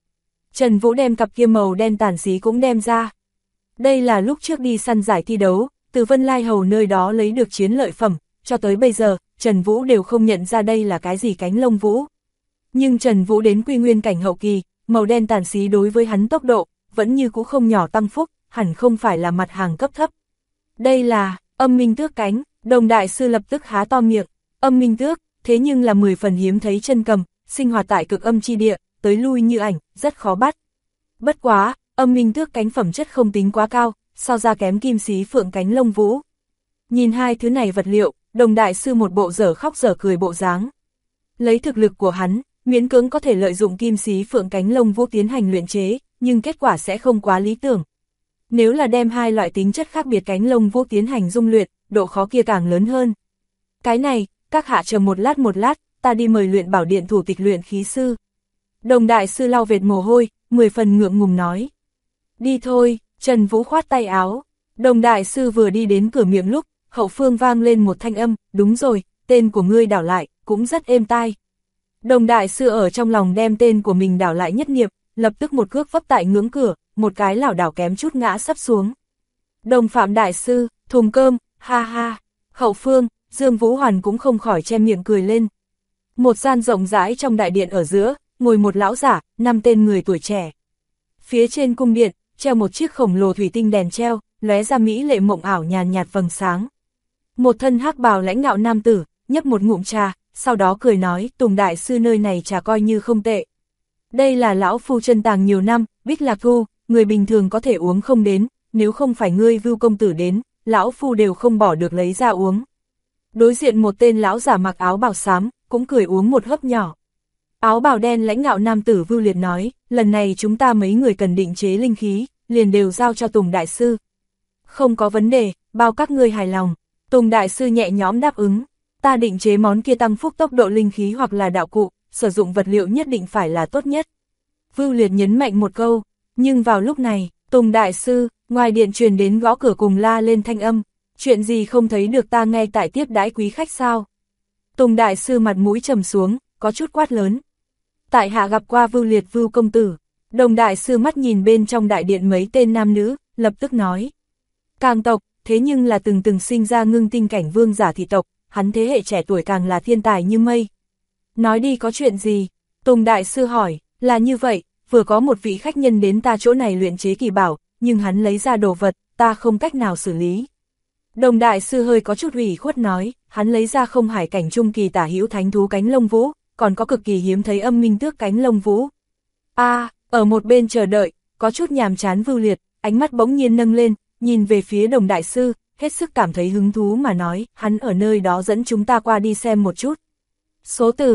Trần Vũ đem cặp kia màu đen tản xí cũng đem ra. Đây là lúc trước đi săn giải thi đấu, từ Vân Lai Hầu nơi đó lấy được chiến lợi phẩm, cho tới bây giờ, Trần Vũ đều không nhận ra đây là cái gì cánh lông vũ. Nhưng Trần Vũ đến quy nguyên cảnh hậu kỳ, màu đen tản xí đối với hắn tốc độ, vẫn như cũ không nhỏ tăng phúc, hẳn không phải là mặt hàng cấp thấp. Đây là, âm minh tước cánh, Đồng đại sư lập tức há to miệng, âm minh tước, thế nhưng là 10 phần hiếm thấy chân cầm, sinh hoạt tại cực âm chi địa, tới lui như ảnh, rất khó bắt. Bất quá, âm minh tước cánh phẩm chất không tính quá cao, so ra kém kim xí phượng cánh lông vũ. Nhìn hai thứ này vật liệu, Đồng đại sư một bộ dở khóc dở cười bộ dáng. Lấy thực lực của hắn, miễn cưỡng có thể lợi dụng kim xí phượng cánh lông vũ tiến hành luyện chế, nhưng kết quả sẽ không quá lý tưởng. Nếu là đem hai loại tính chất khác biệt cánh lông vũ tiến hành dung luyện, độ khó kia càng lớn hơn. Cái này, các hạ chờ một lát, ta đi mời luyện bảo điện thủ tịch luyện khí sư. Đồng đại sư lau vệt mồ hôi, 10 phần ngượng ngùng nói. Đi thôi, Trần Vũ khoát tay áo. Đồng đại sư vừa đi đến cửa miệng lúc, hậu phương vang lên một thanh âm, đúng rồi, tên của ngươi đảo lại, cũng rất êm tai. Đồng đại sư ở trong lòng đem tên của mình đảo lại nhất niệm, lập tức một cước vấp tại ngưỡng cửa, một cái lảo đảo kém chút ngã sắp xuống. Đồng Phạm đại sư, thùng cơm, ha ha. Hậu phương, Dương Vũ Hoàn cũng không khỏi che miệng cười lên. Một gian rộng rãi trong đại điện ở giữa, ngồi một lão giả, 5 tên người tuổi trẻ. Phía trên cung điện, treo một chiếc khổng lồ thủy tinh đèn treo, lóe ra mỹ lệ mộng ảo nhàn nhạt vầng sáng. Một thân hắc bào lãnh ngạo nam tử, nhấp một ngụm trà, sau đó cười nói, Tùng đại sư nơi này trà coi như không tệ. Đây là lão phu chân tàng nhiều năm, Bích Lạc Thu, người bình thường có thể uống không đến, nếu không phải ngươi Vưu công tử đến, lão phu đều không bỏ được lấy ra uống. Đối diện một tên lão giả mặc áo bào xám, cũng cười uống một hớp nhỏ. Áo bào đen lãnh ngạo nam tử Vưu Liệt nói, lần này chúng ta mấy người cần định chế linh khí, liền đều giao cho Tùng đại sư. Không có vấn đề, bao các ngươi hài lòng. Tùng đại sư nhẹ nhõm đáp ứng, ta định chế món kia tăng phúc tốc độ linh khí hoặc là đạo cụ, sử dụng vật liệu nhất định phải là tốt nhất. Vưu Liệt nhấn mạnh một câu, nhưng vào lúc này, Tùng đại sư, ngoài điện truyền đến gõ cửa cùng la lên thanh âm, chuyện gì không thấy được ta ngay tại tiếp đãi quý khách sao? Tùng đại sư mặt mũi trầm xuống, có chút quát lớn. Tại hạ gặp qua Vưu Liệt Vưu công tử. Đồng đại sư mắt nhìn bên trong đại điện mấy tên nam nữ, lập tức nói. Càng tộc, thế nhưng là từng sinh ra ngưng tinh cảnh vương giả thị tộc, hắn thế hệ trẻ tuổi càng là thiên tài như mây. Nói đi có chuyện gì? Tùng đại sư hỏi, là như vậy, vừa có một vị khách nhân đến ta chỗ này luyện chế kỳ bảo, nhưng hắn lấy ra đồ vật, ta không cách nào xử lý. Đồng đại sư hơi có chút ủy khuất nói, hắn lấy ra không hải cảnh trung kỳ tả hữu thánh thú cánh lông vũ, còn có cực kỳ hiếm thấy âm minh tước cánh lông vũ. Ở một bên chờ đợi, có chút nhàm chán Vưu Liệt, ánh mắt bỗng nhiên nâng lên, nhìn về phía Đồng đại sư, hết sức cảm thấy hứng thú mà nói, hắn ở nơi đó dẫn chúng ta qua đi xem một chút. Số từ,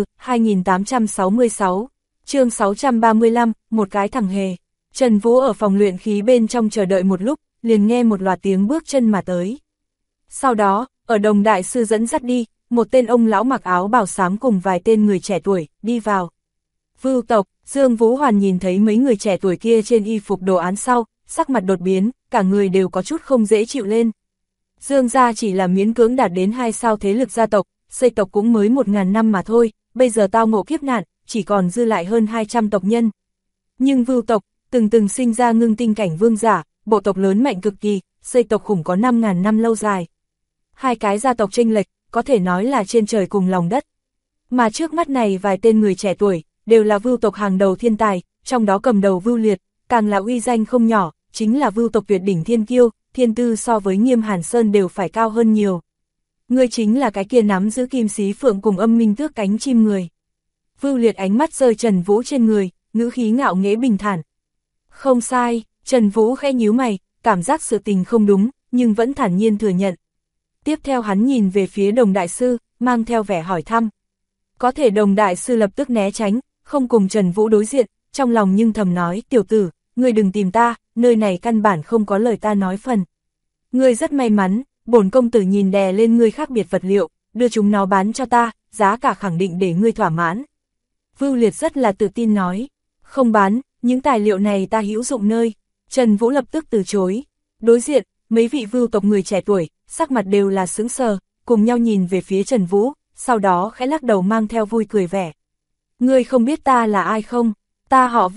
2866, chương 635, một cái thằng hề. Trần Vũ ở phòng luyện khí bên trong chờ đợi một lúc, liền nghe một loạt tiếng bước chân mà tới. Sau đó, ở Đồng đại sư dẫn dắt đi, một tên ông lão mặc áo bào xám cùng vài tên người trẻ tuổi, đi vào. Vưu tộc, Dương Vũ Hoàn nhìn thấy mấy người trẻ tuổi kia trên y phục đồ án sau, sắc mặt đột biến, cả người đều có chút không dễ chịu lên. Dương gia chỉ là miễn cưỡng đạt đến 2 sao thế lực gia tộc, xây tộc cũng mới 1000 năm mà thôi, bây giờ tao ngộ kiếp nạn, chỉ còn dư lại hơn 200 tộc nhân. Nhưng Vưu tộc, từng sinh ra ngưng tinh cảnh vương giả, bộ tộc lớn mạnh cực kỳ, xây tộc khủng có 5000 năm lâu dài. Hai cái gia tộc chênh lệch, có thể nói là trên trời cùng lòng đất. Mà trước mắt này vài tên người trẻ tuổi, đều là Vưu tộc hàng đầu thiên tài, trong đó cầm đầu Vưu Liệt, càng là uy danh không nhỏ, chính là Vưu tộc tuyệt đỉnh thiên kiêu, thiên tư so với Nghiêm Hàn Sơn đều phải cao hơn nhiều. Ngươi chính là cái kia nắm giữ kim xí phượng cùng âm minh tước cánh chim người. Vưu Liệt ánh mắt rơi Trần Vũ trên người, ngữ khí ngạo nghễ bình thản. Không sai, Trần Vũ khẽ nhíu mày, cảm giác sự tình không đúng, nhưng vẫn thản nhiên thừa nhận. Tiếp theo hắn nhìn về phía Đồng đại sư, mang theo vẻ hỏi thăm. Có thể Đồng đại sư lập tức né tránh, không cùng Trần Vũ đối diện, trong lòng nhưng thầm nói, tiểu tử, ngươi đừng tìm ta, nơi này căn bản không có lời ta nói phần. Ngươi rất may mắn, bổn công tử nhìn đè lên ngươi khác biệt vật liệu, đưa chúng nó bán cho ta, giá cả khẳng định để ngươi thỏa mãn. Vưu Liệt rất là tự tin nói, không bán, những tài liệu này ta hữu dụng nơi. Trần Vũ lập tức từ chối. Đối diện, mấy vị Vưu tộc người trẻ tuổi, sắc mặt đều là sững sờ, cùng nhau nhìn về phía Trần Vũ, sau đó khẽ lắc đầu mang theo vui cười vẻ. Ngươi không biết ta là ai không? Ta họ Vưu.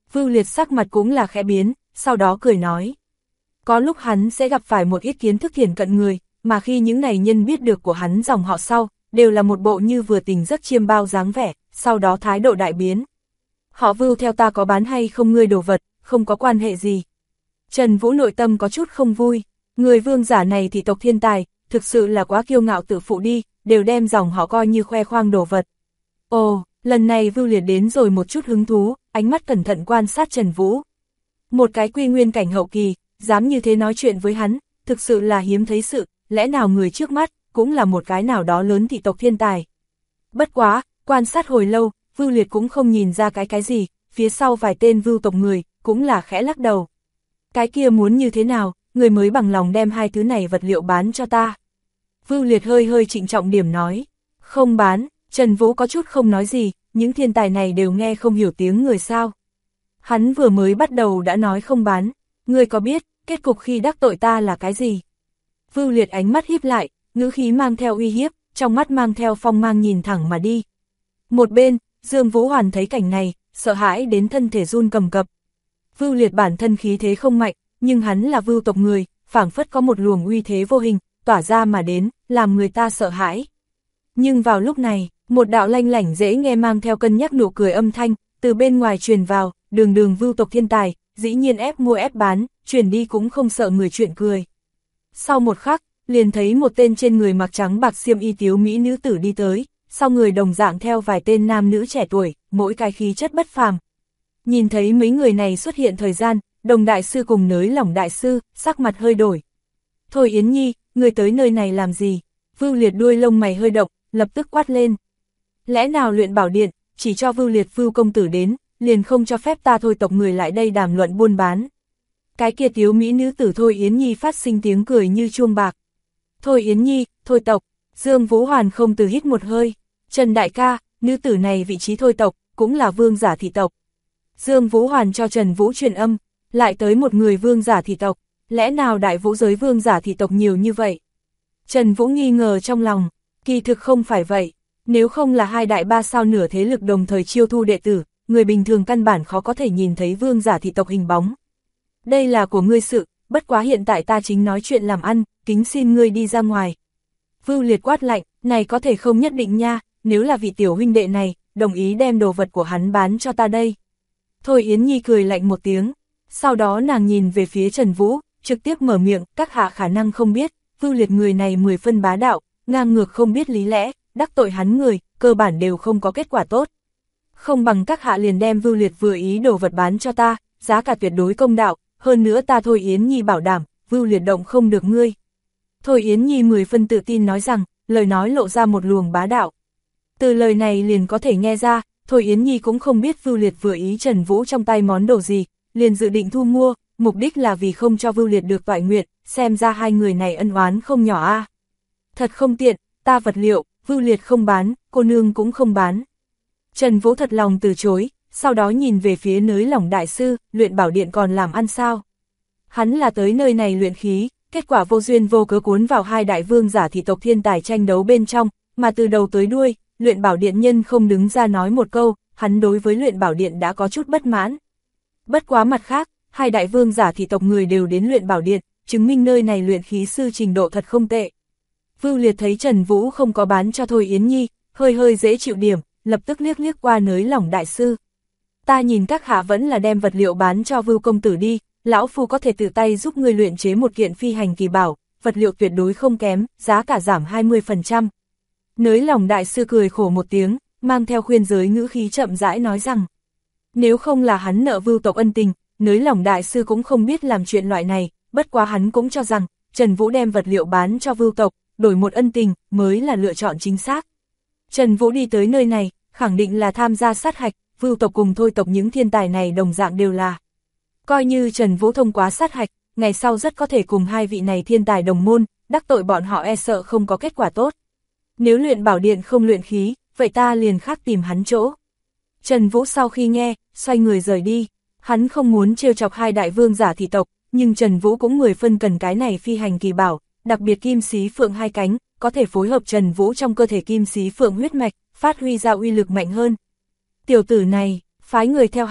Vưu Liệt sắc mặt cũng là khẽ biến, sau đó cười nói. Có lúc hắn sẽ gặp phải một ít kiến thức thiển cận người, mà khi những này nhân biết được của hắn dòng họ sau, đều là một bộ như vừa tỉnh giấc chiêm bao dáng vẻ, sau đó thái độ đại biến. Họ Vưu theo ta có bán hay không ngươi đồ vật, không có quan hệ gì. Trần Vũ nội tâm có chút không vui, người vương giả này thì tộc thiên tài, thực sự là quá kiêu ngạo tự phụ đi, đều đem dòng họ coi như khoe khoang đồ vật. Ồ, lần này Vưu Liệt đến rồi một chút hứng thú, ánh mắt cẩn thận quan sát Trần Vũ. Một cái quy nguyên cảnh hậu kỳ, dám như thế nói chuyện với hắn, thực sự là hiếm thấy sự, lẽ nào người trước mắt, cũng là một cái nào đó lớn thị tộc thiên tài. Bất quá, quan sát hồi lâu, Vưu Liệt cũng không nhìn ra cái gì, phía sau vài tên Vưu tộc người, cũng là khẽ lắc đầu. Cái kia muốn như thế nào, người mới bằng lòng đem hai thứ này vật liệu bán cho ta. Vưu Liệt hơi trịnh trọng điểm nói, không bán. Trần Vũ có chút không nói gì, những thiên tài này đều nghe không hiểu tiếng người sao. Hắn vừa mới bắt đầu đã nói không bán, ngươi có biết, kết cục khi đắc tội ta là cái gì? Vưu Liệt ánh mắt híp lại, ngữ khí mang theo uy hiếp, trong mắt mang theo phong mang nhìn thẳng mà đi. Một bên, Dương Vũ Hoàn thấy cảnh này, sợ hãi đến thân thể run cầm cập. Vưu Liệt bản thân khí thế không mạnh, nhưng hắn là Vưu tộc người, phảng phất có một luồng uy thế vô hình, tỏa ra mà đến, làm người ta sợ hãi. Nhưng vào lúc này, một đạo lanh lảnh dễ nghe mang theo cân nhắc nụ cười âm thanh, từ bên ngoài truyền vào, đường Vưu tộc thiên tài, dĩ nhiên ép mua ép bán, truyền đi cũng không sợ người chuyện cười. Sau một khắc, liền thấy một tên trên người mặc trắng bạc xiêm y tiếu mỹ nữ tử đi tới, sau người đồng dạng theo vài tên nam nữ trẻ tuổi, mỗi cái khí chất bất phàm. Nhìn thấy mấy người này xuất hiện thời gian, Đồng đại sư cùng Nới Lỏng đại sư, sắc mặt hơi đổi. Thôi Yến Nhi, người tới nơi này làm gì? Vưu Liệt đuôi lông mày hơi động, lập tức quát lên. Lẽ nào luyện bảo điện, chỉ cho Vưu Liệt Vưu công tử đến, liền không cho phép ta Thôi tộc người lại đây đàm luận buôn bán. Cái kia tiếu mỹ nữ tử Thôi Yến Nhi phát sinh tiếng cười như chuông bạc. Thôi Yến Nhi, Thôi tộc, Dương Vũ Hoàn không từ hít một hơi. Trần đại ca, nữ tử này vị trí Thôi tộc, cũng là vương giả thị tộc. Dương Vũ Hoàn cho Trần Vũ truyền âm, lại tới một người vương giả thị tộc, lẽ nào đại vũ giới vương giả thị tộc nhiều như vậy? Trần Vũ nghi ngờ trong lòng, kỳ thực không phải vậy, nếu không là hai đại ba sao nửa thế lực đồng thời chiêu thu đệ tử, người bình thường căn bản khó có thể nhìn thấy vương giả thị tộc hình bóng. Đây là của ngươi sự, bất quá hiện tại ta chính nói chuyện làm ăn, kính xin ngươi đi ra ngoài. Vưu Liệt quát lạnh, này có thể không nhất định nha, nếu là vị tiểu huynh đệ này, đồng ý đem đồ vật của hắn bán cho ta đây. Thôi Yến Nhi cười lạnh một tiếng, sau đó nàng nhìn về phía Trần Vũ, trực tiếp mở miệng, các hạ khả năng không biết, Vưu Liệt người này 10 phân bá đạo, ngang ngược không biết lý lẽ, đắc tội hắn người, cơ bản đều không có kết quả tốt. Không bằng các hạ liền đem Vưu Liệt vừa ý đồ vật bán cho ta, giá cả tuyệt đối công đạo, hơn nữa ta Thôi Yến Nhi bảo đảm, Vưu Liệt động không được ngươi. Thôi Yến Nhi 10 phân tự tin nói rằng, lời nói lộ ra một luồng bá đạo. Từ lời này liền có thể nghe ra, Thôi Yến Nhi cũng không biết Vưu Liệt vừa ý Trần Vũ trong tay món đồ gì, liền dự định thu mua, mục đích là vì không cho Vưu Liệt được toại nguyện, xem ra hai người này ân oán không nhỏ a. Thật không tiện, ta vật liệu, Vưu Liệt không bán, cô nương cũng không bán. Trần Vũ thật lòng từ chối, sau đó nhìn về phía Nới Lỏng đại sư, luyện bảo điện còn làm ăn sao? Hắn là tới nơi này luyện khí, kết quả vô duyên vô cớ cuốn vào hai đại vương giả thị tộc thiên tài tranh đấu bên trong, mà từ đầu tới đuôi, luyện bảo điện nhân không đứng ra nói một câu, hắn đối với luyện bảo điện đã có chút bất mãn. Bất quá mặt khác, hai đại vương giả thị tộc người đều đến luyện bảo điện, chứng minh nơi này luyện khí sư trình độ thật không tệ. Vưu Liệt thấy Trần Vũ không có bán cho Thôi Yến Nhi, hơi dễ chịu điểm, lập tức liếc qua Nới Lỏng đại sư. Ta nhìn các hạ vẫn là đem vật liệu bán cho Vưu công tử đi, lão phu có thể tự tay giúp ngươi luyện chế một kiện phi hành kỳ bảo, vật liệu tuyệt đối không kém, giá cả giảm 20%. Nới Lỏng đại sư cười khổ một tiếng, mang theo khuyên giới ngữ khí chậm rãi nói rằng, nếu không là hắn nợ Vưu tộc ân tình, Nới Lỏng đại sư cũng không biết làm chuyện loại này, bất quá hắn cũng cho rằng, Trần Vũ đem vật liệu bán cho Vưu tộc, đổi một ân tình, mới là lựa chọn chính xác. Trần Vũ đi tới nơi này, khẳng định là tham gia sát hạch, Vưu tộc cùng Thôi tộc những thiên tài này đồng dạng đều là. Coi như Trần Vũ thông qua sát hạch, ngày sau rất có thể cùng hai vị này thiên tài đồng môn, đắc tội bọn họ e sợ không có kết quả tốt. Nếu luyện bảo điện không luyện khí, vậy ta liền khác tìm hắn chỗ. Trần Vũ sau khi nghe, xoay người rời đi, hắn không muốn trêu chọc hai đại vương giả thị tộc, nhưng Trần Vũ cũng 10 phân cần cái này phi hành kỳ bảo, đặc biệt kim xí phượng hai cánh, có thể phối hợp Trần Vũ trong cơ thể kim xí phượng huyết mạch, phát huy ra uy lực mạnh hơn. Tiểu tử này, phái người theo hắn,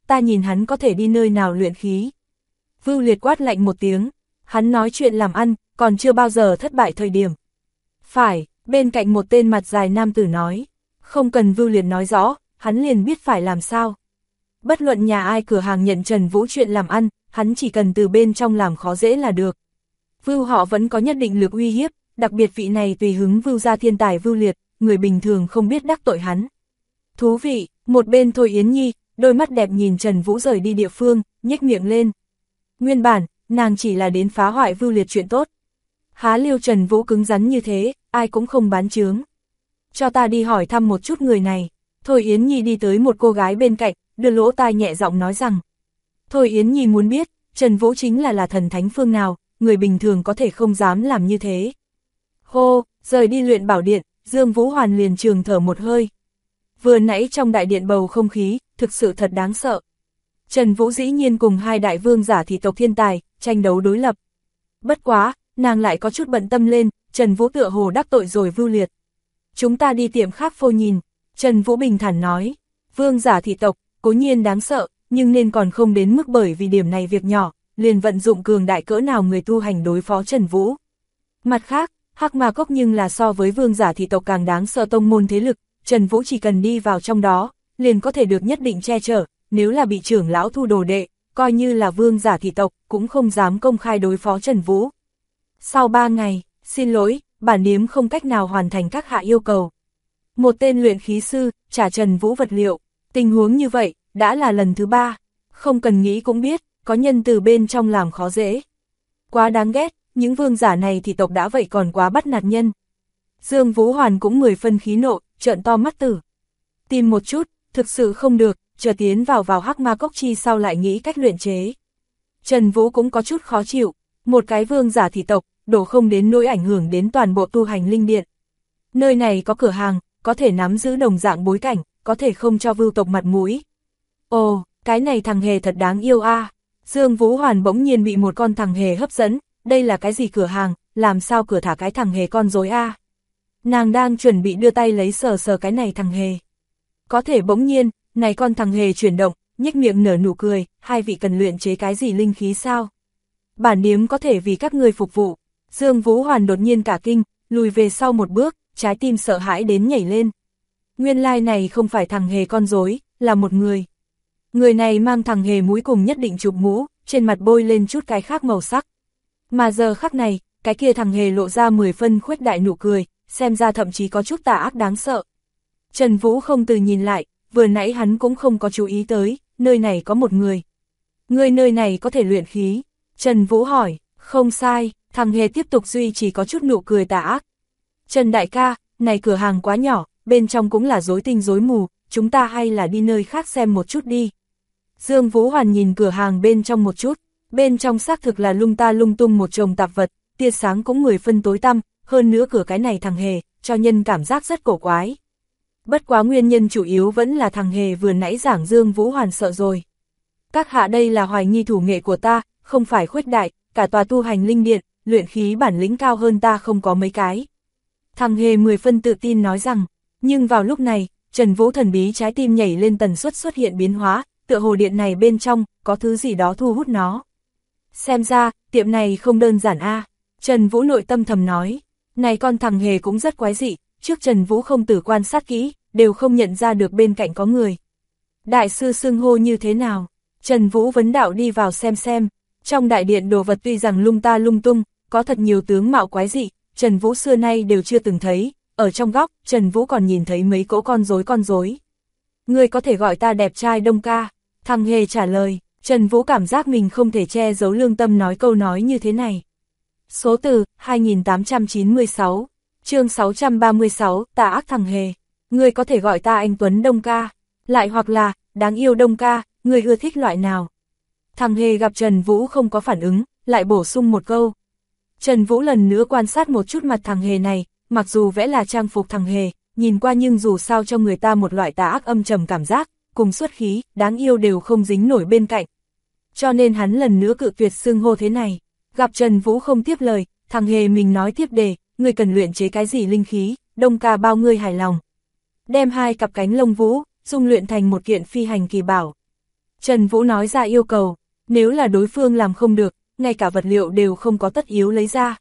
ta nhìn hắn có thể đi nơi nào luyện khí. Vưu Liệt quát lạnh một tiếng, hắn nói chuyện làm ăn, còn chưa bao giờ thất bại thời điểm. Phải, bên cạnh một tên mặt dài nam tử nói, không cần Vưu Liệt nói rõ, hắn liền biết phải làm sao. Bất luận nhà ai cửa hàng nhận Trần Vũ chuyện làm ăn, hắn chỉ cần từ bên trong làm khó dễ là được. Vưu họ vẫn có nhất định lực uy hiếp, đặc biệt vị này tùy hứng Vưu gia thiên tài Vưu Liệt, người bình thường không biết đắc tội hắn. Thú vị, một bên Thôi Yến Nhi, đôi mắt đẹp nhìn Trần Vũ rời đi địa phương, nhếch miệng lên. Nguyên bản, nàng chỉ là đến phá hoại Vưu Liệt chuyện tốt. Há liêu Trần Vũ cứng rắn như thế, ai cũng không bán chướng. Cho ta đi hỏi thăm một chút người này. Thôi Yến Nhi đi tới một cô gái bên cạnh, đưa lỗ tai nhẹ giọng nói rằng. Thôi Yến Nhi muốn biết, Trần Vũ chính là thần thánh phương nào, người bình thường có thể không dám làm như thế. Hô, rời đi luyện bảo điện, Dương Vũ Hoàn liền trường thở một hơi. Vừa nãy trong đại điện bầu không khí, thực sự thật đáng sợ. Trần Vũ dĩ nhiên cùng hai đại vương giả thị tộc thiên tài, tranh đấu đối lập. Bất quá, nàng lại có chút bận tâm lên, Trần Vũ tựa hồ đắc tội rồi Vưu Liệt. Chúng ta đi tiệm khác phô nhìn, Trần Vũ bình thản nói, vương giả thị tộc, cố nhiên đáng sợ, nhưng nên còn không đến mức bởi vì điểm này việc nhỏ, liền vận dụng cường đại cỡ nào người tu hành đối phó Trần Vũ. Mặt khác, Hắc Ma Cốc nhưng là so với vương giả thị tộc càng đáng sợ tông môn thế lực, Trần Vũ chỉ cần đi vào trong đó, liền có thể được nhất định che chở, nếu là bị trưởng lão thu đồ đệ, coi như là vương giả thị tộc, cũng không dám công khai đối phó Trần Vũ. Sau 3 ngày, xin lỗi, bản điếm không cách nào hoàn thành các hạ yêu cầu. Một tên luyện khí sư, trả Trần Vũ vật liệu, tình huống như vậy, đã là lần thứ 3, không cần nghĩ cũng biết, có nhân từ bên trong làm khó dễ. Quá đáng ghét, những vương giả này thì tộc đã vậy còn quá bắt nạt nhân. Dương Vũ Hoàn cũng 10 phân khí nộ, trợn to mắt tử. Tìm một chút, thực sự không được, chờ tiến vào Hắc Ma Cốc chi sau lại nghĩ cách luyện chế. Trần Vũ cũng có chút khó chịu, một cái vương giả thị tộc, đổ không đến nỗi ảnh hưởng đến toàn bộ tu hành linh điện. Nơi này có cửa hàng, có thể nắm giữ đồng dạng bối cảnh, có thể không cho Vưu tộc mặt mũi. Ồ, cái này thằng hề thật đáng yêu a. Dương Vũ Hoàn bỗng nhiên bị một con thằng hề hấp dẫn, đây là cái gì cửa hàng, làm sao cửa thả cái thằng hề con rối a. Nàng đang chuẩn bị đưa tay lấy sờ sờ cái này thằng hề. Có thể bỗng nhiên, này con thằng hề chuyển động, nhếch miệng nở nụ cười, hai vị cần luyện chế cái gì linh khí sao? Bản điếm có thể vì các ngươi phục vụ. Dương Vũ Hoàn đột nhiên cả kinh, lùi về sau một bước, trái tim sợ hãi đến nhảy lên. Nguyên lai này không phải thằng hề con rối, là một người. Người này mang thằng hề mũi cùng nhất định chụp mũ, trên mặt bôi lên chút cái khác màu sắc. Mà giờ khắc này, cái kia thằng hề lộ ra 10 phân khuếch đại nụ cười, xem ra thậm chí có chút tà ác đáng sợ. Trần Vũ không từ nhìn lại, vừa nãy hắn cũng không có chú ý tới, nơi này có một người. Người nơi này có thể luyện khí. Trần Vũ hỏi, không sai, thằng hề tiếp tục duy trì có chút nụ cười tà ác. Trần đại ca, này cửa hàng quá nhỏ, bên trong cũng là rối tinh rối mù, chúng ta hay là đi nơi khác xem một chút đi. Dương Vũ Hoàn nhìn cửa hàng bên trong một chút, bên trong xác thực là lung ta lung tung một chồng tạp vật, tia sáng cũng 10 phân tối tăm, hơn nữa cửa cái này thằng hề, cho nhân cảm giác rất cổ quái. Bất quá nguyên nhân chủ yếu vẫn là thằng hề vừa nãy giảng Dương Vũ Hoàn sợ rồi. Các hạ đây là hoài nghi thủ nghệ của ta, không phải khuếch đại, cả tòa tu hành linh điện, luyện khí bản lĩnh cao hơn ta không có mấy cái. Thằng hề 10 phân tự tin nói rằng, nhưng vào lúc này, Trần Vũ thần bí trái tim nhảy lên tần suất xuất hiện biến hóa, tựa hồ điện này bên trong, có thứ gì đó thu hút nó. Xem ra, tiệm này không đơn giản a. Trần Vũ nội tâm thầm nói, này con thằng hề cũng rất quái dị, trước Trần Vũ không tử quan sát kỹ, đều không nhận ra được bên cạnh có người. Đại sư xưng hô như thế nào? Trần Vũ vấn đạo đi vào xem. Trong đại điện đồ vật tuy rằng lung ta lung tung, có thật nhiều tướng mạo quái dị, Trần Vũ xưa nay đều chưa từng thấy, ở trong góc, Trần Vũ còn nhìn thấy mấy cỗ con rối. Ngươi có thể gọi ta đẹp trai Đông ca, thằng hề trả lời, Trần Vũ cảm giác mình không thể che giấu lương tâm nói câu nói như thế này. Số từ, 2896, chương 636, tà ác thằng hề, ngươi có thể gọi ta anh Tuấn Đông ca, lại hoặc là, đáng yêu Đông ca, ngươi ưa thích loại nào. Thằng hề gặp Trần Vũ không có phản ứng, lại bổ sung một câu. Trần Vũ lần nữa quan sát một chút mặt thằng hề này, mặc dù vẽ là trang phục thằng hề, nhìn qua nhưng dù sao cho người ta một loại tà ác âm trầm cảm giác, cùng xuất khí, đáng yêu đều không dính nổi bên cạnh. Cho nên hắn lần nữa cự tuyệt xưng hô thế này. Gặp Trần Vũ không tiếp lời, thằng hề mình nói tiếp đề, ngươi cần luyện chế cái gì linh khí, Đông ca bao ngươi hài lòng. Đem 2 cặp cánh lông vũ, dung luyện thành một kiện phi hành kỳ bảo. Trần Vũ nói ra yêu cầu, nếu là đối phương làm không được, ngay cả vật liệu đều không có tất yếu lấy ra.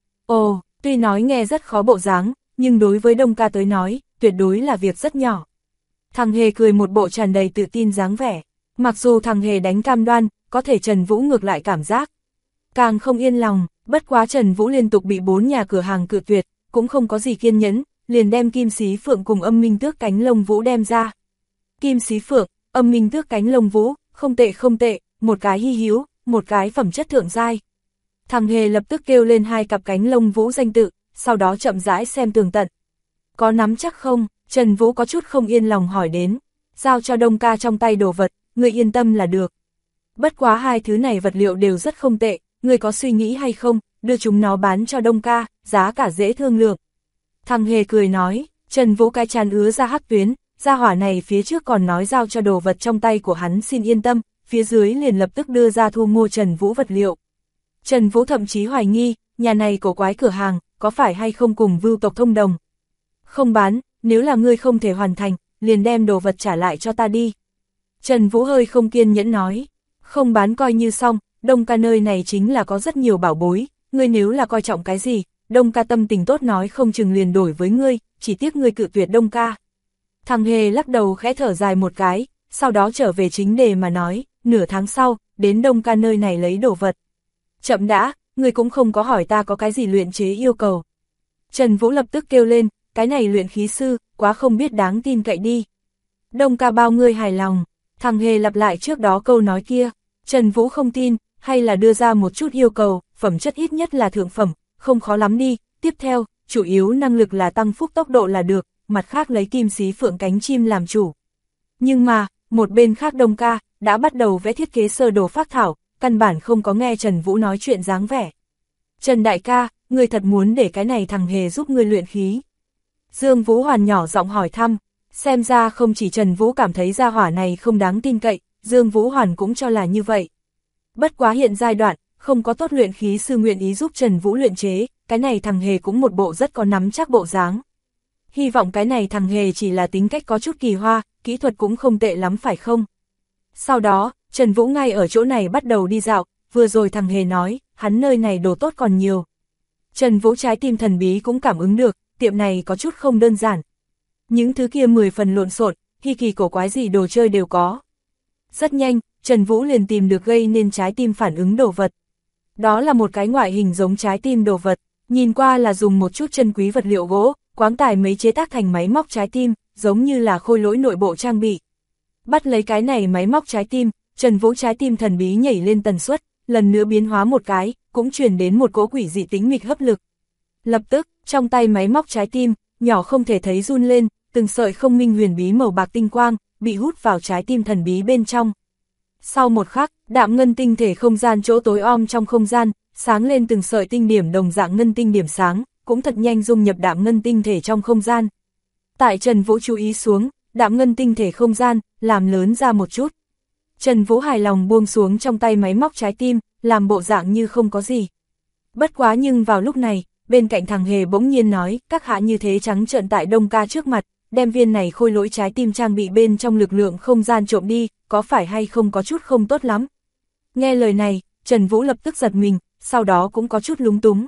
Ồ, tuy nói nghe rất khó bộ dáng, nhưng đối với Đông ca tới nói, tuyệt đối là việc rất nhỏ. Thằng Hề cười một bộ tràn đầy tự tin dáng vẻ, mặc dù thằng Hề đánh cam đoan, có thể Trần Vũ ngược lại cảm giác càng không yên lòng, bất quá Trần Vũ liên tục bị 4 nhà cửa hàng cự tuyệt, cũng không có gì kiên nhẫn, liền đem Kim Xí Phượng cùng Âm Minh Tước Cánh Lông Vũ đem ra. Kim Xí Phượng, Âm Minh Tước Cánh Lông Vũ, không tệ không tệ, một cái hy hữu, một cái phẩm chất thượng giai. Thằng Hề lập tức kêu lên 2 cặp cánh lông vũ danh tự, sau đó chậm rãi xem tường tận. Có nắm chắc không? Trần Vũ có chút không yên lòng hỏi đến. Giao cho Đông ca trong tay đồ vật, người yên tâm là được. Bất quá 2 thứ này vật liệu đều rất không tệ, người có suy nghĩ hay không, đưa chúng nó bán cho Đông ca, giá cả dễ thương lượng. Thằng Hề cười nói, Trần Vũ cái chán ứa ra hắc tuyến, gia hỏa này phía trước còn nói giao cho đồ vật trong tay của hắn xin yên tâm, phía dưới liền lập tức đưa ra thu mua Trần Vũ vật liệu. Trần Vũ thậm chí hoài nghi, nhà này cổ quái cửa hàng, có phải hay không cùng Vưu tộc thông đồng. Không bán, nếu là ngươi không thể hoàn thành, liền đem đồ vật trả lại cho ta đi. Trần Vũ hơi không kiên nhẫn nói, không bán coi như xong, Đông ca nơi này chính là có rất nhiều bảo bối, ngươi nếu là coi trọng cái gì, Đông ca tâm tình tốt nói không chừng liền đổi với ngươi, chỉ tiếc ngươi cự tuyệt Đông ca. Thằng Hề lắc đầu khẽ thở dài một cái, sau đó trở về chính đề mà nói, nửa tháng sau, đến Đông ca nơi này lấy đồ vật. Chậm đã, ngươi cũng không có hỏi ta có cái gì luyện chế yêu cầu. Trần Vũ lập tức kêu lên, cái này luyện khí sư, quá không biết đáng tin cậy đi. Đông ca bao ngươi hài lòng, thằng Hề lặp lại trước đó câu nói kia, Trần Vũ không tin, hay là đưa ra một chút yêu cầu, phẩm chất ít nhất là thượng phẩm, không khó lắm đi, tiếp theo, chủ yếu năng lực là tăng phúc tốc độ là được, mặt khác lấy Kim Xí Phượng cánh chim làm chủ. Nhưng mà, một bên khác Đông ca, đã bắt đầu vẽ thiết kế sơ đồ phác thảo, căn bản không có nghe Trần Vũ nói chuyện dáng vẻ. Trần đại ca, ngươi thật muốn để cái này thằng Hề giúp ngươi luyện khí? Dương Vũ Hoàn nhỏ giọng hỏi thăm, xem ra không chỉ Trần Vũ cảm thấy gia hỏa này không đáng tin cậy, Dương Vũ Hoàn cũng cho là như vậy. Bất quá hiện giai đoạn, không có tốt luyện khí sư nguyện ý giúp Trần Vũ luyện chế, cái này thằng Hề cũng một bộ rất có nắm chắc bộ dáng. Hy vọng cái này thằng Hề chỉ là tính cách có chút kỳ hoa, kỹ thuật cũng không tệ lắm phải không? Sau đó, Trần Vũ ngay ở chỗ này bắt đầu đi dạo, vừa rồi thằng Hề nói, hắn nơi này đồ tốt còn nhiều. Trần Vũ trái tim thần bí cũng cảm ứng được, tiệm này có chút không đơn giản. Những thứ kia 10 phần lộn xộn, hy kỳ cổ quái gì đồ chơi đều có. Rất nhanh, Trần Vũ liền tìm được gây nên trái tim phản ứng đồ vật. Đó là một cái ngoại hình giống trái tim đồ vật, nhìn qua là dùng một chút chân quý vật liệu gỗ, quáng tài mấy chế tác thành máy móc trái tim, giống như là khôi lỗi nội bộ trang bị. Bắt lấy cái này máy móc trái tim, Trần Vũ trái tim thần bí nhảy lên tần suất, lần nữa biến hóa một cái, cũng truyền đến một cỗ quỷ dị tính mịch hấp lực. Lập tức, trong tay máy móc trái tim, nhỏ không thể thấy run lên, từng sợi không minh huyền bí màu bạc tinh quang, bị hút vào trái tim thần bí bên trong. Sau một khắc, đạm ngân tinh thể không gian chỗ tối om trong không gian, sáng lên từng sợi tinh điểm đồng dạng ngân tinh điểm sáng, cũng thật nhanh dung nhập đạm ngân tinh thể trong không gian. Tại Trần Vũ chú ý xuống, đạm ngân tinh thể không gian, làm lớn ra một chút. Trần Vũ hài lòng buông xuống trong tay máy móc trái tim, làm bộ dạng như không có gì. Bất quá nhưng vào lúc này, bên cạnh thằng Hề bỗng nhiên nói, các hạ như thế trắng trợn tại Đông ca trước mặt, đem viên này khôi lỗi trái tim trang bị bên trong lực lượng không gian trộm đi, có phải hay không có chút không tốt lắm. Nghe lời này, Trần Vũ lập tức giật mình, sau đó cũng có chút lúng túng.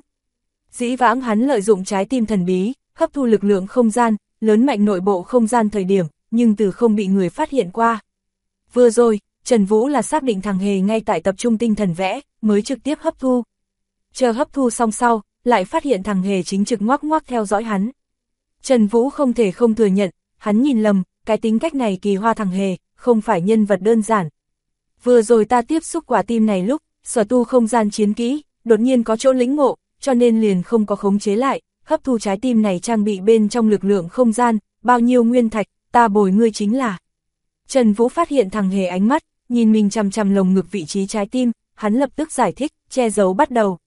Dĩ vãng hắn lợi dụng trái tim thần bí, hấp thu lực lượng không gian, lớn mạnh nội bộ không gian thời điểm, nhưng từ không bị người phát hiện qua. Vừa rồi, Trần Vũ là xác định thằng Hề ngay tại tập trung tinh thần vẽ, mới trực tiếp hấp thu. Chờ hấp thu xong sau, lại phát hiện thằng Hề chính trực ngoắc ngoắc theo dõi hắn. Trần Vũ không thể không thừa nhận, hắn nhìn lầm, cái tính cách này kỳ hoa thằng Hề, không phải nhân vật đơn giản. Vừa rồi ta tiếp xúc quả tim này lúc, sở tu không gian chiến kỹ, đột nhiên có chỗ lĩnh ngộ, cho nên liền không có khống chế lại, hấp thu trái tim này trang bị bên trong lực lượng không gian, bao nhiêu nguyên thạch, ta bồi ngươi chính là. Trần Vũ phát hiện thằng Hề ánh mắt, nhìn mình chằm chằm lồng ngực vị trí trái tim, hắn lập tức giải thích, che giấu bắt đầu.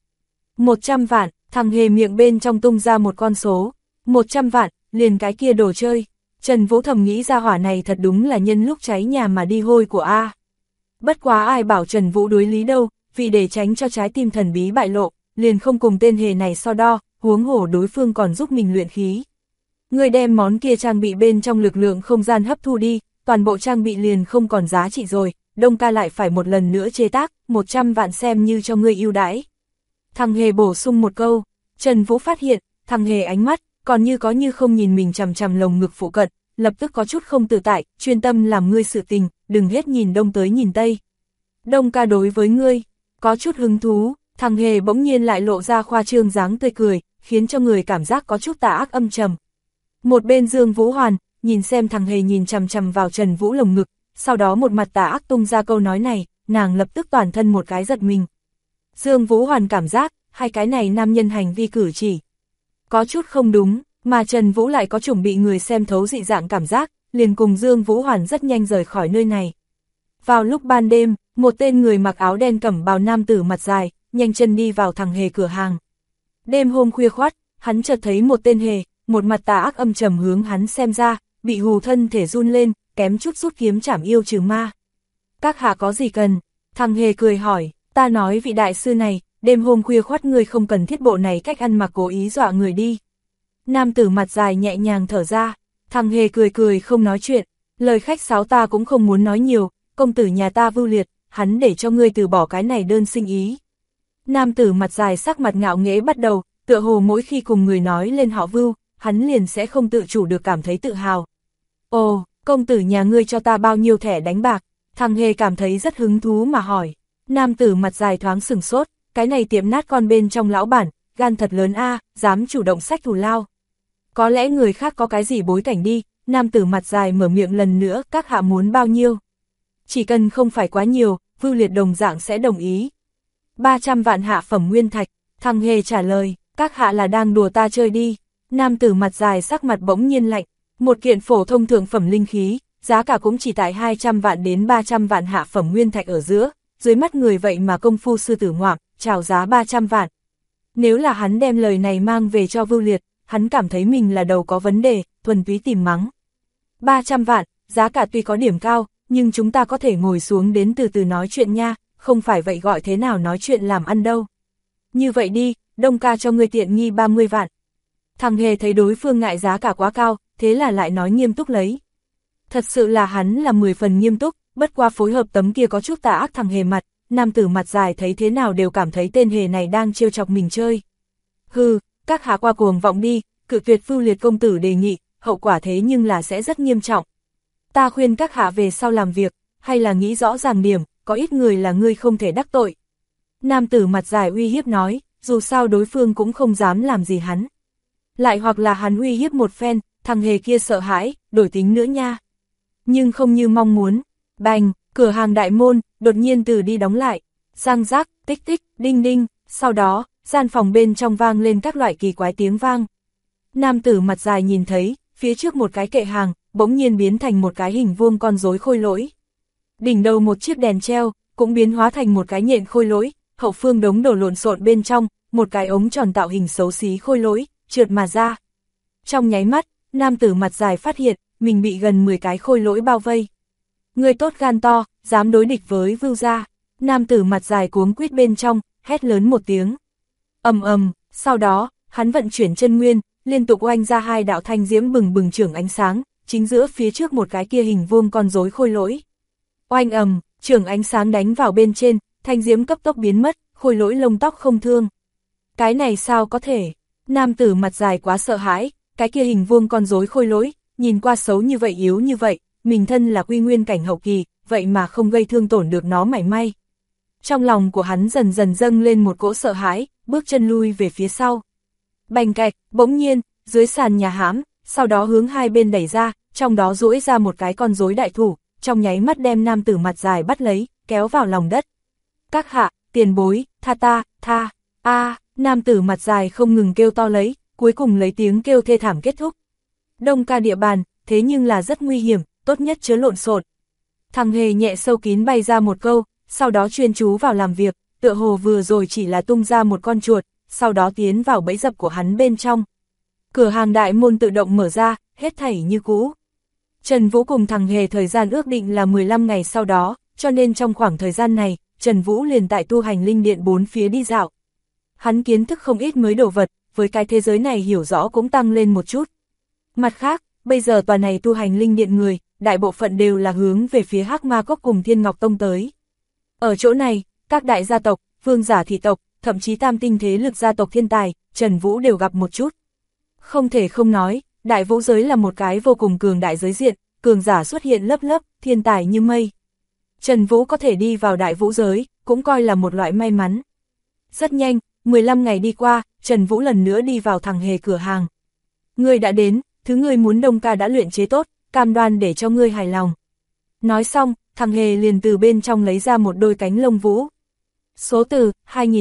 100 vạn, thằng Hề miệng bên trong tung ra một con số, 100 vạn, liền cái kia đồ chơi. Trần Vũ thầm nghĩ ra hỏa này thật đúng là nhân lúc cháy nhà mà đi hôi của A. Bất quá ai bảo Trần Vũ đối lý đâu, vì để tránh cho trái tim thần bí bại lộ, liền không cùng tên Hề này so đo, huống hổ đối phương còn giúp mình luyện khí. Người đem món kia trang bị bên trong lực lượng không gian hấp thu đi, toàn bộ trang bị liền không còn giá trị rồi, Đông ca lại phải một lần nữa chế tác, 100 vạn xem như cho ngươi ưu đãi. Thằng Hề bổ sung một câu, Trần Vũ phát hiện, thằng Hề ánh mắt, còn như có như không nhìn mình chằm chằm lồng ngực phụ cận, lập tức có chút không tự tại, chuyên tâm làm ngươi sự tình, đừng hết nhìn đông tới nhìn tây. Đông ca đối với ngươi, có chút hứng thú, thằng Hề bỗng nhiên lại lộ ra khoa trương dáng tươi cười, khiến cho người cảm giác có chút tà ác âm trầm. Một bên Dương Vũ Hoàn, nhìn xem thằng Hề nhìn chằm chằm vào Trần Vũ lồng ngực, sau đó một mặt tà ác tung ra câu nói này, nàng lập tức toàn thân một cái giật mình. Dương Vũ Hoàn cảm giác, hai cái này nam nhân hành vi cử chỉ có chút không đúng, mà Trần Vũ lại có chuẩn bị người xem thấu dị dạng cảm giác, liền cùng Dương Vũ Hoàn rất nhanh rời khỏi nơi này. Vào lúc ban đêm, một tên người mặc áo đen cẩm bào nam tử mặt dài, nhanh chân đi vào thằng Hề cửa hàng. Đêm hôm khuya khoắt, hắn chợt thấy một tên hề, một mặt tà ác âm trầm hướng hắn xem ra, bị hù thân thể run lên, kém chút rút kiếm chảm yêu trừ ma. Các hạ có gì cần? Thằng Hề cười hỏi, ta nói vị đại sư này, đêm hôm khuya khoắt người không cần thiết bộ này cách ăn mặc cố ý dọa người đi. Nam tử mặt dài nhẹ nhàng thở ra, thằng Hề cười cười không nói chuyện, lời khách sáo ta cũng không muốn nói nhiều, công tử nhà ta Vưu Liệt, hắn để cho ngươi từ bỏ cái này đơn sinh ý. Nam tử mặt dài sắc mặt ngạo nghễ bắt đầu, tựa hồ mỗi khi cùng người nói lên họ Vưu, hắn liền sẽ không tự chủ được cảm thấy tự hào. Ồ, công tử nhà ngươi cho ta bao nhiêu thẻ đánh bạc? Thằng Hề cảm thấy rất hứng thú mà hỏi. Nam tử mặt dài thoáng sửng sốt, cái này tiệm nát con bên trong lão bản, gan thật lớn a, dám chủ động xách thù lao. Có lẽ người khác có cái gì bối cảnh đi, nam tử mặt dài mở miệng lần nữa, các hạ muốn bao nhiêu? Chỉ cần không phải quá nhiều, Vưu Liệt đồng dạng sẽ đồng ý. 300 vạn hạ phẩm nguyên thạch, thằng Hề trả lời, các hạ là đang đùa ta chơi đi. Nam tử mặt dài sắc mặt bỗng nhiên lạnh, một kiện phổ thông thượng phẩm linh khí, giá cả cũng chỉ tại 200 vạn đến 300 vạn hạ phẩm nguyên thạch ở giữa, dưới mắt người vậy mà công phu sư tử ngoạm, chào giá 300 vạn. Nếu là hắn đem lời này mang về cho Vưu Liệt, hắn cảm thấy mình là đầu có vấn đề, thuần túy tìm mắng. 300 vạn, giá cả tuy có điểm cao, nhưng chúng ta có thể ngồi xuống đến từ từ nói chuyện nha, không phải vậy gọi thế nào nói chuyện làm ăn đâu. Như vậy đi, Đông ca cho ngươi tiện nghi 30 vạn. Thằng Hề thấy đối phương ngại giá cả quá cao, thế là lại nói nghiêm túc lấy. Thật sự là hắn là 10 phần nghiêm túc, bất qua phối hợp tấm kia có chút tà ác thằng Hề mặt, nam tử mặt dài thấy thế nào đều cảm thấy tên Hề này đang trêu chọc mình chơi. Hừ, các hạ qua cuồng vọng đi, cự tuyệt Vưu Liệt công tử đề nghị, hậu quả thế nhưng là sẽ rất nghiêm trọng. Ta khuyên các hạ về sau làm việc, hay là nghĩ rõ ràng điểm, có ít người là ngươi không thể đắc tội. Nam tử mặt dài uy hiếp nói, dù sao đối phương cũng không dám làm gì hắn. Lại hoặc là hắn uy hiếp một phen, thằng Hề kia sợ hãi, đổi tính nữa nha. Nhưng không như mong muốn, bành, cửa hàng đại môn, đột nhiên từ đi đóng lại, răng rác, tích tích, đinh đinh, sau đó, gian phòng bên trong vang lên các loại kỳ quái tiếng vang. Nam tử mặt dài nhìn thấy, phía trước một cái kệ hàng, bỗng nhiên biến thành một cái hình vuông con rối khôi lỗi. Đỉnh đầu một chiếc đèn treo, cũng biến hóa thành một cái nhện khôi lỗi, hậu phương đống đổ lộn xộn bên trong, một cái ống tròn tạo hình xấu xí khôi lỗi, trượt mà ra. Trong nháy mắt, nam tử mặt dài phát hiện, mình bị gần 10 cái khôi lỗi bao vây. Người tốt gan to, dám đối địch với Vưu gia. Nam tử mặt dài cuống quýt bên trong, hét lớn một tiếng. Ầm ầm, sau đó, hắn vận chuyển chân nguyên, liên tục oanh ra hai đạo thanh diễm bừng bừng chưởng ánh sáng, chính giữa phía trước một cái kia hình vuông con rối khôi lỗi. Oanh ầm, chưởng ánh sáng đánh vào bên trên, thanh diễm cấp tốc biến mất, khôi lỗi lông tóc không thương. Cái này sao có thể? Nam tử mặt dài quá sợ hãi, cái kia hình vuông con rối khôi lỗi, nhìn qua xấu như vậy yếu như vậy, mình thân là quy nguyên cảnh hậu kỳ, vậy mà không gây thương tổn được nó mảy may. Trong lòng của hắn dần dần dâng lên một cỗ sợ hãi, bước chân lui về phía sau. Bành cạch, bỗng nhiên, dưới sàn nhà hãm, sau đó hướng hai bên đẩy ra, trong đó duỗi ra một cái con rối đại thủ, trong nháy mắt đem nam tử mặt dài bắt lấy, kéo vào lòng đất. Các hạ, tiền bối, tha ta, tha, nam tử mặt dài không ngừng kêu to lấy, cuối cùng lấy tiếng kêu thê thảm kết thúc. Đông ca địa bàn, thế nhưng là rất nguy hiểm, tốt nhất chớ lộn xộn. Thằng Hề nhẹ sâu kín bay ra một câu, sau đó chuyên chú vào làm việc, tựa hồ vừa rồi chỉ là tung ra một con chuột, sau đó tiến vào bẫy dập của hắn bên trong. Cửa hàng đại môn tự động mở ra, hết thảy như cũ. Trần Vũ cùng thằng Hề thời gian ước định là 15 ngày sau đó, cho nên trong khoảng thời gian này, Trần Vũ liền tại tu hành linh điện bốn phía đi dạo. Hắn kiến thức không ít mới đồ vật, với cái thế giới này hiểu rõ cũng tăng lên một chút. Mặt khác, bây giờ tòa này tu hành linh điện người, đại bộ phận đều là hướng về phía Hắc Ma Cốc cùng Thiên Ngọc Tông tới. Ở chỗ này, các đại gia tộc, vương giả thị tộc, thậm chí tam tinh thế lực gia tộc thiên tài, Trần Vũ đều gặp một chút. Không thể không nói, đại vũ giới là một cái vô cùng cường đại giới diện, cường giả xuất hiện lớp lớp, thiên tài như mây. Trần Vũ có thể đi vào đại vũ giới, cũng coi là một loại may mắn. Rất nhanh, 15 ngày đi qua, Trần Vũ lần nữa đi vào thằng Hề cửa hàng. Ngươi đã đến, thứ ngươi muốn Đông ca đã luyện chế tốt, cam đoan để cho ngươi hài lòng. Nói xong, thằng Hề liền từ bên trong lấy ra một đôi cánh lông vũ. Số từ,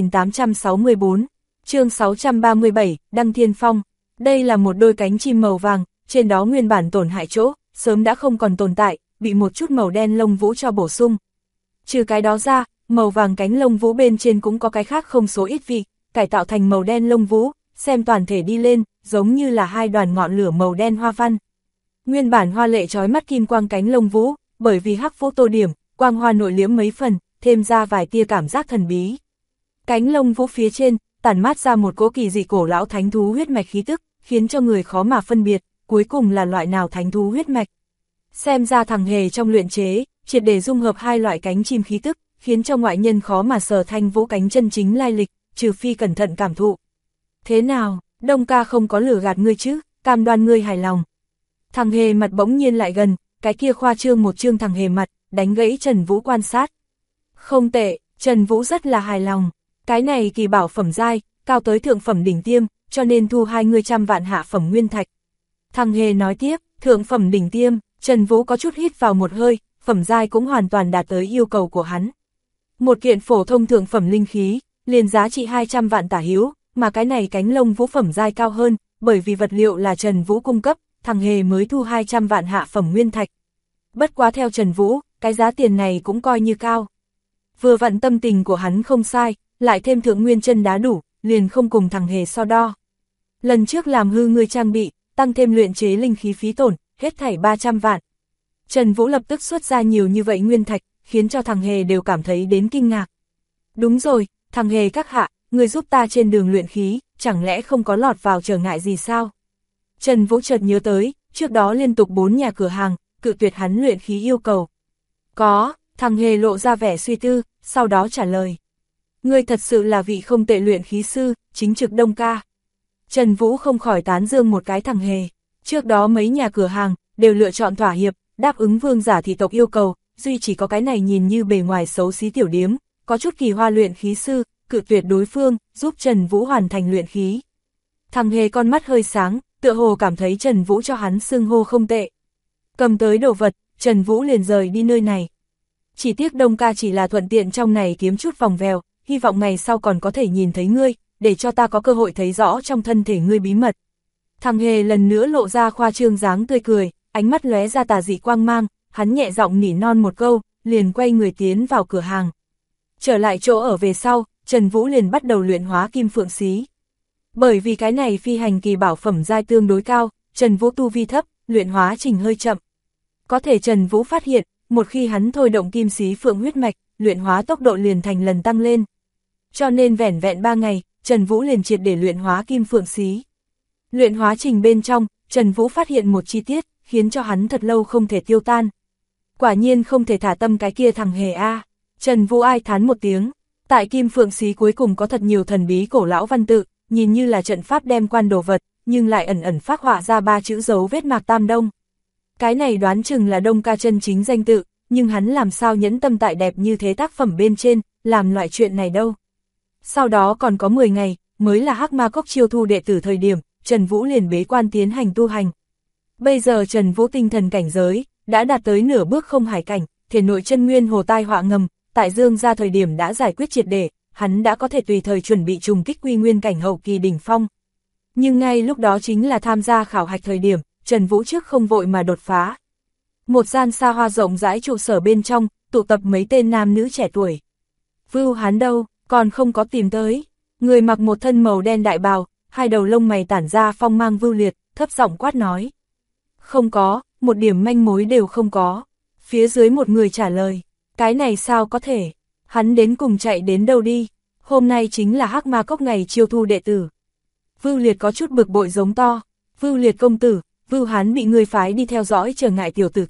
2864, chương 637, Đăng Thiên Phong. Đây là một đôi cánh chim màu vàng, trên đó nguyên bản tổn hại chỗ, sớm đã không còn tồn tại, bị một chút màu đen lông vũ cho bổ sung. Trừ cái đó ra, màu vàng cánh lông vũ bên trên cũng có cái khác không số ít vị, cải tạo thành màu đen lông vũ, xem toàn thể đi lên, giống như là hai đoàn ngọn lửa màu đen hoa văn. Nguyên bản hoa lệ chói mắt kim quang cánh lông vũ, bởi vì hắc vũ tô điểm, quang hoa nội liễm mấy phần, thêm ra vài tia cảm giác thần bí. Cánh lông vũ phía trên, tản mát ra một cỗ kỳ dị cổ lão thánh thú huyết mạch khí tức, khiến cho người khó mà phân biệt, cuối cùng là loại nào thánh thú huyết mạch. Xem ra thằng Hề trong luyện chế, triệt để dung hợp hai loại cánh chim khí tức, khiến cho ngoại nhân khó mà sờ thanh vũ cánh chân chính lai lịch, trừ phi cẩn thận cảm thụ. Thế nào, Đông ca không có lừa gạt ngươi chứ, cam đoan ngươi hài lòng. Thằng Hề mặt bỗng nhiên lại gần, cái kia khoa trương một trương thằng Hề mặt, đánh gãy Trần Vũ quan sát. Không tệ, Trần Vũ rất là hài lòng. Cái này kỳ bảo phẩm giai, cao tới thượng phẩm đỉnh tiêm, cho nên thu 200 vạn hạ phẩm nguyên thạch. Thằng Hề nói tiếp, thượng phẩm đỉnh tiêm, Trần Vũ có chút hít vào một hơi, phẩm giai cũng hoàn toàn đạt tới yêu cầu của hắn. Một kiện phổ thông thượng phẩm linh khí, liền giá trị 200 vạn tả hữu, mà cái này cánh lông vũ phẩm giai cao hơn, bởi vì vật liệu là Trần Vũ cung cấp, thằng Hề mới thu 200 vạn hạ phẩm nguyên thạch. Bất quá theo Trần Vũ, cái giá tiền này cũng coi như cao. Vừa vặn tâm tình của hắn không sai, lại thêm thượng nguyên chân đá đủ, liền không cùng thằng Hề so đo. Lần trước làm hư ngươi trang bị, tăng thêm luyện chế linh khí phí tổn, hết thảy 300 vạn. Trần Vũ lập tức xuất ra nhiều như vậy nguyên thạch, khiến cho thằng Hề đều cảm thấy đến kinh ngạc. Đúng rồi, thằng Hề các hạ, người giúp ta trên đường luyện khí, chẳng lẽ không có lọt vào trở ngại gì sao? Trần Vũ chợt nhớ tới, trước đó liên tục 4 nhà cửa hàng, cự tuyệt hắn luyện khí yêu cầu. Có, thằng Hề lộ ra vẻ suy tư, sau đó trả lời. Ngươi thật sự là vị không tệ luyện khí sư, chính trực Đông ca. Trần Vũ không khỏi tán dương một cái thằng Hề. Trước đó mấy nhà cửa hàng, đều lựa chọn thỏa hiệp, đáp ứng vương giả thị tộc yêu cầu, duy chỉ có cái này nhìn như bề ngoài xấu xí tiểu điếm, có chút kỳ hoa luyện khí sư, cự tuyệt đối phương, giúp Trần Vũ hoàn thành luyện khí. Thằng Hề con mắt hơi sáng, tựa hồ cảm thấy Trần Vũ cho hắn xưng hô không tệ. Cầm tới đồ vật, Trần Vũ liền rời đi nơi này. Chỉ tiếc Đông ca chỉ là thuận tiện trong này kiếm chút vòng vèo, hy vọng ngày sau còn có thể nhìn thấy ngươi, để cho ta có cơ hội thấy rõ trong thân thể ngươi bí mật. Thằng Hề lần nữa lộ ra khoa trương dáng tươi cười, ánh mắt lóe ra tà dị quang mang, hắn nhẹ giọng nỉ non một câu, liền quay người tiến vào cửa hàng. Trở lại chỗ ở về sau, Trần Vũ liền bắt đầu luyện hóa kim phượng xí. Bởi vì cái này phi hành kỳ bảo phẩm giai tương đối cao, Trần Vũ tu vi thấp, luyện hóa trình hơi chậm. Có thể Trần Vũ phát hiện, một khi hắn thôi động kim xí phượng huyết mạch, luyện hóa tốc độ liền thành lần tăng lên. Cho nên vẻn vẹn 3 ngày, Trần Vũ liền triệt để luyện hóa kim phượng xí. Luyện hóa trình bên trong, Trần Vũ phát hiện một chi tiết, khiến cho hắn thật lâu không thể tiêu tan. Quả nhiên không thể thả tâm cái kia thằng Hề a. Trần Vũ ai thán một tiếng. Tại kim phượng xí cuối cùng có thật nhiều thần bí cổ lão văn tự, nhìn như là trận pháp đem quan đồ vật, nhưng lại ẩn ẩn phác họa ra 3 chữ dấu vết Mạc Tam Đông. Cái này đoán chừng là Đông ca chân chính danh tự, nhưng hắn làm sao nhẫn tâm tại đẹp như thế tác phẩm bên trên, làm loại chuyện này đâu. Sau đó còn có 10 ngày, mới là Hắc Ma Cốc chiêu thu đệ tử thời điểm, Trần Vũ liền bế quan tiến hành tu hành. Bây giờ Trần Vũ tinh thần cảnh giới, đã đạt tới nửa bước không hải cảnh, thể nội chân nguyên hồ tai họa ngầm, tại Dương gia thời điểm đã giải quyết triệt để, hắn đã có thể tùy thời chuẩn bị trùng kích quy nguyên cảnh hậu kỳ đỉnh phong. Nhưng ngay lúc đó chính là tham gia khảo hạch thời điểm, Trần Vũ trước không vội mà đột phá. Một gian xa hoa rộng rãi trụ sở bên trong, tụ tập mấy tên nam nữ trẻ tuổi. Vưu Hán đâu, còn không có tìm tới. Người mặc một thân màu đen đại bào, hai đầu lông mày tản ra phong mang Vưu Liệt, thấp giọng quát nói. Không có, một điểm manh mối đều không có. Phía dưới một người trả lời, cái này sao có thể, hắn đến cùng chạy đến đâu đi, hôm nay chính là Hắc Ma Cốc ngày chiêu thu đệ tử. Vưu Liệt có chút bực bội giống to, Vưu Liệt công tử, Vưu Hán bị người phái đi theo dõi trở ngại tiểu tử kia,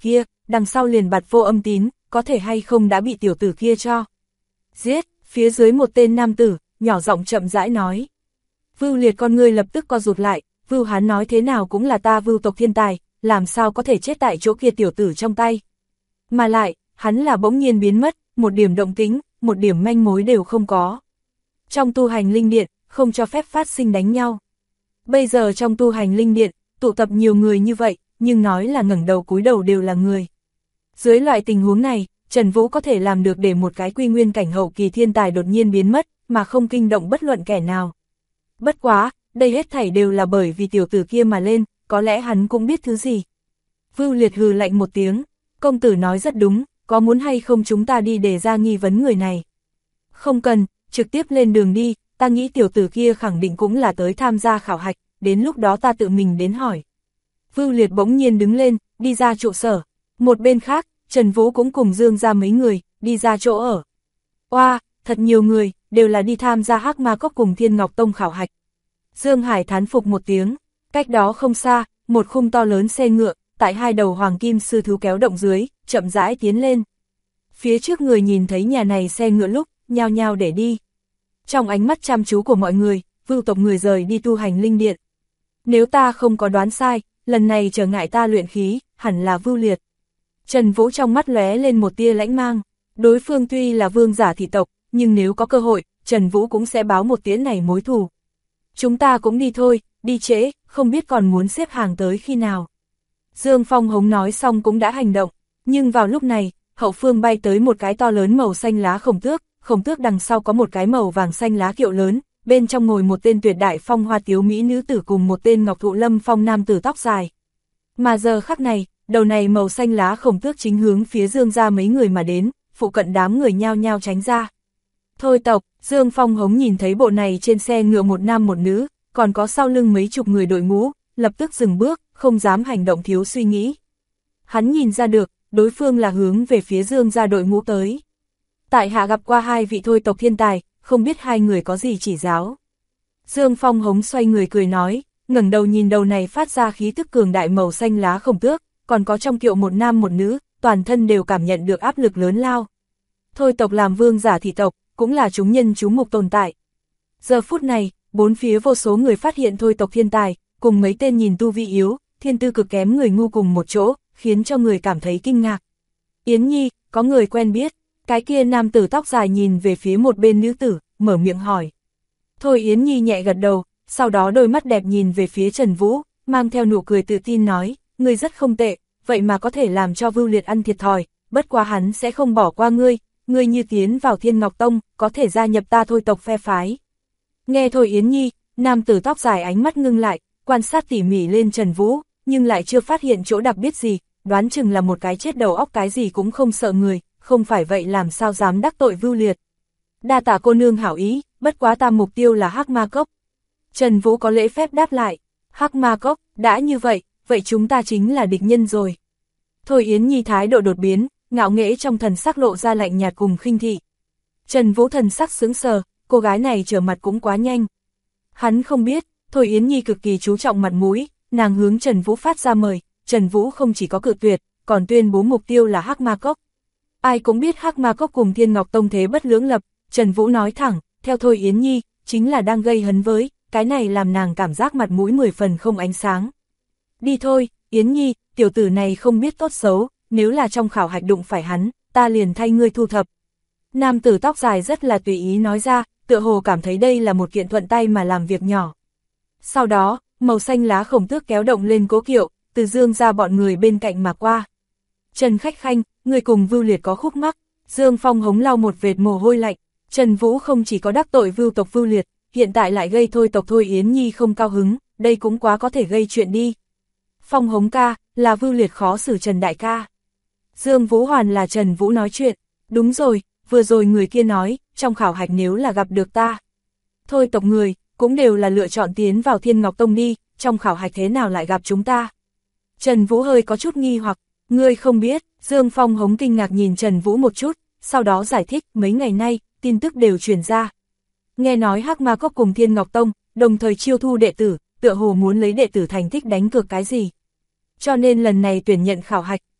đằng sau liền bật vô âm tín, có thể hay không đã bị tiểu tử kia cho giết, phía dưới một tên nam tử, nhỏ giọng chậm rãi nói. Vưu Liệt con ngươi lập tức co rụt lại, Vưu hắn nói thế nào cũng là ta Vưu tộc thiên tài, làm sao có thể chết tại chỗ kia tiểu tử trong tay. Mà lại, hắn là bỗng nhiên biến mất, một điểm động tĩnh, một điểm manh mối đều không có. Trong tu hành linh điện, không cho phép phát sinh đánh nhau. Bây giờ trong tu hành linh điện, tụ tập nhiều người như vậy, nhưng nói là ngẩng đầu cúi đầu đều là người. Dưới loại tình huống này, Trần Vũ có thể làm được để một cái quy nguyên cảnh hậu kỳ thiên tài đột nhiên biến mất, mà không kinh động bất luận kẻ nào. Bất quá, đây hết thảy đều là bởi vì tiểu tử kia mà lên, có lẽ hắn cũng biết thứ gì. Vưu Liệt hừ lạnh một tiếng, công tử nói rất đúng, có muốn hay không chúng ta đi để ra nghi vấn người này. Không cần, trực tiếp lên đường đi, ta nghĩ tiểu tử kia khẳng định cũng là tới tham gia khảo hạch, đến lúc đó ta tự mình đến hỏi. Vưu Liệt bỗng nhiên đứng lên, đi ra trụ sở. Một bên khác, Trần Vũ cũng cùng Dương ra mấy người, đi ra chỗ ở. Oa, thật nhiều người, đều là đi tham gia Hắc Ma Cốc cùng Thiên Ngọc Tông khảo hạch. Dương Hải thán phục một tiếng, cách đó không xa, một khung to lớn xe ngựa, tại hai đầu hoàng kim sư thú kéo động dưới, chậm rãi tiến lên. Phía trước người nhìn thấy nhà này xe ngựa lúc, nhao nhao để đi. Trong ánh mắt chăm chú của mọi người, Vưu tộc người rời đi tu hành linh điện. Nếu ta không có đoán sai, lần này trở ngại ta luyện khí, hẳn là Vưu Liệt. Trần Vũ trong mắt lóe lên một tia lãnh mang, đối phương tuy là vương giả thị tộc, nhưng nếu có cơ hội, Trần Vũ cũng sẽ báo một tiếng này mối thù. Chúng ta cũng đi thôi, đi trễ, không biết còn muốn xếp hàng tới khi nào. Dương Phong Hống nói xong cũng đã hành động, nhưng vào lúc này, hậu phương bay tới một cái to lớn màu xanh lá khổng tước đằng sau có một cái màu vàng xanh lá kiệu lớn, bên trong ngồi một tên tuyệt đại phong hoa tiếu mỹ nữ tử cùng một tên ngọc thụ lâm phong nam tử tóc dài. Mà giờ khắc này, đầu này màu xanh lá khổng tước chính hướng phía Dương ra mấy người mà đến, phụ cận đám người nhao nhao tránh ra. Thôi tộc, Dương Phong Hống nhìn thấy bộ này trên xe ngựa một nam một nữ, còn có sau lưng mấy chục người đội ngũ, lập tức dừng bước, không dám hành động thiếu suy nghĩ. Hắn nhìn ra được, đối phương là hướng về phía Dương ra đội ngũ tới. Tại hạ gặp qua hai vị thôi tộc thiên tài, không biết hai người có gì chỉ giáo. Dương Phong Hống xoay người cười nói, ngẩng đầu nhìn đầu này phát ra khí tức cường đại màu xanh lá khổng tước, còn có trong kiệu một nam một nữ, toàn thân đều cảm nhận được áp lực lớn lao. Thôi tộc làm vương giả thị tộc, cũng là chúng nhân chú mục tồn tại. Giờ phút này, bốn phía vô số người phát hiện thôi tộc thiên tài, cùng mấy tên nhìn tu vi yếu, thiên tư cực kém người ngu cùng một chỗ, khiến cho người cảm thấy kinh ngạc. Yến Nhi, có người quen biết, cái kia nam tử tóc dài nhìn về phía một bên nữ tử, mở miệng hỏi. Thôi Yến Nhi nhẹ gật đầu, sau đó đôi mắt đẹp nhìn về phía Trần Vũ, mang theo nụ cười tự tin nói, ngươi rất không tệ, vậy mà có thể làm cho Vưu Liệt ăn thiệt thòi, bất quá hắn sẽ không bỏ qua ngươi như tiến vào Thiên Ngọc Tông, có thể gia nhập ta thôi tộc phe phái. Nghe Thôi Yến Nhi, nam tử tóc dài ánh mắt ngưng lại, quan sát tỉ mỉ lên Trần Vũ, nhưng lại chưa phát hiện chỗ đặc biệt gì, đoán chừng là một cái chết đầu óc cái gì cũng không sợ người, không phải vậy làm sao dám đắc tội Vưu Liệt. Đa tạ cô nương hảo ý, bất quá ta mục tiêu là Hắc Ma Cốc. Trần Vũ có lễ phép đáp lại, Hắc Ma Cốc, đã như vậy, vậy chúng ta chính là địch nhân rồi. Thôi Yến Nhi thái độ đột biến, ngạo nghễ trong thần sắc lộ ra lạnh nhạt cùng khinh thị. Trần Vũ thần sắc sững sờ, cô gái này trở mặt cũng quá nhanh. Hắn không biết, Thôi Yến Nhi cực kỳ chú trọng mặt mũi, nàng hướng Trần Vũ phát ra mời, Trần Vũ không chỉ có cự tuyệt, còn tuyên bố mục tiêu là Hắc Ma Cốc. Ai cũng biết Hắc Ma Cốc cùng Thiên Ngọc Tông thế bất lưỡng lập, Trần Vũ nói thẳng, theo Thôi Yến Nhi, chính là đang gây hấn với, cái này làm nàng cảm giác mặt mũi 10 phần không ánh sáng. Đi thôi, Yến Nhi, tiểu tử này không biết tốt xấu, nếu là trong khảo hạch đụng phải hắn, ta liền thay ngươi thu thập. Nam tử tóc dài rất là tùy ý nói ra, tựa hồ cảm thấy đây là một kiện thuận tay mà làm việc nhỏ. Sau đó, màu xanh lá khổng tước kéo động lên cố kiệu, từ Dương ra bọn người bên cạnh mà qua. Trần Khách Khanh, người cùng Vưu Liệt có khúc mắc. Dương Phong Hống lau một vệt mồ hôi lạnh, Trần Vũ không chỉ có đắc tội Vưu tộc Vưu Liệt, hiện tại lại gây thôi tộc Thôi Yến Nhi không cao hứng, đây cũng quá có thể gây chuyện đi. Phong Hống ca, là Vưu Liệt khó xử Trần đại ca. Dương Vũ Hoàn là Trần Vũ nói chuyện, đúng rồi, vừa rồi người kia nói, trong khảo hạch nếu là gặp được ta. Thôi tộc người, cũng đều là lựa chọn tiến vào Thiên Ngọc Tông đi, trong khảo hạch thế nào lại gặp chúng ta. Trần Vũ hơi có chút nghi hoặc, ngươi không biết, Dương Phong Hống kinh ngạc nhìn Trần Vũ một chút, sau đó giải thích, mấy ngày nay, tin tức đều truyền ra. Nghe nói Hắc Ma Cốc cùng Thiên Ngọc Tông, đồng thời chiêu thu đệ tử, tựa hồ muốn lấy đệ tử thành tích đánh cược cái gì. Cho nên lần này tuyển nhận khảo hạch,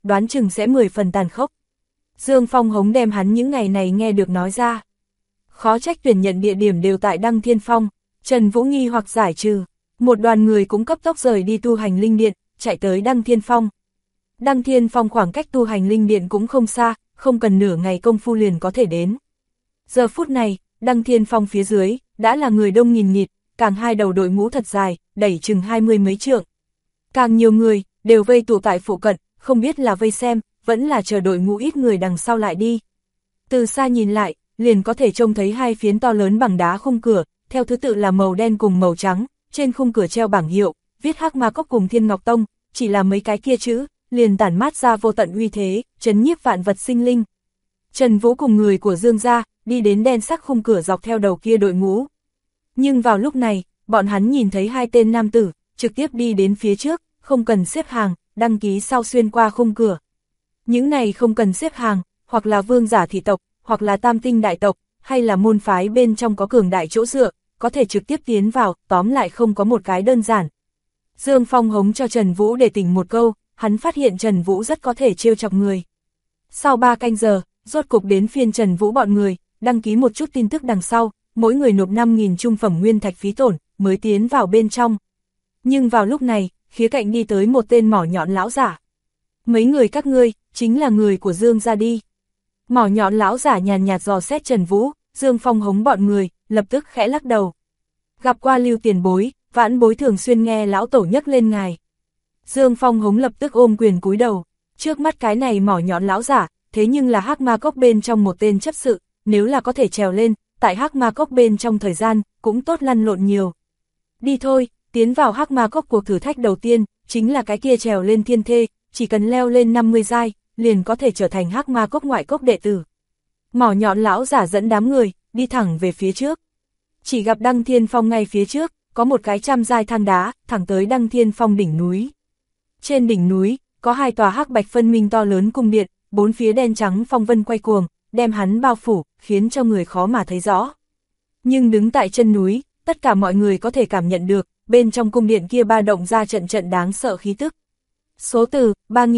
đoán chừng sẽ 10 phần tàn khốc. Dương Phong Hống đem hắn những ngày này nghe được nói ra. Khó trách tuyển nhận địa điểm đều tại Đăng Thiên Phong, Trần Vũ nghi hoặc giải trừ, một đoàn người cũng cấp tốc rời đi tu hành linh điện, chạy tới Đăng Thiên Phong. Đăng Thiên Phong khoảng cách tu hành linh điện cũng không xa, không cần nửa ngày công phu liền có thể đến. Giờ phút này, Đăng Thiên Phong phía dưới, đã là người đông nghìn nghịt, càng hai đầu đội ngũ thật dài, đẩy chừng 20 mấy trượng. Càng nhiều người, đều vây tụ tại phụ cận, không biết là vây xem, vẫn là chờ đội ngũ ít người đằng sau lại đi. Từ xa nhìn lại, liền có thể trông thấy hai phiến to lớn bằng đá khung cửa, theo thứ tự là màu đen cùng màu trắng, trên khung cửa treo bảng hiệu, viết Hắc Ma Cốc cùng Thiên Ngọc Tông, chỉ là mấy cái kia chữ, liền tản mát ra vô tận uy thế, trấn nhiếp vạn vật sinh linh. Trần Vũ cùng người của Dương gia, đi đến đen sắc khung cửa dọc theo đầu kia đội ngũ. Nhưng vào lúc này, bọn hắn nhìn thấy hai tên nam tử, trực tiếp đi đến phía trước, không cần xếp hàng, đăng ký sau xuyên qua khung cửa. Những này không cần xếp hàng, hoặc là vương giả thị tộc, hoặc là tam tinh đại tộc, hay là môn phái bên trong có cường đại chỗ dựa, có thể trực tiếp tiến vào, tóm lại không có một cái đơn giản. Dương Phong Hống cho Trần Vũ để tỉnh một câu, hắn phát hiện Trần Vũ rất có thể trêu chọc người. Sau 3 canh giờ, rốt cục đến phiên Trần Vũ bọn người, đăng ký một chút tin tức đằng sau, mỗi người nộp 5.000 trung phẩm nguyên thạch phí tổn, mới tiến vào bên trong. Nhưng vào lúc này, khía cạnh đi tới một tên mỏ nhọn lão giả. Mấy người các ngươi, chính là người của Dương gia đi. Mỏ nhọn lão giả nhàn nhạt dò xét Trần Vũ, Dương Phong Hống bọn người, lập tức khẽ lắc đầu. Gặp qua Lưu tiền bối, vãn bối thường xuyên nghe lão tổ nhắc lên ngài. Dương Phong Hống lập tức ôm quyền cúi đầu, trước mắt cái này mỏ nhọn lão giả, thế nhưng là Hắc Ma Cốc bên trong một tên chấp sự, nếu là có thể trèo lên, tại Hắc Ma Cốc bên trong thời gian, cũng tốt lăn lộn nhiều. Đi thôi, tiến vào Hắc Ma Cốc cuộc thử thách đầu tiên, chính là cái kia trèo lên thiên thê, chỉ cần leo lên 50 giai, liền có thể trở thành Hắc Ma Cốc ngoại cốc đệ tử. Mỏ nhọn lão giả dẫn đám người, đi thẳng về phía trước. Chỉ gặp Đăng Thiên Phong ngay phía trước, có một cái 100 giai thang đá, thẳng tới Đăng Thiên Phong đỉnh núi. Trên đỉnh núi, có hai tòa hắc bạch phân minh to lớn cung điện, bốn phía đen trắng phong vân quay cuồng, đem hắn bao phủ, khiến cho người khó mà thấy rõ. Nhưng đứng tại chân núi, tất cả mọi người có thể cảm nhận được, bên trong cung điện kia ba động ra trận trận đáng sợ khí tức. Số từ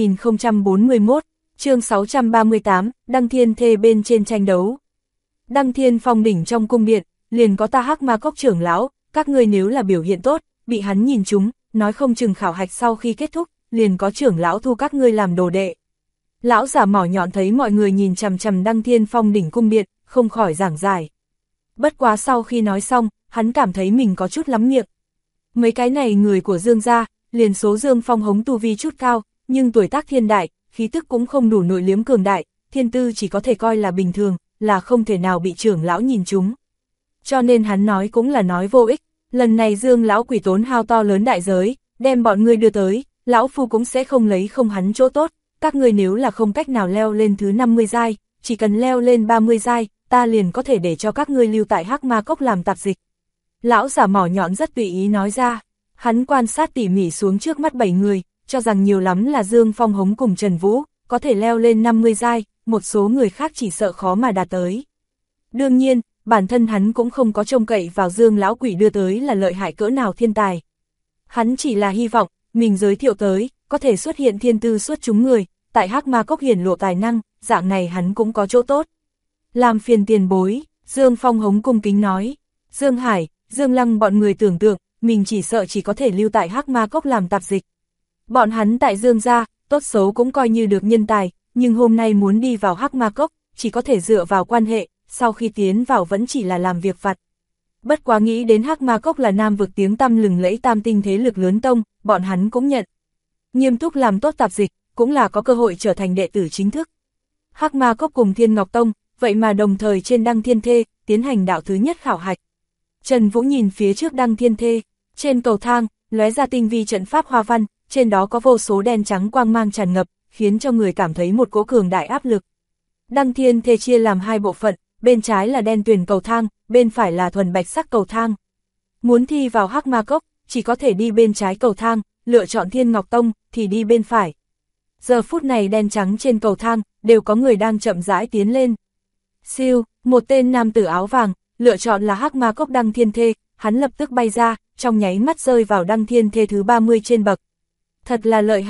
3041, chương 638, Đăng Thiên Thê bên trên tranh đấu. Đăng Thiên Phong đỉnh trong cung điện, liền có ta Hắc Ma Cốc trưởng lão, các ngươi nếu là biểu hiện tốt, bị hắn nhìn trúng, nói không chừng khảo hạch sau khi kết thúc, liền có trưởng lão thu các ngươi làm đồ đệ. Lão giả mỏ nhọn thấy mọi người nhìn chằm chằm Đăng Thiên Phong đỉnh cung điện, không khỏi giảng giải. Bất quá sau khi nói xong, hắn cảm thấy mình có chút lắm miệng. Mấy cái này người của Dương gia, liền số Dương Phong Hống tu vi chút cao, nhưng tuổi tác thiên đại, khí tức cũng không đủ nội liếm cường đại, thiên tư chỉ có thể coi là bình thường, là không thể nào bị trưởng lão nhìn trúng. Cho nên hắn nói cũng là nói vô ích, lần này Dương lão quỷ tốn hao to lớn đại giới, đem bọn ngươi đưa tới, lão phu cũng sẽ không lấy không hắn chỗ tốt, các ngươi nếu là không cách nào leo lên thứ 50 giai, chỉ cần leo lên 30 giai, ta liền có thể để cho các ngươi lưu tại Hắc Ma Cốc làm tạp dịch. Lão giả mỏ nhọn rất tùy ý nói ra, hắn quan sát tỉ mỉ xuống trước mắt 7 người, cho rằng nhiều lắm là Dương Phong Hống cùng Trần Vũ, có thể leo lên 50 giai, một số người khác chỉ sợ khó mà đạt tới. Đương nhiên, bản thân hắn cũng không có trông cậy vào Dương lão quỷ đưa tới là lợi hại cỡ nào thiên tài. Hắn chỉ là hy vọng, mình giới thiệu tới, có thể xuất hiện thiên tư xuất chúng người, tại Hắc Ma Cốc hiển lộ tài năng, dạng này hắn cũng có chỗ tốt. Làm phiền tiền bối, Dương Phong Hống cung kính nói, Dương Hải, Dương Lăng bọn người tưởng tượng, mình chỉ sợ chỉ có thể lưu tại Hắc Ma Cốc làm tạp dịch. Bọn hắn tại Dương gia, tốt xấu cũng coi như được nhân tài, nhưng hôm nay muốn đi vào Hắc Ma Cốc, chỉ có thể dựa vào quan hệ, sau khi tiến vào vẫn chỉ là làm việc vặt. Bất quá nghĩ đến Hắc Ma Cốc là nam vực tiếng tăm lừng lẫy tam tinh thế lực lớn tông, bọn hắn cũng nhận. Nghiêm túc làm tốt tạp dịch, cũng là có cơ hội trở thành đệ tử chính thức. Hắc Ma Cốc cùng Thiên Ngọc Tông, vậy mà đồng thời trên Đăng Thiên Thê, tiến hành đạo thứ nhất khảo hạch. Trần Vũ nhìn phía trước Đăng Thiên Thê, trên cầu thang, lóe ra tinh vi trận pháp hoa văn, trên đó có vô số đen trắng quang mang tràn ngập, khiến cho người cảm thấy một cỗ cường đại áp lực. Đăng Thiên Thê chia làm hai bộ phận, bên trái là đen tuyền cầu thang, bên phải là thuần bạch sắc cầu thang. Muốn thi vào Hắc Ma Cốc, chỉ có thể đi bên trái cầu thang, lựa chọn Thiên Ngọc Tông, thì đi bên phải. Giờ phút này đen trắng trên cầu thang, đều có người đang chậm rãi tiến lên. Siêu, một tên nam tử áo vàng, lựa chọn là Hắc Ma Cốc Đăng Thiên Thê, hắn lập tức bay ra, trong nháy mắt rơi vào Đăng Thiên Thê thứ 30 trên bậc. Thật là lợi hại,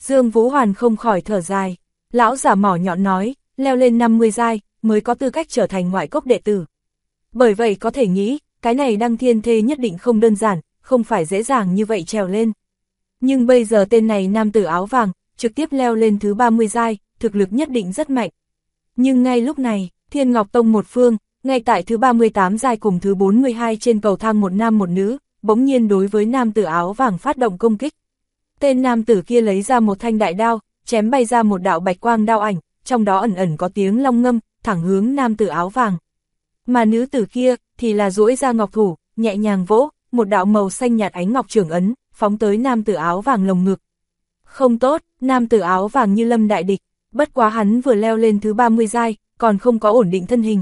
Dương Vũ Hoàn không khỏi thở dài. Lão giả mỏ nhọn nói, leo lên 50 giai, mới có tư cách trở thành ngoại cốc đệ tử. Bởi vậy có thể nghĩ, cái này Đăng Thiên Thê nhất định không đơn giản, không phải dễ dàng như vậy trèo lên. Nhưng bây giờ tên này nam tử áo vàng, trực tiếp leo lên thứ 30 giai, thực lực nhất định rất mạnh. Nhưng ngay lúc này, Thiên Ngọc Tông một phương, ngay tại thứ 38 giai cùng thứ 42 trên cầu thang một nam một nữ, bỗng nhiên đối với nam tử áo vàng phát động công kích. Tên nam tử kia lấy ra một thanh đại đao, chém bay ra một đạo bạch quang đao ảnh, trong đó ẩn ẩn có tiếng long ngâm, thẳng hướng nam tử áo vàng. Mà nữ tử kia, thì là duỗi ra ngọc thủ, nhẹ nhàng vỗ, một đạo màu xanh nhạt ánh ngọc trưởng ấn, phóng tới nam tử áo vàng lồng ngực. Không tốt, nam tử áo vàng như lâm đại địch, bất quá hắn vừa leo lên thứ 30 giai, còn không có ổn định thân hình.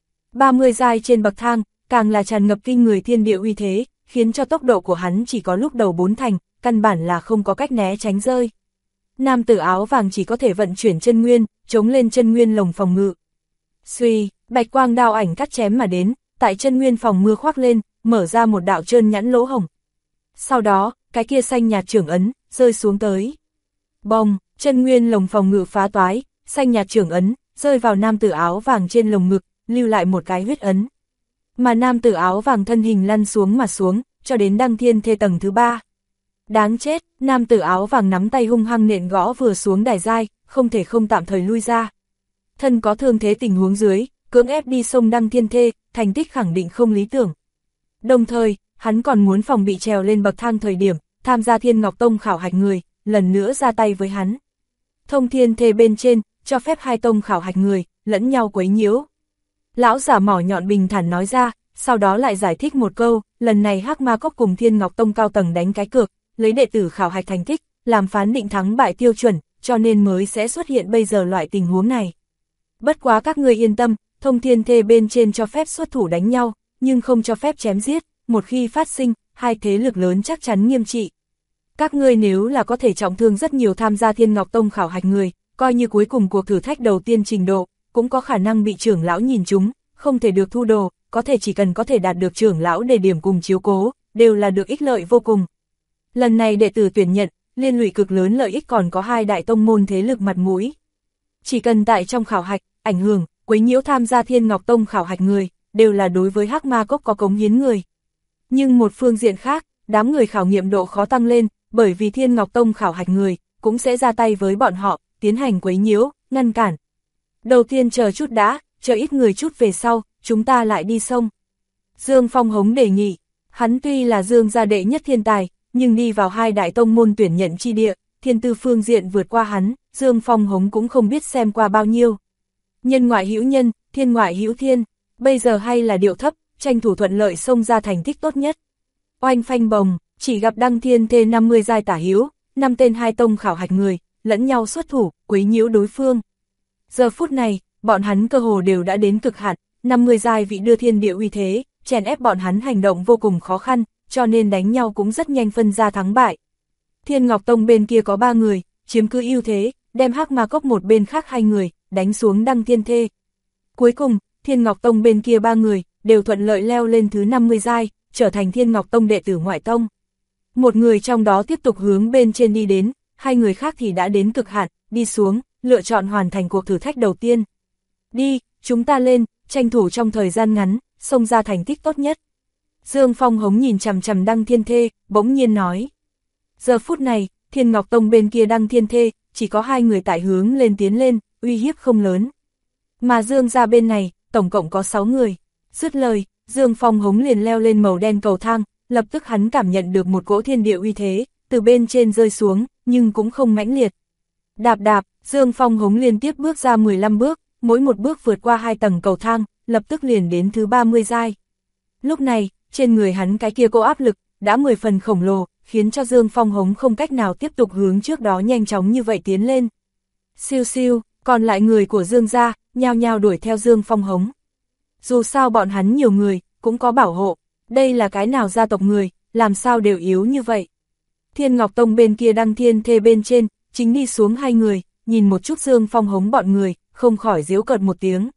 30 giai trên bậc thang, càng là tràn ngập kinh người thiên địa uy thế, khiến cho tốc độ của hắn chỉ có lúc đầu 4 thành, căn bản là không có cách né tránh rơi. Nam tử áo vàng chỉ có thể vận chuyển chân nguyên, chống lên chân nguyên lồng phòng ngự. Suy, bạch quang đao ảnh cắt chém mà đến, tại chân nguyên phòng mưa khoác lên, mở ra một đạo trơn nhẵn lỗ hổng. Sau đó, cái kia xanh nhạt trưởng ấn, rơi xuống tới. Bông, chân nguyên lồng phòng ngự phá toái, xanh nhạt trưởng ấn, rơi vào nam tử áo vàng trên lồng ngực, lưu lại một cái huyết ấn. Mà nam tử áo vàng thân hình lăn xuống mà xuống, cho đến Đăng Thiên Thê tầng thứ 3. Đáng chết, nam tử áo vàng nắm tay hung hăng nện gõ vừa xuống đài giai, không thể không tạm thời lui ra. Thân có thương thế tình huống dưới, cưỡng ép đi sông Đăng Thiên Thê, thành tích khẳng định không lý tưởng. Đồng thời, hắn còn muốn phòng bị trèo lên bậc thang thời điểm, tham gia Thiên Ngọc Tông khảo hạch người, lần nữa ra tay với hắn. Thông Thiên Thê bên trên, cho phép hai tông khảo hạch người, lẫn nhau quấy nhiễu. Lão giả mỏ nhọn bình thản nói ra, sau đó lại giải thích một câu, lần này Hắc Ma Cốc cùng Thiên Ngọc Tông cao tầng đánh cái cược, lấy đệ tử khảo hạch thành tích, làm phán định thắng bại tiêu chuẩn, cho nên mới sẽ xuất hiện bây giờ loại tình huống này. Bất quá các ngươi yên tâm, Thông Thiên Thê bên trên cho phép xuất thủ đánh nhau, nhưng không cho phép chém giết, một khi phát sinh, hai thế lực lớn chắc chắn nghiêm trị. Các ngươi nếu là có thể trọng thương rất nhiều tham gia Thiên Ngọc Tông khảo hạch người, coi như cuối cùng cuộc thử thách đầu tiên trình độ, cũng có khả năng bị trưởng lão nhìn trúng, không thể được thu đồ, có thể chỉ cần có thể đạt được trưởng lão đề điểm cùng chiếu cố, đều là được ích lợi vô cùng. Lần này đệ tử tuyển nhận, liên lụy cực lớn lợi ích còn có hai đại tông môn thế lực mặt mũi. Chỉ cần tại trong khảo hạch, ảnh hưởng, quấy nhiễu tham gia Thiên Ngọc Tông khảo hạch người, đều là đối với Hắc Ma Cốc có cống hiến người. Nhưng một phương diện khác, đám người khảo nghiệm độ khó tăng lên, bởi vì Thiên Ngọc Tông khảo hạch người, cũng sẽ ra tay với bọn họ, tiến hành quấy nhiễu, ngăn cản. Đầu tiên chờ chút đã, chờ ít người chút về sau, chúng ta lại đi sông. Dương Phong Hống đề nghị, hắn tuy là Dương gia đệ nhất thiên tài, nhưng đi vào hai đại tông môn tuyển nhận chi địa, thiên tư phương diện vượt qua hắn, Dương Phong Hống cũng không biết xem qua bao nhiêu. Nhân ngoại hữu nhân, thiên ngoại hữu thiên, bây giờ hay là điệu thấp, tranh thủ thuận lợi xông ra thành tích tốt nhất. Oanh phanh bồng, chỉ gặp Đăng Thiên Thê 50 giai tả hữu, 5 tên hai tông khảo hạch người, lẫn nhau xuất thủ, quấy nhiễu đối phương. Giờ phút này, bọn hắn cơ hồ đều đã đến cực hạn, 50 giai vị đưa thiên địa uy thế, chèn ép bọn hắn hành động vô cùng khó khăn, cho nên đánh nhau cũng rất nhanh phân ra thắng bại. Thiên Ngọc Tông bên kia có 3 người, chiếm cứ ưu thế, đem Hắc Ma Cốc một bên khác 2 người, đánh xuống Đăng Thiên Thê. Cuối cùng, Thiên Ngọc Tông bên kia 3 người, đều thuận lợi leo lên thứ 50 giai, trở thành Thiên Ngọc Tông đệ tử ngoại tông. Một người trong đó tiếp tục hướng bên trên đi đến, 2 người khác thì đã đến cực hạn, đi xuống, lựa chọn hoàn thành cuộc thử thách đầu tiên. Đi, chúng ta lên, tranh thủ trong thời gian ngắn, xông ra thành tích tốt nhất. Dương Phong Hống nhìn chằm chằm Đăng Thiên Thê, bỗng nhiên nói. Giờ phút này, Thiên Ngọc Tông bên kia Đăng Thiên Thê, chỉ có 2 người tại hướng lên tiến lên, uy hiếp không lớn. Mà Dương gia bên này, tổng cộng có 6 người. Dứt lời, Dương Phong Hống liền leo lên màu đen cầu thang, lập tức hắn cảm nhận được một cỗ thiên địa uy thế, từ bên trên rơi xuống, nhưng cũng không mãnh liệt. Đạp đạp, Dương Phong Hống liên tiếp bước ra 15 bước, mỗi một bước vượt qua 2 tầng cầu thang, lập tức liền đến thứ 30 giai. Lúc này, trên người hắn cái kia cỗ áp lực, đã 10 phần khổng lồ, khiến cho Dương Phong Hống không cách nào tiếp tục hướng trước đó nhanh chóng như vậy tiến lên. Siêu siêu, còn lại người của Dương gia, nhao nhao đuổi theo Dương Phong Hống. Dù sao bọn hắn nhiều người, cũng có bảo hộ, đây là cái nào gia tộc người, làm sao đều yếu như vậy. Thiên Ngọc Tông bên kia Đăng Thiên Thê bên trên, chính đi xuống 2 người, nhìn một chút Dương Phong Hống bọn người, không khỏi giễu cợt một tiếng.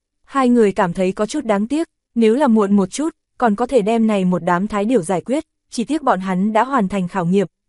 2 người cảm thấy có chút đáng tiếc, nếu là muộn một chút, còn có thể đem này một đám thái điểu giải quyết, chỉ tiếc bọn hắn đã hoàn thành khảo nghiệm,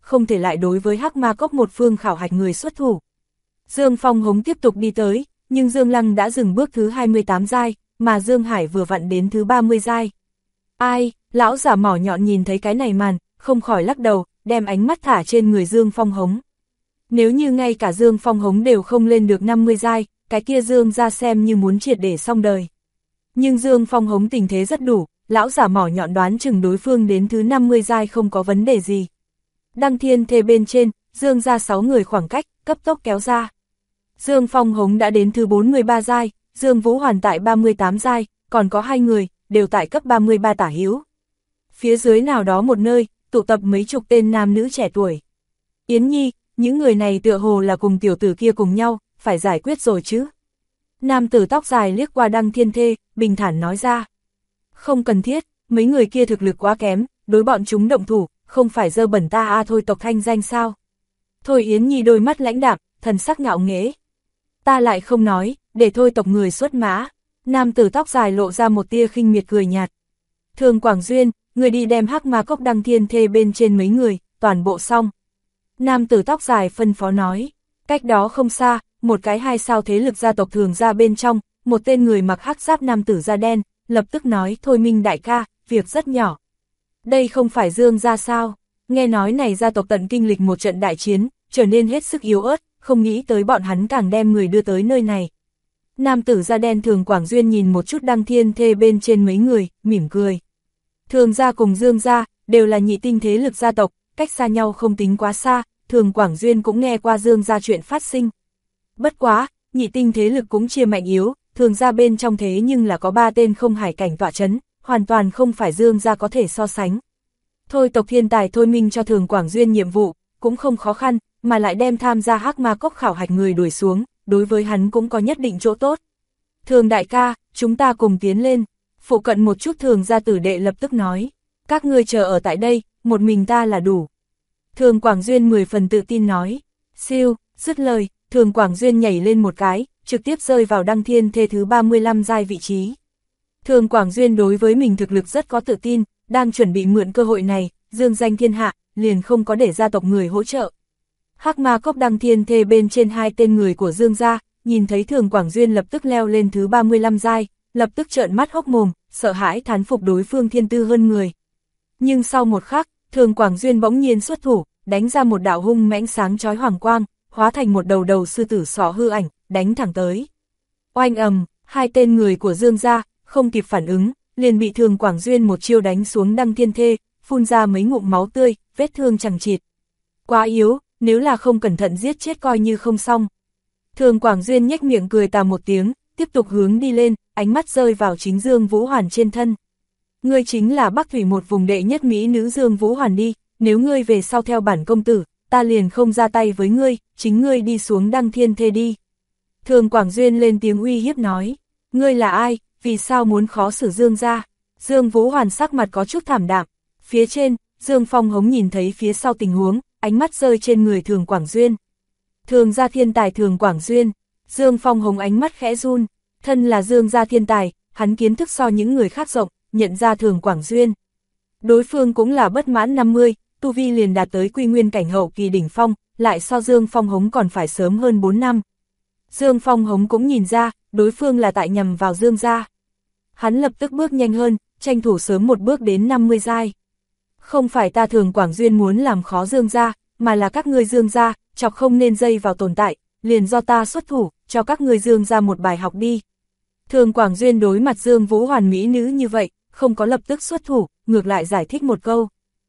không thể lại đối với Hắc Ma Cốc một phương khảo hạch người xuất thủ. Dương Phong Hống tiếp tục đi tới, nhưng Dương Lăng đã dừng bước thứ 28 giai, mà Dương Hải vừa vặn đến thứ 30 giai. Ai, lão giả mỏ nhọn nhìn thấy cái này màn, không khỏi lắc đầu, đem ánh mắt thả trên người Dương Phong Hống. Nếu như ngay cả Dương Phong Hống đều không lên được 50 giai, cái kia Dương ra xem như muốn triệt để xong đời. Nhưng Dương Phong Hống tình thế rất đủ, lão giả mỏ nhọn đoán chừng đối phương đến thứ 50 giai không có vấn đề gì. Đăng thiên thê bên trên, Dương ra 6 người khoảng cách, cấp tốc kéo ra. Dương Phong Hống đã đến thứ 43 giai, Dương Vũ Hoàn tại 38 giai, còn có 2 người, đều tại cấp 33 tả hữu. Phía dưới nào đó một nơi, tụ tập mấy chục tên nam nữ trẻ tuổi. Yến Nhi, những người này tựa hồ là cùng tiểu tử kia cùng nhau, phải giải quyết rồi chứ. Nam tử tóc dài liếc qua Đăng Thiên Thê, bình thản nói ra. Không cần thiết, mấy người kia thực lực quá kém, đối bọn chúng động thủ, không phải dơ bẩn ta thôi tộc thanh danh sao. Thôi Yến Nhi đôi mắt lãnh đạm, thần sắc ngạo nghễ. Ta lại không nói, để thôi tộc người xuất mã. Nam tử tóc dài lộ ra một tia khinh miệt cười nhạt. Thường Quảng Duyên, người đi đem Hắc Ma Cốc Đăng Thiên Thê bên trên mấy người, toàn bộ xong. Nam tử tóc dài phân phó nói. Cách đó không xa, một cái 2 sao thế lực gia tộc Thường ra bên trong, một tên người mặc hắc giáp nam tử da đen, lập tức nói thôi Minh đại ca, việc rất nhỏ. Đây không phải Dương gia sao, nghe nói này gia tộc tận kinh lịch một trận đại chiến, trở nên hết sức yếu ớt, không nghĩ tới bọn hắn càng đem người đưa tới nơi này. Nam tử da đen Thường Quảng Duyên nhìn một chút Đăng Thiên Thê bên trên mấy người, mỉm cười. Thường gia cùng Dương gia, đều là nhị tinh thế lực gia tộc, cách xa nhau không tính quá xa, Thường Quảng Duyên cũng nghe qua Dương gia chuyện phát sinh. Bất quá, nhị tinh thế lực cũng chia mạnh yếu, Thường gia bên trong thế nhưng là có 3 tên không hải cảnh tọa chấn, hoàn toàn không phải Dương gia có thể so sánh. Thôi tộc thiên tài thôi minh cho Thường Quảng Duyên nhiệm vụ, cũng không khó khăn, mà lại đem tham gia Hắc Ma Cốc khảo hạch người đuổi xuống, đối với hắn cũng có nhất định chỗ tốt. Thường đại ca, chúng ta cùng tiến lên. Phụ cận một chút Thường gia tử đệ lập tức nói, các ngươi chờ ở tại đây, một mình ta là đủ. Thường Quảng Duyên 10 phần tự tin nói, siêu, dứt lời, Thường Quảng Duyên nhảy lên một cái, trực tiếp rơi vào Đăng Thiên Thê thứ 35 giai vị trí. Thường Quảng Duyên đối với mình thực lực rất có tự tin, đang chuẩn bị mượn cơ hội này, dương danh thiên hạ, liền không có để gia tộc người hỗ trợ. Hắc Ma Cốc Đăng Thiên Thê bên trên 2 tên người của Dương gia, nhìn thấy Thường Quảng Duyên lập tức leo lên thứ 35 giai, lập tức trợn mắt hốc mồm, sợ hãi thán phục đối phương thiên tư hơn người. Nhưng sau một khắc, Thường Quảng Duyên bỗng nhiên xuất thủ, đánh ra một đạo hung mãnh sáng chói hoàng quang, hóa thành một đầu sư tử sọ hư ảnh, đánh thẳng tới. Oanh ầm, 2 tên người của Dương gia, không kịp phản ứng, liền bị Thường Quảng Duyên một chiêu đánh xuống Đăng Thiên Thê, phun ra mấy ngụm máu tươi, vết thương chằng chịt. Quá yếu, nếu là không cẩn thận giết chết coi như không xong. Thường Quảng Duyên nhếch miệng cười tà một tiếng, tiếp tục hướng đi lên, ánh mắt rơi vào chính Dương Vũ Hoàn trên thân. Ngươi chính là Bắc Thủy một vùng đệ nhất mỹ nữ Dương Vũ Hoàn đi, nếu ngươi về sau theo bản công tử, ta liền không ra tay với ngươi, chính ngươi đi xuống Đăng Thiên Thê đi. Thường Quảng Duyên lên tiếng uy hiếp nói, ngươi là ai, vì sao muốn khó xử Dương gia? Dương Vũ Hoàn sắc mặt có chút thảm đạm, phía trên, Dương Phong Hống nhìn thấy phía sau tình huống, ánh mắt rơi trên người Thường Quảng Duyên. Thường gia thiên tài Thường Quảng Duyên, Dương Phong Hống ánh mắt khẽ run, thân là Dương gia thiên tài, hắn kiến thức so những người khác rộng, nhận ra Thường Quảng Duyên. Đối phương cũng là bất mãn 50, tu vi liền đạt tới quy nguyên cảnh hậu kỳ đỉnh phong, lại so Dương Phong Hống còn phải sớm hơn 4 năm. Dương Phong Hống cũng nhìn ra, đối phương là tại nhằm vào Dương gia. Hắn lập tức bước nhanh hơn, tranh thủ sớm một bước đến 50 giai. Không phải ta Thường Quảng Duyên muốn làm khó Dương gia, mà là các ngươi Dương gia, chọc không nên dây vào tồn tại, liền do ta xuất thủ, cho các ngươi Dương gia một bài học đi. Thường Quảng Duyên đối mặt Dương Vũ Hoàn mỹ nữ như vậy, không có lập tức xuất thủ, ngược lại giải thích một câu.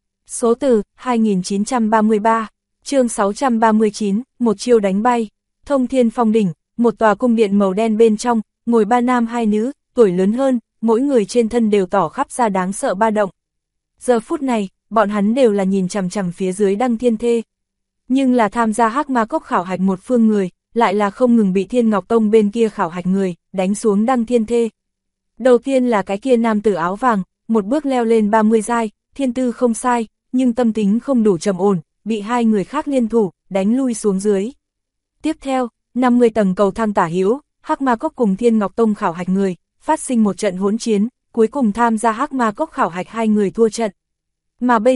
Số từ, 2933, chương 639, một chiêu đánh bay, Thông Thiên Phong đỉnh, một tòa cung điện màu đen bên trong, ngồi 3 nam 2 nữ, tuổi lớn hơn, mỗi người trên thân đều tỏ khắp ra đáng sợ ba động. Giờ phút này, bọn hắn đều là nhìn chằm chằm phía dưới Đăng Thiên Thê. Nhưng là tham gia Hắc Ma Cốc khảo hạch một phương người, lại là không ngừng bị Thiên Ngọc Tông bên kia khảo hạch người, đánh xuống Đăng Thiên Thê. Đầu tiên là cái kia nam tử áo vàng, một bước leo lên 30 giai, thiên tư không sai, nhưng tâm tính không đủ trầm ổn, bị 2 người khác liên thủ, đánh lui xuống dưới. Tiếp theo, 50 tầng cầu thang tả hữu, Hắc Ma Cốc cùng Thiên Ngọc Tông khảo hạch người, phát sinh một trận hỗn chiến, cuối cùng tham gia Hắc Ma Cốc khảo hạch 2 người thua trận. Mà bây giờ,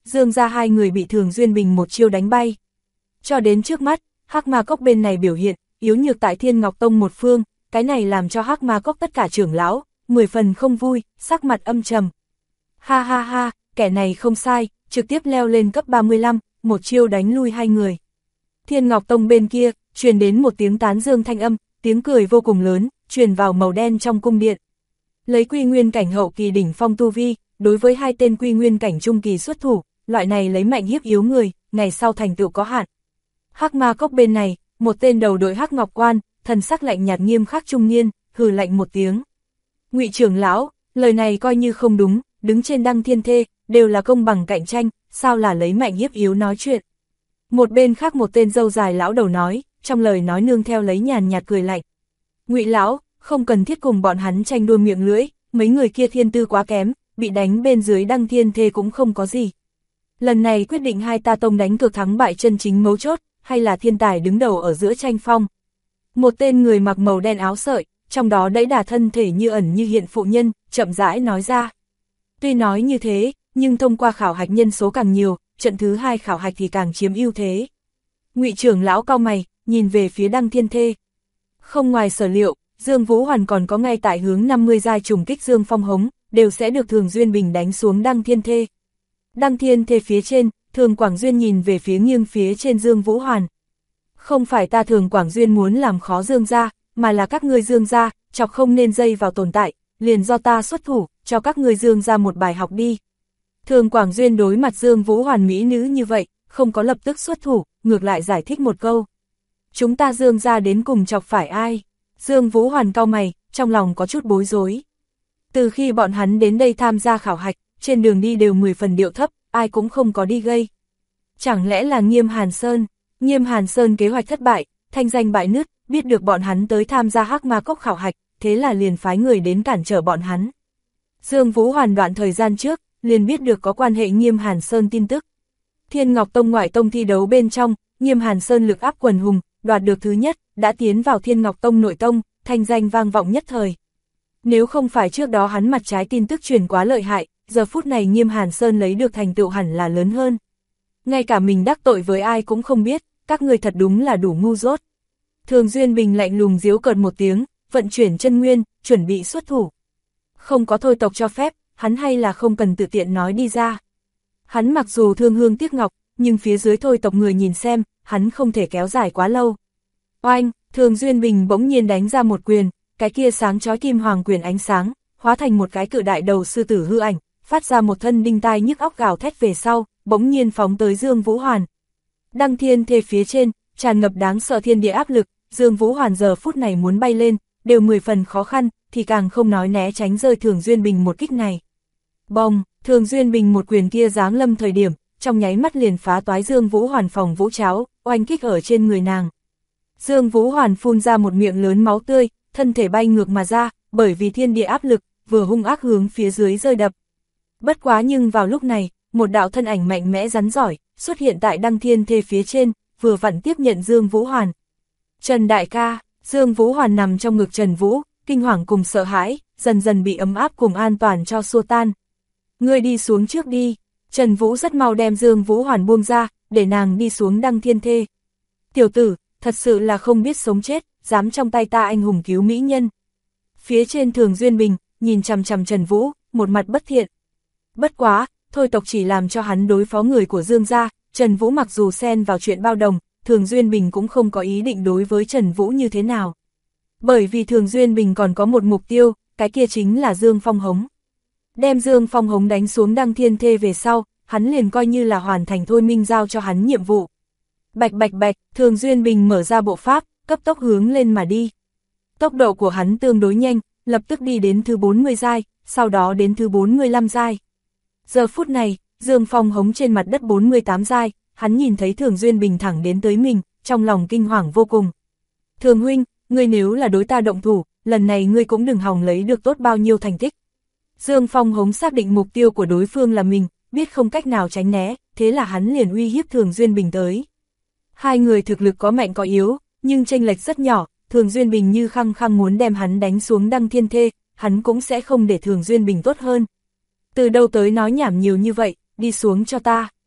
Dương gia hai người bị Thường Duyên Bình một chiêu đánh bay. Cho đến trước mắt, Hắc Ma Cốc bên này biểu hiện, yếu nhược tại Thiên Ngọc Tông một phương, cái này làm cho Hắc Ma Cốc tất cả trưởng lão, 10 phần không vui, sắc mặt âm trầm. Ha ha ha, kẻ này không sai, trực tiếp leo lên cấp 35, một chiêu đánh lui hai người. Thiên Ngọc Tông bên kia, truyền đến một tiếng tán dương thanh âm, tiếng cười vô cùng lớn, truyền vào màu đen trong cung điện. Lấy quy nguyên cảnh hậu kỳ đỉnh phong tu vi, đối với hai tên quy nguyên cảnh trung kỳ xuất thủ, loại này lấy mạnh hiếp yếu người, ngày sau thành tựu có hạn. Hắc Ma Cốc bên này, một tên đầu đội hắc ngọc quan, thần sắc lạnh nhạt nghiêm khắc trung niên, hừ lạnh một tiếng. Ngụy trưởng lão, lời này coi như không đúng, đứng trên đăng thiên thê, đều là công bằng cạnh tranh, sao là lấy mạnh hiếp yếu nói chuyện. Một bên khác một tên râu dài lão đầu nói, trong lời nói nương theo lấy nhàn nhạt cười lạnh. Ngụy lão, không cần thiết cùng bọn hắn tranh đua miệng lưỡi, mấy người kia thiên tư quá kém, bị đánh bên dưới đăng thiên thê cũng không có gì. Lần này quyết định hai ta tông đánh cược thắng bại chân chính mấu chốt, hay là thiên tài đứng đầu ở giữa tranh phong. Một tên người mặc màu đen áo sợi, trong đó đẫy đà thân thể như ẩn như hiện phụ nhân, chậm rãi nói ra. Tuy nói như thế, nhưng thông qua khảo hạch nhân số càng nhiều, trận thứ hai khảo hạch thì càng chiếm ưu thế. Ngụy trưởng lão cau mày, nhìn về phía đăng thiên thê. Không ngoài sở liệu, Dương Vũ Hoàn còn có ngay tại hướng 50 giai trùng kích Dương Phong Hống, đều sẽ được Thường Duyên Bình đánh xuống đăng thiên thê. Đăng thiên thê phía trên, Thường Quảng Duyên nhìn về phía nghiêng phía trên Dương Vũ Hoàn. Không phải ta Thường Quảng Duyên muốn làm khó Dương gia, mà là các ngươi Dương gia, chọc không nên dây vào tồn tại, liền do ta xuất thủ, cho các ngươi Dương gia một bài học đi. Thường Quảng Duyên đối mặt Dương Vũ Hoàn mỹ nữ như vậy, không có lập tức xuất thủ, ngược lại giải thích một câu. Chúng ta Dương gia đến cùng chọc phải ai? Dương Vũ Hoàn cau mày, trong lòng có chút bối rối. Từ khi bọn hắn đến đây tham gia khảo hạch, trên đường đi đều 10 phần điệu thấp, ai cũng không có đi gây. Chẳng lẽ là Nghiêm Hàn Sơn? Nghiêm Hàn Sơn kế hoạch thất bại, thanh danh bại nứt, biết được bọn hắn tới tham gia Hắc Ma Cốc khảo hạch, thế là liền phái người đến cản trở bọn hắn. Dương Vũ Hoàn đoạn thời gian trước, liền biết được có quan hệ Nghiêm Hàn Sơn tin tức. Thiên Ngọc Tông ngoại tông thi đấu bên trong, Nghiêm Hàn Sơn lực áp quần hùng, đoạt được thứ nhất, đã tiến vào Thiên Ngọc Tông nội tông, thanh danh vang vọng nhất thời. Nếu không phải trước đó hắn mặt trái tin tức truyền quá lợi hại, giờ phút này Nghiêm Hàn Sơn lấy được thành tựu hẳn là lớn hơn. Ngay cả mình đắc tội với ai cũng không biết, các người thật đúng là đủ ngu dốt. Thường Duyên Bình lạnh lùng giễu cợt một tiếng, vận chuyển chân nguyên, chuẩn bị xuất thủ. Không có thôi tộc cho phép, hắn hay là không cần tự tiện nói đi ra. Hắn mặc dù thương hương tiếc ngọc, nhưng phía dưới thôi tộc người nhìn xem, hắn không thể kéo dài quá lâu. Oanh, Thường Duyên Bình bỗng nhiên đánh ra một quyền, cái kia sáng chói kim hoàng quyền ánh sáng, hóa thành một cái cự đại đầu sư tử hư ảnh, phát ra một thân đinh tai nhức óc gào thét về sau, bỗng nhiên phóng tới Dương Vũ Hoàn. Đăng thiên thê phía trên, tràn ngập đáng sợ thiên địa áp lực, Dương Vũ Hoàn giờ phút này muốn bay lên, đều 10 phần khó khăn, thì càng không nói né tránh rơi Thường Duyên Bình một kích này. Bồng, Thường Duyên Bình một quyền kia giáng lâm thời điểm, trong nháy mắt liền phá toái Dương Vũ Hoàn phòng vũ cháo, oanh kích ở trên người nàng. Dương Vũ Hoàn phun ra một miệng lớn máu tươi, thân thể bay ngược mà ra, bởi vì thiên địa áp lực, vừa hung ác hướng phía dưới rơi đập. Bất quá nhưng vào lúc này, một đạo thân ảnh mạnh mẽ rắn giỏi, xuất hiện tại đăng thiên thê phía trên, vừa vặn tiếp nhận Dương Vũ Hoàn. Trần đại ca, Dương Vũ Hoàn nằm trong ngực Trần Vũ, kinh hoàng cùng sợ hãi, dần dần bị ấm áp cùng an toàn cho xua tan. Ngươi đi xuống trước đi. Trần Vũ rất mau đem Dương Vũ Hoàn buông ra, để nàng đi xuống đăng thiên thê. Tiểu tử, thật sự là không biết sống chết, dám trong tay ta anh hùng cứu mỹ nhân. Phía trên Thường Duyên Bình, nhìn chằm chằm Trần Vũ, một mặt bất thiện. Bất quá, thôi tộc chỉ làm cho hắn đối phó người của Dương gia, Trần Vũ mặc dù xen vào chuyện bao đồng, Thường Duyên Bình cũng không có ý định đối với Trần Vũ như thế nào. Bởi vì Thường Duyên Bình còn có một mục tiêu, cái kia chính là Dương Phong Hống. Đem Dương Phong Hống đánh xuống đăng thiên thê về sau, hắn liền coi như là hoàn thành thôi minh giao cho hắn nhiệm vụ. Bạch bạch bạch, Thường Duyên Bình mở ra bộ pháp, cấp tốc hướng lên mà đi. Tốc độ của hắn tương đối nhanh, lập tức đi đến thứ 40 giai, sau đó đến thứ 45 giai. Giờ phút này, Dương Phong Hống trên mặt đất 48 giai, hắn nhìn thấy Thường Duyên Bình thẳng đến tới mình, trong lòng kinh hoàng vô cùng. Thường huynh, ngươi nếu là đối ta động thủ, lần này ngươi cũng đừng hòng lấy được tốt bao nhiêu thành tích. Dương Phong Hống xác định mục tiêu của đối phương là mình, biết không cách nào tránh né, thế là hắn liền uy hiếp Thường Duyên Bình tới. Hai người thực lực có mạnh có yếu, nhưng chênh lệch rất nhỏ, Thường Duyên Bình như khăng khăng muốn đem hắn đánh xuống đăng thiên thê, hắn cũng sẽ không để Thường Duyên Bình tốt hơn. Từ đâu tới nói nhảm nhiều như vậy, đi xuống cho ta.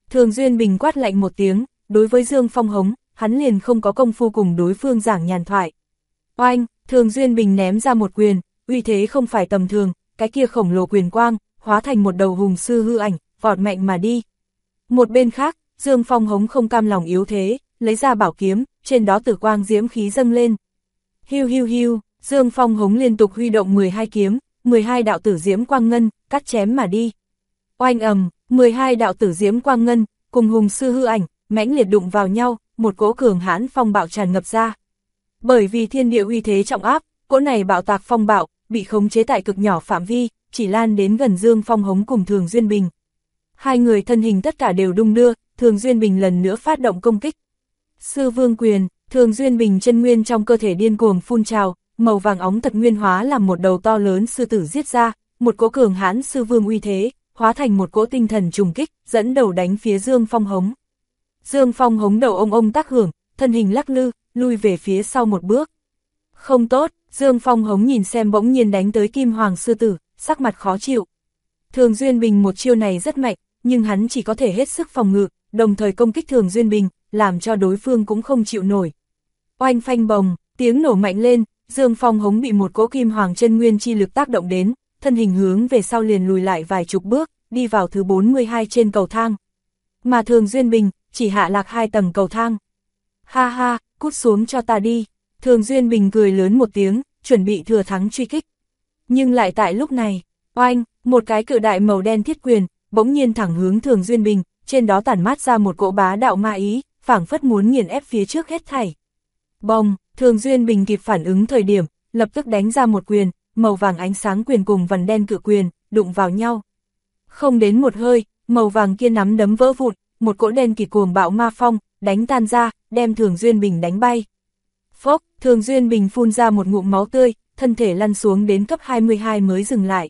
Thường Duyên Bình quát lạnh một tiếng, đối với Dương Phong hống, hắn liền không có công phu cùng đối phương giảng nhàn thoại. Oanh, Thường Duyên Bình ném ra một quyền, uy thế không phải tầm thường, cái kia khổng lồ quyền quang, hóa thành một đầu hùng sư hư ảnh, vọt mạnh mà đi. Một bên khác, Dương Phong hống không cam lòng yếu thế, lấy ra bảo kiếm, trên đó tử quang diễm khí dâng lên. Hiu hiu hiu, Dương Phong hống liên tục huy động 12 kiếm, 12 đạo tử diễm quang ngân, cắt chém mà đi. Oanh ầm, 12 đạo tử diễm quang ngân, cùng hùng sư hư ảnh, mãnh liệt đụng vào nhau, một cỗ cường hãn phong bạo tràn ngập ra. Bởi vì thiên địa uy thế trọng áp, cỗ này bạo tạc phong bạo, bị khống chế tại cực nhỏ phạm vi, chỉ lan đến gần Dương Phong hống cùng Thường Duyên Bình. Hai người thân hình tất cả đều đung đưa, Thường Duyên Bình lần nữa phát động công kích. Sư Vương quyền, Thường Duyên Bình chân nguyên trong cơ thể điên cuồng phun trào, màu vàng óng thật nguyên hóa làm một đầu to lớn sư tử giết ra, một cỗ cường hãn sư vương uy thế, hóa thành một cỗ tinh thần trùng kích, dẫn đầu đánh phía Dương Phong hống. Dương Phong hống đầu ông tác hưởng, thân hình lắc lư, lui về phía sau một bước. Không tốt, Dương Phong hống nhìn xem bỗng nhiên đánh tới Kim Hoàng sư tử, sắc mặt khó chịu. Thường Duyên Bình một chiêu này rất mạnh, nhưng hắn chỉ có thể hết sức phòng ngự, đồng thời công kích Thường Duyên Bình, làm cho đối phương cũng không chịu nổi. Oanh phanh bồng, tiếng nổ mạnh lên, Dương Phong hống bị một cỗ Kim Hoàng chân nguyên chi lực tác động đến, thân hình hướng về sau liền lùi lại vài chục bước, đi vào thứ 42 trên cầu thang. Mà Thường Duyên Bình chỉ hạ lạc 2 tầng cầu thang. Ha ha, cút xuống cho ta đi. Thường Duyên Bình cười lớn một tiếng, chuẩn bị thừa thắng truy kích. Nhưng lại tại lúc này, oanh, một cái cự đại màu đen thiết quyền, bỗng nhiên thẳng hướng Thường Duyên Bình, trên đó tản mát ra một cỗ bá đạo ma ý, phảng phất muốn nghiền ép phía trước hết thảy. Bồng, Thường Duyên Bình kịp phản ứng thời điểm, lập tức đánh ra một quyền, màu vàng ánh sáng quyền cùng vằn đen cự quyền, đụng vào nhau. Không đến một hơi, màu vàng kia nắm đấm vỡ vụn, một cỗ đen kịt cuồng bạo ma phong, đánh tan ra, đem Thường Duyên Bình đánh bay. Phốc, Thường Duyên Bình phun ra một ngụm máu tươi, thân thể lăn xuống đến cấp 22 mới dừng lại.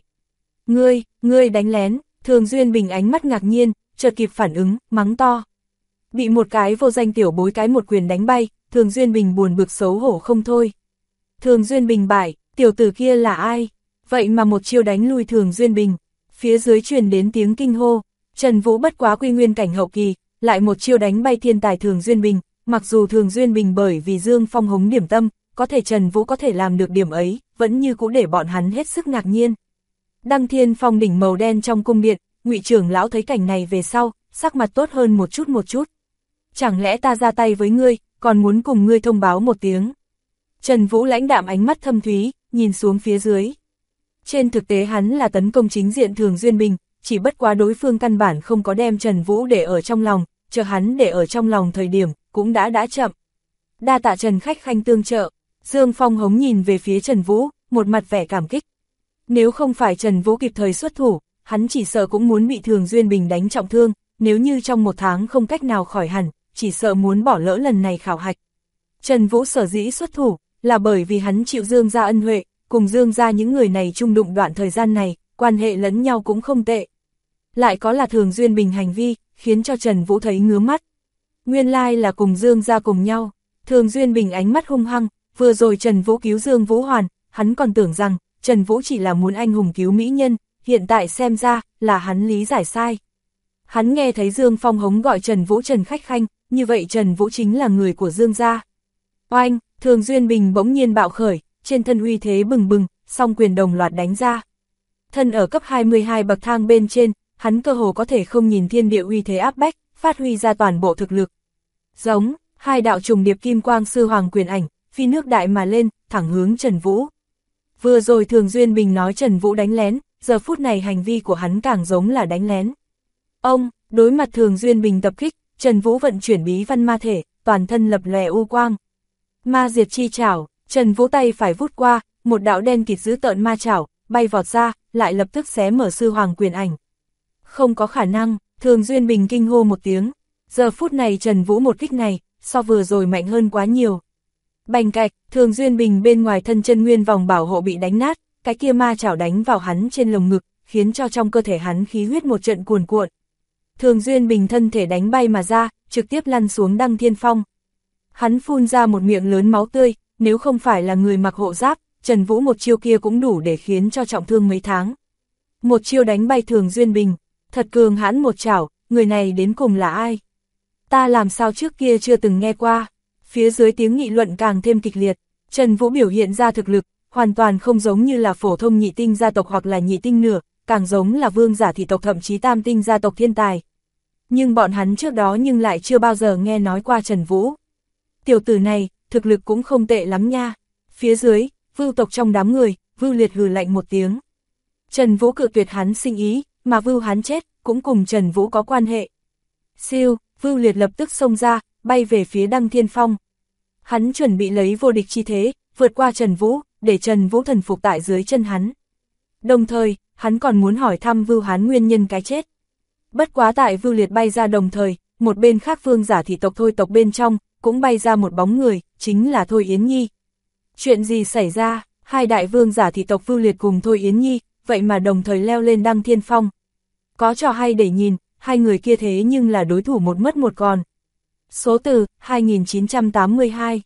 Ngươi đánh lén, Thường Duyên Bình ánh mắt ngạc nhiên, chợt kịp phản ứng, mắng to. Bị một cái vô danh tiểu bối cái một quyền đánh bay, Thường Duyên Bình buồn bực xấu hổ không thôi. Thường Duyên Bình bại, tiểu tử kia là ai? Vậy mà một chiêu đánh lui Thường Duyên Bình. Phía dưới truyền đến tiếng kinh hô, Trần Vũ bất quá quy nguyên cảnh hậu kỳ, lại một chiêu đánh bay thiên tài Thường Duyên Bình, mặc dù Thường Duyên Bình bởi vì Dương Phong hống điểm tâm, có thể Trần Vũ có thể làm được điểm ấy, vẫn như cũ để bọn hắn hết sức ngạc nhiên. Đăng Thiên Phong đỉnh màu đen trong cung điện, Ngụy trưởng lão thấy cảnh này về sau, sắc mặt tốt hơn một chút. Chẳng lẽ ta ra tay với ngươi, còn muốn cùng ngươi thông báo một tiếng. Trần Vũ lãnh đạm ánh mắt thâm thúy, nhìn xuống phía dưới. Trên thực tế hắn là tấn công chính diện Thường Duyên Bình, chỉ bất quá đối phương căn bản không có đem Trần Vũ để ở trong lòng, chờ hắn để ở trong lòng thời điểm, cũng đã chậm. Đa tạ Trần khách khanh tương trợ, Dương Phong hống nhìn về phía Trần Vũ, một mặt vẻ cảm kích. Nếu không phải Trần Vũ kịp thời xuất thủ, hắn chỉ sợ cũng muốn bị Thường Duyên Bình đánh trọng thương, nếu như trong một tháng không cách nào khỏi hẳn, chỉ sợ muốn bỏ lỡ lần này khảo hạch. Trần Vũ sở dĩ xuất thủ, là bởi vì hắn chịu Dương gia ân huệ, cùng Dương gia những người này chung đụng đoạn thời gian này, quan hệ lẫn nhau cũng không tệ. Lại có là Thường Duyên Bình hành vi, khiến cho Trần Vũ thấy ngứa mắt. Nguyên lai là cùng Dương gia cùng nhau, Thường Duyên Bình ánh mắt hung hăng, vừa rồi Trần Vũ cứu Dương Vũ Hoàn, hắn còn tưởng rằng Trần Vũ chỉ là muốn anh hùng cứu mỹ nhân, hiện tại xem ra là hắn lý giải sai. Hắn nghe thấy Dương Phong hống gọi Trần Vũ Trần khách khanh, như vậy Trần Vũ chính là người của Dương gia. Oanh, Thường Duyên Bình bỗng nhiên bạo khởi, trên thân uy thế bừng bừng, song quyền đồng loạt đánh ra. Thân ở cấp 22 bậc thang bên trên, hắn cơ hồ có thể không nhìn thiên địa uy thế áp bách, phát huy ra toàn bộ thực lực. Giống, hai đạo trùng điệp kim quang sư hoàng quyền ảnh, phi nước đại mà lên, thẳng hướng Trần Vũ. Vừa rồi Thường Duyên Bình nói Trần Vũ đánh lén, giờ phút này hành vi của hắn càng giống là đánh lén. Đối mặt Thường Duyên Bình tập kích, Trần Vũ vận chuyển bí văn ma thể, toàn thân lập lòe u quang. Ma diệt chi chảo, Trần Vũ tay phải vút qua, một đạo đen kịt dữ tợn ma chảo, bay vọt ra, lại lập tức xé mở sư hoàng quyền ảnh. Không có khả năng, Thường Duyên Bình kinh hô một tiếng. Giờ phút này Trần Vũ một kích này, so vừa rồi mạnh hơn quá nhiều. Bành cạch, Thường Duyên Bình bên ngoài thân chân nguyên vòng bảo hộ bị đánh nát, cái kia ma chảo đánh vào hắn trên lồng ngực, khiến cho trong cơ thể hắn khí huyết một trận cuồn cuộn. Thường Duyên Bình thân thể đánh bay mà ra, trực tiếp lăn xuống Đăng Thiên Phong. Hắn phun ra một miệng lớn máu tươi, nếu không phải là người mặc hộ giáp, Trần Vũ một chiêu kia cũng đủ để khiến cho trọng thương mấy tháng. Một chiêu đánh bay Thường Duyên Bình, thật cường hãn một chảo, người này đến cùng là ai? Ta làm sao trước kia chưa từng nghe qua? Phía dưới tiếng nghị luận càng thêm kịch liệt, Trần Vũ biểu hiện ra thực lực, hoàn toàn không giống như là phổ thông nhị tinh gia tộc hoặc là nhị tinh nửa, càng giống là vương giả thị tộc thậm chí tam tinh gia tộc thiên tài. Nhưng bọn hắn trước đó nhưng lại chưa bao giờ nghe nói qua Trần Vũ. Tiểu tử này, thực lực cũng không tệ lắm nha. Phía dưới, Vưu tộc trong đám người, Vưu Liệt hừ lạnh một tiếng. Trần Vũ cự tuyệt hắn sinh ý, mà Vưu hắn chết, cũng cùng Trần Vũ có quan hệ. Siêu, Vưu Liệt lập tức xông ra, bay về phía Đăng Thiên Phong. Hắn chuẩn bị lấy vô địch chi thế, vượt qua Trần Vũ, để Trần Vũ thần phục tại dưới chân hắn. Đồng thời, hắn còn muốn hỏi thăm Vưu hắn nguyên nhân cái chết. Bất quá tại Vưu Liệt bay ra đồng thời, một bên khác vương giả thị tộc Thôi tộc bên trong, cũng bay ra một bóng người, chính là Thôi Yến Nhi. Chuyện gì xảy ra, hai đại vương giả thị tộc Vưu Liệt cùng Thôi Yến Nhi, vậy mà đồng thời leo lên Đăng Thiên Phong. Có trò hay để nhìn, hai người kia thế nhưng là đối thủ một mất một còn. Số từ, 2982.